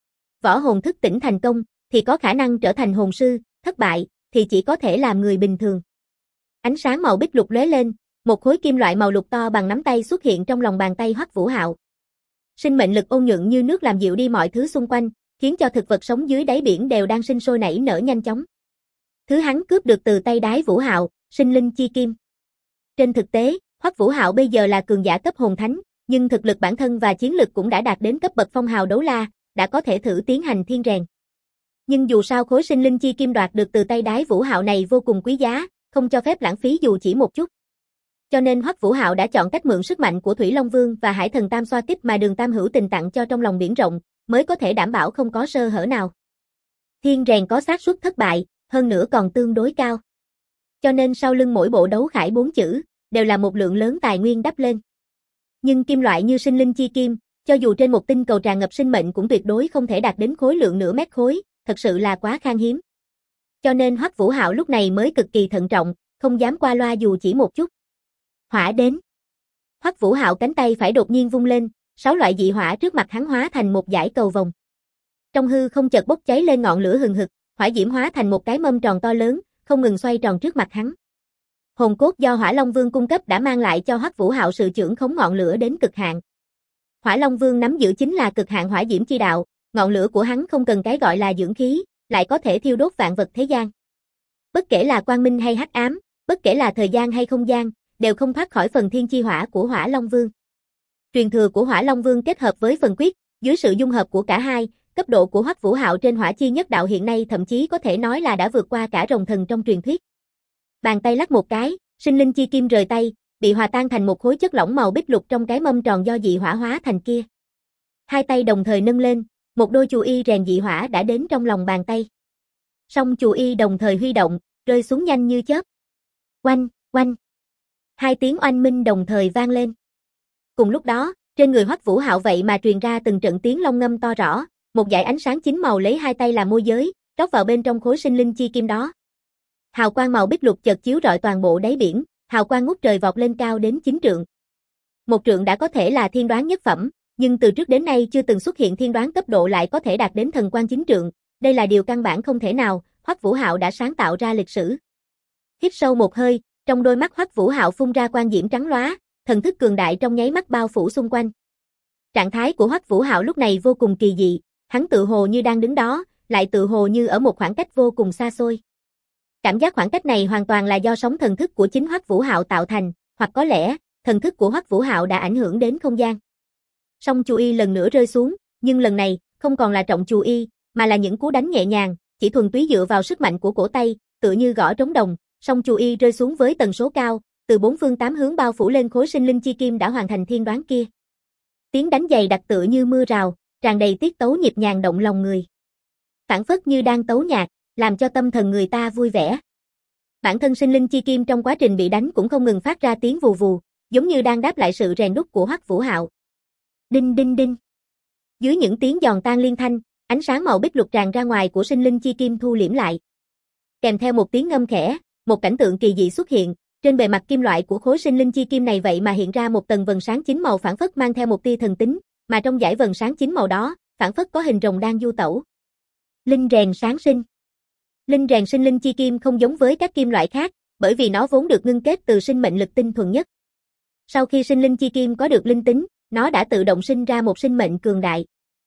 Võ hồn thức tỉnh thành công, thì có khả năng trở thành hồn sư, thất bại, thì chỉ có thể làm người bình thường. Ánh sáng màu bích lục lóe lên, một khối kim loại màu lục to bằng nắm tay xuất hiện trong lòng bàn tay Hoắc Vũ Hạo. Sinh mệnh lực ôn nhuận như nước làm dịu đi mọi thứ xung quanh, khiến cho thực vật sống dưới đáy biển đều đang sinh sôi nảy nở nhanh chóng. Thứ hắn cướp được từ tay đái Vũ Hạo, sinh linh chi kim. Trên thực tế, Hoắc Vũ Hạo bây giờ là cường giả cấp hồn thánh, nhưng thực lực bản thân và chiến lực cũng đã đạt đến cấp bậc phong hào đấu la, đã có thể thử tiến hành thiên rèn. Nhưng dù sao khối sinh linh chi kim đoạt được từ tay đái Vũ Hạo này vô cùng quý giá, không cho phép lãng phí dù chỉ một chút. Cho nên Hoắc Vũ Hạo đã chọn cách mượn sức mạnh của Thủy Long Vương và Hải Thần Tam Xoa Kích mà Đường Tam Hữu Tình tặng cho trong lòng biển rộng, mới có thể đảm bảo không có sơ hở nào. Thiên rèn có xác suất thất bại, hơn nữa còn tương đối cao. Cho nên sau lưng mỗi bộ đấu khải 4 chữ, đều là một lượng lớn tài nguyên đắp lên. Nhưng kim loại như sinh linh chi kim, cho dù trên một tinh cầu tràn ngập sinh mệnh cũng tuyệt đối không thể đạt đến khối lượng nửa mét khối, thật sự là quá khan hiếm. Cho nên Hoắc Vũ Hạo lúc này mới cực kỳ thận trọng, không dám qua loa dù chỉ một chút. Hỏa đến. Hoắc Vũ Hạo cánh tay phải đột nhiên vung lên, 6 loại dị hỏa trước mặt hắn hóa thành một dải cầu vồng. Trong hư không chợt bốc cháy lên ngọn lửa hừng hực, hỏa diễm hóa thành một cái mâm tròn to lớn, không ngừng xoay tròn trước mặt hắn. Hồn cốt do Hỏa Long Vương cung cấp đã mang lại cho Hoắc Vũ Hạo sự chưởng khống ngọn lửa đến cực hạn. Hỏa Long Vương nắm giữ chính là cực hạn hỏa diễm chi đạo, ngọn lửa của hắn không cần cái gọi là dưỡng khí, lại có thể thiêu đốt vạn vật thế gian. Bất kể là quang minh hay hắc ám, bất kể là thời gian hay không gian, đều không thoát khỏi phần thiên chi hỏa của Hỏa Long Vương. Truyền thừa của Hỏa Long Vương kết hợp với phần quyết, dưới sự dung hợp của cả hai, cấp độ của Hoắc Vũ Hạo trên hỏa chi nhất đạo hiện nay thậm chí có thể nói là đã vượt qua cả rồng thần trong truyền thuyết. Bàn tay lắc một cái, sinh linh chi kim rời tay, bị hòa tan thành một khối chất lỏng màu bích lục trong cái mâm tròn do dị hỏa hóa thành kia. Hai tay đồng thời nâng lên, một đôi chù y rèn dị hỏa đã đến trong lòng bàn tay. Song chù y đồng thời huy động, rơi xuống nhanh như chớp. Oanh, oanh. Hai tiếng oanh minh đồng thời vang lên. Cùng lúc đó, trên người Hoắc Vũ Hạo vậy mà truyền ra từng trận tiếng long ngâm to rõ, một dải ánh sáng chín màu lấy hai tay làm môi giới, rót vào bên trong khối sinh linh chi kim đó. Hào quang màu bích lục chợt chiếu rọi toàn bộ đáy biển, hào quang ngút trời vọt lên cao đến 9 trượng. Một trượng đã có thể là thiên đoán nhất phẩm, nhưng từ trước đến nay chưa từng xuất hiện thiên đoán cấp độ lại có thể đạt đến thần quan 9 trượng, đây là điều căn bản không thể nào, Hoắc Vũ Hạo đã sáng tạo ra lịch sử. Hít sâu một hơi, trong đôi mắt Hoắc Vũ Hạo phun ra quang diễm trắng lóa, thần thức cường đại trong nháy mắt bao phủ xung quanh. Trạng thái của Hoắc Vũ Hạo lúc này vô cùng kỳ dị, hắn tự hồ như đang đứng đó, lại tự hồ như ở một khoảng cách vô cùng xa xôi. Cảm giác khoảng cách này hoàn toàn là do sóng thần thức của chính Hoắc Vũ Hạo tạo thành, hoặc có lẽ, thần thức của Hoắc Vũ Hạo đã ảnh hưởng đến không gian. Song chù y lần nữa rơi xuống, nhưng lần này, không còn là trọng chù y, mà là những cú đánh nhẹ nhàng, chỉ thuần túy dựa vào sức mạnh của cổ tay, tựa như gõ trống đồng, song chù y rơi xuống với tần số cao, từ 4 phương 8 hướng bao phủ lên khối sinh linh chi kim đã hoàn thành thiên đoán kia. Tiếng đánh dày đặc tựa như mưa rào, tràn đầy tiết tấu nhịp nhàng động lòng người. Phảng phất như đang tấu nhạc, làm cho tâm thần người ta vui vẻ. Bản thân sinh linh chi kim trong quá trình bị đánh cũng không ngừng phát ra tiếng vù vù, giống như đang đáp lại sự rèn đúc của Hoắc Vũ Hạo. Đinh đinh đinh. Dưới những tiếng giòn tan liên thanh, ánh sáng màu bích lục tràn ra ngoài của sinh linh chi kim thu liễm lại. Kèm theo một tiếng ngâm khẽ, một cảnh tượng kỳ dị xuất hiện, trên bề mặt kim loại của khối sinh linh chi kim này vậy mà hiện ra một tầng vầng sáng chín màu phảng phất mang theo một tia thần tính, mà trong dải vầng sáng chín màu đó, phảng phất có hình rồng đang du tẩu. Linh rèn sáng sinh. Linh rèn sinh linh chi kim không giống với các kim loại khác, bởi vì nó vốn được ngưng kết từ sinh mệnh lực tinh thuần nhất. Sau khi sinh linh chi kim có được linh tính, nó đã tự động sinh ra một sinh mệnh cường đại.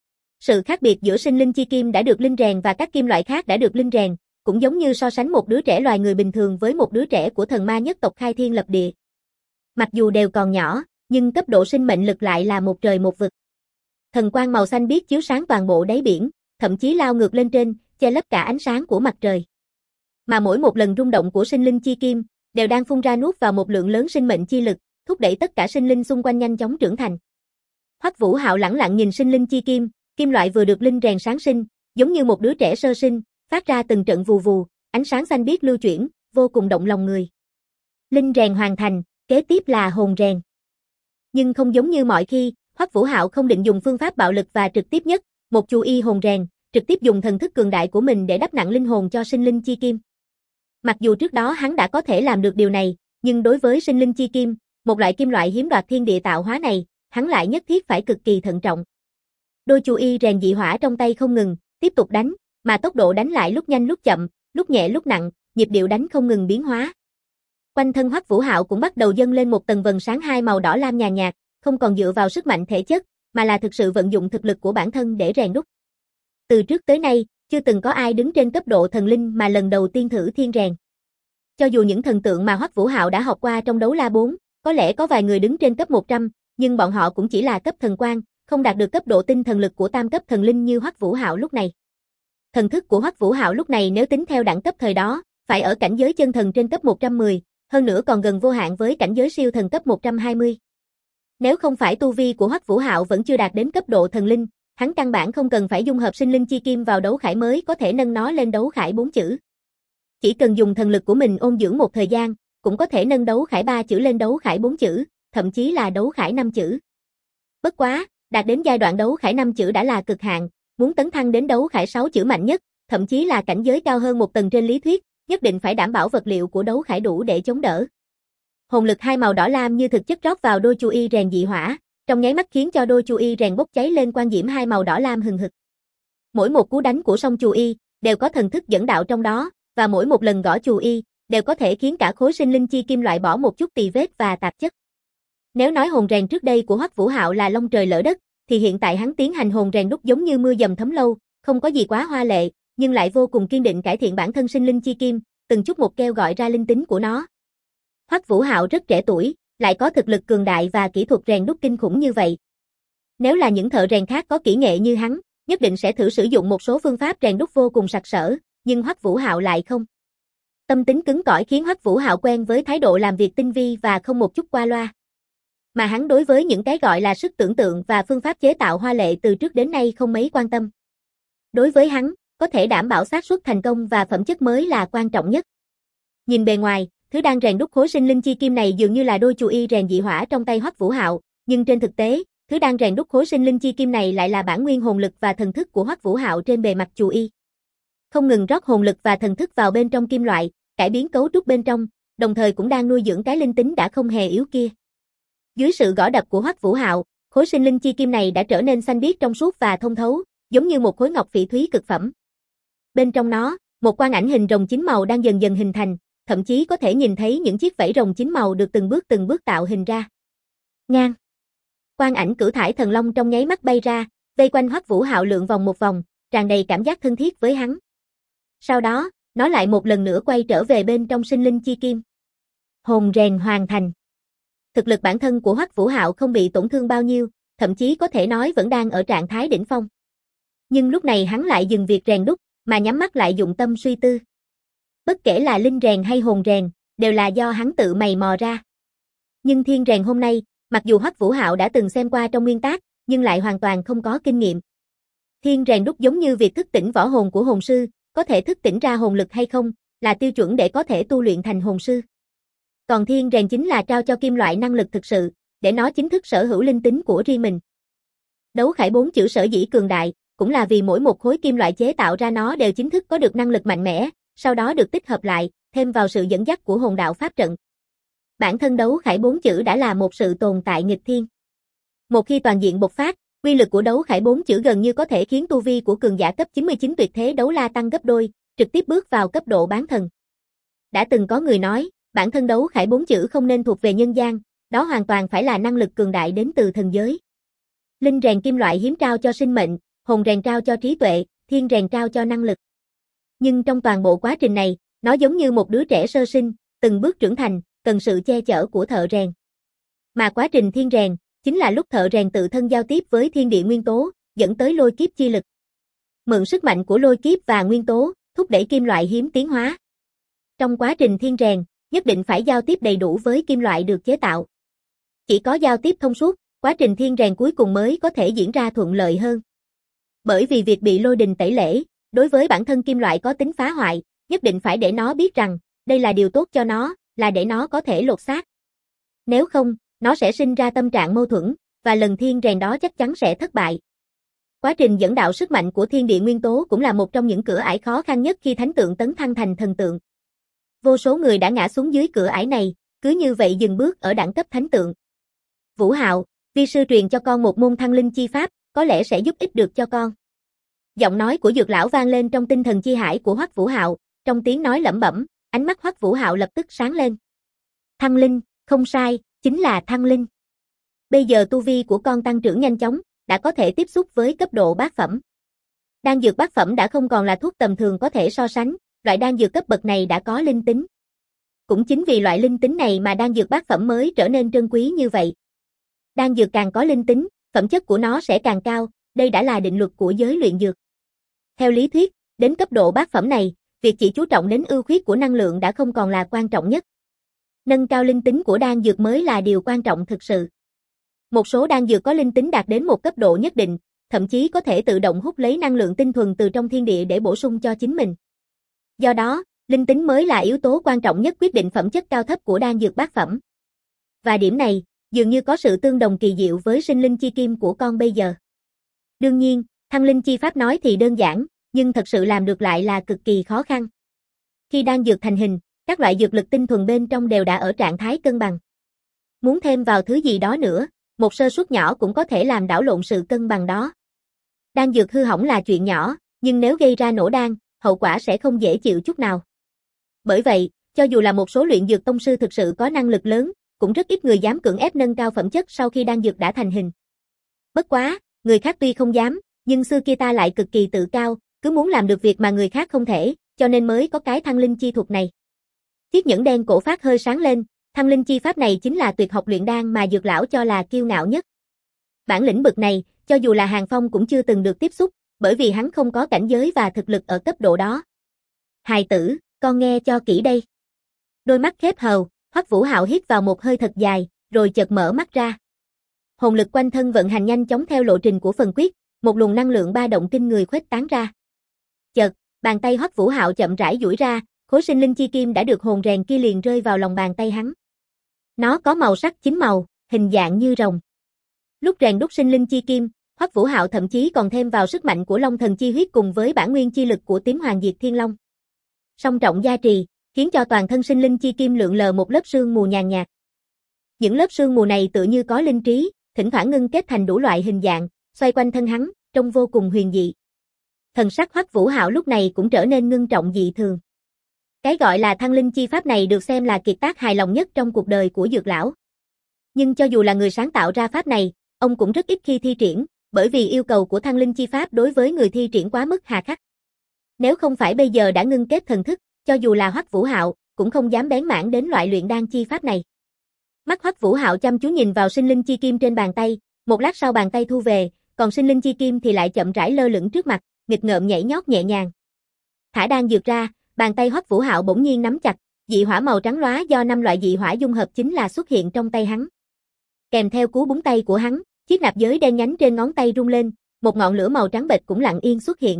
Sự khác biệt giữa sinh linh chi kim đã được linh rèn và các kim loại khác đã được linh rèn, cũng giống như so sánh một đứa trẻ loài người bình thường với một đứa trẻ của thần ma nhất tộc khai thiên lập địa. Mặc dù đều còn nhỏ, nhưng cấp độ sinh mệnh lực lại là một trời một vực. Thần quang màu xanh biếc chiếu sáng toàn bộ đáy biển, thậm chí lao ngược lên trên, che lấp cả ánh sáng của mặt trời. Mà mỗi một lần rung động của sinh linh chi kim, đều đang phun ra nuốt vào một lượng lớn sinh mệnh chi lực, thúc đẩy tất cả sinh linh xung quanh nhanh chóng trưởng thành. Hoắc Vũ Hạo lẳng lặng nhìn sinh linh chi kim, kim loại vừa được linh rèn sáng sinh, giống như một đứa trẻ sơ sinh, phát ra từng trận vù vù, ánh sáng xanh biếc lưu chuyển, vô cùng động lòng người. Linh rèn hoàn thành, kế tiếp là hồn rèn. Nhưng không giống như mọi khi, Hoắc Vũ Hạo không định dùng phương pháp bạo lực và trực tiếp nhất, một chú y hồn rèn, trực tiếp dùng thần thức cường đại của mình để đắp nặng linh hồn cho sinh linh chi kim. Mặc dù trước đó hắn đã có thể làm được điều này, nhưng đối với sinh linh chi kim, một loại kim loại hiếm đoạt thiên địa tạo hóa này, hắn lại nhất thiết phải cực kỳ thận trọng. Đôi chú y rèn dị hỏa trong tay không ngừng, tiếp tục đánh, mà tốc độ đánh lại lúc nhanh lúc chậm, lúc nhẹ lúc nặng, nhịp điệu đánh không ngừng biến hóa. Quanh thân Hoắc Vũ Hạo cũng bắt đầu dâng lên một tầng vầng sáng hai màu đỏ lam nhàn nhạt, không còn dựa vào sức mạnh thể chất, mà là thực sự vận dụng thực lực của bản thân để rèn đúc. Từ trước tới nay, chưa từng có ai đứng trên cấp độ thần linh mà lần đầu tiên thử thiên rèn. Cho dù những thần tượng mà Hoắc Vũ Hạo đã học qua trong đấu la 4, có lẽ có vài người đứng trên cấp 100, nhưng bọn họ cũng chỉ là cấp thần quan, không đạt được cấp độ tinh thần lực của tam cấp thần linh như Hoắc Vũ Hạo lúc này. Thần thức của Hoắc Vũ Hạo lúc này nếu tính theo đẳng cấp thời đó, phải ở cảnh giới chân thần trên cấp 110, hơn nữa còn gần vô hạn với cảnh giới siêu thần cấp 120. Nếu không phải tu vi của Hoắc Vũ Hạo vẫn chưa đạt đến cấp độ thần linh, hắn căn bản không cần phải dung hợp sinh linh chi kim vào đấu khải mới có thể nâng nó lên đấu khải 4 chữ. Chỉ cần dùng thần lực của mình ôn dưỡng một thời gian, cũng có thể nâng đấu khải 3 chữ lên đấu khải 4 chữ, thậm chí là đấu khải 5 chữ. Bất quá, đạt đến giai đoạn đấu khải 5 chữ đã là cực hạn, muốn tấn thăng đến đấu khải 6 chữ mạnh nhất, thậm chí là cảnh giới cao hơn một tầng trên lý thuyết, nhất định phải đảm bảo vật liệu của đấu khải đủ để chống đỡ. Hồn lực hai màu đỏ lam như thực chất rót vào đôi chu y rèn dị hỏa, trong nháy mắt khiến cho đôi chu y rèn bốc cháy lên quang diễm hai màu đỏ lam hừng hực. Mỗi một cú đánh của song chu y đều có thần thức dẫn đạo trong đó, và mỗi một lần gõ chu y đều có thể khiến cả khối sinh linh chi kim loại bỏ một chút tì vết và tạp chất. Nếu nói hồn rèn trước đây của Hoắc Vũ Hạo là long trời lỡ đất, thì hiện tại hắn tiến hành hồn rèn đúc giống như mưa dầm thấm lâu, không có gì quá hoa lệ, nhưng lại vô cùng kiên định cải thiện bản thân sinh linh chi kim, từng chút một kêu gọi ra linh tính của nó. Hoắc Vũ Hạo rất trẻ tuổi, lại có thực lực cường đại và kỹ thuật rèn đúc kinh khủng như vậy. Nếu là những thợ rèn khác có kỹ nghệ như hắn, nhất định sẽ thử sử dụng một số phương pháp rèn đúc vô cùng sặc sỡ, nhưng Hoắc Vũ Hạo lại không. Tâm tính cứng cỏi khiến Hoắc Vũ Hạo quen với thái độ làm việc tinh vi và không một chút qua loa. Mà hắn đối với những cái gọi là sức tưởng tượng và phương pháp chế tạo hoa lệ từ trước đến nay không mấy quan tâm. Đối với hắn, có thể đảm bảo xác suất thành công và phẩm chất mới là quan trọng nhất. Nhìn bề ngoài, thứ đang rèn đúc khối sinh linh chi kim này dường như là đôi chu y rèn dị hỏa trong tay Hoắc Vũ Hạo, nhưng trên thực tế, thứ đang rèn đúc khối sinh linh chi kim này lại là bản nguyên hồn lực và thần thức của Hoắc Vũ Hạo trên bề mặt chu y. Không ngừng rót hồn lực và thần thức vào bên trong kim loại, cải biến cấu trúc bên trong, đồng thời cũng đang nuôi dưỡng cái linh tính đã không hề yếu kia. Dưới sự gõ đập của Hoắc Vũ Hạo, khối sinh linh chi kim này đã trở nên xanh biếc trong suốt và thông thấu, giống như một khối ngọc phỉ thúy cực phẩm. Bên trong nó, một quang ảnh hình rồng chín màu đang dần dần hình thành, thậm chí có thể nhìn thấy những chiếc vảy rồng chín màu được từng bước tạo hình ra. Ngang. Quang ảnh cửu thải thần long trong nháy mắt bay ra, vây quanh Hoắc Vũ Hạo lượn vòng một vòng, tràn đầy cảm giác thân thiết với hắn. Sau đó, nó lại một lần nữa quay trở về bên trong sinh linh chi kim. Hồn rèn hoàn thành. Thực lực bản thân của Hoắc Vũ Hạo không bị tổn thương bao nhiêu, thậm chí có thể nói vẫn đang ở trạng thái đỉnh phong. Nhưng lúc này hắn lại dừng việc rèn đúc, mà nhắm mắt lại dụng tâm suy tư. Bất kể là linh rèn hay hồn rèn, đều là do hắn tự mày mò ra. Nhưng thiên rèn hôm nay, mặc dù Hoắc Vũ Hạo đã từng xem qua trong nguyên tác, nhưng lại hoàn toàn không có kinh nghiệm. Thiên rèn đúc giống như việc thức tỉnh võ hồn của hồn sư, có thể thức tỉnh ra hồn lực hay không, là tiêu chuẩn để có thể tu luyện thành hồn sư. Còn thiên rèn chính là trao cho kim loại năng lực thực sự, để nó chính thức sở hữu linh tính của riêng mình. Đấu khải 4 chữ sở dĩ cường đại, cũng là vì mỗi một khối kim loại chế tạo ra nó đều chính thức có được năng lực mạnh mẽ, sau đó được tích hợp lại, thêm vào sự dẫn dắt của hồn đạo pháp trận. Bản thân đấu khải 4 chữ đã là một sự tồn tại nghịch thiên. Một khi toàn diện bộc phát, uy lực của đấu khải 4 chữ gần như có thể khiến tu vi của cường giả cấp 99 tuyệt thế đấu la tăng gấp đôi, trực tiếp bước vào cấp độ bán thần. Đã từng có người nói, bản thân đấu khải 4 chữ không nên thuộc về nhân gian, đó hoàn toàn phải là năng lực cường đại đến từ thần giới. Linh rèn kim loại hiếm trao cho sinh mệnh, hồn rèn trao cho trí tuệ, thiên rèn trao cho năng lực. Nhưng trong toàn bộ quá trình này, nó giống như một đứa trẻ sơ sinh, từng bước trưởng thành, cần sự che chở của thợ rèn. Mà quá trình thiên rèn, chính là lúc thợ rèn tự thân giao tiếp với thiên địa nguyên tố, dẫn tới lôi kiếp chi lực. Mượn sức mạnh của lôi kiếp và nguyên tố, thúc đẩy kim loại hiếm tiến hóa. Trong quá trình thiên rèn, nhất định phải giao tiếp đầy đủ với kim loại được chế tạo. Chỉ có giao tiếp thông suốt, quá trình thiên rèn cuối cùng mới có thể diễn ra thuận lợi hơn. Bởi vì việc bị lôi đình tẩy lễ, đối với bản thân kim loại có tính phá hoại, nhất định phải để nó biết rằng, đây là điều tốt cho nó, là để nó có thể lột xác. Nếu không, nó sẽ sinh ra tâm trạng mâu thuẫn, và lần thiên rèn đó chắc chắn sẽ thất bại. Quá trình dẫn đạo sức mạnh của thiên địa nguyên tố cũng là một trong những cửa ải khó khăn nhất khi thánh tượng tấn thăng thành thần tượng. Vô số người đã ngã xuống dưới cửa ải này, cứ như vậy dừng bước ở đẳng cấp thánh tượng. Vũ Hạo, vi sư truyền cho con một môn thăng linh chi pháp, có lẽ sẽ giúp ích được cho con. Giọng nói của Dược lão vang lên trong tinh thần chi hải của Hoắc Vũ Hạo, trong tiếng nói lẩm bẩm, ánh mắt Hoắc Vũ Hạo lập tức sáng lên. Thăng linh, không sai, chính là thăng linh. Bây giờ tu vi của con tăng trưởng nhanh chóng, đã có thể tiếp xúc với cấp độ bát phẩm. Đan dược bát phẩm đã không còn là thuốc tầm thường có thể so sánh, loại đan dược cấp bậc này đã có linh tính. Cũng chính vì loại linh tính này mà đan dược bát phẩm mới trở nên trân quý như vậy. Đan dược càng có linh tính, phẩm chất của nó sẽ càng cao, đây đã là định luật của giới luyện dược. Theo lý thuyết, đến cấp độ bát phẩm này, việc chỉ chú trọng đến ưu khuyết của năng lượng đã không còn là quan trọng nhất. Nâng cao linh tính của đan dược mới là điều quan trọng thực sự. Một số đan dược có linh tính đạt đến một cấp độ nhất định, thậm chí có thể tự động hút lấy năng lượng tinh thuần từ trong thiên địa để bổ sung cho chính mình. Do đó, linh tính mới là yếu tố quan trọng nhất quyết định phẩm chất cao thấp của đan dược bát phẩm. Và điểm này, dường như có sự tương đồng kỳ diệu với sinh linh chi kim của con bây giờ. Đương nhiên, thăng linh chi pháp nói thì đơn giản, nhưng thật sự làm được lại là cực kỳ khó khăn. Khi đan dược thành hình, các loại dược lực tinh thuần bên trong đều đã ở trạng thái cân bằng. Muốn thêm vào thứ gì đó nữa, một sơ suất nhỏ cũng có thể làm đảo lộn sự cân bằng đó. Đan dược hư hỏng là chuyện nhỏ, nhưng nếu gây ra nổ đan, hậu quả sẽ không dễ chịu chút nào. Bởi vậy, cho dù là một số luyện dược tông sư thực sự có năng lực lớn, cũng rất ít người dám cưỡng ép nâng cao phẩm chất sau khi đan dược đã thành hình. Bất quá, người khác tuy không dám, nhưng xưa kia ta lại cực kỳ tự cao, cứ muốn làm được việc mà người khác không thể, cho nên mới có cái thăng linh chi thuật này. Chiếc nhẫn đen cổ phát hơi sáng lên, thăng linh chi pháp này chính là tuyệt học luyện đan mà Dược lão cho là kiêu ngạo nhất. Bản lĩnh bực này, cho dù là Hàng Phong cũng chưa từng được tiếp xúc, bởi vì hắn không có cảnh giới và thực lực ở cấp độ đó. Hài tử, con nghe cho kỹ đây. Đôi mắt khép hờ, Hoắc Vũ Hạo hít vào một hơi thật dài, rồi chợt mở mắt ra. Hồn lực quanh thân vận hành nhanh chóng theo lộ trình của phần quyết, một luồng năng lượng ba động kinh người khuếch tán ra. Chợt, bàn tay Hoắc Vũ Hạo chậm rãi duỗi ra, khối sinh linh chi kim đã được hồn rèn kia liền rơi vào lòng bàn tay hắn. Nó có màu sắc chín màu, hình dạng như rồng. Lúc rèn đúc sinh linh chi kim, Hoắc Vũ Hạo thậm chí còn thêm vào sức mạnh của Long Thần chi huyết cùng với bản nguyên chi lực của Tím Hoàng Diệt Thiên Long. Song trọng gia trì, khiến cho toàn thân sinh linh chi kim lượn lờ một lớp sương mù nhàn nhạt. Những lớp sương mù này tự như có linh trí, thỉnh thoảng ngưng kết thành đủ loại hình dạng, xoay quanh thân hắn, trông vô cùng huyền dị. Thần sắc Hoắc Vũ Hạo lúc này cũng trở nên ngưng trọng dị thường. Cái gọi là thăng linh chi pháp này được xem là kiệt tác hài lòng nhất trong cuộc đời của Dược lão. Nhưng cho dù là người sáng tạo ra pháp này, ông cũng rất ít khi thi triển, bởi vì yêu cầu của thăng linh chi pháp đối với người thi triển quá mức hà khắc. Nếu không phải bây giờ đã ngưng kết thần thức, cho dù là Hoắc Vũ Hạo, cũng không dám bén mảng đến loại luyện đan chi pháp này. Mắt Hoắc Vũ Hạo chăm chú nhìn vào sinh linh chi kim trên bàn tay, một lát sau bàn tay thu về, còn sinh linh chi kim thì lại chậm rãi lơ lửng trước mặt, nghịch ngợm nhảy nhót nhẹ nhàng. Thả đan dược ra, bàn tay Hoắc Vũ Hạo bỗng nhiên nắm chặt, dị hỏa màu trắng lóa do 5 loại dị hỏa dung hợp chính là xuất hiện trong tay hắn. Kèm theo cú búng tay của hắn, chiếc nạp giới đen nhánh trên ngón tay rung lên, một ngọn lửa màu trắng bệch cũng lặng yên xuất hiện.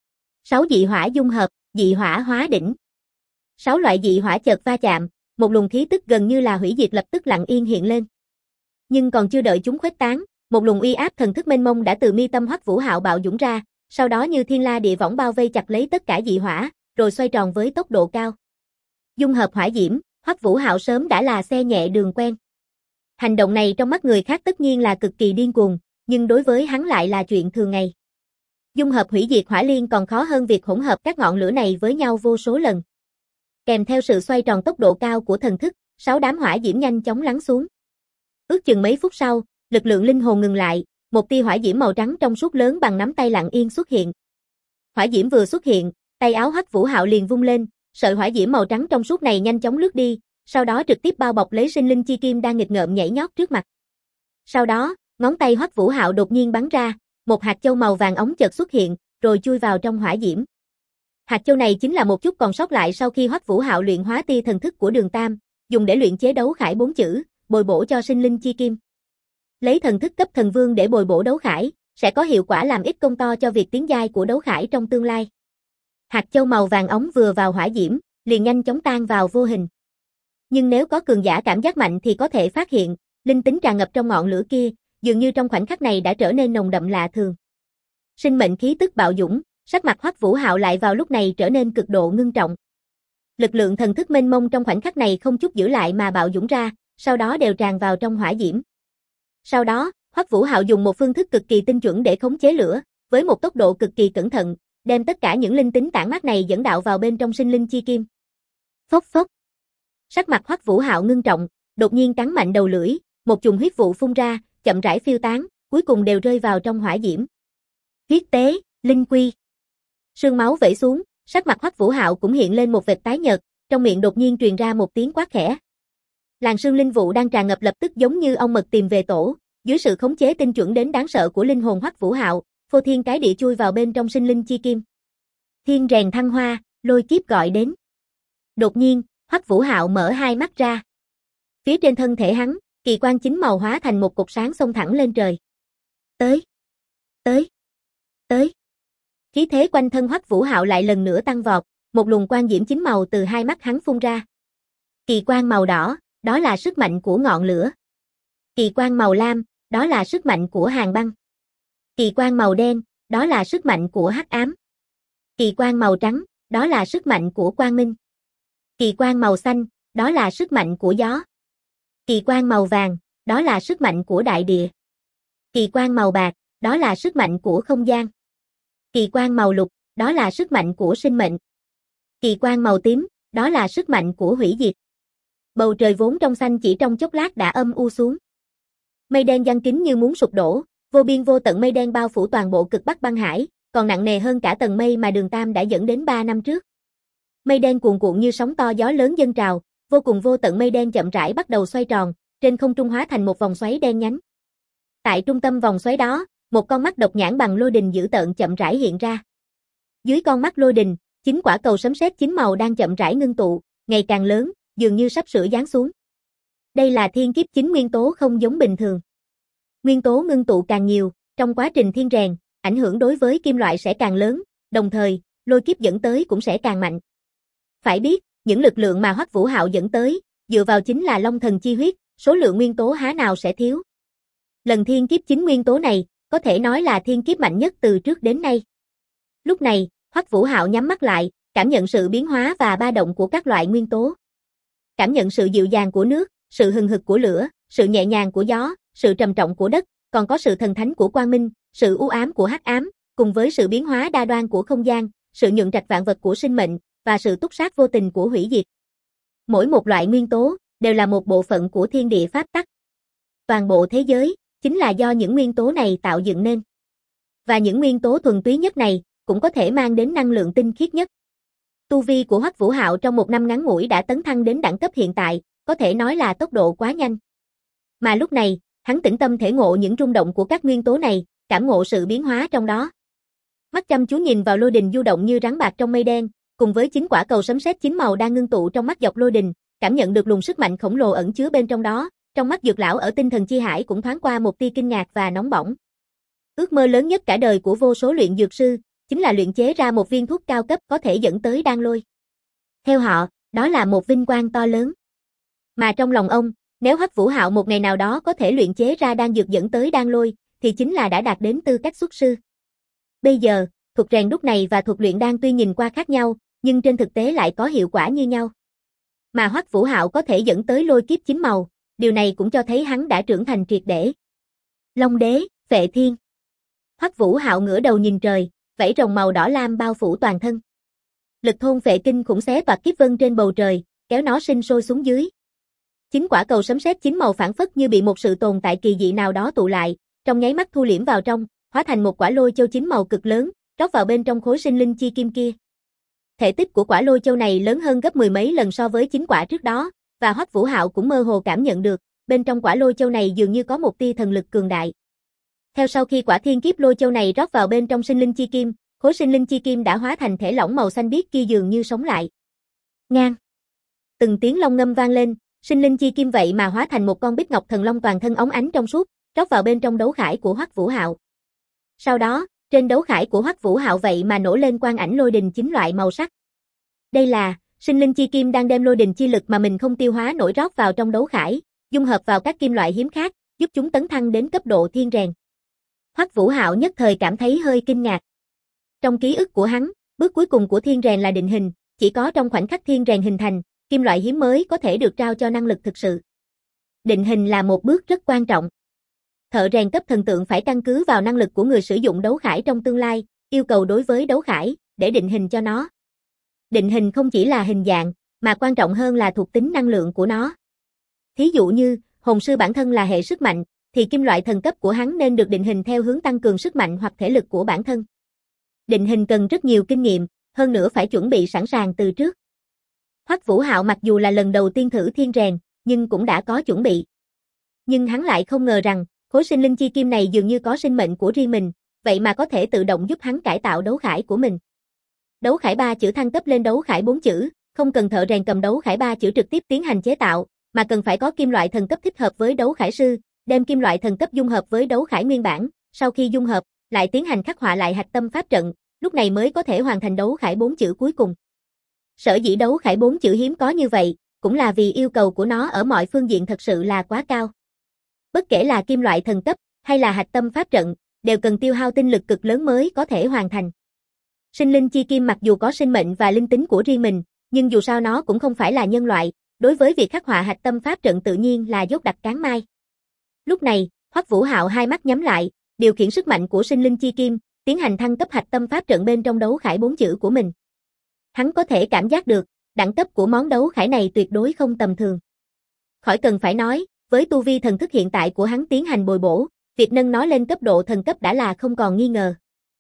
6 dị hỏa dung hợp, dị hỏa hóa đỉnh. 6 loại dị hỏa chợt va chạm, một luồng khí tức gần như là hủy diệt lập tức lặng yên hiện lên. Nhưng còn chưa đợi chúng khuếch tán, một luồng uy áp thần thức mênh mông đã từ mi tâm Hoắc Vũ Hạo bạo dũng ra, sau đó như thiên la địa võng bao vây chặt lấy tất cả dị hỏa, rồi xoay tròn với tốc độ cao. Dung hợp hỏa diễm, Hoắc Vũ Hạo sớm đã là xe nhẹ đường quen. Hành động này trong mắt người khác tất nhiên là cực kỳ điên cuồng, nhưng đối với hắn lại là chuyện thường ngày. Dung hợp hủy diệt hỏa liên còn khó hơn việc hỗn hợp các ngọn lửa này với nhau vô số lần. Kèm theo sự xoay tròn tốc độ cao của thần thức, 6 đám hỏa diễm nhanh chóng lắng xuống. Ước chừng mấy phút sau, lực lượng linh hồn ngừng lại, một tia hỏa diễm màu trắng trong suốt lớn bằng nắm tay lặng yên xuất hiện. Hỏa diễm vừa xuất hiện, tay áo Hoắc Vũ Hạo liền vung lên, sợi hỏa diễm màu trắng trong suốt này nhanh chóng lướt đi, sau đó trực tiếp bao bọc lấy sinh linh chi kim đang nghịch ngợm nhảy nhót trước mặt. Sau đó, ngón tay Hoắc Vũ Hạo đột nhiên bắn ra, một hạt châu màu vàng óng chợt xuất hiện, rồi chui vào trong hỏa diễm. Hạt châu này chính là một chút còn sót lại sau khi Hoắc Vũ Hạo luyện hóa tia thần thức của Đường Tam, dùng để luyện chế đấu khải 4 chữ, bồi bổ cho sinh linh chi kim. Lấy thần thức cấp thần vương để bồi bổ đấu khải, sẽ có hiệu quả làm ít công to cho việc tiến giai của đấu khải trong tương lai. Hạt châu màu vàng óng vừa vào hỏa diễm, liền nhanh chóng tan vào vô hình. Nhưng nếu có cường giả cảm giác mạnh thì có thể phát hiện, linh tính tràn ngập trong ngọn lửa kia, dường như trong khoảnh khắc này đã trở nên nồng đậm lạ thường. Sinh mệnh khí tức bạo dũng, sắc mặt Hoắc Vũ Hạo lại vào lúc này trở nên cực độ ngưng trọng. Lực lượng thần thức mênh mông trong khoảnh khắc này không chút giữ lại mà bạo dũng ra, sau đó đều tràn vào trong hỏa diễm. Sau đó, Hoắc Vũ Hạo dùng một phương thức cực kỳ tinh chuẩn để khống chế lửa, với một tốc độ cực kỳ cẩn thận, đem tất cả những linh tính tản mát này dẫn đạo vào bên trong sinh linh chi kim. Phốc phốc. Sắc mặt Hoắc Vũ Hạo ngưng trọng, đột nhiên cắn mạnh đầu lưỡi, một chùm huyết vụ phun ra, chậm rãi phiêu tán, cuối cùng đều rơi vào trong hỏa diễm. Huyết tế, linh quy. Sương máu vẩy xuống, sắc mặt Hoắc Vũ Hạo cũng hiện lên một vệt tái nhợt, trong miệng đột nhiên truyền ra một tiếng quát khẽ. Làn sương linh vụ đang tràn ngập lập tức giống như ong mật tìm về tổ, dưới sự khống chế tinh chuẩn đến đáng sợ của linh hồn Hoắc Vũ Hạo, phô thiên cái địa chui vào bên trong sinh linh chi kim. Thiên rèn thăng hoa, lôi kiếp gọi đến. Đột nhiên, Hoắc Vũ Hạo mở hai mắt ra. Phía trên thân thể hắn, kỳ quang chính màu hóa thành một cột sáng xông thẳng lên trời. Tới, tới, tới. Khí thế quanh thân Hoắc Vũ Hạo lại lần nữa tăng vọt, một luồng quang diễm chính màu từ hai mắt hắn phun ra. Kỳ quang màu đỏ, đó là sức mạnh của ngọn lửa. Kỳ quang màu lam, đó là sức mạnh của hàn băng. Kỳ quang màu đen, đó là sức mạnh của hắc ám. Kỳ quang màu trắng, đó là sức mạnh của quang minh. Kỳ quang màu xanh, đó là sức mạnh của gió. Kỳ quang màu vàng, đó là sức mạnh của đại địa. Kỳ quang màu bạc, đó là sức mạnh của không gian. Kỳ quang màu lục, đó là sức mạnh của sinh mệnh. Kỳ quang màu tím, đó là sức mạnh của hủy diệt. Bầu trời vốn trong xanh chỉ trong chốc lát đã âm u xuống. Mây đen giăng kín như muốn sụp đổ, vô biên vô tận mây đen bao phủ toàn bộ cực Bắc băng hải, còn nặng nề hơn cả tầng mây mà Đường Tam đã dẫn đến 3 năm trước. Mây đen cuồn cuộn như sóng to gió lớn dâng trào, vô cùng vô tận mây đen chậm rãi bắt đầu xoay tròn, trên không trung hóa thành một vòng xoáy đen nhánh. Tại trung tâm vòng xoáy đó, một con mắt độc nhãn bằng lôi đình dữ tợn chậm rãi hiện ra. Dưới con mắt lôi đình, 9 quả cầu sấm sét chín màu đang chậm rãi ngưng tụ, ngày càng lớn, dường như sắp sửa giáng xuống. Đây là thiên kiếp 9 nguyên tố không giống bình thường. Nguyên tố ngưng tụ càng nhiều, trong quá trình thiên rèn, ảnh hưởng đối với kim loại sẽ càng lớn, đồng thời, lôi kiếp dẫn tới cũng sẽ càng mạnh. Phải biết, những lực lượng mà Hoắc Vũ Hạo dẫn tới, dựa vào chính là Long Thần chi huyết, số lượng nguyên tố há nào sẽ thiếu. Lần thiên kiếp 9 nguyên tố này, có thể nói là thiên kiếp mạnh nhất từ trước đến nay. Lúc này, Hoắc Vũ Hạo nhắm mắt lại, cảm nhận sự biến hóa và ba động của các loại nguyên tố. Cảm nhận sự dịu dàng của nước, sự hừng hực của lửa, sự nhẹ nhàng của gió, sự trầm trọng của đất, còn có sự thần thánh của quang minh, sự u ám của hắc ám, cùng với sự biến hóa đa đoan của không gian, sự nhuận trạch vạn vật của sinh mệnh, và sự túc sát vô tình của hủy diệt. Mỗi một loại nguyên tố, đều là một bộ phận của thiên địa pháp tắc. Toàn bộ thế giới, chính là do những nguyên tố này tạo dựng nên. Và những nguyên tố thuần túy nhất này, cũng có thể mang đến năng lượng tinh khiết nhất. Tu vi của Hoắc Vũ Hạo trong một năm ngắn ngủi đã tấn thăng đến đẳng cấp hiện tại, có thể nói là tốc độ quá nhanh. Mà lúc này, hắn tĩnh tâm thể ngộ những rung động của các nguyên tố này, cảm ngộ sự biến hóa trong đó. Mắt chăm chú nhìn vào lôi đình du động như rắn bạc trong mây đen, cùng với 9 quả cầu sấm sét chín màu đang ngưng tụ trong mắt dọc lôi đình, cảm nhận được luồng sức mạnh khổng lồ ẩn chứa bên trong đó, trong mắt Dược lão ở Tinh Thần Chi Hải cũng thoáng qua một tia kinh ngạc và nóng bỏng. Ước mơ lớn nhất cả đời của vô số luyện dược sư, chính là luyện chế ra một viên thuốc cao cấp có thể dẫn tới đan lôi. Theo họ, đó là một vinh quang to lớn. Mà trong lòng ông, nếu Hoắc Vũ Hạo một ngày nào đó có thể luyện chế ra đan dược dẫn tới đan lôi, thì chính là đã đạt đến tư cách xuất sư. Bây giờ, thuật rèn đúc này và thuật luyện đan tuy nhìn qua khác nhau, nhưng trên thực tế lại có hiệu quả như nhau. Mà Hoắc Vũ Hạo có thể dẫn tới lôi kiếp 9 màu, điều này cũng cho thấy hắn đã trưởng thành triệt để. Long đế, Phệ Thiên. Hoắc Vũ Hạo ngửa đầu nhìn trời, vảy rồng màu đỏ lam bao phủ toàn thân. Lực thôn phệ kinh khủng xé toạc kiếp vân trên bầu trời, kéo nó sinh sôi xuống dưới. 9 quả cầu sấm sét chín màu phảng phất như bị một sự tồn tại kỳ dị nào đó tụ lại, trong nháy mắt thu liễm vào trong, hóa thành một quả lôi châu chín màu cực lớn, rót vào bên trong khối sinh linh chi kim kia. Thể tích của quả lôi châu này lớn hơn gấp 10 mấy lần so với 9 quả trước đó, và Hoắc Vũ Hạo cũng mơ hồ cảm nhận được, bên trong quả lôi châu này dường như có một tia thần lực cường đại. Theo sau khi quả thiên kiếp lôi châu này rót vào bên trong sinh linh chi kim, khối sinh linh chi kim đã hóa thành thể lỏng màu xanh biếc kia dường như sống lại. Ngang. Từng tiếng long ngâm vang lên, sinh linh chi kim vậy mà hóa thành một con bích ngọc thần long toàn thân óng ánh trong suốt, rót vào bên trong đấu khải của Hoắc Vũ Hạo. Sau đó, trên đấu khải của Hoắc Vũ Hạo vậy mà nổi lên quang ảnh lôi đình 9 loại màu sắc. Đây là sinh linh chi kim đang đem lôi đình chi lực mà mình không tiêu hóa nổi rót vào trong đấu khải, dung hợp vào các kim loại hiếm khác, giúp chúng tấn thăng đến cấp độ thiên rèn. Hoắc Vũ Hạo nhất thời cảm thấy hơi kinh ngạc. Trong ký ức của hắn, bước cuối cùng của thiên rèn là định hình, chỉ có trong khoảnh khắc thiên rèn hình thành, kim loại hiếm mới có thể được trao cho năng lực thực sự. Định hình là một bước rất quan trọng. Thợ rèn cấp thần tượng phải căn cứ vào năng lực của người sử dụng đấu khải trong tương lai, yêu cầu đối với đấu khải, để định hình cho nó. Định hình không chỉ là hình dạng, mà quan trọng hơn là thuộc tính năng lượng của nó. Thí dụ như, hồn sư bản thân là hệ sức mạnh, thì kim loại thần cấp của hắn nên được định hình theo hướng tăng cường sức mạnh hoặc thể lực của bản thân. Định hình cần rất nhiều kinh nghiệm, hơn nữa phải chuẩn bị sẵn sàng từ trước. Hoắc Vũ Hạo mặc dù là lần đầu tiên thử thiên rèn, nhưng cũng đã có chuẩn bị. Nhưng hắn lại không ngờ rằng, khối sinh linh chi kim này dường như có sinh mệnh của riêng mình, vậy mà có thể tự động giúp hắn cải tạo đấu khải của mình. Đấu khải 3 chữ thăng cấp lên đấu khải 4 chữ, không cần thợ rèn cầm đấu khải 3 chữ trực tiếp tiến hành chế tạo, mà cần phải có kim loại thần cấp thích hợp với đấu khải sư, đem kim loại thần cấp dung hợp với đấu khải nguyên bản, sau khi dung hợp, lại tiến hành khắc họa lại hạch tâm pháp trận, lúc này mới có thể hoàn thành đấu khải 4 chữ cuối cùng. Sở dĩ đấu khải 4 chữ hiếm có như vậy, cũng là vì yêu cầu của nó ở mọi phương diện thật sự là quá cao. Bất kể là kim loại thần cấp, hay là hạch tâm pháp trận, đều cần tiêu hao tinh lực cực lớn mới có thể hoàn thành. Sinh linh chi kim mặc dù có sinh mệnh và linh tính của riêng mình, nhưng dù sao nó cũng không phải là nhân loại, đối với việc khắc họa hạch tâm pháp trận tự nhiên là dốt đặc cán mai. Lúc này, Hoắc Vũ Hạo hai mắt nhắm lại, điều khiển sức mạnh của sinh linh chi kim, tiến hành thăng cấp hạch tâm pháp trận bên trong đấu khải 4 chữ của mình. Hắn có thể cảm giác được, đẳng cấp của món đấu khải này tuyệt đối không tầm thường. Khỏi cần phải nói, với tu vi thần thức hiện tại của hắn tiến hành bồi bổ, việc nâng nó lên cấp độ thần cấp đã là không còn nghi ngờ.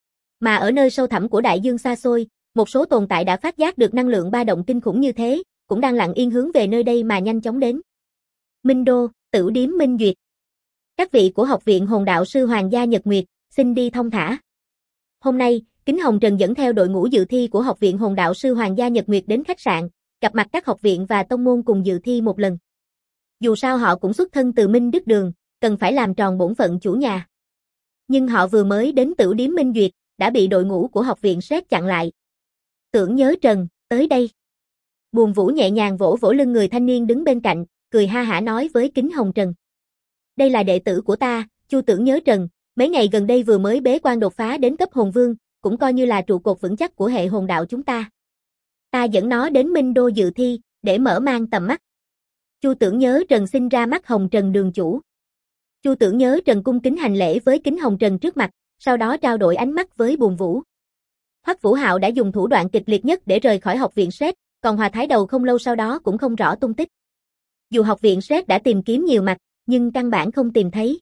Mà ở nơi sâu thẳm của đại dương xa xôi, một số tồn tại đã phát giác được năng lượng ba động kinh khủng như thế, cũng đang lặng yên hướng về nơi đây mà nhanh chóng đến. Minh Đô, Tửu Điếm Minh Duyệt. Các vị của Học viện Hồn Đạo Sư Hoàng gia Nhật Nguyệt, xin đi thong thả. Hôm nay, Kính Hồng Trần dẫn theo đội ngũ dự thi của Học viện Hồn Đạo Sư Hoàng gia Nhật Nguyệt đến khách sạn, gặp mặt các học viện và tông môn cùng dự thi một lần. Dù sao họ cũng xuất thân từ Minh Đức Đường, cần phải làm tròn bổn phận chủ nhà. Nhưng họ vừa mới đến Tửu Điếm Minh Duyệt, đã bị đội ngũ của học viện SET chặn lại. Tưởng Nhớ Trần, tới đây. Buồn Vũ nhẹ nhàng vỗ vỗ lưng người thanh niên đứng bên cạnh, cười ha hả nói với Kính Hồng Trần. Đây là đệ tử của ta, Chu Tưởng Nhớ Trần, mấy ngày gần đây vừa mới bế quan đột phá đến cấp hồn vương, cũng coi như là trụ cột vững chắc của hệ hồn đạo chúng ta. Ta dẫn nó đến Minh Đô dự thi, để mở mang tầm mắt. Chu Tưởng Nhớ Trần xin ra mắt Hồng Trần đường chủ. Chu Tưởng Nhớ Trần cung kính hành lễ với Kính Hồng Trần trước mặt, sau đó trao đổi ánh mắt với Buồn Vũ. Hoắc Vũ Hạo đã dùng thủ đoạn kịch liệt nhất để rời khỏi học viện SET, còn Hòa Thái Đầu không lâu sau đó cũng không rõ tung tích. Dù học viện SET đã tìm kiếm nhiều mặt, nhưng căn bản không tìm thấy.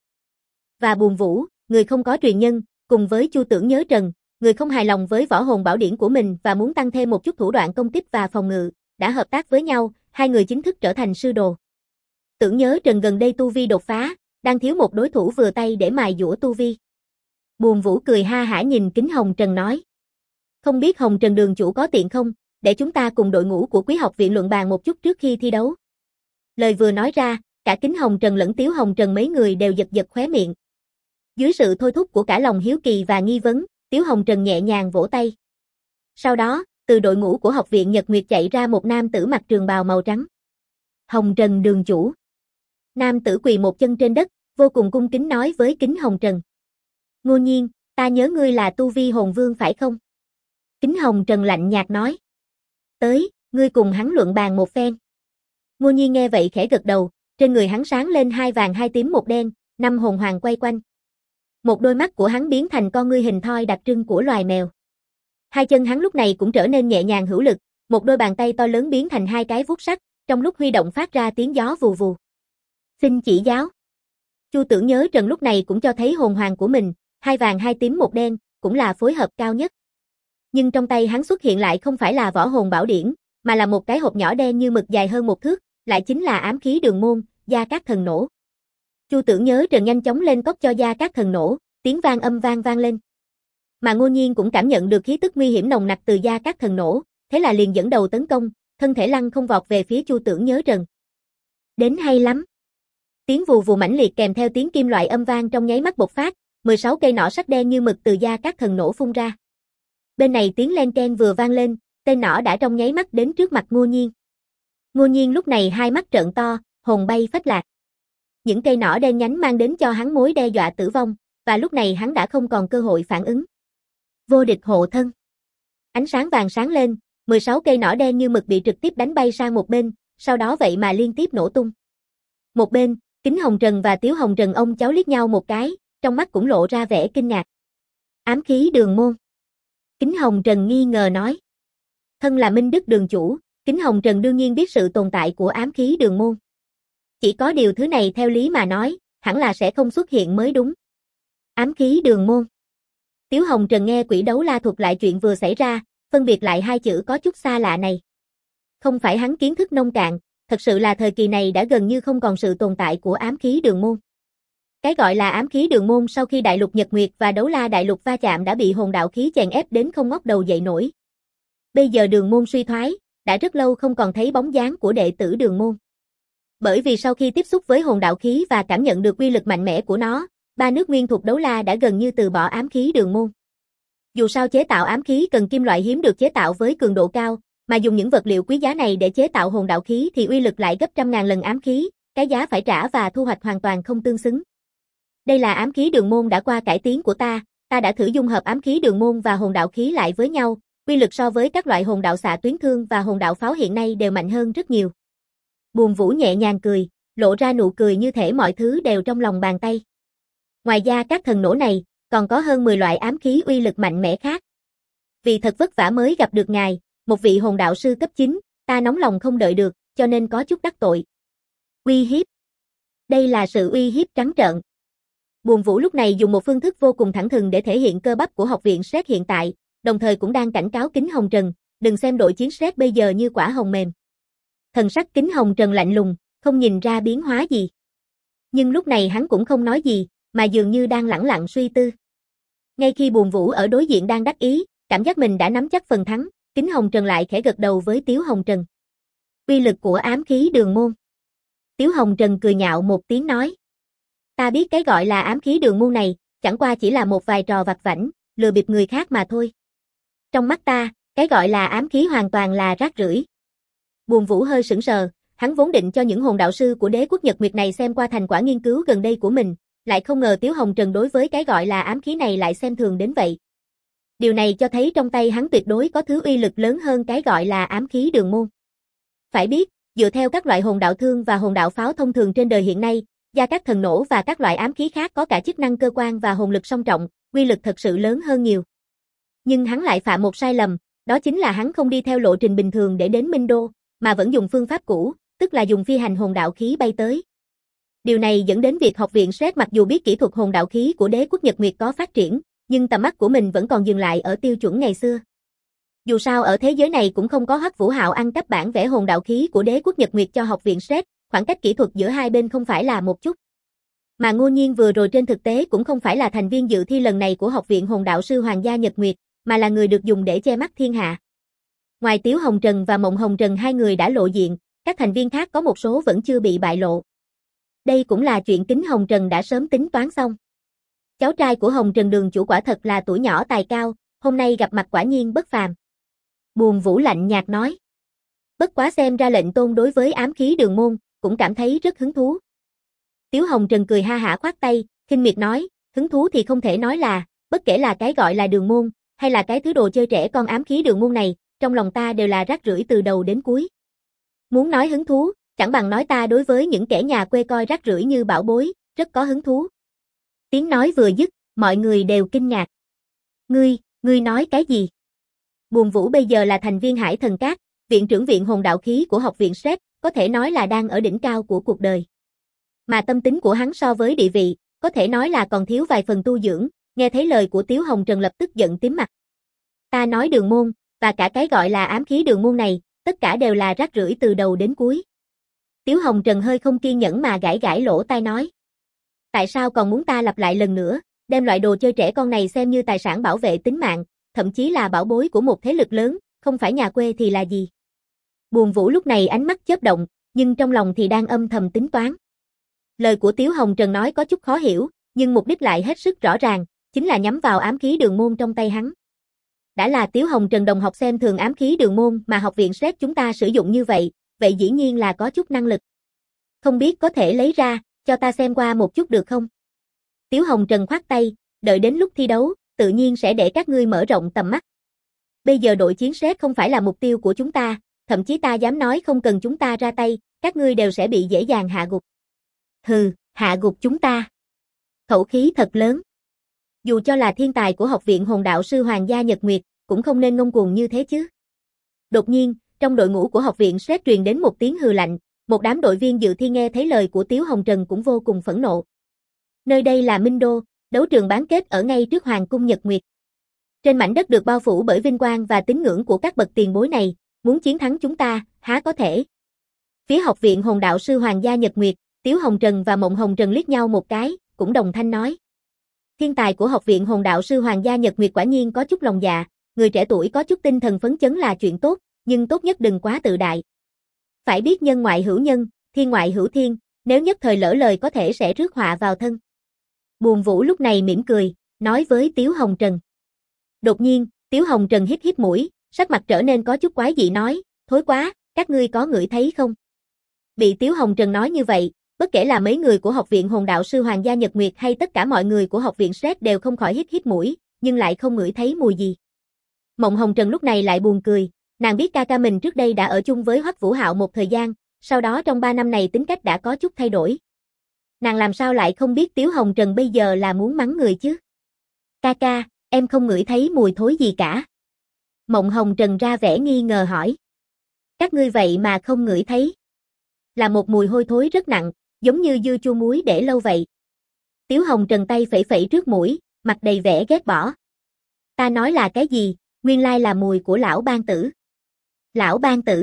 Và Buồn Vũ, người không có truyền nhân, cùng với Chu Tưởng Nhớ Trần, người không hài lòng với võ hồn bảo điển của mình và muốn tăng thêm một chút thủ đoạn công kích và phòng ngự, đã hợp tác với nhau, hai người chính thức trở thành sư đồ. Tưởng Nhớ Trần gần đây tu vi đột phá, đang thiếu một đối thủ vừa tay để mài dũa tu vi. Buồn Vũ cười ha hả nhìn Kính Hồng Trần nói. Không biết Hồng Trần đường chủ có tiện không, để chúng ta cùng đội ngũ của Quý học viện luận bàn một chút trước khi thi đấu. Lời vừa nói ra, cả Kính Hồng Trần lẫn Tiếu Hồng Trần mấy người đều giật giật khóe miệng. Dưới sự thôi thúc của cả lòng hiếu kỳ và nghi vấn, Tiếu Hồng Trần nhẹ nhàng vỗ tay. Sau đó, từ đội ngũ của học viện Nhật Nguyệt chạy ra một nam tử mặc trường bào màu trắng. Hồng Trần đường chủ. Nam tử quỳ một chân trên đất, vô cùng cung kính nói với Kính Hồng Trần. Ngô Nhiên, ta nhớ ngươi là tu vi hồn vương phải không? Kính Hồng Trần lạnh nhạt nói. Tới, ngươi cùng hắn luận bàn một phen. Ngô Nhiên nghe vậy khẽ gật đầu, trên người hắn sáng lên hai vàng hai tím một đen, 5 hồn hoàng quay quanh. Một đôi mắt của hắn biến thành con ngươi hình thoi đặc trưng của loài mèo. Hai chân hắn lúc này cũng trở nên nhẹ nhàng hữu lực, một đôi bàn tay to lớn biến thành hai cái vuốt sắc, trong lúc huy động phát ra tiếng gió vù vù. Xin chỉ giáo. Chu Tưởng Nhớ Trần lúc này cũng cho thấy hồn hoàng của mình, hai vàng hai tím một đen, cũng là phối hợp cao nhất. Nhưng trong tay hắn xuất hiện lại không phải là võ hồn bảo điển, mà là một cái hộp nhỏ đen như mực dài hơn một thước, lại chính là ám khí đường môn, Gia Cát Thần Nổ. Chu Tưởng Nhớ Trần nhanh chóng lên cốc cho Gia Cát Thần Nổ, tiếng vang âm vang vang lên. Mà Ngô Nhiên cũng cảm nhận được khí tức nguy hiểm nồng nặc từ Gia Cát Thần Nổ, thế là liền dẫn đầu tấn công, thân thể lăng không vọt về phía Chu Tưởng Nhớ Trần. Đến hay lắm. Tiếng vù vù mãnh liệt kèm theo tiếng kim loại âm vang trong nháy mắt bộc phát, 16 cây nỏ sắc đen như mực từ Gia Cát Thần Nổ phun ra. Bên này tiếng len keng vừa vang lên, tên nỏ đã trong nháy mắt đến trước mặt Ngô Nhiên. Ngô Nhiên lúc này hai mắt trợn to, hồn bay phách lạc. những cây nỏ đen nhánh mang đến cho hắn mối đe dọa tử vong, và lúc này hắn đã không còn cơ hội phản ứng. Vô địch hộ thân. Ánh sáng vàng sáng lên, 16 cây nỏ đen như mực bị trực tiếp đánh bay sang một bên, sau đó vậy mà liên tiếp nổ tung. Một bên, Kính Hồng Trần và Tiếu Hồng Trần ông cháu liếc nhau một cái, trong mắt cũng lộ ra vẻ kinh ngạc. Ám khí đường môn. Kính Hồng Trần nghi ngờ nói. Thân là Minh Đức đường chủ, Kính Hồng Trần đương nhiên biết sự tồn tại của ám khí đường môn. Chỉ có điều thứ này theo lý mà nói, hẳn là sẽ không xuất hiện mới đúng. Ám khí đường môn. Tiếu Hồng Trần nghe Quỷ Đấu La thuật lại chuyện vừa xảy ra, phân biệt lại hai chữ có chút xa lạ này. Không phải hắn kiến thức nông cạn, thật sự là thời kỳ này đã gần như không còn sự tồn tại của ám khí đường môn. Cái gọi là ám khí đường môn sau khi Đại Lục Nhật Nguyệt và Đấu La Đại Lục va chạm đã bị hồn đạo khí chèn ép đến không ngóc đầu dậy nổi. Bây giờ đường môn suy thoái, đã rất lâu không còn thấy bóng dáng của đệ tử đường môn. Bởi vì sau khi tiếp xúc với hồn đạo khí và cảm nhận được uy lực mạnh mẽ của nó, ba nước nguyên thuộc Đấu La đã gần như từ bỏ ám khí đường môn. Dù sao chế tạo ám khí cần kim loại hiếm được chế tạo với cường độ cao, mà dùng những vật liệu quý giá này để chế tạo hồn đạo khí thì uy lực lại gấp trăm ngàn lần ám khí, cái giá phải trả và thu hoạch hoàn toàn không tương xứng. Đây là ám khí đường môn đã qua cải tiến của ta đã thử dung hợp ám khí đường môn và hồn đạo khí lại với nhau, uy lực so với các loại hồn đạo xạ tuyến thương và hồn đạo pháo hiện nay đều mạnh hơn rất nhiều. Bùi Vũ nhẹ nhàng cười, lộ ra nụ cười như thể mọi thứ đều trong lòng bàn tay. Ngoài ra các thần nổ này, còn có hơn 10 loại ám khí uy lực mạnh mẽ khác. Vì thật vất vả mới gặp được ngài, một vị hồn đạo sư cấp 9, ta nóng lòng không đợi được, cho nên có chút đắc tội. Uy hiếp. Đây là sự uy hiếp trắng trợn. Bùi Vũ lúc này dùng một phương thức vô cùng thẳng thừng để thể hiện cơ bắp của học viện SRED hiện tại, đồng thời cũng đang cảnh cáo Kính Hồng Trần, đừng xem đội chiến SRED bây giờ như quả hồng mềm. Thần sắc Kính Hồng Trần lạnh lùng, không nhìn ra biến hóa gì. Nhưng lúc này hắn cũng không nói gì, mà dường như đang lẳng lặng suy tư. Ngay khi Bùi Vũ ở đối diện đang đắc ý, cảm giác mình đã nắm chắc phần thắng, Kính Hồng Trần lại khẽ gật đầu với Tiếu Hồng Trần. Uy lực của ám khí đường môn. Tiếu Hồng Trần cười nhạo một tiếng nói. Ta biết cái gọi là ám khí đường môn này, chẳng qua chỉ là một vài trò vặt vãnh, lừa bịp người khác mà thôi. Trong mắt ta, cái gọi là ám khí hoàn toàn là rác rưởi. Bùi Vũ hơi sững sờ, hắn vốn định cho những hồn đạo sư của đế quốc Nhật Nguyệt này xem qua thành quả nghiên cứu gần đây của mình, lại không ngờ Tiếu Hồng Trần đối với cái gọi là ám khí này lại xem thường đến vậy. Điều này cho thấy trong tay hắn tuyệt đối có thứ uy lực lớn hơn cái gọi là ám khí đường môn. Phải biết, dựa theo các loại hồn đạo thương và hồn đạo pháo thông thường trên đời hiện nay, gia các thần nổ và các loại ám khí khác có cả chức năng cơ quan và hồn lực song trọng, uy lực thật sự lớn hơn nhiều. Nhưng hắn lại phạm một sai lầm, đó chính là hắn không đi theo lộ trình bình thường để đến Minh Đô, mà vẫn dùng phương pháp cũ, tức là dùng phi hành hồn đạo khí bay tới. Điều này dẫn đến việc học viện SRED mặc dù biết kỹ thuật hồn đạo khí của đế quốc Nhật Nguyệt có phát triển, nhưng tầm mắt của mình vẫn còn dừng lại ở tiêu chuẩn ngày xưa. Dù sao ở thế giới này cũng không có Hoắc Vũ Hạo ăn cắp bản vẽ hồn đạo khí của đế quốc Nhật Nguyệt cho học viện SRED, khoảng cách kỹ thuật giữa hai bên không phải là một chút. Mà Ngô Nhiên vừa rồi trên thực tế cũng không phải là thành viên dự thi lần này của học viện hồn đạo sư Hoàng gia Nhật Nguyệt, mà là người được dùng để che mắt thiên hạ. Ngoài Tiếu Hồng Trần và Mộng Hồng Trần hai người đã lộ diện, các thành viên khác có một số vẫn chưa bị bại lộ. Đây cũng là chuyện Kính Hồng Trần đã sớm tính toán xong. Cháu trai của Hồng Trần đường chủ quả thật là tuổi nhỏ tài cao, hôm nay gặp mặt quả nhiên bất phàm. Bùi Vũ lạnh nhạt nói. Bất quá xem ra lệnh tôn đối với ám khí đường môn, cũng cảm thấy rất hứng thú. Tiếu Hồng Trần cười ha hả khoát tay, khinh miệt nói, hứng thú thì không thể nói là, bất kể là cái gọi là đường môn, hay là cái thứ đồ chơi trẻ con ám khí đường môn này, trong lòng ta đều là rác rưởi từ đầu đến cuối. Muốn nói hứng thú, chẳng bằng nói ta đối với những kẻ nhà quê coi rác rưởi như bảo bối, rất có hứng thú. Tiếng nói vừa dứt, mọi người đều kinh ngạc. Ngươi nói cái gì? Bùi Vũ bây giờ là thành viên Hải Thần Các, viện trưởng viện hồn đạo khí của học viện SRED, có thể nói là đang ở đỉnh cao của cuộc đời. Mà tâm tính của hắn so với địa vị, có thể nói là còn thiếu vài phần tu dưỡng, nghe thấy lời của Tiếu Hồng Trần lập tức giận tím mặt. Ta nói đường môn, và cả cái gọi là ám khí đường môn này, tất cả đều là rác rưởi từ đầu đến cuối. Tiếu Hồng Trần hơi không kiên nhẫn mà gãi gãi lỗ tai nói. Tại sao còn muốn ta lặp lại lần nữa, đem loại đồ chơi trẻ con này xem như tài sản bảo vệ tính mạng, thậm chí là bảo bối của một thế lực lớn, không phải nhà quê thì là gì? Bùi Vũ lúc này ánh mắt chớp động, nhưng trong lòng thì đang âm thầm tính toán. Lời của Tiếu Hồng Trần nói có chút khó hiểu, nhưng mục đích lại hết sức rõ ràng, chính là nhắm vào ám khí đường môn trong tay hắn. Đã là Tiếu Hồng Trần đồng học xem thường ám khí đường môn mà học viện SRED chúng ta sử dụng như vậy, vậy dĩ nhiên là có chút năng lực. Không biết có thể lấy ra, Cho ta xem qua một chút được không? Tiếu Hồng Trần khoát tay, đợi đến lúc thi đấu, tự nhiên sẽ để các ngươi mở rộng tầm mắt. Bây giờ đội chiến sét không phải là mục tiêu của chúng ta, thậm chí ta dám nói không cần chúng ta ra tay, các ngươi đều sẽ bị dễ dàng hạ gục. Hừ, hạ gục chúng ta. Khẩu khí thật lớn. Dù cho là thiên tài của học viện hồn đạo sư Hoàng gia Nhật Nguyệt, cũng không nên ngông cuồng như thế chứ. Đột nhiên, trong đội ngũ của học viện sét truyền đến một tiếng hừ lạnh, một đám đội viên dự thi nghe thấy lời của Tiếu Hồng Trần cũng vô cùng phẫn nộ. Nơi đây là Minh Đô, đấu trường bán kết ở ngay trước Hoàng cung Nhật Nguyệt. Trên mảnh đất được bao phủ bởi vinh quang và tín ngưỡng của các bậc tiền bối này, muốn chiến thắng chúng ta, há có thể. Phía học viện hồn đạo sư Hoàng gia Nhật Nguyệt, Tiếu Hồng Trần và Mộng Hồng Trần liếc nhau một cái, cũng đồng thanh nói. Thiên tài của học viện hồn đạo sư Hoàng gia Nhật Nguyệt quả nhiên có chút lòng dạ, người trẻ tuổi có chút tinh thần phấn chấn là chuyện tốt, nhưng tốt nhất đừng quá tự đại. Phải biết nhân ngoại hữu nhân, thiên ngoại hữu thiên, nếu nhất thời lỡ lời có thể sẽ rước họa vào thân. Bùi Vũ lúc này mỉm cười, nói với Tiếu Hồng Trần. Đột nhiên, Tiếu Hồng Trần hít hít mũi, sắc mặt trở nên có chút quái dị nói, thối quá, các ngươi có ngửi thấy không? Bị Tiếu Hồng Trần nói như vậy, bất kể là mấy người của học viện hồn đạo sư Hoàng gia Nhật Nguyệt hay tất cả mọi người của học viện sét đều không khỏi hít hít mũi, nhưng lại không ngửi thấy mùi gì. Mộng Hồng Trần lúc này lại buồn cười, nàng biết ca ca mình trước đây đã ở chung với Hoắc Vũ Hạo một thời gian, sau đó trong 3 năm này tính cách đã có chút thay đổi. Nàng làm sao lại không biết Tiếu Hồng Trần bây giờ là muốn mắng người chứ? Ca ca, em không ngửi thấy mùi thối gì cả. Mộng Hồng Trần ra vẻ nghi ngờ hỏi. Các ngươi vậy mà không ngửi thấy. Là một mùi hôi thối rất nặng, giống như dưa chua muối để lâu vậy. Tiếu Hồng Trần tay phẩy phẩy trước mũi, mặt đầy vẻ ghét bỏ. Ta nói là cái gì, nguyên lai là mùi của lão ban tử. Lão ban tử.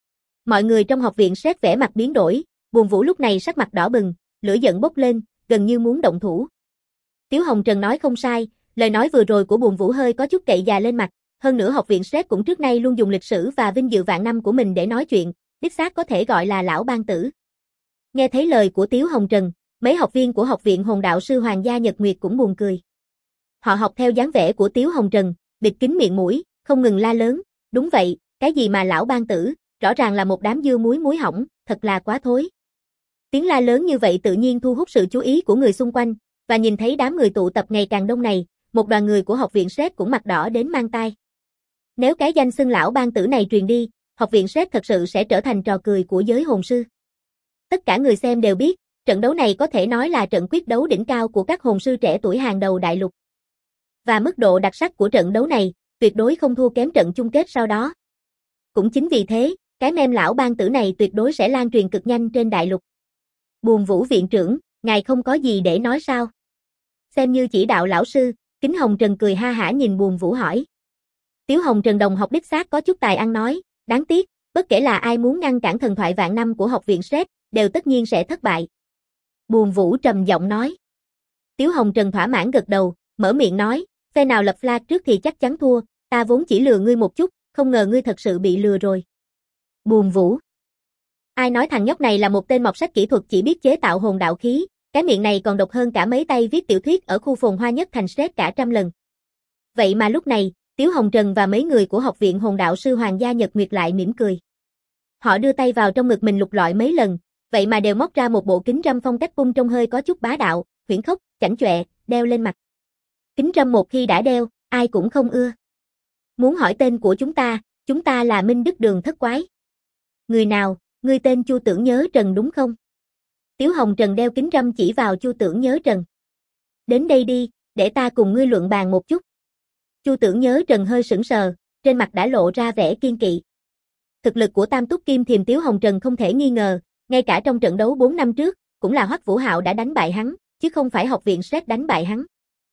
Mọi người trong học viện sét vẻ mặt biến đổi, Bùi Vũ lúc này sắc mặt đỏ bừng, lửa giận bốc lên, gần như muốn động thủ. Tiếu Hồng Trần nói không sai, lời nói vừa rồi của Bùi Vũ hơi có chút cậy già lên mặt, hơn nữa học viện sét cũng trước nay luôn dùng lịch sử và vinh dự vạn năm của mình để nói chuyện, đích xác có thể gọi là lão ban tử. Nghe thấy lời của Tiếu Hồng Trần, mấy học viên của học viện hồn đạo sư Hoàng gia Nhật Nguyệt cũng buồn cười. Họ học theo dáng vẻ của Tiếu Hồng Trần, bịt kín miệng mũi, không ngừng la lớn, đúng vậy, cái gì mà lão ban tử, rõ ràng là một đám dưa muối muối hỏng, thật là quá thối. Tiếng la lớn như vậy tự nhiên thu hút sự chú ý của người xung quanh, và nhìn thấy đám người tụ tập ngày càng đông này, một đoàn người của học viện sét cũng mặt đỏ đến mang tai. Nếu cái danh xưng lão ban tử này truyền đi, học viện sét thật sự sẽ trở thành trò cười của giới hồn sư. Tất cả người xem đều biết, trận đấu này có thể nói là trận quyết đấu đỉnh cao của các hồn sư trẻ tuổi hàng đầu đại lục. Và mức độ đặc sắc của trận đấu này, tuyệt đối không thua kém trận chung kết sau đó. Cũng chính vì thế, cái meme lão ban tử này tuyệt đối sẽ lan truyền cực nhanh trên đại lục. Bùi Vũ viện trưởng, ngài không có gì để nói sao? Xem như chỉ đạo lão sư, Kính Hồng Trần cười ha hả nhìn Bùi Vũ hỏi. Tiếu Hồng Trần đồng học đích xác có chút tài ăn nói, đáng tiếc, bất kể là ai muốn ngăn cản thần thoại vạn năm của học viện sét, đều tất nhiên sẽ thất bại. Bùi Vũ trầm giọng nói. Tiếu Hồng Trần thỏa mãn gật đầu, mở miệng nói, phe nào lập flag trước thì chắc chắn thua, ta vốn chỉ lừa ngươi một chút, không ngờ ngươi thật sự bị lừa rồi. Bùi Vũ. Ai nói thằng nhóc này là một tên mọt sách kỹ thuật chỉ biết chế tạo hồn đạo khí, cái miệng này còn độc hơn cả mấy tay viết tiểu thuyết ở khu phồn hoa nhất thành sét cả 100 lần. Vậy mà lúc này, Tiếu Hồng Trần và mấy người của học viện hồn đạo sư Hoàng gia Nhật Nguyệt lại mỉm cười. Họ đưa tay vào trong ngực mình lục lọi mấy lần, vậy mà đều móc ra một bộ kính râm phong cách cung trông hơi có chút bá đạo, huyễn khốc, chảnh chọe, đeo lên mặt. Kính râm một khi đã đeo, ai cũng không ưa. Muốn hỏi tên của chúng ta là Minh Đức Đường Thất Quái. Người nào, ngươi tên Chu Tưởng Nhớ Trần đúng không? Tiếu Hồng Trần đeo kính râm chỉ vào Chu Tưởng Nhớ Trần. Đến đây đi, để ta cùng ngươi luận bàn một chút. Chu Tưởng Nhớ Trần hơi sững sờ, trên mặt đã lộ ra vẻ kiên kỵ. Thực lực của Tam Túc Kim Thiềm Tiếu Hồng Trần không thể nghi ngờ, ngay cả trong trận đấu 4 năm trước, cũng là Hoắc Vũ Hạo đã đánh bại hắn, chứ không phải học viện sét đánh bại hắn.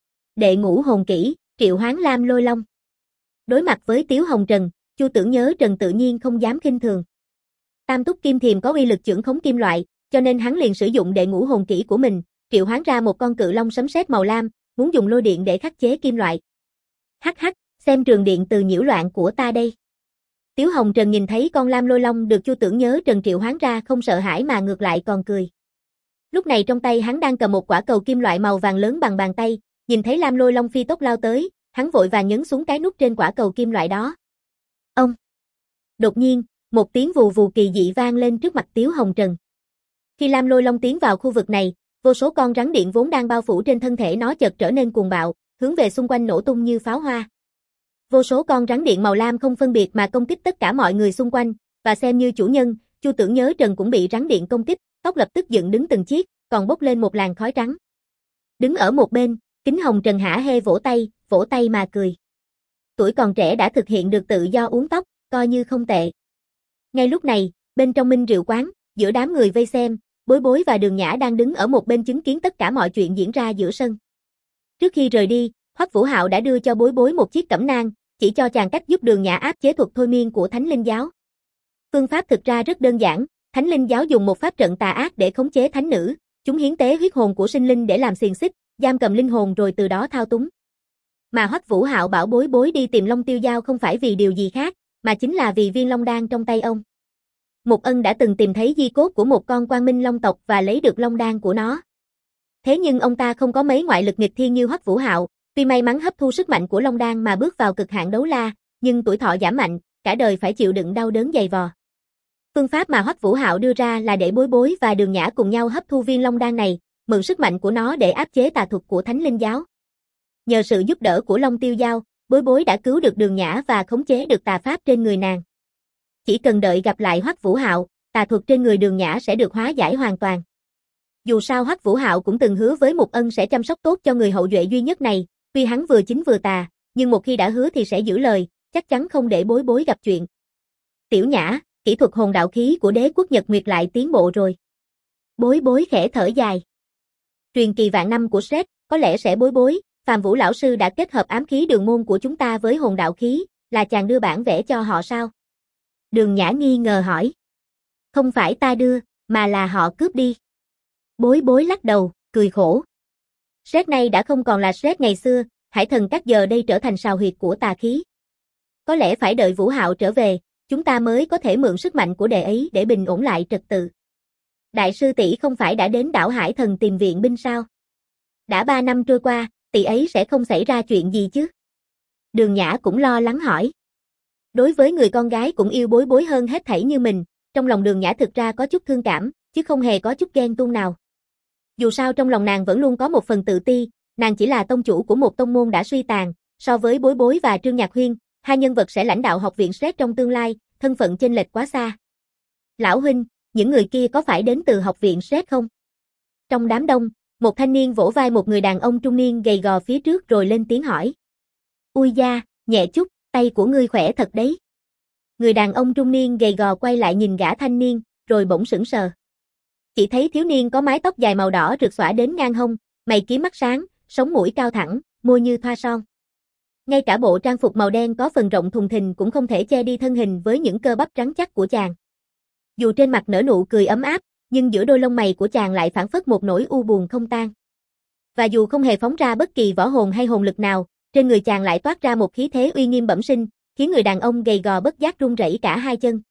Đệ ngũ hồn kỹ, Triệu Hoán Lam Lôi Long. Đối mặt với Tiếu Hồng Trần, Chu Tưởng Nhớ Trần tự nhiên không dám khinh thường. Tam Túc Kim Thiềm có uy lực chưởng khống kim loại, cho nên hắn liền sử dụng đệ ngũ hồn kỹ của mình, triệu hoán ra một con cự long sấm sét màu lam, muốn dùng lôi điện để khắc chế kim loại. Hắc hắc, xem trường điện từ nhiễu loạn của ta đây. Tiếu Hồng Trần nhìn thấy con lam lôi long được Chu Tưởng Nhớ Trần triệu hoán ra không sợ hãi mà ngược lại còn cười. Lúc này trong tay hắn đang cầm một quả cầu kim loại màu vàng lớn bằng bàn tay, nhìn thấy lam lôi long phi tốc lao tới, hắn vội vàng nhấn xuống cái nút trên quả cầu kim loại đó. Ông! Đột nhiên, một tiếng vù vù kỳ dị vang lên trước mặt Tiếu Hồng Trần. Khi Lam Lôi Long tiến vào khu vực này, vô số con rắn điện vốn đang bao phủ trên thân thể nó chợt trở nên cuồng bạo, hướng về xung quanh nổ tung như pháo hoa. Vô số con rắn điện màu lam không phân biệt mà công kích tất cả mọi người xung quanh, và xem như chủ nhân, Chu Tưởng Nhớ Trần cũng bị rắn điện công kích, tóc lập tức dựng đứng từng chiếc, còn bốc lên một làn khói trắng. Đứng ở một bên, Kính Hồng Trần hả hê vỗ tay mà cười. Tuổi còn trẻ đã thực hiện được tự do uống tóc, coi như không tệ. Ngay lúc này, bên trong Minh Rượu quán, giữa đám người vây xem, Bối Bối và Đường Nhã đang đứng ở một bên chứng kiến tất cả mọi chuyện diễn ra giữa sân. Trước khi rời đi, Hoắc Vũ Hạo đã đưa cho Bối Bối một chiếc cẩm nang, chỉ cho chàng cách giúp Đường Nhã áp chế thuật thôi miên của Thánh Linh Giáo. Phương pháp thực ra rất đơn giản, Thánh Linh Giáo dùng một pháp trận tà ác để khống chế thánh nữ, chúng hiến tế huyết hồn của sinh linh để làm xiềng xích, giam cầm linh hồn rồi từ đó thao túng. Mà Hoắc Vũ Hạo bảo Bối Bối đi tìm Long Tiêu Giao không phải vì điều gì khác, mà chính là vì viên long đan trong tay ông. Mục Ân đã từng tìm thấy di cốt của một con Quang Minh Long tộc và lấy được long đan của nó. Thế nhưng ông ta không có mấy ngoại lực nghịch thiên như Hoắc Vũ Hạo, tuy may mắn hấp thu sức mạnh của long đan mà bước vào cực hạn đấu la, nhưng tuổi thọ giảm mạnh, cả đời phải chịu đựng đau đớn dày vò. Phương pháp mà Hoắc Vũ Hạo đưa ra là để Bối Bối và Đường Nhã cùng nhau hấp thu viên long đan này, mượn sức mạnh của nó để áp chế tà thuật của Thánh Linh Giáo. Nhờ sự giúp đỡ của Long Tiêu Giao, Bối Bối đã cứu được Đường Nhã và khống chế được tà pháp trên người nàng. Chỉ cần đợi gặp lại Hoắc Vũ Hạo, tà thuật trên người Đường Nhã sẽ được hóa giải hoàn toàn. Dù sao Hoắc Vũ Hạo cũng từng hứa với Mục Ân sẽ chăm sóc tốt cho người hậu duệ duy nhất này, tuy hắn vừa chính vừa tà, nhưng một khi đã hứa thì sẽ giữ lời, chắc chắn không để Bối Bối gặp chuyện. Tiểu Nhã, kỹ thuật hồn đạo khí của Đế quốc Nhật Nguyệt lại tiến bộ rồi. Bối Bối khẽ thở dài. Truyền kỳ vạn năm của Shrek, có lẽ sẽ Bối Bối, Phàm Vũ lão sư đã kết hợp ám khí đường môn của chúng ta với hồn đạo khí, là chàng đưa bản vẽ cho họ sao? Đường Nhã nghi ngờ hỏi. Không phải ta đưa, mà là họ cướp đi. Bối Bối lắc đầu, cười khổ. Shrek này đã không còn là Shrek ngày xưa, Hải Thần Các giờ đây trở thành sào huyệt của tà khí. Có lẽ phải đợi Vũ Hạo trở về, chúng ta mới có thể mượn sức mạnh của đệ ấy để bình ổn lại trật tự. Đại sư tỷ không phải đã đến đảo Hải Thần tìm viện binh sao? Đã 3 năm trôi qua, tỷ ấy sẽ không xảy ra chuyện gì chứ? Đường Nhã cũng lo lắng hỏi. Đối với người con gái cũng yêu Bối Bối hơn hết thảy như mình, trong lòng Đường Nhã thực ra có chút thương cảm, chứ không hề có chút ghen tuông nào. Dù sao trong lòng nàng vẫn luôn có một phần tự ti, nàng chỉ là tông chủ của một tông môn đã suy tàn, so với Bối Bối và Trương Nhạc Huyên, hai nhân vật sẽ lãnh đạo học viện Shrek trong tương lai, thân phận chênh lệch quá xa. Lão huynh, những người kia có phải đến từ học viện Shrek không? Trong đám đông, một thanh niên vỗ vai một người đàn ông trung niên gầy gò phía trước rồi lên tiếng hỏi. Ui da, nhẹ chút, tay của ngươi khỏe thật đấy. Người đàn ông trung niên gầy gò quay lại nhìn gã thanh niên, rồi bỗng sững sờ. Chỉ thấy thiếu niên có mái tóc dài màu đỏ rực xõa đến ngang hông, mày kiếm mắt sáng, sống mũi cao thẳng, môi như thoa son. Ngay cả bộ trang phục màu đen có phần rộng thùng thình cũng không thể che đi thân hình với những cơ bắp trắng chắc của chàng. Dù trên mặt nở nụ cười ấm áp, nhưng giữa đôi lông mày của chàng lại phảng phất một nỗi u buồn không tan. Và dù không hề phóng ra bất kỳ võ hồn hay hồn lực nào, trên người chàng lại toát ra một khí thế uy nghiêm bẩm sinh, khiến người đàn ông gầy gò bất giác run rẩy cả hai chân.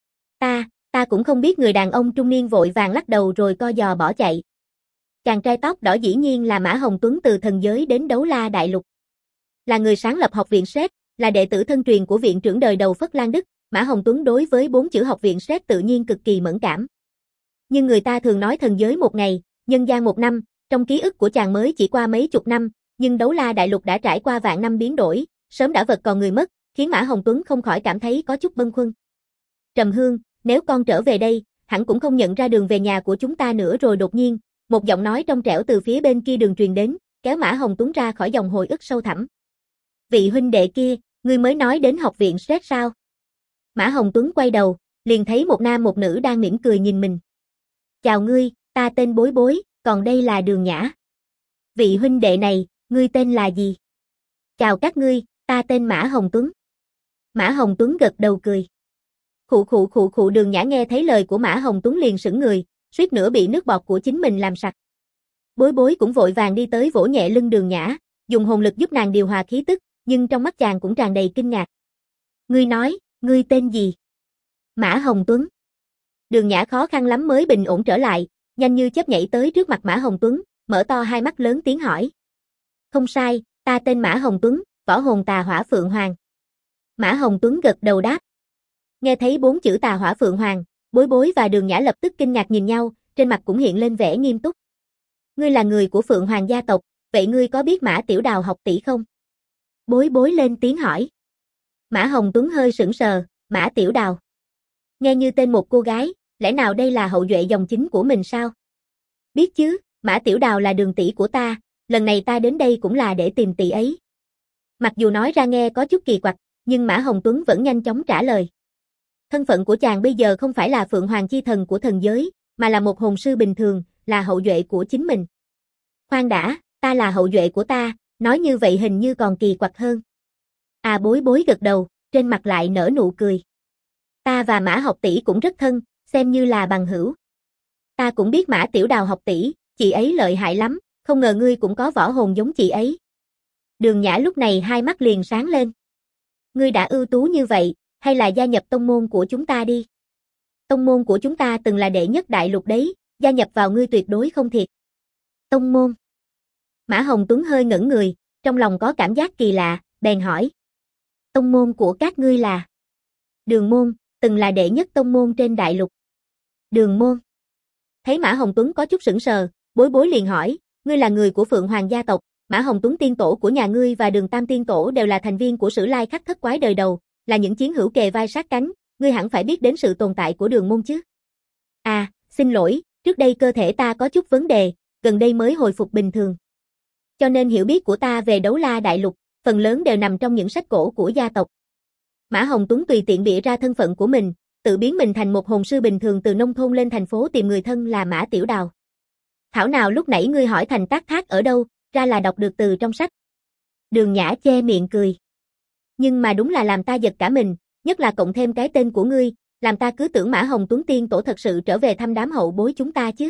Ta cũng không biết, người đàn ông trung niên vội vàng lắc đầu rồi co giò bỏ chạy. Chàng trai tóc đỏ dĩ nhiên là Mã Hồng Tuấn từ thần giới đến Đấu La Đại Lục. Là người sáng lập học viện Shrek, là đệ tử thân truyền của viện trưởng đời đầu Phất Lan Đức, Mã Hồng Tuấn đối với 4 chữ học viện Shrek tự nhiên cực kỳ mẫn cảm. Nhưng người ta thường nói thần giới một ngày, nhân gian một năm, trong ký ức của chàng mới chỉ qua mấy chục năm, nhưng Đấu La Đại Lục đã trải qua vạn năm biến đổi, sớm đã vật còn người mất, khiến Mã Hồng Tuấn không khỏi cảm thấy có chút bâng khuâng. Trầm Hương, nếu con trở về đây, hẳn cũng không nhận ra đường về nhà của chúng ta nữa rồi. Đột nhiên, một giọng nói trong trẻo từ phía bên kia đường truyền đến, kéo Mã Hồng Tuấn ra khỏi dòng hồi ức sâu thẳm. Vị huynh đệ kia, ngươi mới nói đến học viện Shrek sao? Mã Hồng Tuấn quay đầu, liền thấy một nam một nữ đang mỉm cười nhìn mình. Chào ngươi, ta tên Bối Bối, còn đây là Đường Nhã. Vị huynh đệ này, ngươi tên là gì? Chào các ngươi, ta tên Mã Hồng Tuấn. Mã Hồng Tuấn gật đầu cười. Khụ, Đường Nhã nghe thấy lời của Mã Hồng Tuấn liền sững người, suýt nữa bị nước bọt của chính mình làm sặc. Bối Bối cũng vội vàng đi tới vỗ nhẹ lưng Đường Nhã, dùng hồn lực giúp nàng điều hòa khí tức, nhưng trong mắt chàng cũng tràn đầy kinh ngạc. Ngươi nói, ngươi tên gì? Mã Hồng Tuấn. Đường Nhã khó khăn lắm mới bình ổn trở lại, nhanh như chớp nhảy tới trước mặt Mã Hồng Tuấn, mở to hai mắt lớn tiếng hỏi. Không sai, ta tên Mã Hồng Tuấn, võ hồn Tà Hỏa Phượng Hoàng. Mã Hồng Tuấn gật đầu đáp. Nghe thấy 4 chữ Tà Hỏa Phượng Hoàng, Bối Bối và Đường Nhã lập tức kinh ngạc nhìn nhau, trên mặt cũng hiện lên vẻ nghiêm túc. Ngươi là người của Phượng Hoàng gia tộc, vậy ngươi có biết Mã Tiểu Đào học tỷ không? Bối bối lên tiếng hỏi. Mã Hồng Tuấn hơi sững sờ, Mã Tiểu Đào. Nghe như tên một cô gái, lẽ nào đây là hậu duệ dòng chính của mình sao? Biết chứ, Mã Tiểu Đào là đường tỷ của ta, lần này ta đến đây cũng là để tìm tỷ ấy. Mặc dù nói ra nghe có chút kỳ quặc, nhưng Mã Hồng Tuấn vẫn nhanh chóng trả lời. Thân phận của chàng bây giờ không phải là Phượng Hoàng chi thần của thần giới, mà là một hồn sư bình thường, là hậu duệ của chính mình. Khoan đã, ta là hậu duệ của ta, nói như vậy hình như còn kỳ quặc hơn. À bối bối gật đầu, trên mặt lại nở nụ cười. Ta và Mã học tỷ cũng rất thân, xem như là bằng hữu. Ta cũng biết Mã Tiểu Đào học tỷ, chị ấy lợi hại lắm, không ngờ ngươi cũng có võ hồn giống chị ấy. Đường Nhã lúc này hai mắt liền sáng lên. Ngươi đã ưu tú như vậy, hay là gia nhập tông môn của chúng ta đi. Tông môn của chúng ta từng là đệ nhất đại lục đấy, gia nhập vào ngươi tuyệt đối không thiệt. Tông môn. Mã Hồng Tuấn hơi ngẩn người, trong lòng có cảm giác kỳ lạ, bèn hỏi. Tông môn của các ngươi là? Đường môn, từng là đệ nhất tông môn trên đại lục. Đường môn. Thấy Mã Hồng Tuấn có chút sững sờ, bối bối liền hỏi, ngươi là người của Phượng Hoàng gia tộc, Mã Hồng Tuấn tiên tổ của nhà ngươi và Đường Tam tiên tổ đều là thành viên của Sử Lai Khắc Thất Quái đời đầu, là những chiến hữu kề vai sát cánh, ngươi hẳn phải biết đến sự tồn tại của đường môn chứ. À, xin lỗi, trước đây cơ thể ta có chút vấn đề, gần đây mới hồi phục bình thường. Cho nên hiểu biết của ta về Đấu La Đại Lục, phần lớn đều nằm trong những sách cổ của gia tộc. Mã Hồng Tuấn tùy tiện bịa ra thân phận của mình, tự biến mình thành một hồn sư bình thường từ nông thôn lên thành phố tìm người thân là Mã Tiểu Đào. Thảo nào lúc nãy ngươi hỏi thành tác thác ở đâu, ra là đọc được từ trong sách. Đường Nhã che miệng cười. Nhưng mà đúng là làm ta giật cả mình, nhất là cộng thêm cái tên của ngươi, làm ta cứ tưởng Mã Hồng Tuấn tiên tổ thật sự trở về thăm đám hậu bối chúng ta chứ.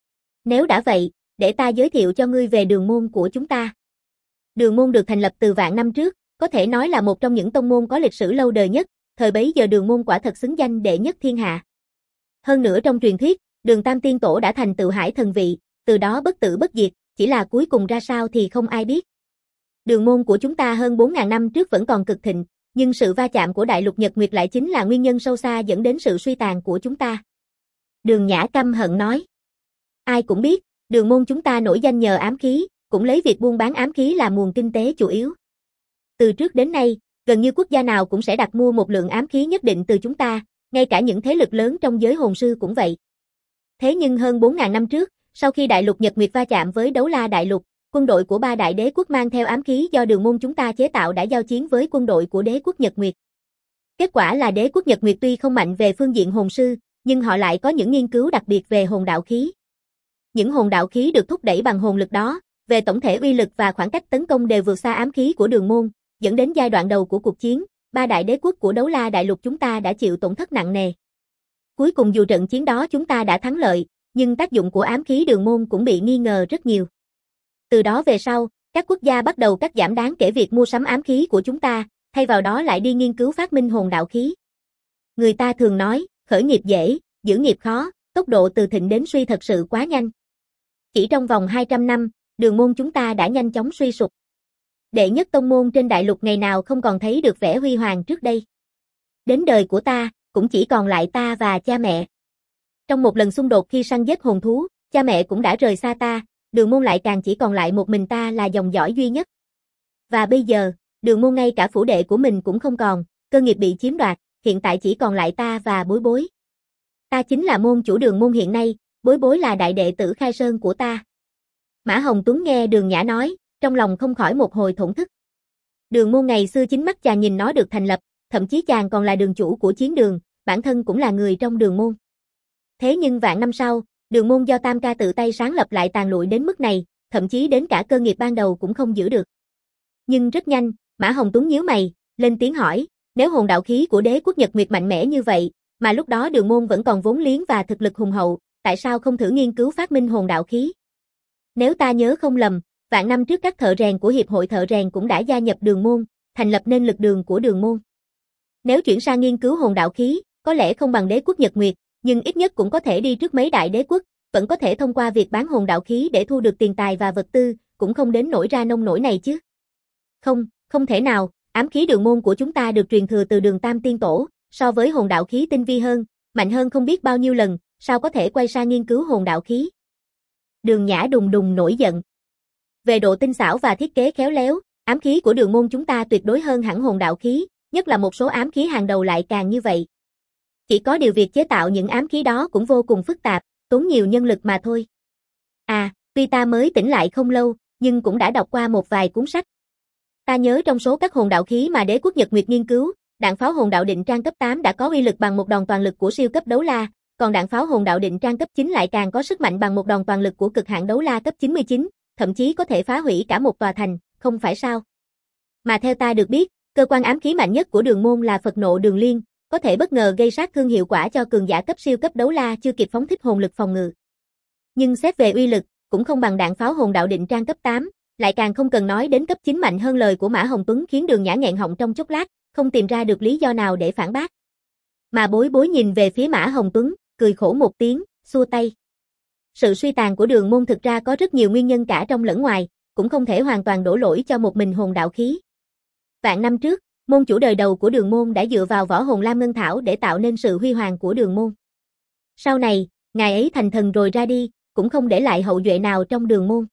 Nếu đã vậy, để ta giới thiệu cho ngươi về đường môn của chúng ta. Đường môn được thành lập từ vạn năm trước, có thể nói là một trong những tông môn có lịch sử lâu đời nhất, thời bấy giờ đường môn quả thật xứng danh đệ nhất thiên hạ. Hơn nữa trong truyền thuyết, Đường Tam tiên tổ đã thành tựu hải thần vị, từ đó bất tử bất diệt, chỉ là cuối cùng ra sao thì không ai biết. Đường môn của chúng ta hơn 4.000 năm trước vẫn còn cực thịnh, nhưng sự va chạm của đại lục Nhật Nguyệt lại chính là nguyên nhân sâu xa dẫn đến sự suy tàn của chúng ta. Đường Nhã căm hận nói. Ai cũng biết, đường môn chúng ta nổi danh nhờ ám khí, cũng lấy việc buôn bán ám khí làm nguồn kinh tế chủ yếu. Từ trước đến nay, gần như quốc gia nào cũng sẽ đặt mua một lượng ám khí nhất định từ chúng ta, ngay cả những thế lực lớn trong giới hồn sư cũng vậy. Thế nhưng hơn 4.000 năm trước, sau khi đại lục Nhật Nguyệt va chạm với Đấu La Đại Lục, quân đội của ba đại đế quốc mang theo ám khí do đường môn chúng ta chế tạo đã giao chiến với quân đội của đế quốc Nhật Nguyệt. Kết quả là đế quốc Nhật Nguyệt tuy không mạnh về phương diện hồn sư, nhưng họ lại có những nghiên cứu đặc biệt về hồn đạo khí. Những hồn đạo khí được thúc đẩy bằng hồn lực đó, về tổng thể uy lực và khoảng cách tấn công đều vượt xa ám khí của đường môn, dẫn đến giai đoạn đầu của cuộc chiến, ba đại đế quốc của Đấu La Đại Lục chúng ta đã chịu tổn thất nặng nề. Cuối cùng dù trận chiến đó chúng ta đã thắng lợi, nhưng tác dụng của ám khí đường môn cũng bị nghi ngờ rất nhiều. Từ đó về sau, các quốc gia bắt đầu cắt giảm đáng kể việc mua sắm ám khí của chúng ta, thay vào đó lại đi nghiên cứu phát minh hồn đạo khí. Người ta thường nói, khởi nghiệp dễ, giữ nghiệp khó, tốc độ từ thịnh đến suy thật sự quá nhanh. Chỉ trong vòng 200 năm, đường môn chúng ta đã nhanh chóng suy sụp. Đệ nhất tông môn trên đại lục ngày nào không còn thấy được vẻ huy hoàng trước đây. Đến đời của ta, cũng chỉ còn lại ta và cha mẹ. Trong một lần xung đột khi săn giết hồn thú, cha mẹ cũng đã rời xa ta, đường môn lại càng chỉ còn lại một mình ta là dòng dõi duy nhất. Và bây giờ, đường môn ngay cả phủ đệ của mình cũng không còn, cơ nghiệp bị chiếm đoạt, hiện tại chỉ còn lại ta và bối bối. Ta chính là môn chủ đường môn hiện nay, bối bối là đại đệ tử khai sơn của ta. Mã Hồng Tuấn nghe Đường Nhã nói, trong lòng không khỏi một hồi thổn thức. Đường môn ngày xưa chính mắt chàng nhìn nó được thành lập, thậm chí chàng còn là đường chủ của chiến đường, bản thân cũng là người trong đường môn. Thế nhưng vạn năm sau, đường môn do Tam Ca tự tay sáng lập lại tàn lụi đến mức này, thậm chí đến cả cơ nghiệp ban đầu cũng không giữ được. Nhưng rất nhanh, Mã Hồng Tuấn nhíu mày, lên tiếng hỏi, nếu hồn đạo khí của đế quốc Nhật Nguyệt mạnh mẽ như vậy, mà lúc đó đường môn vẫn còn vốn liếng và thực lực hùng hậu, tại sao không thử nghiên cứu phát minh hồn đạo khí? Nếu ta nhớ không lầm, vạn năm trước các thợ rèn của Hiệp hội thợ rèn cũng đã gia nhập đường môn, thành lập nên lực đường của đường môn. Nếu chuyển sang nghiên cứu hồn đạo khí, có lẽ không bằng đế quốc Nhật Nguyệt, nhưng ít nhất cũng có thể đi trước mấy đại đế quốc, vẫn có thể thông qua việc bán hồn đạo khí để thu được tiền tài và vật tư, cũng không đến nỗi ra nông nỗi này chứ. Không, không thể nào, ám khí đường môn của chúng ta được truyền thừa từ Đường Tam tiên tổ, so với hồn đạo khí tinh vi hơn, mạnh hơn không biết bao nhiêu lần, sao có thể quay sang nghiên cứu hồn đạo khí? Đường Nhã đùng đùng nổi giận. Về độ tinh xảo và thiết kế khéo léo, ám khí của đường môn chúng ta tuyệt đối hơn hẳn hồn đạo khí, nhất là một số ám khí hàng đầu lại càng như vậy. Chỉ có điều việc chế tạo những ám khí đó cũng vô cùng phức tạp, tốn nhiều nhân lực mà thôi. À, tuy ta mới tỉnh lại không lâu, nhưng cũng đã đọc qua một vài cuốn sách. Ta nhớ trong số các hồn đạo khí mà Đế quốc Nhật Nguyệt nghiên cứu, đạn pháo hồn đạo định trang cấp 8 đã có uy lực bằng một đòn toàn lực của siêu cấp đấu la, còn đạn pháo hồn đạo định trang cấp 9 lại càng có sức mạnh bằng một đòn toàn lực của cực hạn đấu la cấp 99, thậm chí có thể phá hủy cả một tòa thành, không phải sao? Mà theo ta được biết, cơ quan ám khí mạnh nhất của đường môn là Phật nộ đường liên, có thể bất ngờ gây sát thương hiệu quả cho cường giả cấp siêu cấp đấu la chưa kịp phóng thích hồn lực phòng ngự. Nhưng xét về uy lực, cũng không bằng đạn pháo hồn đạo định trang cấp 8, lại càng không cần nói đến cấp 9 mạnh hơn. Lời của Mã Hồng Tuấn khiến Đường Nhã nghẹn họng trong chốc lát, không tìm ra được lý do nào để phản bác. Mà Bối Bối nhìn về phía Mã Hồng Tuấn, cười khổ một tiếng, xua tay. Sự suy tàn của đường môn thực ra có rất nhiều nguyên nhân cả trong lẫn ngoài, cũng không thể hoàn toàn đổ lỗi cho một mình hồn đạo khí. Vạn năm trước, môn chủ đời đầu của đường môn đã dựa vào võ hồn Lam Ngân Thảo để tạo nên sự huy hoàng của đường môn. Sau này, ngài ấy thành thần rồi ra đi, cũng không để lại hậu duệ nào trong đường môn.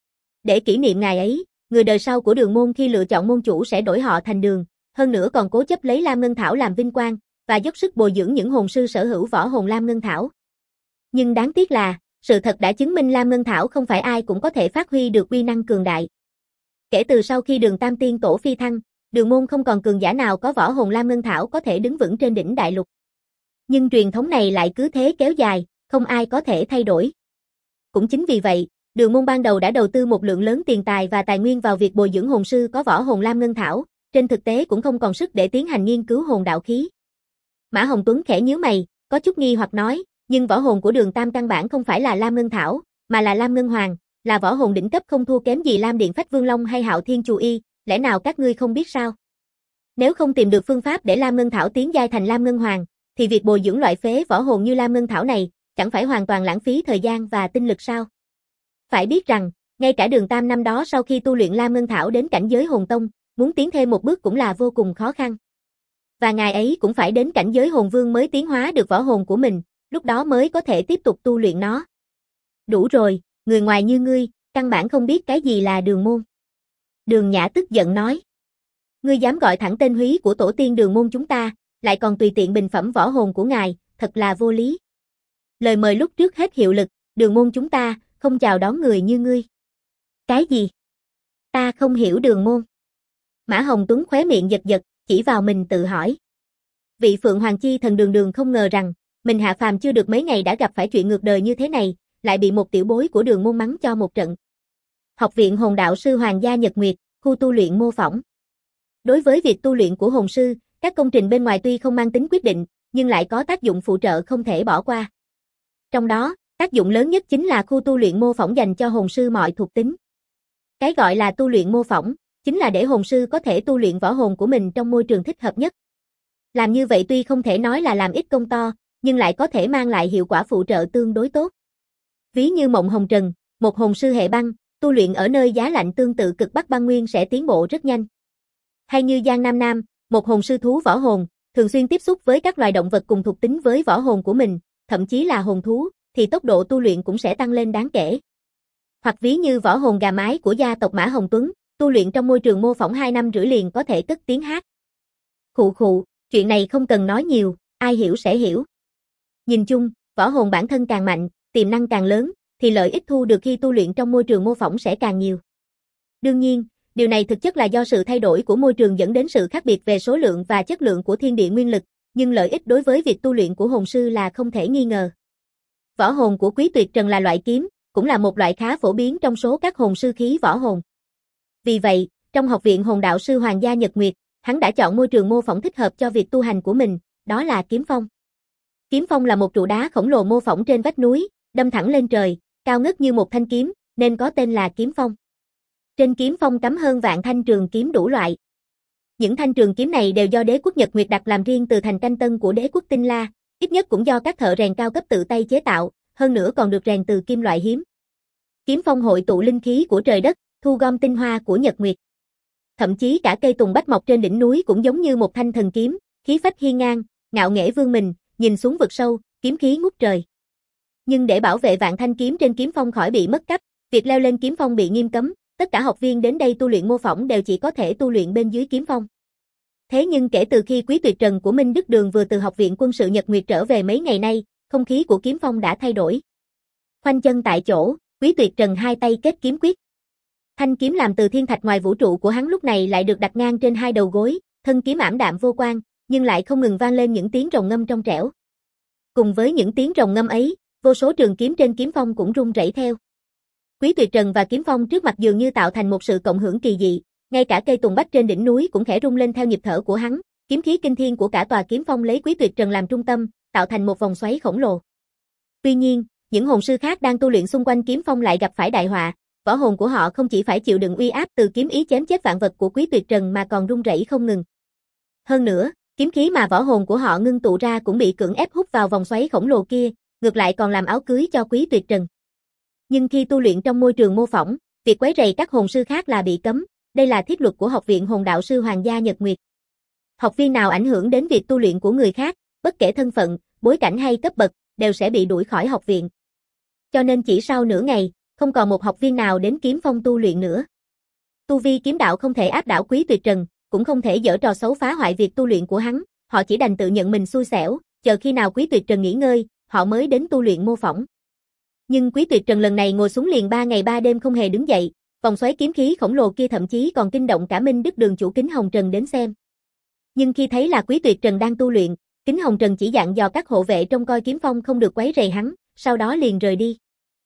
Để kỷ niệm ngài ấy, người đời sau của đường môn khi lựa chọn môn chủ sẽ đổi họ thành Đường, hơn nữa còn cố chấp lấy Lam Ngân Thảo làm vinh quang, và dốc sức bồi dưỡng những hồn sư sở hữu võ hồn Lam Ngân Thảo. Nhưng đáng tiếc là, sự thật đã chứng minh Lam Ngân Thảo không phải ai cũng có thể phát huy được uy năng cường đại. Kể từ sau khi Đường Tam Tiên Tổ phi thăng, đường môn không còn cường giả nào có võ hồn Lam Ngân Thảo có thể đứng vững trên đỉnh đại lục. Nhưng truyền thống này lại cứ thế kéo dài, không ai có thể thay đổi. Cũng chính vì vậy, đường môn ban đầu đã đầu tư một lượng lớn tiền tài và tài nguyên vào việc bồi dưỡng hồn sư có võ hồn Lam Ngân Thảo, trên thực tế cũng không còn sức để tiến hành nghiên cứu hồn đạo khí. Mã Hồng Tuấn khẽ nhíu mày, có chút nghi hoặc nói, nhưng võ hồn của Đường Tam căn bản không phải là Lam Ngân Thảo, mà là Lam Ngân Hoàng, là võ hồn đỉnh cấp không thua kém gì Lam Điện Phách Vương Long hay Hạo Thiên Chù Y, lẽ nào các ngươi không biết sao? Nếu không tìm được phương pháp để Lam Ngân Thảo tiến giai thành Lam Ngân Hoàng, thì việc bồi dưỡng loại phế võ hồn như Lam Ngân Thảo này, chẳng phải hoàn toàn lãng phí thời gian và tinh lực sao? Phải biết rằng, ngay cả Đường Tam năm đó sau khi tu luyện Lam Ngân Thảo đến cảnh giới hồn tông, muốn tiến thêm một bước cũng là vô cùng khó khăn. Và ngài ấy cũng phải đến cảnh giới hồn vương mới tiến hóa được võ hồn của mình, lúc đó mới có thể tiếp tục tu luyện nó. Đủ rồi, người ngoài như ngươi, căn bản không biết cái gì là đường môn. Đường Nhã tức giận nói. Ngươi dám gọi thẳng tên húy của tổ tiên đường môn chúng ta, lại còn tùy tiện bình phẩm võ hồn của ngài, thật là vô lý. Lời mời lúc trước hết hiệu lực, đường môn chúng ta, không chào đón người như ngươi. Cái gì? Ta không hiểu đường môn. Mã Hồng Tuấn khóe miệng giật giật, chỉ vào mình tự hỏi. Vị Phượng Hoàng Chi thần Đường Đường không ngờ rằng, mình hạ phàm chưa được mấy ngày đã gặp phải chuyện ngược đời như thế này, lại bị một tiểu bối của đường môn mắng cho một trận. Học viện Hồn Đạo Sư Hoàng gia Nhật Nguyệt, khu tu luyện mô phỏng. Đối với việc tu luyện của hồn sư, các công trình bên ngoài tuy không mang tính quyết định, nhưng lại có tác dụng phụ trợ không thể bỏ qua. Trong đó, tác dụng lớn nhất chính là khu tu luyện mô phỏng dành cho hồn sư mọi thuộc tính. Cái gọi là tu luyện mô phỏng, chính là để hồn sư có thể tu luyện võ hồn của mình trong môi trường thích hợp nhất. Làm như vậy tuy không thể nói là làm ít công to, nhưng lại có thể mang lại hiệu quả phụ trợ tương đối tốt. Ví như Mộng Hồng Trần, một hồn sư hệ băng, tu luyện ở nơi giá lạnh tương tự cực Bắc băng nguyên sẽ tiến bộ rất nhanh. Hay như Giang Nam Nam, một hồn sư thú võ hồn, thường xuyên tiếp xúc với các loài động vật cùng thuộc tính với võ hồn của mình, thậm chí là hồn thú, thì tốc độ tu luyện cũng sẽ tăng lên đáng kể. Hoặc ví như võ hồn gà mái của gia tộc Mã Hồng Tuấn, tu luyện trong môi trường mô phỏng 2 năm rưỡi liền có thể cất tiếng hát. Khụ khụ, chuyện này không cần nói nhiều, ai hiểu sẽ hiểu. Nhìn chung, võ hồn bản thân càng mạnh, tiềm năng càng lớn, thì lợi ích thu được khi tu luyện trong môi trường mô phỏng sẽ càng nhiều. Đương nhiên, điều này thực chất là do sự thay đổi của môi trường dẫn đến sự khác biệt về số lượng và chất lượng của thiên địa nguyên lực, nhưng lợi ích đối với việc tu luyện của hồn sư là không thể nghi ngờ. Võ hồn của Quý Tuyệt Trần là loại kiếm, cũng là một loại khá phổ biến trong số các hồn sư khí võ hồn. Vì vậy, trong Học viện Hồn Đạo Sư Hoàng gia Nhật Nguyệt, hắn đã chọn môi trường mô phỏng thích hợp cho việc tu hành của mình, đó là kiếm phong. Kiếm phong là một trụ đá khổng lồ mô phỏng trên vách núi, đâm thẳng lên trời, cao ngất như một thanh kiếm, nên có tên là kiếm phong. Trên kiếm phong cắm hơn vạn thanh trường kiếm đủ loại. Những thanh trường kiếm này đều do đế quốc Nhật Nguyệt đặt làm riêng từ thành Canh Tân của đế quốc Tinh La, ít nhất cũng do các thợ rèn cao cấp tự tay chế tạo, hơn nữa còn được rèn từ kim loại hiếm. Kiếm phong hội tụ linh khí của trời đất, thu gom tinh hoa của Nhật Nguyệt. Thậm chí cả cây tùng bách mọc trên đỉnh núi cũng giống như một thanh thần kiếm, khí phách hiên ngang, ngạo nghễ vươn mình, nhìn xuống vực sâu, kiếm khí ngút trời. Nhưng để bảo vệ vạn thanh kiếm trên kiếm phong khỏi bị mất cắp, việc leo lên kiếm phong bị nghiêm cấm, tất cả học viên đến đây tu luyện mô phỏng đều chỉ có thể tu luyện bên dưới kiếm phong. Thế nhưng kể từ khi Quý Tuyệt Trần của Minh Đức Đường vừa từ học viện quân sự Nhật Nguyệt trở về mấy ngày nay, không khí của kiếm phong đã thay đổi. Khoanh chân tại chỗ, Quý Tuyệt Trần hai tay kết kiếm quyết. Thanh kiếm làm từ thiên thạch ngoài vũ trụ của hắn lúc này lại được đặt ngang trên hai đầu gối, thân kiếm ảm đạm vô quang, nhưng lại không ngừng vang lên những tiếng rồng ngâm trong trẻo. Cùng với những tiếng rồng ngâm ấy, vô số trường kiếm trên kiếm phong cũng rung rẩy theo. Quý Tuyệt Trần và kiếm phong trước mặt dường như tạo thành một sự cộng hưởng kỳ dị, ngay cả cây tùng bách trên đỉnh núi cũng khẽ rung lên theo nhịp thở của hắn, kiếm khí kinh thiên của cả tòa kiếm phong lấy Quý Tuyệt Trần làm trung tâm, tạo thành một vòng xoáy khổng lồ. Tuy nhiên, những hồn sư khác đang tu luyện xung quanh kiếm phong lại gặp phải đại họa, võ hồn của họ không chỉ phải chịu đựng uy áp từ kiếm ý chém chết vạn vật của Quý Tuyệt Trần mà còn rung rẩy không ngừng. Hơn nữa, kiếm khí mà võ hồn của họ ngưng tụ ra cũng bị cưỡng ép hút vào vòng xoáy khổng lồ kia, ngược lại còn làm áo cưới cho Quý Tuyệt Trần. Nhưng khi tu luyện trong môi trường mô phỏng, việc quấy rầy các hồn sư khác là bị cấm, đây là thiết luật của Học viện Hồn Đạo sư Hoàng gia Nhật Nguyệt. Học viên nào ảnh hưởng đến việc tu luyện của người khác, bất kể thân phận, bối cảnh hay cấp bậc, đều sẽ bị đuổi khỏi học viện. Cho nên chỉ sau nửa ngày, không còn một học viên nào đến kiếm phong tu luyện nữa. Tu vi kiếm đạo không thể áp đảo Quý Tuyệt Trần, cũng không thể giở trò xấu phá hoại việc tu luyện của hắn, họ chỉ đành tự nhận mình xui xẻo, chờ khi nào Quý Tuyệt Trần nghỉ ngơi, họ mới đến tu luyện mô phỏng. Nhưng Quý Tuyệt Trần lần này ngồi xuống liền 3 ngày 3 đêm không hề đứng dậy, vòng xoáy kiếm khí khổng lồ kia thậm chí còn kinh động cả Minh Đức Đường chủ Kính Hồng Trần đến xem. Nhưng khi thấy là Quý Tuyệt Trần đang tu luyện, Kính Hồng Trần chỉ dặn dò các hộ vệ trông coi kiếm phong không được quấy rầy hắn, sau đó liền rời đi.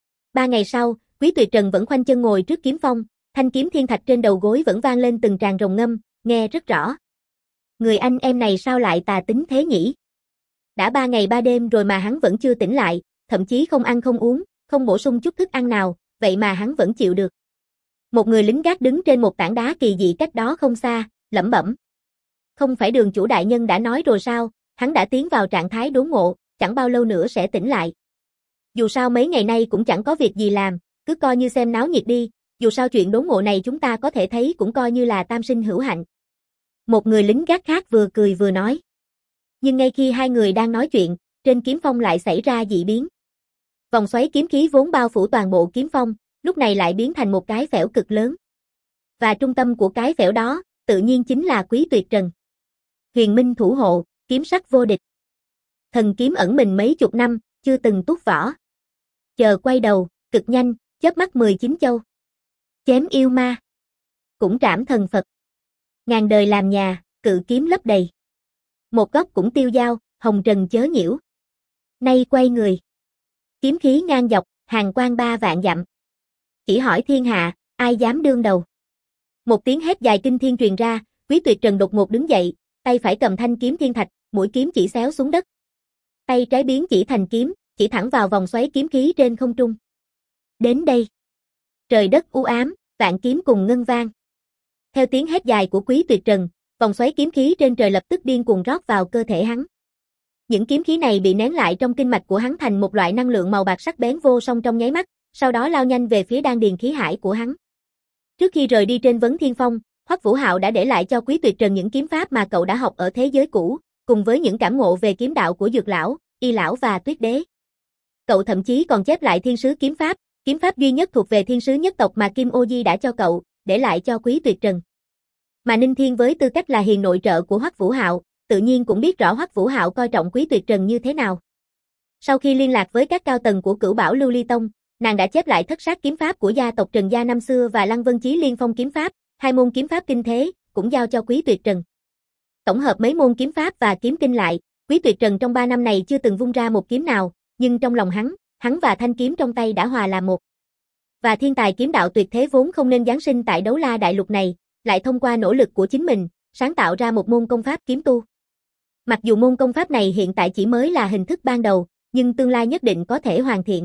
3 ngày sau, Quý Tuyệt Trần vẫn khoanh chân ngồi trước kiếm phong, thanh kiếm thiên thạch trên đầu gối vẫn vang lên từng tràng rồng ngâm, nghe rất rõ. Người anh em này sao lại tà tính thế nhỉ? Đã 3 ngày 3 đêm rồi mà hắn vẫn chưa tỉnh lại, thậm chí không ăn không uống, không bổ sung chút thức ăn nào, vậy mà hắn vẫn chịu được. Một người lính gác đứng trên một tảng đá kỳ dị cách đó không xa, lẩm bẩm. Không phải đường chủ đại nhân đã nói rồi sao, hắn đã tiến vào trạng thái đốn ngộ, chẳng bao lâu nữa sẽ tỉnh lại. Dù sao mấy ngày nay cũng chẳng có việc gì làm, cứ coi như xem náo nhiệt đi, dù sao chuyện đốn ngộ này chúng ta có thể thấy cũng coi như là tam sinh hữu hạnh. Một người lính gác khác vừa cười vừa nói. Nhưng ngay khi hai người đang nói chuyện, trên kiếm phong lại xảy ra dị biến. Vòng xoáy kiếm khí vốn bao phủ toàn bộ kiếm phong, lúc này lại biến thành một cái phễu cực lớn. Và trung tâm của cái phễu đó, tự nhiên chính là Quý Tuyệt Trần. Huyền Minh thủ hộ, kiếm sắc vô địch. Thần kiếm ẩn mình mấy chục năm, chưa từng túc võ. Chờ quay đầu, cực nhanh, chớp mắt 19 châu. Chém yêu ma. Cũng trảm thần Phật. Ngàn đời làm nhà, cự kiếm lấp đầy. Một góc cũng tiêu dao, hồng trần chớ nhiễu. Nay quay người. Kiếm khí ngang dọc, hàng quang 3 vạn dặm. Chỉ hỏi thiên hạ, ai dám đương đầu. Một tiếng hét dài kinh thiên truyền ra, Quý Tuyệt Trần đột ngột đứng dậy, tay phải cầm thanh kiếm thiên thạch, mũi kiếm chỉ xéo xuống đất. Tay trái biến chỉ thành kiếm, chỉ thẳng vào vòng xoáy kiếm khí trên không trung. Đến đây. Trời đất u ám, vạn kiếm cùng ngân vang. Theo tiếng hét dài của Quý Tuyệt Trần, vòng xoáy kiếm khí trên trời lập tức điên cuồng rót vào cơ thể hắn. Những kiếm khí này bị nén lại trong kinh mạch của hắn thành một loại năng lượng màu bạc sắc bén vô song trong nháy mắt, sau đó lao nhanh về phía đan điền khí hải của hắn. Trước khi rời đi trên Vấn Thiên Phong, Hoắc Vũ Hạo đã để lại cho Quý Tuyệt Trần những kiếm pháp mà cậu đã học ở thế giới cũ, cùng với những cảm ngộ về kiếm đạo của Dược lão, Y lão và Tuyết Đế. Cậu thậm chí còn chép lại Thiên sứ kiếm pháp duy nhất thuộc về thiên sứ nhất tộc mà Kim Ô Di đã cho cậu, để lại cho Quý Tuyệt Trần. Mà Ninh Thiên với tư cách là hiền nội trợ của Hoắc Vũ Hạo, tự nhiên cũng biết rõ Hoắc Vũ Hạo coi trọng Quý Tuyệt Trần như thế nào. Sau khi liên lạc với các cao tầng của Cửu Bảo Lưu Ly Tông, nàng đã chép lại thất sát kiếm pháp của gia tộc Trần gia năm xưa và Lăng Vân Chí Liên Phong kiếm pháp, hai môn kiếm pháp kinh thế, cũng giao cho Quý Tuyệt Trần. Tổng hợp mấy môn kiếm pháp và kiếm kinh lại, Quý Tuyệt Trần trong 3 năm này chưa từng vung ra một kiếm nào, nhưng trong lòng hắn và thanh kiếm trong tay đã hòa làm một. Và thiên tài kiếm đạo tuyệt thế vốn không nên giáng sinh tại Đấu La đại lục này, lại thông qua nỗ lực của chính mình, sáng tạo ra một môn công pháp kiếm tu. Mặc dù môn công pháp này hiện tại chỉ mới là hình thức ban đầu, nhưng tương lai nhất định có thể hoàn thiện.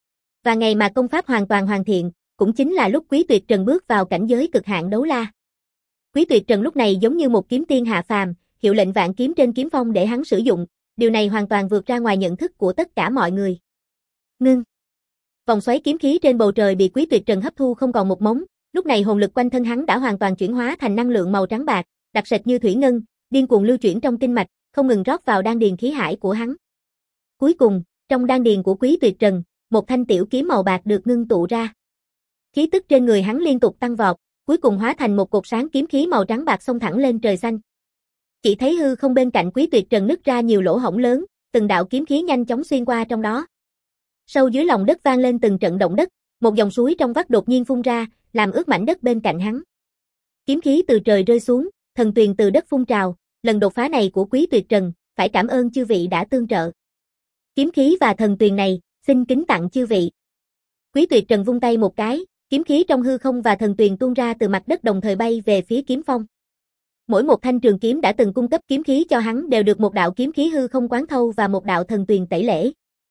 Và ngày mà công pháp hoàn toàn hoàn thiện, cũng chính là lúc Quý Tuyệt Trần bước vào cảnh giới cực hạn Đấu La. Quý Tuyệt Trần lúc này giống như một kiếm tiên hạ phàm, hiệu lệnh vạn kiếm trên kiếm phong để hắn sử dụng, điều này hoàn toàn vượt ra ngoài nhận thức của tất cả mọi người. Ngưng. Vòng xoáy kiếm khí trên bầu trời bị Quý Tuyệt Trần hấp thu không còn một mống, lúc này hồn lực quanh thân hắn đã hoàn toàn chuyển hóa thành năng lượng màu trắng bạc, đặc sệt như thủy ngân, điên cuồng lưu chuyển trong kinh mạch, không ngừng rót vào đan điền khí hải của hắn. Cuối cùng, Trong đan điền của Quý Tuyệt Trần, một thanh tiểu kiếm màu bạc được ngưng tụ ra. Khí tức trên người hắn liên tục tăng vọt, cuối cùng hóa thành một cột sáng kiếm khí màu trắng bạc xông thẳng lên trời xanh. Chỉ thấy hư không bên cạnh Quý Tuyệt Trần nứt ra nhiều lỗ hổng lớn, từng đạo kiếm khí nhanh chóng xuyên qua trong đó. Sâu dưới lòng đất vang lên từng trận động đất, một dòng suối trong vắt đột nhiên phun ra, làm ướt mảnh đất bên cạnh hắn. Kiếm khí từ trời rơi xuống, thần tuyền từ đất phun trào, lần đột phá này của Quý Tuyệt Trần, phải cảm ơn chư vị đã tương trợ. Kiếm khí và thần tuyền này, xin kính tặng chư vị. Quý Tuyệt Trần vung tay một cái, kiếm khí trong hư không và thần tuyền tuôn ra từ mặt đất đồng thời bay về phía kiếm phong. Mỗi một thanh trường kiếm đã từng cung cấp kiếm khí cho hắn đều được một đạo kiếm khí hư không quán thâu và một đạo thần tuyền tẩy lễ.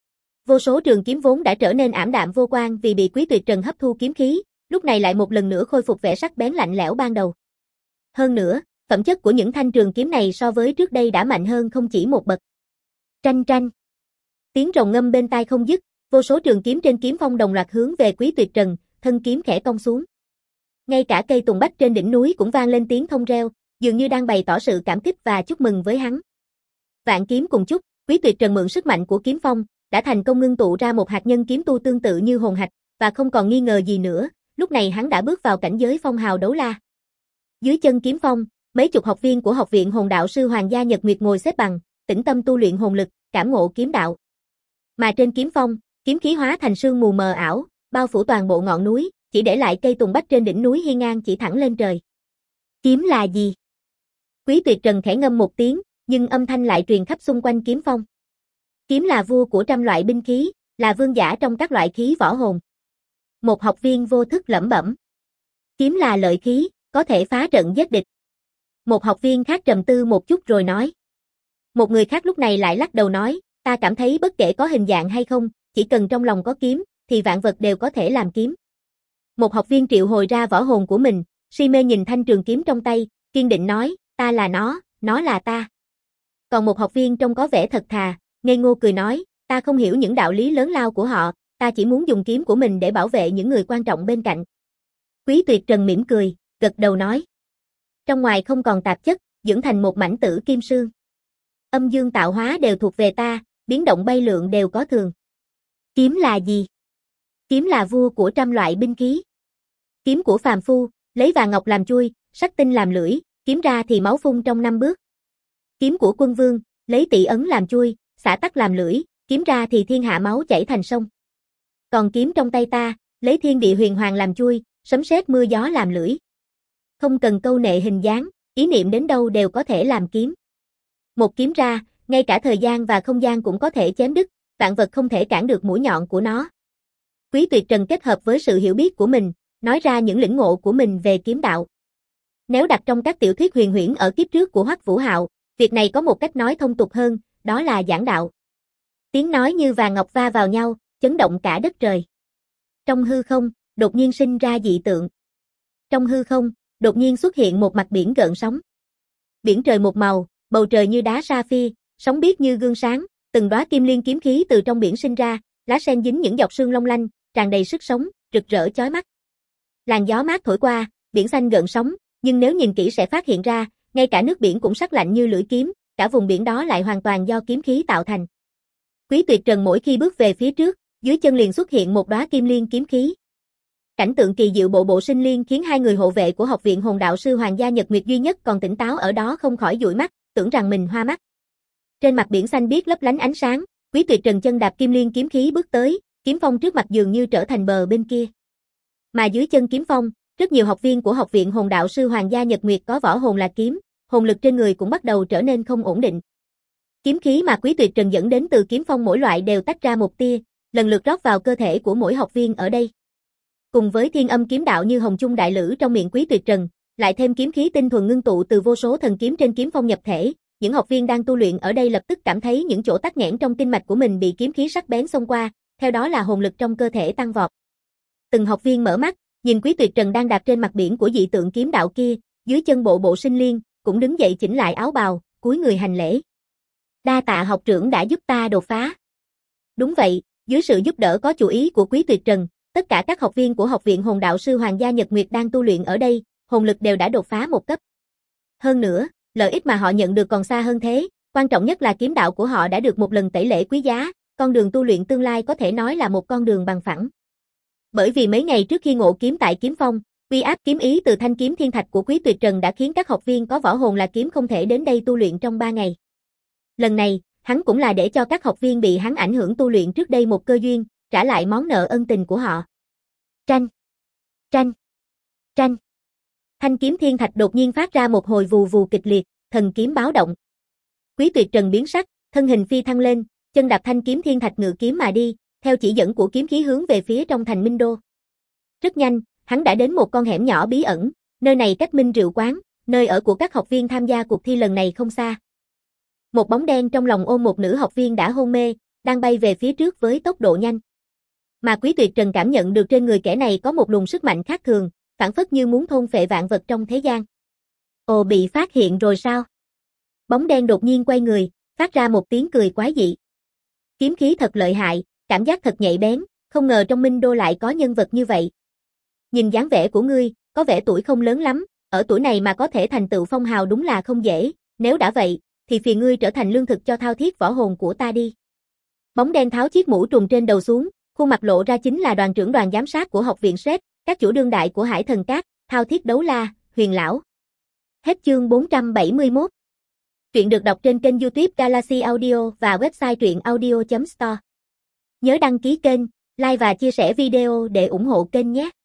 Vô số trường kiếm vốn đã trở nên ảm đạm vô quang vì bị Quý Tuyệt Trần hấp thu kiếm khí, lúc này lại một lần nữa khôi phục vẻ sắc bén lạnh lẽo ban đầu. Hơn nữa, phẩm chất của những thanh trường kiếm này so với trước đây đã mạnh hơn không chỉ một bậc. Tranh tranh. Tiếng rồng ngâm bên tai không dứt, vô số trường kiếm trên kiếm phong đồng loạt hướng về Quý Tuyệt Trần, thân kiếm khẽ cong xuống. Ngay cả cây tùng bách trên đỉnh núi cũng vang lên tiếng thông reo, dường như đang bày tỏ sự cảm kích và chúc mừng với hắn. Vạn kiếm cùng chúc, Quý Tuyệt Trần mượn sức mạnh của kiếm phong, đã thành công ngưng tụ ra một hạt nhân kiếm tu tương tự như hồn hạch, và không còn nghi ngờ gì nữa, lúc này hắn đã bước vào cảnh giới phong hào đấu la. Dưới chân kiếm phong, mấy chục học viên của học viện Hồn Đạo Sư Hoàng gia Nhật Nguyệt ngồi xếp bằng, tĩnh tâm tu luyện hồn lực, cảm ngộ kiếm đạo. Mà trên kiếm phong, kiếm khí hóa thành sương mù mờ ảo, bao phủ toàn bộ ngọn núi, chỉ để lại cây tùng bách trên đỉnh núi hiên ngang chỉ thẳng lên trời. Kiếm là gì? Quý Tuyệt Trần khẽ ngâm một tiếng, nhưng âm thanh lại truyền khắp xung quanh kiếm phong. Kiếm là vua của trăm loại binh khí, là vương giả trong các loại khí võ hồn. Một học viên vô thức lẩm bẩm. Kiếm là lợi khí, có thể phá trận giết địch. Một học viên khác trầm tư một chút rồi nói. Một người khác lúc này lại lắc đầu nói, ta cảm thấy bất kể có hình dạng hay không, chỉ cần trong lòng có kiếm, thì vạn vật đều có thể làm kiếm. Một học viên triệu hồi ra võ hồn của mình, si mê nhìn thanh trường kiếm trong tay, kiên định nói, ta là nó là ta. Còn một học viên trông có vẻ thật thà, ngây ngô cười nói, ta không hiểu những đạo lý lớn lao của họ, ta chỉ muốn dùng kiếm của mình để bảo vệ những người quan trọng bên cạnh. Quý Tuyệt Trần mỉm cười, gật đầu nói. Trong ngoài không còn tạp chất, dưỡng thành một mảnh tử kim sương. Âm dương tạo hóa đều thuộc về ta, biến động bay lượn đều có thường. Kiếm là gì? Kiếm là vua của trăm loại binh khí. Kiếm của phàm phu, lấy vàng ngọc làm chui, sắt tinh làm lưỡi, kiếm ra thì máu phun trong 5 bước. Kiếm của quân vương, lấy tỵ ấn làm chui, xả tắc làm lưỡi, kiếm ra thì thiên hạ máu chảy thành sông. Còn kiếm trong tay ta, lấy thiên địa huyền hoàng làm chui, sấm sét mưa gió làm lưỡi. Không cần câu nệ hình dáng, ý niệm đến đâu đều có thể làm kiếm. Một kiếm ra, ngay cả thời gian và không gian cũng có thể chém đứt, vạn vật không thể cản được mũi nhọn của nó. Quý Tuyệt Trần kết hợp với sự hiểu biết của mình, nói ra những lĩnh ngộ của mình về kiếm đạo. Nếu đặt trong các tiểu thuyết huyền huyễn ở kiếp trước của Hoắc Vũ Hạo, việc này có một cách nói thông tục hơn, đó là giảng đạo. Tiếng nói như vàng ngọc va vào nhau, chấn động cả đất trời. Trong hư không, đột nhiên sinh ra dị tượng. Trong hư không, đột nhiên xuất hiện một mặt biển gợn sóng. Biển trời một màu, bầu trời như đá sapphire, sóng biếc như gương sáng, từng đóa kim liên kiếm khí từ trong biển sinh ra, lá sen dính những giọt sương long lanh, tràn đầy sức sống, rực rỡ chói mắt. Làn gió mát thổi qua, biển xanh gợn sóng, nhưng nếu nhìn kỹ sẽ phát hiện ra, ngay cả nước biển cũng sắc lạnh như lưỡi kiếm, cả vùng biển đó lại hoàn toàn do kiếm khí tạo thành. Quý Tuyệt Trần mỗi khi bước về phía trước, dưới chân liền xuất hiện một đóa kim liên kiếm khí. Cảnh tượng kỳ diệu bộ bộ sinh liên khiến hai người hộ vệ của học viện Hồn Đạo Sư Hoàng gia Nhật Nguyệt duy nhất còn tỉnh táo ở đó không khỏi dụi mắt, tưởng rằng mình hoa mắt. Trên mặt biển xanh biếc lấp lánh ánh sáng, Quý Tuyệt Trần chân đạp kim liên kiếm khí bước tới, kiếm phong trước mặt dường như trở thành bờ bên kia. Mà dưới chân kiếm phong, rất nhiều học viên của học viện Hồn Đạo Sư Hoàng gia Nhật Nguyệt có võ hồn là kiếm, hồn lực trên người cũng bắt đầu trở nên không ổn định. Kiếm khí mà Quý Tuyệt Trần dẫn đến từ kiếm phong mỗi loại đều tách ra một tia, lần lượt rót vào cơ thể của mỗi học viên ở đây. Cùng với thiên âm kiếm đạo như hồng chung đại lữ trong miệng Quý Tuyệt Trần, lại thêm kiếm khí tinh thuần ngưng tụ từ vô số thần kiếm trên kiếm phong nhập thể, những học viên đang tu luyện ở đây lập tức cảm thấy những chỗ tắc nghẽn trong kinh mạch của mình bị kiếm khí sắc bén xông qua, theo đó là hồn lực trong cơ thể tăng vọt. Từng học viên mở mắt, nhìn Quý Tuyệt Trần đang đạp trên mặt biển của dị tượng kiếm đạo kia, dưới chân bộ bộ sinh liên, cũng đứng dậy chỉnh lại áo bào, cúi người hành lễ. Đa tạ học trưởng đã giúp ta đột phá. Đúng vậy, dưới sự giúp đỡ có chủ ý của Quý Tuyệt Trần, tất cả các học viên của học viện Hồn Đạo Sư Hoàng gia Nhật Nguyệt đang tu luyện ở đây, hồn lực đều đã đột phá một cấp. Hơn nữa, lợi ích mà họ nhận được còn xa hơn thế, quan trọng nhất là kiếm đạo của họ đã được một lần tẩy lễ quý giá, con đường tu luyện tương lai có thể nói là một con đường bằng phẳng. Bởi vì mấy ngày trước khi ngộ kiếm tại Kiếm Phong, uy áp kiếm ý từ thanh kiếm thiên thạch của Quý Tuyệt Trần đã khiến các học viên có võ hồn là kiếm không thể đến đây tu luyện trong 3 ngày. Lần này, hắn cũng là để cho các học viên bị hắn ảnh hưởng tu luyện trước đây một cơ duyên, trả lại món nợ ân tình của họ. Tranh, tranh, tranh. Thanh kiếm thiên thạch đột nhiên phát ra một hồi vù vù kịch liệt, thần kiếm báo động. Quý Tuyệt Trần biến sắc, thân hình phi thăng lên, chân đạp thanh kiếm thiên thạch ngự kiếm mà đi, theo chỉ dẫn của kiếm khí hướng về phía trong thành Minh Đô. Rất nhanh, hắn đã đến một con hẻm nhỏ bí ẩn, nơi này cách Minh Rượu Quán, nơi ở của các học viên tham gia cuộc thi lần này không xa. Một bóng đen trong lòng ôm một nữ học viên đã hôn mê, đang bay về phía trước với tốc độ nhanh. Mà Quý Tuyệt Trần cảm nhận được trên người kẻ này có một luồng sức mạnh khác thường, phảng phất như muốn thôn phệ vạn vật trong thế gian. Ồ, bị phát hiện rồi sao? Bóng đen đột nhiên quay người, phát ra một tiếng cười quái dị. Kiếm khí thật lợi hại, cảm giác thật nhạy bén, không ngờ trong Minh Đô lại có nhân vật như vậy. Nhìn dáng vẻ của ngươi, có vẻ tuổi không lớn lắm, ở tuổi này mà có thể thành tựu phong hào đúng là không dễ, nếu đã vậy, thì phiền ngươi trở thành lương thực cho thao thiết võ hồn của ta đi. Bóng đen tháo chiếc mũ trùm trên đầu xuống, khuôn mặt lộ ra chính là đoàn trưởng đoàn giám sát của học viện SET, các chủ đương đại của Hải Thần Các, Thao Thiết Đấu La, Huyền Lão. Hết chương 471. Truyện được đọc trên kênh YouTube Galaxy Audio và website truyệnaudio.store. Nhớ đăng ký kênh, like và chia sẻ video để ủng hộ kênh nhé.